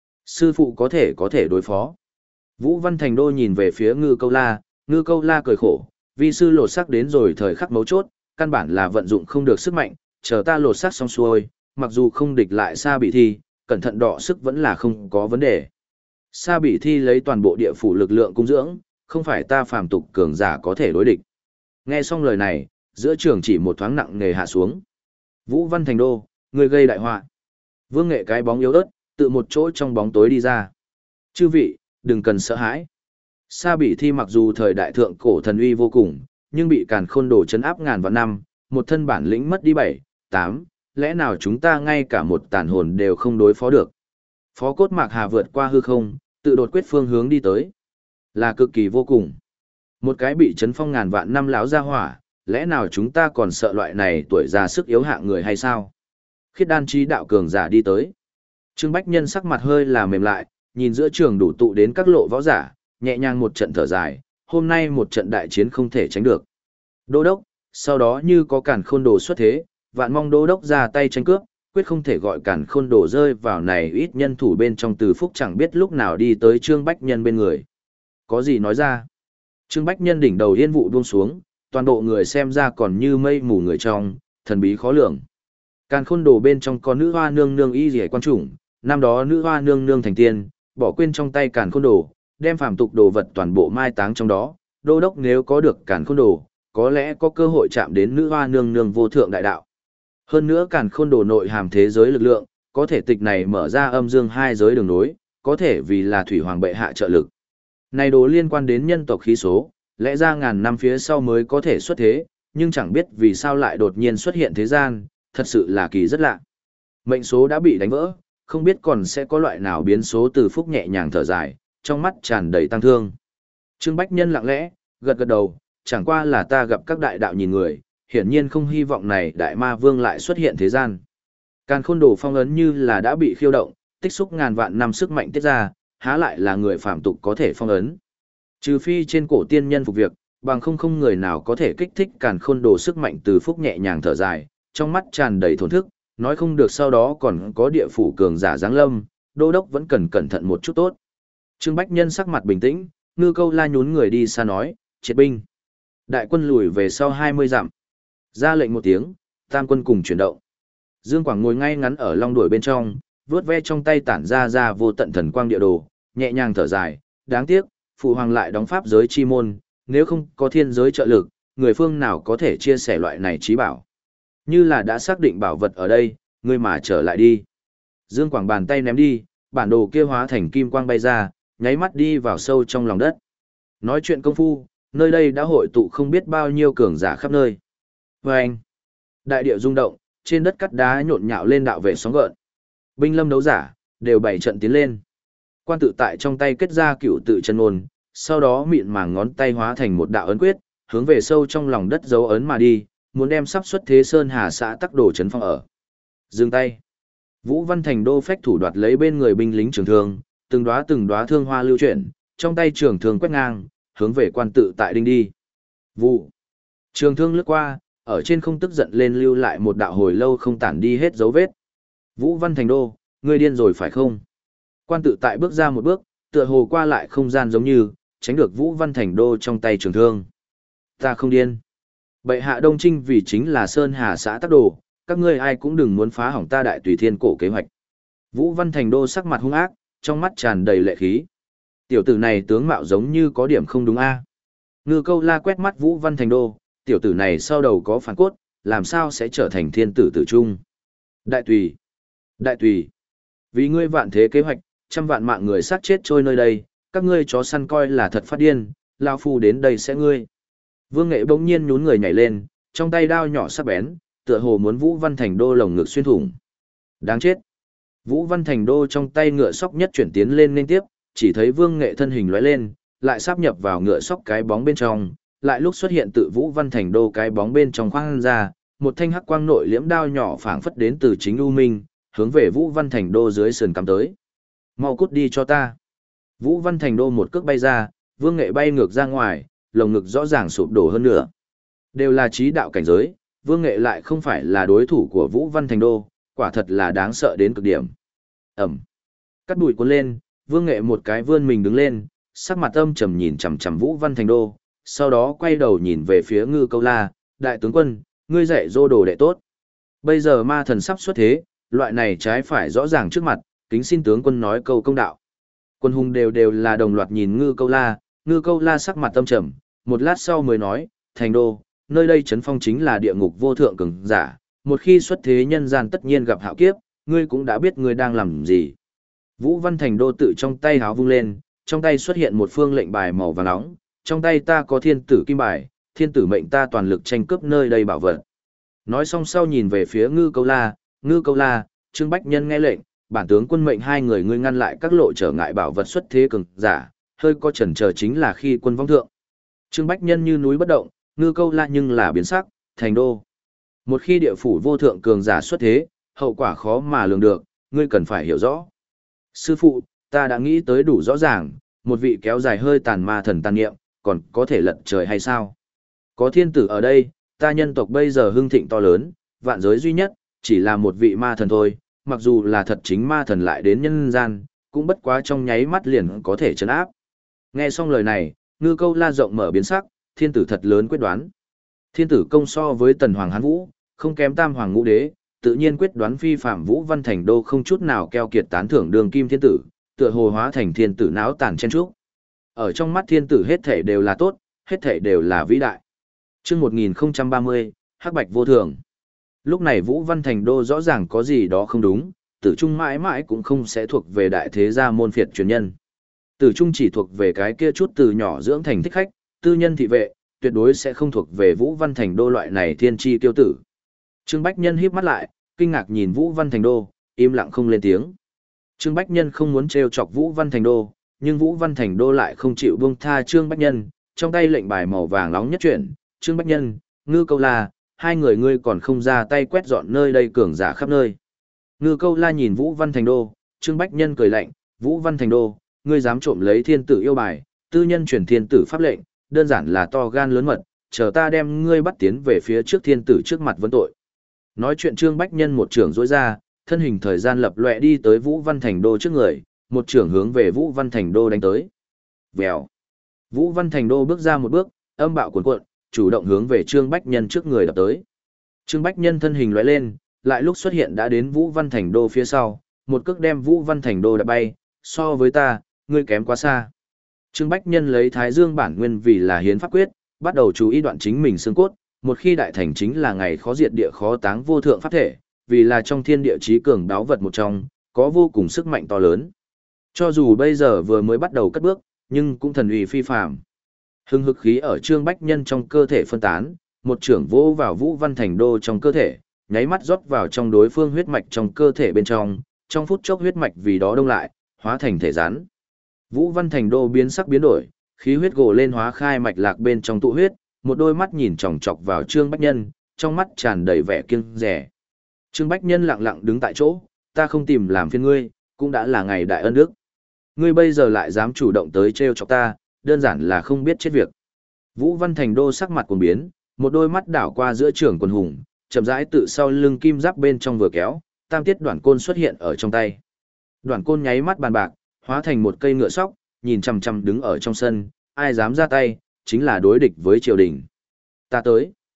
Sư phụ có thể có thể đối phó. Vũ Văn Thành Đô nhìn về phía Ngư Câu La, Ngư Câu La cười khổ, vi sư lột xác đến rồi thời khắc mấu chốt, căn bản là vận dụng không được sức mạnh, chờ ta lột xác xong xuôi, mặc dù không địch lại Sa Bị Thi, cẩn thận đọ sức vẫn là không có vấn đề. Sa Bị Thi lấy toàn bộ địa phủ lực lượng cung dưỡng, không phải ta phàm tục cường giả có thể đối địch. Nghe xong lời này, giữa trường chỉ một thoáng nặng nề hạ xuống. Vũ Văn Thành Đô, người gây đại họa. Vương Nghệ cái bóng yếu ớt, tự một chỗ trong bóng tối đi ra. Chư vị, đừng cần sợ hãi. Sa Bị Thi mặc dù thời đại thượng cổ thần uy vô cùng, nhưng bị càn khôn đồ chấn áp ngàn vạn năm, một thân bản lĩnh mất đi bảy, tám, lẽ nào chúng ta ngay cả một tàn hồn đều không đối phó được. Phó Cốt Mạc Hà vượt qua hư không, tự đột quyết phương hướng đi tới. Là cực kỳ vô cùng. Một cái bị chấn phong ngàn vạn năm láo ra hỏa, lẽ nào chúng ta còn sợ loại này tuổi già sức yếu hạng người hay sao? Khiết đan trí đạo cường giả đi tới. Trương Bách Nhân sắc mặt hơi là mềm lại, nhìn giữa trường đủ tụ đến các lộ võ giả, nhẹ nhàng một trận thở dài, hôm nay một trận đại chiến không thể tránh được. Đô đốc, sau đó như có càn khôn đồ xuất thế, vạn mong đô đốc ra tay tranh cướp, quyết không thể gọi càn khôn đồ rơi vào này ít nhân thủ bên trong. Từ Phúc chẳng biết lúc nào đi tới Trương Bách Nhân bên người. Có gì nói ra? Trương Bách Nhân đỉnh đầu yên vụ buông xuống, toàn bộ người xem ra còn như mây mù người trong, thần bí khó lường. Càn khôn đồ bên trong có nữ hoa nương nương y rỉa quan chủng, năm đó nữ hoa nương nương thành tiên, bỏ quên trong tay càn khôn đồ, đem phàm tục đồ vật toàn bộ mai táng trong đó. Đô đốc nếu có được càn khôn đồ, có lẽ có cơ hội chạm đến nữ hoa nương nương vô thượng đại đạo. Hơn nữa càn khôn đồ nội hàm thế giới lực lượng, có thể tịch này mở ra âm dương hai giới đường nối, có thể vì là thủy hoàng bệ hạ trợ lực. Này đồ liên quan đến nhân tộc khí số, lẽ ra ngàn năm phía sau mới có thể xuất thế, nhưng chẳng biết vì sao lại đột nhiên xuất hiện thế gian, thật sự là kỳ rất lạ. Mệnh số đã bị đánh vỡ, không biết còn sẽ có loại nào biến số. Từ Phúc nhẹ nhàng thở dài, trong mắt tràn đầy tăng thương. Trương Bách Nhân lặng lẽ, gật gật đầu, chẳng qua là ta gặp các đại đạo nhìn người, hiển nhiên không hy vọng này đại ma vương lại xuất hiện thế gian. Càn khôn đồ phong ấn như là đã bị khiêu động, tích xúc ngàn vạn năm sức mạnh tiết ra, há lại là người phạm tục có thể phong ấn. Trừ phi trên cổ tiên nhân phục việc, bằng không không người nào có thể kích thích càn khôn đồ sức mạnh. Từ Phúc nhẹ nhàng thở dài, trong mắt tràn đầy thổn thức, nói không được sau đó còn có địa phủ cường giả giáng lâm, đô đốc vẫn cần cẩn thận một chút tốt. Trương Bách Nhân sắc mặt bình tĩnh, Ngư Câu La nhún người đi xa nói, triệt binh. Đại quân lùi về sau hai mươi dặm. Ra lệnh một tiếng, tam quân cùng chuyển động. Dương Quảng ngồi ngay ngắn ở long đuổi bên trong, vuốt ve trong tay tản ra ra vô tận thần quang địa đồ, nhẹ nhàng thở dài, đáng tiếc, phụ hoàng lại đóng pháp giới chi môn, nếu không có thiên giới trợ lực, người phương nào có thể chia sẻ loại này trí bảo. Như là đã xác định bảo vật ở đây, ngươi mà trở lại đi. Dương Quảng bàn tay ném đi, bản đồ kia hóa thành kim quang bay ra, nháy mắt đi vào sâu trong lòng đất. Nói chuyện công phu, nơi đây đã hội tụ không biết bao nhiêu cường giả khắp nơi. Và anh, đại địa rung động, trên đất cắt đá nhộn nhạo lên đạo vệ sóng gợn. Binh lâm đấu giả, đều bảy trận tiến lên. Quan tự tại trong tay kết ra cựu tự chân ôn, sau đó mịn màng ngón tay hóa thành một đạo ấn quyết, hướng về sâu trong lòng đất dấu ấn mà đi, muốn đem sắp xuất thế Sơn Hà xã tắc đồ chấn phong ở. Dừng tay. Vũ Văn Thành Đô phách thủ đoạt lấy bên người binh lính trường thương, từng đóa từng đóa thương hoa lưu chuyển, trong tay trường thương quét ngang, hướng về quan tự tại đinh đi. Vụ. Trường thương lướt qua, ở trên không tức giận lên lưu lại một đạo hồi lâu không tản đi hết dấu vết. Vũ Văn Thành Đô, ngươi điên rồi phải không? Quan tự tại bước ra một bước, tựa hồ qua lại không gian giống như, tránh được Vũ Văn Thành Đô trong tay trường thương. Ta không điên. Bệ hạ Đông Trinh vì chính là Sơn Hà xã tác đồ, các ngươi ai cũng đừng muốn phá hỏng ta đại tùy thiên cổ kế hoạch. Vũ Văn Thành Đô sắc mặt hung ác, trong mắt tràn đầy lệ khí. Tiểu tử này tướng mạo giống như có điểm không đúng a. Ngư Câu La quét mắt Vũ Văn Thành Đô, tiểu tử này sau đầu có phản cốt, làm sao sẽ trở thành thiên tử tử trung. Đại tùy, đại tùy, vì ngươi vạn thế kế hoạch, trăm vạn mạng người sát chết trôi nơi đây, các ngươi chó săn coi là thật phát điên, lao phu đến đây sẽ ngươi. Vương Nghệ bỗng nhiên nhún người nhảy lên, trong tay đao nhỏ sắc bén, tựa hồ muốn Vũ Văn Thành Đô lồng ngực xuyên thủng. Đáng chết. Vũ Văn Thành Đô trong tay ngựa sóc nhất chuyển tiến lên liên tiếp, chỉ thấy Vương Nghệ thân hình lóe lên, lại sáp nhập vào ngựa sóc cái bóng bên trong, lại lúc xuất hiện tự Vũ Văn Thành Đô cái bóng bên trong khoang ra, một thanh hắc quang nội liễm đao nhỏ phảng phất đến từ chính U Minh, hướng về Vũ Văn Thành Đô dưới sườn cắm tới. Mau cút đi cho ta. Vũ Văn Thành Đô một cước bay ra, Vương Nghệ bay ngược ra ngoài, lồng ngực rõ ràng sụp đổ hơn nữa. Đều là trí đạo cảnh giới, Vương Nghệ lại không phải là đối thủ của Vũ Văn Thành Đô, quả thật là đáng sợ đến cực điểm. Ẩm. Cắt bụi cuốn lên, Vương Nghệ một cái vươn mình đứng lên, sắc mặt âm trầm nhìn chằm chằm Vũ Văn Thành Đô, sau đó quay đầu nhìn về phía Ngư Câu La, đại tướng quân, ngươi dạy dô đồ đệ tốt. Bây giờ ma thần sắp xuất thế, loại này trái phải rõ ràng trước mặt, kính xin tướng quân nói câu công đạo. Quân hùng đều đều là đồng loạt nhìn Ngư Câu La, Ngư Câu La sắc mặt âm trầm, một lát sau mới nói, Thành Đô, nơi đây trấn phong chính là địa ngục vô thượng cường giả, một khi xuất thế nhân gian tất nhiên gặp hạo kiếp, ngươi cũng đã biết ngươi đang làm gì. Vũ Văn Thành Đô tự trong tay háo vung lên, trong tay xuất hiện một phương lệnh bài màu vàng nóng, trong tay ta có thiên tử kim bài, thiên tử mệnh ta toàn lực tranh cướp nơi đây bảo vật. Nói xong sau nhìn về phía Ngư Câu La, Ngư Câu La, Trương Bách Nhân nghe lệnh, bản tướng quân mệnh hai người ngươi ngăn lại các lộ trở ngại bảo vật xuất thế cường giả, hơi có chần chờ chính là khi quân vong thượng. Trương Bách Nhân như núi bất động, Ngư Câu La nhưng là biến sắc, Thành Đô. Một khi địa phủ vô thượng cường giả xuất thế, hậu quả khó mà lường được, ngươi cần phải hiểu rõ. Sư phụ, ta đã nghĩ tới đủ rõ ràng, một vị kéo dài hơi tàn ma thần tàn niệm, còn có thể lật trời hay sao? Có thiên tử ở đây, ta nhân tộc bây giờ hưng thịnh to lớn, vạn giới duy nhất, chỉ là một vị ma thần thôi, mặc dù là thật chính ma thần lại đến nhân gian, cũng bất quá trong nháy mắt liền có thể chấn áp. Nghe xong lời này, Ngư Câu La rộng mở biến sắc, thiên tử thật lớn quyết đoán. Thiên tử công so với tần hoàng Hán Vũ, không kém tam hoàng ngũ đế, tự nhiên quyết đoán phi phạm Vũ Văn Thành Đô không chút nào keo kiệt tán thưởng đường kim thiên tử, tựa hồ hóa thành thiên tử náo tàn chen trúc. Ở trong mắt thiên tử hết thể đều là tốt, hết thể đều là vĩ đại. Chương một nghìn không trăm ba mươi, Hắc Bạch vô thường. Lúc này Vũ Văn Thành Đô rõ ràng có gì đó không đúng, Tử Trung mãi mãi cũng không sẽ thuộc về đại thế gia môn phiệt truyền nhân. Tử Trung chỉ thuộc về cái kia chút từ nhỏ dưỡng thành thích khách, tư nhân thị vệ, tuyệt đối sẽ không thuộc về Vũ Văn Thành Đô loại này thiên chi tiêu tử. Trương Bách Nhân híp mắt lại, kinh ngạc nhìn Vũ Văn Thành Đô, im lặng không lên tiếng. Trương Bách Nhân không muốn trêu chọc Vũ Văn Thành Đô, nhưng Vũ Văn Thành Đô lại không chịu buông tha Trương Bách Nhân, trong tay lệnh bài màu vàng nóng nhất chuyển, Trương Bách Nhân, Ngư Câu La, hai người ngươi còn không ra tay quét dọn nơi đây cường giả khắp nơi. Ngư Câu La nhìn Vũ Văn Thành Đô, Trương Bách Nhân cười lạnh, Vũ Văn Thành Đô, ngươi dám trộm lấy thiên tử yêu bài, tư nhân truyền thiên tử pháp lệnh, đơn giản là to gan lớn mật, chờ ta đem ngươi bắt tiến về phía trước thiên tử trước mặt vấn tội. Nói chuyện Trương Bách Nhân một trưởng dối ra, thân hình thời gian lập lòe đi tới Vũ Văn Thành Đô trước người, một trưởng hướng về Vũ Văn Thành Đô đánh tới. Vèo. Vũ Văn Thành Đô bước ra một bước, âm bạo cuồn cuộn, chủ động hướng về Trương Bách Nhân trước người đập tới. Trương Bách Nhân thân hình lóe lên, lại lúc xuất hiện đã đến Vũ Văn Thành Đô phía sau, một cước đem Vũ Văn Thành Đô đập bay, so với ta, ngươi kém quá xa. Trương Bách Nhân lấy Thái Dương bản nguyên vì là hiến pháp quyết, bắt đầu chú ý đoạn chính mình xương cốt, một khi đại thành chính là ngày khó diệt địa khó táng vô thượng pháp thể, vì là trong thiên địa chí cường đáo vật một trong, có vô cùng sức mạnh to lớn. Cho dù bây giờ vừa mới bắt đầu cất bước, nhưng cũng thần uy phi phàm. Hưng hực khí ở Trương Bách Nhân trong cơ thể phân tán, một trưởng vô vào Vũ Văn Thành Đô trong cơ thể, nháy mắt rót vào trong đối phương huyết mạch trong cơ thể bên trong, trong phút chốc huyết mạch vì đó đông lại, hóa thành thể rắn. Vũ Văn Thành Đô biến sắc biến đổi, khí huyết gồ lên hóa khai mạch lạc bên trong tụ huyết, một đôi mắt nhìn chòng chọc vào Trương Bách Nhân, trong mắt tràn đầy vẻ kiêng dè. Trương Bách Nhân lặng lặng đứng tại chỗ, ta không tìm làm phiền ngươi, cũng đã là ngày đại ân đức. Ngươi bây giờ lại dám chủ động tới trêu chọc ta, đơn giản là không biết chết việc. Vũ Văn Thành Đô sắc mặt cuồng biến, một đôi mắt đảo qua giữa trường quần hùng, chậm rãi tự sau lưng kim giáp bên trong vừa kéo, tam tiết đoạn côn xuất hiện ở trong tay. Đoạn côn nháy mắt bàn bạc, hóa thành một cây ngựa sóc, nhìn chằm chằm đứng ở trong sân, ai dám ra tay, chính là đối địch với triều đình. Ta tới.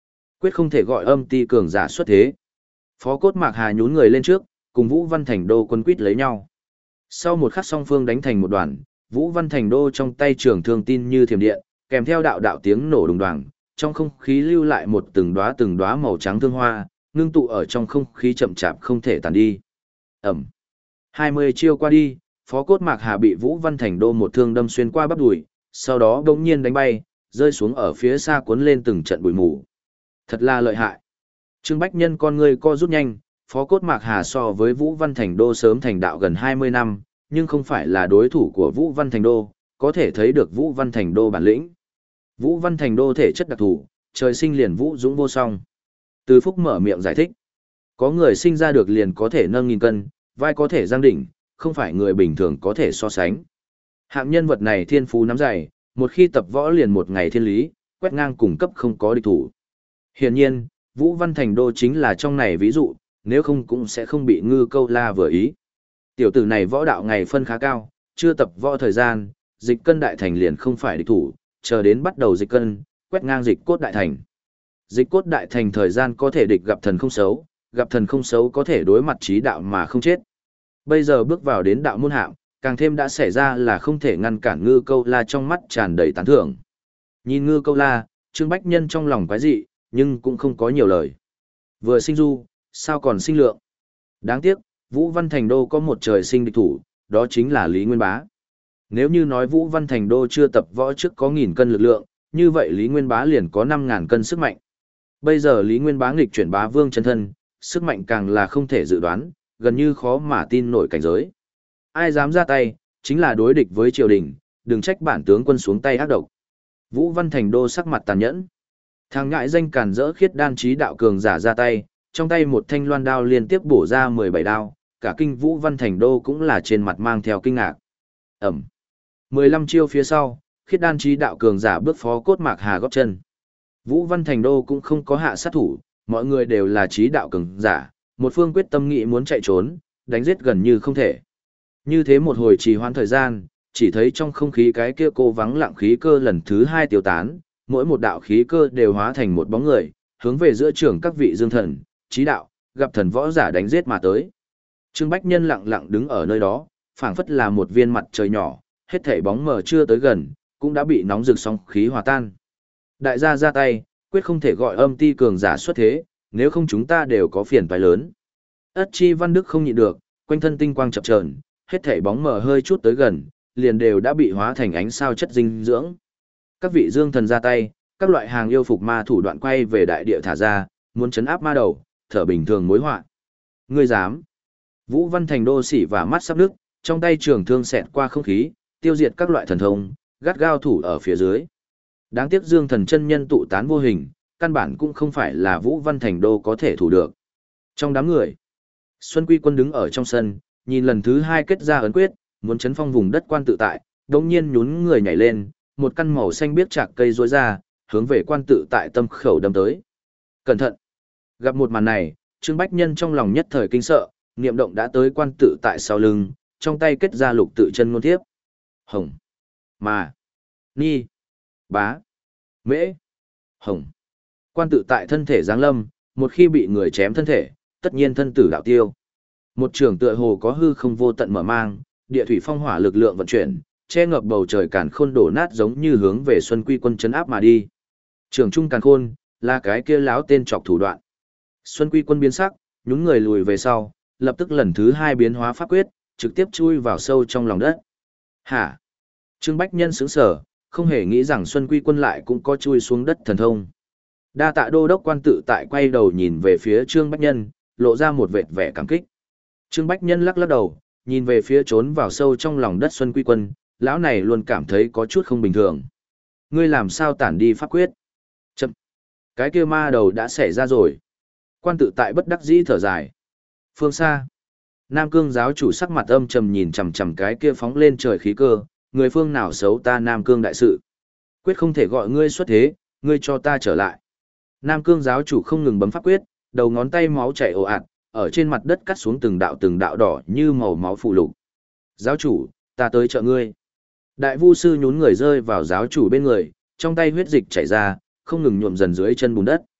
quyết không thể gọi âm ti cường giả xuất thế. Phó Cốt Mạc Hà nhún người lên trước, cùng Vũ Văn Thành Đô quân quýt lấy nhau. Sau một khắc song phương đánh thành một đoàn, Vũ Văn Thành Đô trong tay trường thương tin như thiểm điện, kèm theo đạo đạo tiếng nổ đùng đoàng, trong không khí lưu lại một từng đóa từng đóa màu trắng thương hoa, ngưng tụ ở trong không khí chậm chạp không thể tàn đi. Ẩm. hai mươi chiêu qua đi, Phó Cốt Mạc Hà bị Vũ Văn Thành Đô một thương đâm xuyên qua bắp đùi, sau đó đột nhiên đánh bay, rơi xuống ở phía xa cuốn lên từng trận bụi mù. Thật là lợi hại. Trương Bách Nhân con người co rút nhanh, Phó Cốt Mạc Hà so với Vũ Văn Thành Đô sớm thành đạo gần hai mươi năm, nhưng không phải là đối thủ của Vũ Văn Thành Đô, có thể thấy được Vũ Văn Thành Đô bản lĩnh. Vũ Văn Thành Đô thể chất đặc thù, trời sinh liền vũ dũng vô song. Từ Phúc mở miệng giải thích. Có người sinh ra được liền có thể nâng nghìn cân, vai có thể giang đỉnh, không phải người bình thường có thể so sánh. Hạng nhân vật này thiên phú nắm dày, một khi tập võ liền một ngày thiên lý, quét ngang cùng cấp không có địch thủ. Hiển nhiên, Vũ Văn Thành Đô chính là trong này ví dụ, nếu không cũng sẽ không bị Ngư Câu La vừa ý. Tiểu tử này võ đạo ngày phân khá cao, chưa tập võ thời gian, dịch cân đại thành liền không phải địch thủ, chờ đến bắt đầu dịch cân, quét ngang dịch cốt đại thành. Dịch cốt đại thành thời gian có thể địch gặp thần không xấu, gặp thần không xấu có thể đối mặt trí đạo mà không chết. Bây giờ bước vào đến đạo môn hạng, càng thêm đã xảy ra là không thể ngăn cản Ngư Câu La trong mắt tràn đầy tán thưởng. Nhìn Ngư Câu La, Trương Bách Nhân trong lòng quái dị, nhưng cũng không có nhiều lời. Vừa sinh du, sao còn sinh lượng? Đáng tiếc, Vũ Văn Thành Đô có một trời sinh địch thủ, đó chính là Lý Nguyên Bá. Nếu như nói Vũ Văn Thành Đô chưa tập võ trước có nghìn cân lực lượng, như vậy Lý Nguyên Bá liền có năm ngàn cân sức mạnh. Bây giờ Lý Nguyên Bá nghịch chuyển bá vương chân thân, sức mạnh càng là không thể dự đoán, gần như khó mà tin nổi cảnh giới. Ai dám ra tay, chính là đối địch với triều đình, đừng trách bản tướng quân xuống tay ác độc. Vũ Văn Thành Đô sắc mặt tàn nhẫn. Thằng ngại danh càn rỡ khiết đan trí đạo cường giả ra tay, trong tay một thanh loan đao liên tiếp bổ ra mười bảy đao, cả kinh Vũ Văn Thành Đô cũng là trên mặt mang theo kinh ngạc. Ẩm. mười lăm chiêu phía sau, khiết đan trí đạo cường giả bước Phó Cốt Mạc Hà góp chân. Vũ Văn Thành Đô cũng không có hạ sát thủ, mọi người đều là trí đạo cường giả, một phương quyết tâm nghị muốn chạy trốn, đánh giết gần như không thể. Như thế một hồi trì hoãn thời gian, chỉ thấy trong không khí cái kia cô vắng lặng khí cơ lần thứ hai tiêu tán, mỗi một đạo khí cơ đều hóa thành một bóng người, hướng về giữa trường các vị dương thần, trí đạo, gặp thần võ giả đánh giết mà tới. Trương Bách Nhân lặng lặng đứng ở nơi đó, phảng phất là một viên mặt trời nhỏ, hết thảy bóng mờ chưa tới gần, cũng đã bị nóng rực sóng khí hòa tan. Đại gia ra tay, quyết không thể gọi âm ti cường giả xuất thế, nếu không chúng ta đều có phiền toái lớn. Ất Chi Văn Đức không nhịn được, quanh thân tinh quang chập chờn, hết thảy bóng mờ hơi chút tới gần, liền đều đã bị hóa thành ánh sao chất dinh dưỡng. Các vị dương thần ra tay, các loại hàng yêu phục ma thủ đoạn quay về đại địa thả ra, muốn chấn áp ma đầu, thở bình thường mối họa. Ngươi dám? Vũ Văn Thành Đô sỉ và mắt sắp nước, trong tay trường thương xẹt qua không khí, tiêu diệt các loại thần thông, gắt gao thủ ở phía dưới. Đáng tiếc Dương Thần chân nhân tụ tán vô hình, căn bản cũng không phải là Vũ Văn Thành Đô có thể thủ được. Trong đám người, Xuân Quy Quân đứng ở trong sân, nhìn lần thứ hai kết ra ấn quyết, muốn chấn phong vùng đất quan tự tại, đống nhiên nhún người nhảy lên, một căn màu xanh biếc chạc cây rối ra, hướng về quan tự tại tâm khẩu đâm tới. Cẩn thận! Gặp một màn này, Trương Bách Nhân trong lòng nhất thời kinh sợ, niệm động đã tới quan tự tại sau lưng, trong tay kết ra lục tự chân ngôn thiếp. Hồng! Mà! Ni! Bá! Mễ! Hồng! Quan tự tại thân thể giáng lâm, một khi bị người chém thân thể, tất nhiên thân tử đạo tiêu. Một trường tựa hồ có hư không vô tận mở mang, địa thủy phong hỏa lực lượng vận chuyển, che ngập bầu trời càn khôn đổ nát giống như hướng về Xuân Quy Quân chấn áp mà đi. Trường trung càn khôn, là cái kia láo tên chọc thủ đoạn. Xuân Quy Quân biến sắc, nhún người lùi về sau, lập tức lần thứ hai biến hóa pháp quyết, trực tiếp chui vào sâu trong lòng đất. Hả? Trương Bách Nhân sững sờ, không hề nghĩ rằng Xuân Quy Quân lại cũng có chui xuống đất thần thông. Đa tạ đô đốc quan tự tại quay đầu nhìn về phía Trương Bách Nhân, lộ ra một vệt vẻ cảm kích. Trương Bách Nhân lắc lắc đầu, nhìn về phía trốn vào sâu trong lòng đất Xuân Quy Quân, lão này luôn cảm thấy có chút không bình thường. Ngươi làm sao tản đi pháp quyết? Chậm. Cái kia ma đầu đã xảy ra rồi. Quan tự tại bất đắc dĩ thở dài. Phương xa, Nam Cương giáo chủ sắc mặt âm trầm nhìn chằm chằm cái kia phóng lên trời khí cơ, người phương nào xấu ta Nam Cương đại sự. Quyết không thể gọi ngươi xuất thế, ngươi cho ta trở lại. Nam Cương giáo chủ không ngừng bấm pháp quyết, đầu ngón tay máu chảy ồ ạt, ở trên mặt đất cắt xuống từng đạo từng đạo đỏ như màu máu phụ lục. Giáo chủ, ta tới trợ ngươi. Đại vu sư nhún người rơi vào giáo chủ bên người, trong tay huyết dịch chảy ra, không ngừng nhuộm dần dưới chân bùn đất.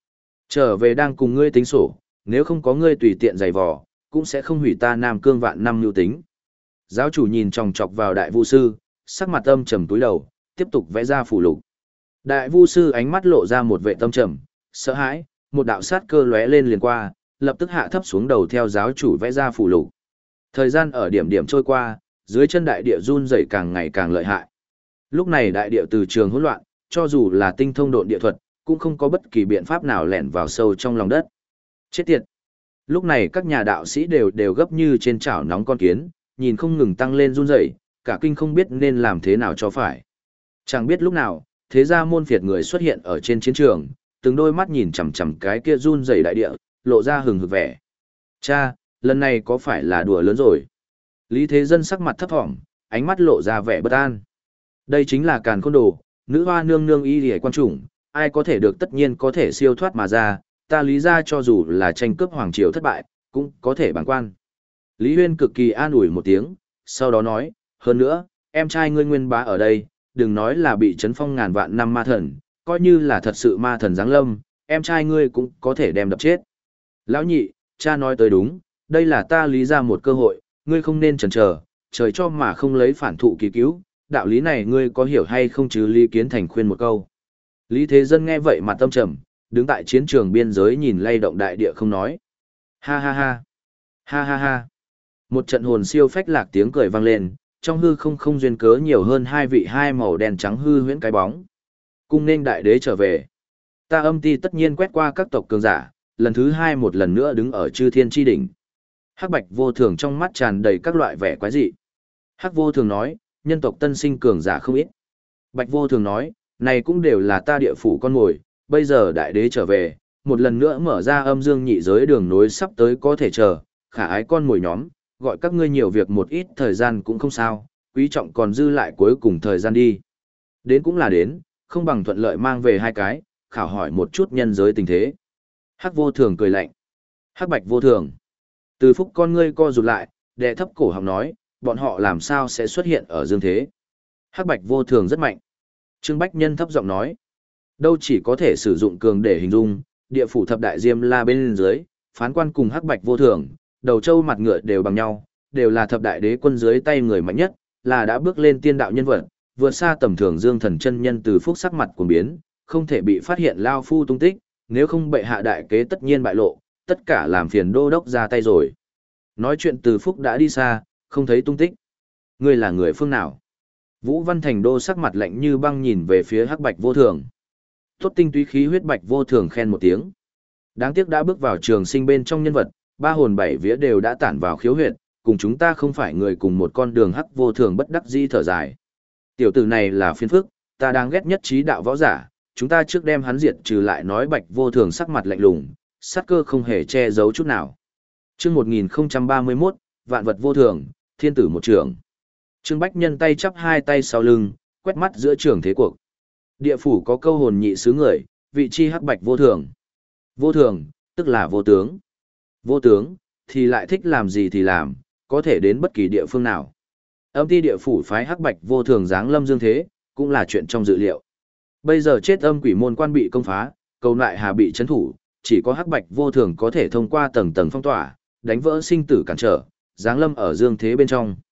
Trở về đang cùng ngươi tính sổ, nếu không có ngươi tùy tiện giày vò, cũng sẽ không hủy ta Nam Cương vạn năm lưu tính. Giáo chủ nhìn chòng chọc vào đại vu sư, sắc mặt âm trầm túi đầu, tiếp tục vẽ ra phù lục. Đại vu sư ánh mắt lộ ra một vẻ tâm trầm, sợ hãi, một đạo sát cơ lóe lên liền qua, lập tức hạ thấp xuống đầu theo giáo chủ vẽ ra phù lục. Thời gian ở điểm điểm trôi qua, dưới chân đại địa run rẩy càng ngày càng lợi hại. Lúc này đại địa từ trường hỗn loạn, cho dù là tinh thông độn địa thuật, cũng không có bất kỳ biện pháp nào lẻn vào sâu trong lòng đất. Chết tiệt! Lúc này các nhà đạo sĩ đều đều gấp như trên chảo nóng con kiến, nhìn không ngừng tăng lên run rẩy, cả kinh không biết nên làm thế nào cho phải. Chẳng biết lúc nào, thế gia môn phiệt người xuất hiện ở trên chiến trường, từng đôi mắt nhìn chằm chằm cái kia run rẩy đại địa, lộ ra hừng hực vẻ. Cha, lần này có phải là đùa lớn rồi? Lý Thế Dân sắc mặt thấp thỏm, ánh mắt lộ ra vẻ bất an. Đây chính là Càn Khôn Đồ, nữ hoa nương nương y liễu quan chủng, ai có thể được tất nhiên có thể siêu thoát mà ra, ta Lý gia cho dù là tranh cướp hoàng triều thất bại, cũng có thể bằng quan. Lý Huyên cực kỳ an ủi một tiếng, sau đó nói, hơn nữa, em trai ngươi Nguyên Bá ở đây, đừng nói là bị chấn phong ngàn vạn năm ma thần, coi như là thật sự ma thần giáng lâm, em trai ngươi cũng có thể đem đập chết. Lão nhị, cha nói tới đúng, đây là ta Lý gia một cơ hội, ngươi không nên chần chờ, trời cho mà không lấy phản thụ kỳ cứu, đạo lý này ngươi có hiểu hay không chứ? Lý Kiến Thành khuyên một câu. Lý Thế Dân nghe vậy mặt tâm trầm, đứng tại chiến trường biên giới nhìn lay động đại địa không nói. Ha ha ha, ha ha ha. Một trận hồn siêu phách lạc tiếng cười vang lên, trong hư không không duyên cớ nhiều hơn hai vị hai màu đen trắng hư huyễn cái bóng. Cung nên đại đế trở về. Ta Âm Ti tất nhiên quét qua các tộc cường giả, lần thứ hai một lần nữa đứng ở chư thiên chi đỉnh. Hắc Bạch Vô Thường trong mắt tràn đầy các loại vẻ quái dị. Hắc Vô Thường nói, nhân tộc tân sinh cường giả không ít. Bạch Vô Thường nói, này cũng đều là ta địa phủ con mồi, bây giờ đại đế trở về, một lần nữa mở ra âm dương nhị giới đường nối sắp tới có thể chờ, khả ái con mồi nhóm, gọi các ngươi nhiều việc một ít thời gian cũng không sao, quý trọng còn dư lại cuối cùng thời gian đi. Đến cũng là đến, không bằng thuận lợi mang về hai cái, khảo hỏi một chút nhân giới tình thế. Hắc Vô Thường cười lạnh. Hắc Bạch Vô Thường. Từ phúc con ngươi co rụt lại, đệ thấp cổ họng nói, bọn họ làm sao sẽ xuất hiện ở dương thế. Hắc Bạch Vô Thường rất mạnh. Trương Bách Nhân thấp giọng nói, đâu chỉ có thể sử dụng cường để hình dung, địa phủ thập đại diêm la bên dưới, phán quan cùng Hắc Bạch Vô Thường, đầu trâu mặt ngựa đều bằng nhau, đều là thập đại đế quân dưới tay người mạnh nhất, là đã bước lên tiên đạo nhân vật, vượt xa tầm thường Dương Thần chân nhân. Từ phúc sắc mặt cuồng biến, không thể bị phát hiện lao phu tung tích, nếu không bệ hạ đại kế tất nhiên bại lộ, tất cả làm phiền đô đốc ra tay rồi. Nói chuyện Từ phúc đã đi xa, không thấy tung tích. Ngươi là người phương nào? Vũ Văn Thành Đô sắc mặt lạnh như băng nhìn về phía Hắc Bạch Vô Thường. Tốt tinh túy khí huyết Bạch Vô Thường khen một tiếng. Đáng tiếc đã bước vào trường sinh bên trong nhân vật, ba hồn bảy vía đều đã tản vào khiếu huyệt, cùng chúng ta không phải người cùng một con đường. Hắc Vô Thường bất đắc dĩ thở dài. Tiểu tử này là phiền phức, ta đang ghét nhất trí đạo võ giả, chúng ta trước đem hắn diệt trừ lại. Nói Bạch Vô Thường sắc mặt lạnh lùng, sát cơ không hề che giấu chút nào. Chương một nghìn không trăm ba mươi mốt, Vạn vật vô thường, thiên tử một trưởng. Trương Bách Nhân tay chắp hai tay sau lưng, quét mắt giữa trường thế cuộc. Địa phủ có câu hồn nhị xứ người, vị chi Hắc Bạch Vô Thường. Vô thường, tức là vô tướng. Vô tướng, thì lại thích làm gì thì làm, có thể đến bất kỳ địa phương nào. Âm Ti địa phủ phái Hắc Bạch Vô Thường giáng lâm dương thế, cũng là chuyện trong dự liệu. Bây giờ chết âm quỷ môn quan bị công phá, cầu nại hà bị trấn thủ, chỉ có Hắc Bạch Vô Thường có thể thông qua tầng tầng phong tỏa, đánh vỡ sinh tử cản trở, giáng lâm ở dương thế bên trong.